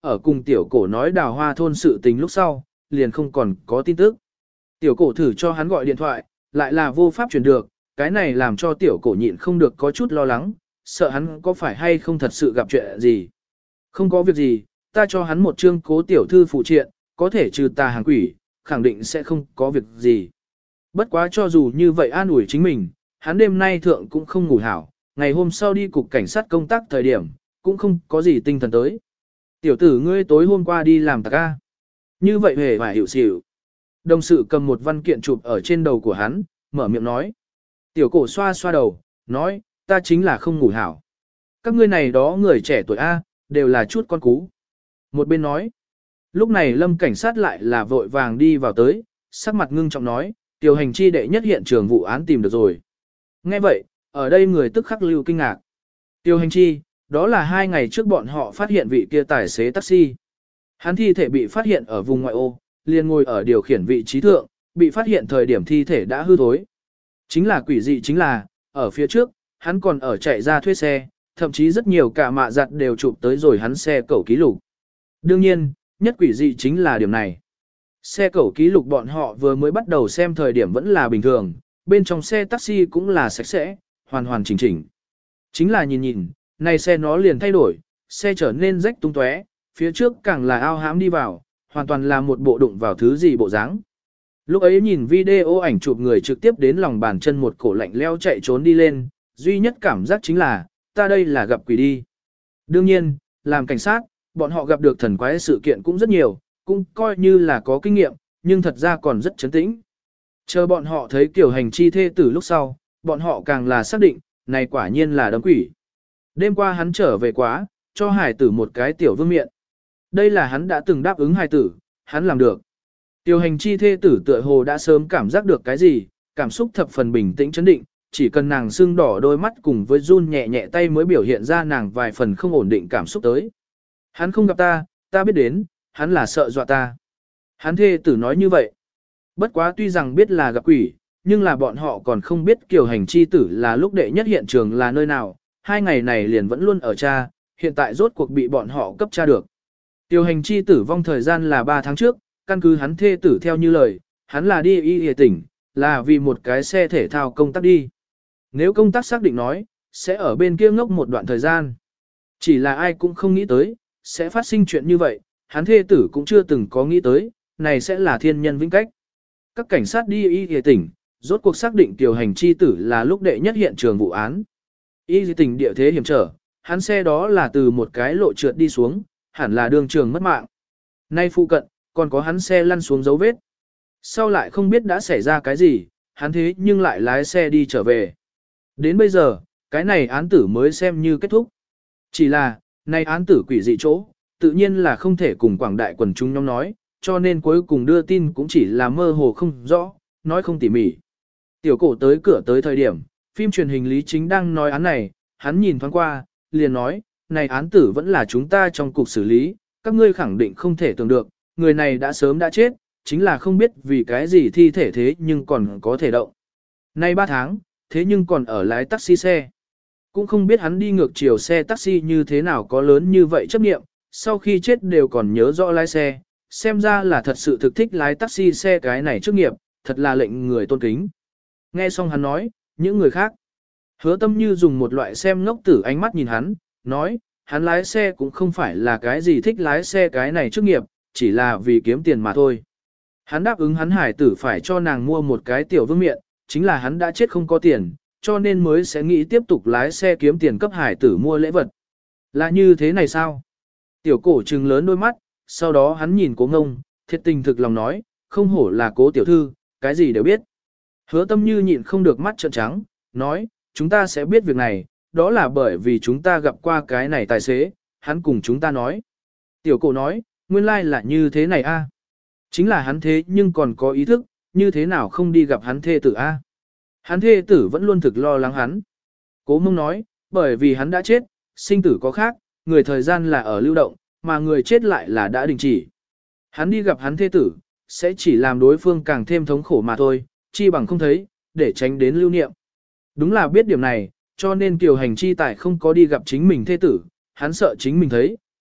ở cùng tiểu cổ nói đào hoa thôn sự tình lúc sau, liền không còn có tin tức. Tiểu cổ thử cho hắn gọi điện thoại, lại là vô pháp truyền được, cái này làm cho tiểu cổ nhịn không được có chút lo lắng, sợ hắn có phải hay không thật sự gặp chuyện gì. Không có việc gì, ta cho hắn một chương cố tiểu thư phụ triện, có thể trừ tà hàng quỷ, khẳng định sẽ không có việc gì. Bất quá cho dù như vậy an ủi chính mình, hắn đêm nay thượng cũng không ngủ hảo, ngày hôm sau đi cục cảnh sát công tác thời điểm, cũng không có gì tinh thần tới. Tiểu tử ngươi tối hôm qua đi làm tạc ca. Như vậy hề phải hiểu xỉu. Đồng sự cầm một văn kiện chụp ở trên đầu của hắn, mở miệng nói. Tiểu cổ xoa xoa đầu, nói, ta chính là không ngủ hảo. Các ngươi này đó người trẻ tuổi A, đều là chút con cú. Một bên nói. Lúc này lâm cảnh sát lại là vội vàng đi vào tới, sắc mặt ngưng trọng nói, tiểu hành chi đệ nhất hiện trường vụ án tìm được rồi. Nghe vậy, ở đây người tức khắc lưu kinh ngạc. Tiểu hành chi, đó là hai ngày trước bọn họ phát hiện vị kia tài xế taxi. Hắn thi thể bị phát hiện ở vùng ngoại ô, liền ngồi ở điều khiển vị trí thượng, bị phát hiện thời điểm thi thể đã hư thối. Chính là quỷ dị chính là, ở phía trước, hắn còn ở chạy ra thuê xe, thậm chí rất nhiều cả mạ giặt đều chụp tới rồi hắn xe cẩu ký lục. Đương nhiên, nhất quỷ dị chính là điểm này. Xe cẩu ký lục bọn họ vừa mới bắt đầu xem thời điểm vẫn là bình thường, bên trong xe taxi cũng là sạch sẽ, hoàn hoàn chỉnh chỉnh. Chính là nhìn nhìn, này xe nó liền thay đổi, xe trở nên rách tung tóe, phía trước càng là ao hãm đi vào, hoàn toàn là một bộ đụng vào thứ gì bộ dáng. Lúc ấy nhìn video ảnh chụp người trực tiếp đến lòng bàn chân một cổ lạnh leo chạy trốn đi lên, duy nhất cảm giác chính là, ta đây là gặp quỷ đi. Đương nhiên, làm cảnh sát, bọn họ gặp được thần quái sự kiện cũng rất nhiều, cũng coi như là có kinh nghiệm, nhưng thật ra còn rất chấn tĩnh. Chờ bọn họ thấy kiểu hành chi thê tử lúc sau, bọn họ càng là xác định, này quả nhiên là đấm quỷ. Đêm qua hắn trở về quá, cho hải tử một cái tiểu vương miện. Đây là hắn đã từng đáp ứng hải tử, hắn làm được. Tiểu hành chi thê tử tựa hồ đã sớm cảm giác được cái gì, cảm xúc thập phần bình tĩnh chấn định, chỉ cần nàng sưng đỏ đôi mắt cùng với run nhẹ nhẹ tay mới biểu hiện ra nàng vài phần không ổn định cảm xúc tới. Hắn không gặp ta, ta biết đến, hắn là sợ dọa ta. Hắn thê tử nói như vậy. Bất quá tuy rằng biết là gặp quỷ, nhưng là bọn họ còn không biết kiểu hành chi tử là lúc đệ nhất hiện trường là nơi nào, hai ngày này liền vẫn luôn ở cha, hiện tại rốt cuộc bị bọn họ cấp tra được. Tiểu hành chi tử vong thời gian là ba tháng trước, căn cứ hắn thê tử theo như lời, hắn là đi y y tỉnh, là vì một cái xe thể thao công tác đi. Nếu công tác xác định nói, sẽ ở bên kia ngốc một đoạn thời gian. Chỉ là ai cũng không nghĩ tới, sẽ phát sinh chuyện như vậy, hắn thê tử cũng chưa từng có nghĩ tới, này sẽ là thiên nhân vĩnh cách. Các cảnh sát đi y y tỉnh, rốt cuộc xác định tiểu hành chi tử là lúc đệ nhất hiện trường vụ án. Y y tỉnh địa thế hiểm trở, hắn xe đó là từ một cái lộ trượt đi xuống, hẳn là đường trường mất mạng. Nay phụ cận, còn có hắn xe lăn xuống dấu vết. Sau lại không biết đã xảy ra cái gì, hắn thế nhưng lại lái xe đi trở về. Đến bây giờ, cái này án tử mới xem như kết thúc. Chỉ là, nay án tử quỷ dị chỗ, tự nhiên là không thể cùng quảng đại quần chúng nhóm nói, cho nên cuối cùng đưa tin cũng chỉ là mơ hồ không rõ, nói không tỉ mỉ. Tiểu cổ tới cửa tới thời điểm, phim truyền hình Lý Chính đang nói án này, hắn nhìn thoáng qua, liền nói, này án tử vẫn là chúng ta trong cục xử lý, các ngươi khẳng định không thể tưởng được, người này đã sớm đã chết, chính là không biết vì cái gì thi thể thế nhưng còn có thể động. Nay ba tháng, thế nhưng còn ở lái taxi xe. Cũng không biết hắn đi ngược chiều xe taxi như thế nào có lớn như vậy chấp nghiệm, sau khi chết đều còn nhớ rõ lái xe, xem ra là thật sự thực thích lái taxi xe cái này trước nghiệp, thật là lệnh người tôn kính. Nghe xong hắn nói, những người khác. Hứa tâm như dùng một loại xem ngốc tử ánh mắt nhìn hắn, nói, hắn lái xe cũng không phải là cái gì thích lái xe cái này trước nghiệp, chỉ là vì kiếm tiền mà thôi. Hắn đáp ứng hắn hải tử phải cho nàng mua một cái tiểu vương miện, chính là hắn đã chết không có tiền, cho nên mới sẽ nghĩ tiếp tục lái xe kiếm tiền cấp hải tử mua lễ vật. Là như thế này sao? Tiểu cổ trừng lớn đôi mắt, sau đó hắn nhìn cố ngông, thiệt tình thực lòng nói, không hổ là cố tiểu thư, cái gì đều biết. Hứa tâm như nhịn không được mắt trợn trắng, nói, chúng ta sẽ biết việc này, đó là bởi vì chúng ta gặp qua cái này tài xế, hắn cùng chúng ta nói. Tiểu cổ nói, nguyên lai like là như thế này a. Chính là hắn thế nhưng còn có ý thức, như thế nào không đi gặp hắn thê tử a? Hắn thê tử vẫn luôn thực lo lắng hắn. Cố mông nói, bởi vì hắn đã chết, sinh tử có khác, người thời gian là ở lưu động, mà người chết lại là đã đình chỉ. Hắn đi gặp hắn thê tử, sẽ chỉ làm đối phương càng thêm thống khổ mà thôi, chi bằng không thấy, để tránh đến lưu niệm. Đúng là biết điểm này, cho nên Kiều Hành chi tại không có đi gặp chính mình thê tử, hắn sợ chính mình thấy,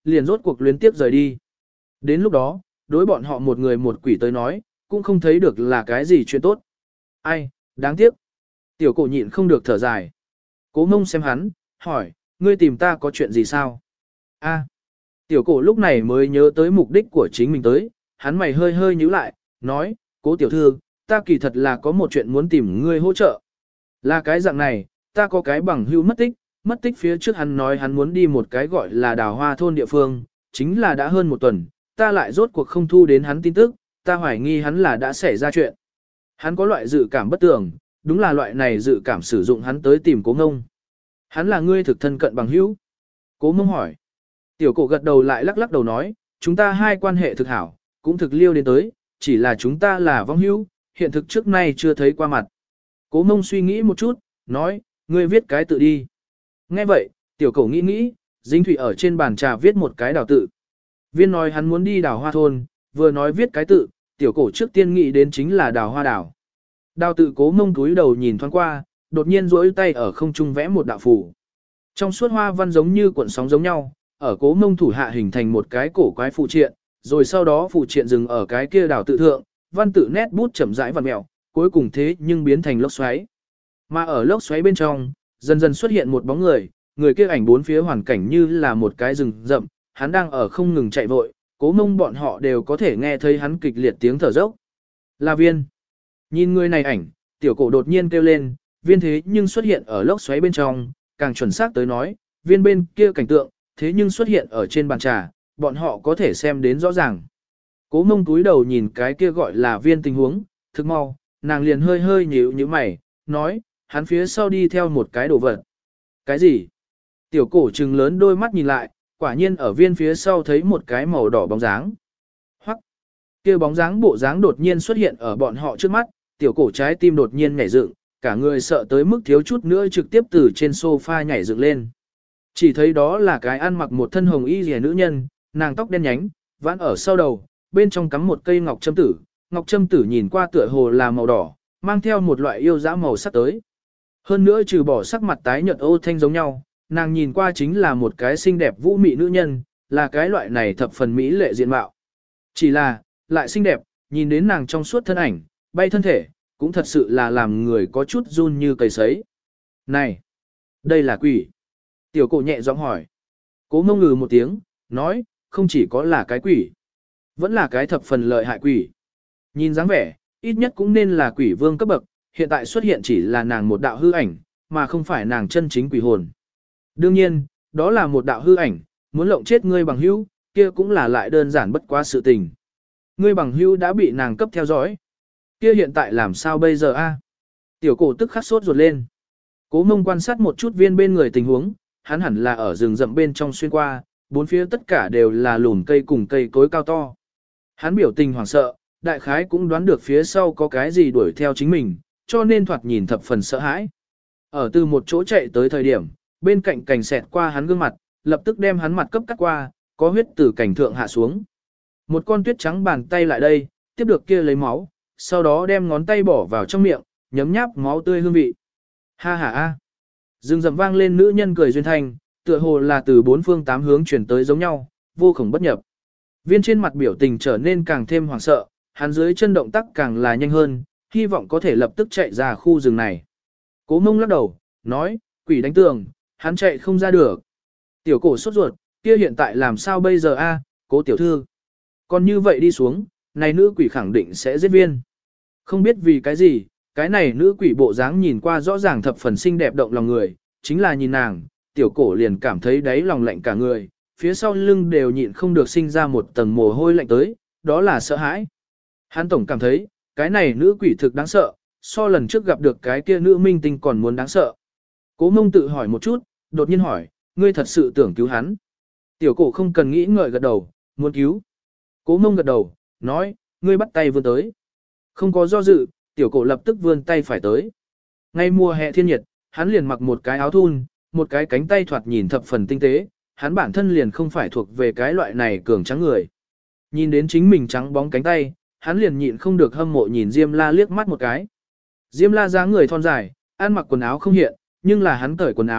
liền rốt cuộc luyến tiếp rời đi. Đến lúc đó, đối bọn họ một người một quỷ tới nói, cũng không thấy được là cái gì chuyện tốt. Ai, đáng tiếc. Tiểu cổ nhịn không được thở dài. Cố Mông xem hắn, hỏi, ngươi tìm ta có chuyện gì sao? A. Tiểu cổ lúc này mới nhớ tới mục đích của chính mình tới, hắn mày hơi hơi nhíu lại, nói, cố tiểu thư, ta kỳ thật là có một chuyện muốn tìm ngươi hỗ trợ. Là cái dạng này, ta có cái bằng hữu mất tích, mất tích phía trước hắn nói hắn muốn đi một cái gọi là đào hoa thôn địa phương, chính là đã hơn một tuần, ta lại rốt cuộc không thu đến hắn tin tức, ta hoài nghi hắn là đã xảy ra chuyện. Hắn có loại dự cảm bất tường, đúng là loại này dự cảm sử dụng hắn tới tìm cố ngông. Hắn là ngươi thực thân cận bằng hữu. Cố mông hỏi. Tiểu cổ gật đầu lại lắc lắc đầu nói, chúng ta hai quan hệ thực hảo, cũng thực liêu đến tới, chỉ là chúng ta là vong hữu, hiện thực trước nay chưa thấy qua mặt. Cố mông suy nghĩ một chút, nói, ngươi viết cái tự đi. Nghe vậy, tiểu cổ nghĩ nghĩ, dính thủy ở trên bàn trà viết một cái đào tự. Viên nói hắn muốn đi đào hoa thôn, vừa nói viết cái tự, tiểu cổ trước tiên nghĩ đến chính là đào hoa đào. Đào tự cố mông túi đầu nhìn thoáng qua, đột nhiên duỗi tay ở không trung vẽ một đạo phù. Trong suốt hoa văn giống như cuộn sóng giống nhau, ở cố mông thủ hạ hình thành một cái cổ quái phụ triện, rồi sau đó phụ triện dừng ở cái kia đào tự thượng, văn tự nét bút chậm rãi vặn mèo, cuối cùng thế nhưng biến thành lốc xoáy. Mà ở lốc xoáy bên trong, dần dần xuất hiện một bóng người, người kia ảnh bốn phía hoàn cảnh như là một cái rừng rậm, hắn đang ở không ngừng chạy vội, cố mông bọn họ đều có thể nghe thấy hắn kịch liệt tiếng thở dốc. Là Viên. Nhìn người này ảnh, tiểu cổ đột nhiên kêu lên, Viên thế nhưng xuất hiện ở lốc xoáy bên trong, càng chuẩn xác tới nói, Viên bên kia cảnh tượng, thế nhưng xuất hiện ở trên bàn trà, bọn họ có thể xem đến rõ ràng. Cố mông túi đầu nhìn cái kia gọi là Viên tình huống, thực mau, nàng liền hơi hơi nhíu như mày, nói, hắn phía sau đi theo một cái đồ vật. Cái gì? Tiểu cổ trừng lớn đôi mắt nhìn lại, quả nhiên ở Viên phía sau thấy một cái màu đỏ bóng dáng. Hoắc, kia bóng dáng bộ dáng đột nhiên xuất hiện ở bọn họ trước mắt, tiểu cổ trái tim đột nhiên nhảy dựng, cả người sợ tới mức thiếu chút nữa trực tiếp từ trên sofa nhảy dựng lên. Chỉ thấy đó là cái ăn mặc một thân hồng y rìa nữ nhân, nàng tóc đen nhánh, vãn ở sau đầu, bên trong cắm một cây ngọc châm tử, ngọc châm tử nhìn qua tựa hồ là màu đỏ, mang theo một loại yêu dã màu sắc tới. Hơn nữa trừ bỏ sắc mặt tái nhợt ô thanh giống nhau, nàng nhìn qua chính là một cái xinh đẹp vũ mị nữ nhân, là cái loại này thập phần mỹ lệ diện mạo. Chỉ là, lại xinh đẹp, nhìn đến nàng trong suốt thân ảnh, bay thân thể, cũng thật sự là làm người có chút run như cầy sấy. Này, đây là quỷ. Tiểu cổ nhẹ giọng hỏi. Cố mông ngừ một tiếng, nói, không chỉ có là cái quỷ, vẫn là cái thập phần lợi hại quỷ. Nhìn dáng vẻ, ít nhất cũng nên là quỷ vương cấp bậc, hiện tại xuất hiện chỉ là nàng một đạo hư ảnh, mà không phải nàng chân chính quỷ hồn. Đương nhiên, đó là một đạo hư ảnh, muốn lộng chết ngươi bằng hữu, kia cũng là lại đơn giản bất quá sự tình. Ngươi bằng hữu đã bị nàng cấp theo dõi. Kia hiện tại làm sao bây giờ a? Tiểu cổ tức khắc sốt ruột lên. Cố mông quan sát một chút Viên bên người tình huống, hắn hẳn là ở rừng rậm bên trong xuyên qua, bốn phía tất cả đều là lùn cây cùng cây cối cao to. Hắn biểu tình hoảng sợ, đại khái cũng đoán được phía sau có cái gì đuổi theo chính mình, cho nên thoạt nhìn thập phần sợ hãi. Ở từ một chỗ chạy tới thời điểm, bên cạnh cành xẹt qua hắn gương mặt, lập tức đem hắn mặt cấp cắt qua, có huyết từ cành thượng hạ xuống. Một con tuyết trắng bàn tay lại đây, tiếp được kia lấy máu, sau đó đem ngón tay bỏ vào trong miệng, nhấm nháp máu tươi hương vị. Ha ha a. Rừng rậm vang lên nữ nhân cười duyên thanh, tựa hồ là từ bốn phương tám hướng chuyển tới giống nhau, vô cùng bất nhập. Viên trên mặt biểu tình trở nên càng thêm hoảng sợ, hắn dưới chân động tác càng là nhanh hơn, hy vọng có thể lập tức chạy ra khu rừng này. Cố mông lắc đầu, nói, quỷ đánh tường, hắn chạy không ra được. Tiểu cổ sốt ruột, kia hiện tại làm sao bây giờ a, cố tiểu thư. Còn như vậy đi xuống, này nữ quỷ khẳng định sẽ giết Viên. Không biết vì cái gì, cái này nữ quỷ bộ dáng nhìn qua rõ ràng thập phần xinh đẹp động lòng người, chính là nhìn nàng, tiểu cổ liền cảm thấy đáy lòng lạnh cả người, phía sau lưng đều nhịn không được sinh ra một tầng mồ hôi lạnh tới, đó là sợ hãi. Hắn tổng cảm thấy, cái này nữ quỷ thực đáng sợ, so lần trước gặp được cái kia nữ minh tinh còn muốn đáng sợ. Cố mông tự hỏi một chút, đột nhiên hỏi, ngươi thật sự tưởng cứu hắn. Tiểu cổ không cần nghĩ ngợi gật đầu, muốn cứu. Cố mông gật đầu, nói, ngươi bắt tay vươn tới. Không có do dự, tiểu cổ lập tức vươn tay phải tới. Ngay mùa hè thiên nhiệt, hắn liền mặc một cái áo thun, một cái cánh tay thoạt nhìn thập phần tinh tế, hắn bản thân liền không phải thuộc về cái loại này cường trắng người. Nhìn đến chính mình trắng bóng cánh tay, hắn liền nhịn không được hâm mộ nhìn Diêm La liếc mắt một cái. Diêm La dáng người thon dài, ăn mặc quần áo không hiện, nhưng là hắn cởi quần áo,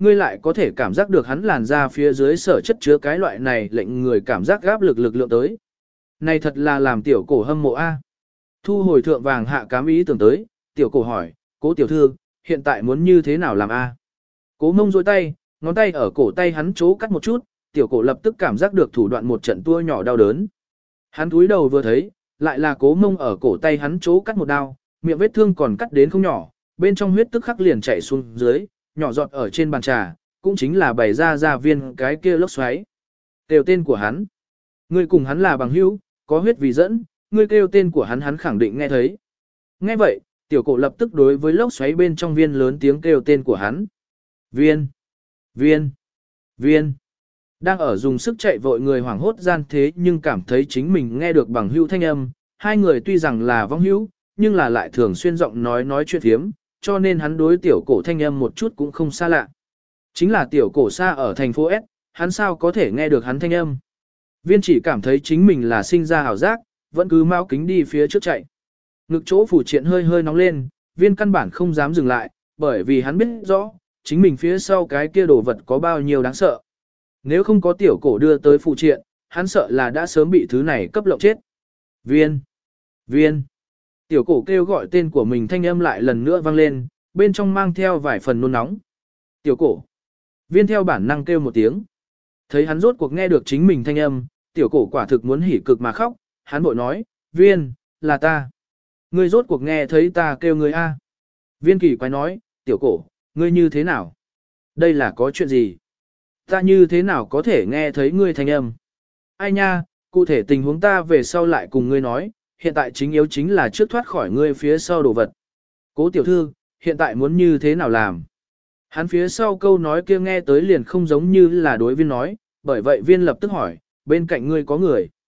ngươi lại có thể cảm giác được hắn làn da phía dưới sở chất chứa cái loại này lệnh người cảm giác gáp lực lực lượng tới. Này thật là làm tiểu cổ hâm mộ a. Thu hồi thượng vàng hạ cám ý tưởng tới, tiểu cổ hỏi, cố tiểu thư, hiện tại muốn như thế nào làm a? Cố mông dôi tay, ngón tay ở cổ tay hắn chỗ cắt một chút, tiểu cổ lập tức cảm giác được thủ đoạn một trận tua nhỏ đau đớn. Hắn túi đầu vừa thấy, lại là cố mông ở cổ tay hắn chỗ cắt một đao, miệng vết thương còn cắt đến không nhỏ, bên trong huyết tức khắc liền chảy xuống dưới, nhỏ giọt ở trên bàn trà, cũng chính là bày ra ra viên cái kia lốc xoáy. Kêu tên của hắn. Ngươi cùng hắn là bằng hữu, có huyết vì dẫn, ngươi kêu tên của hắn hắn khẳng định nghe thấy. Nghe vậy, tiểu cổ lập tức đối với lốc xoáy bên trong viên lớn tiếng kêu tên của hắn. Viên, viên, viên. Đang ở dùng sức chạy vội người hoảng hốt gian thế nhưng cảm thấy chính mình nghe được bằng hữu thanh âm. Hai người tuy rằng là vong hữu, nhưng là lại thường xuyên giọng nói nói chuyện thiếm, cho nên hắn đối tiểu cổ thanh âm một chút cũng không xa lạ. Chính là tiểu cổ xa ở thành phố S, hắn sao có thể nghe được hắn thanh âm. Viên chỉ cảm thấy chính mình là sinh ra ảo giác, vẫn cứ mau kính đi phía trước chạy. Ngực chỗ phủ triện hơi hơi nóng lên, viên căn bản không dám dừng lại, bởi vì hắn biết rõ, chính mình phía sau cái kia đồ vật có bao nhiêu đáng sợ. Nếu không có tiểu cổ đưa tới phụ triện, hắn sợ là đã sớm bị thứ này cấp lộng chết. Viên! Viên! Tiểu cổ kêu gọi tên của mình thanh âm lại lần nữa vang lên, bên trong mang theo vài phần nôn nóng. Tiểu cổ! Viên theo bản năng kêu một tiếng. Thấy hắn rốt cuộc nghe được chính mình thanh âm, tiểu cổ quả thực muốn hỉ cực mà khóc, hắn bội nói, Viên, là ta. Ngươi rốt cuộc nghe thấy ta kêu ngươi a. Viên kỳ quái nói, tiểu cổ, ngươi như thế nào? Đây là có chuyện gì? Ta như thế nào có thể nghe thấy ngươi thanh âm? Ai nha, cụ thể tình huống ta về sau lại cùng ngươi nói, hiện tại chính yếu chính là trước thoát khỏi ngươi phía sau đồ vật. Cố tiểu thư, hiện tại muốn như thế nào làm? Hắn phía sau câu nói kia nghe tới liền không giống như là đối viên nói, bởi vậy viên lập tức hỏi, bên cạnh ngươi có người.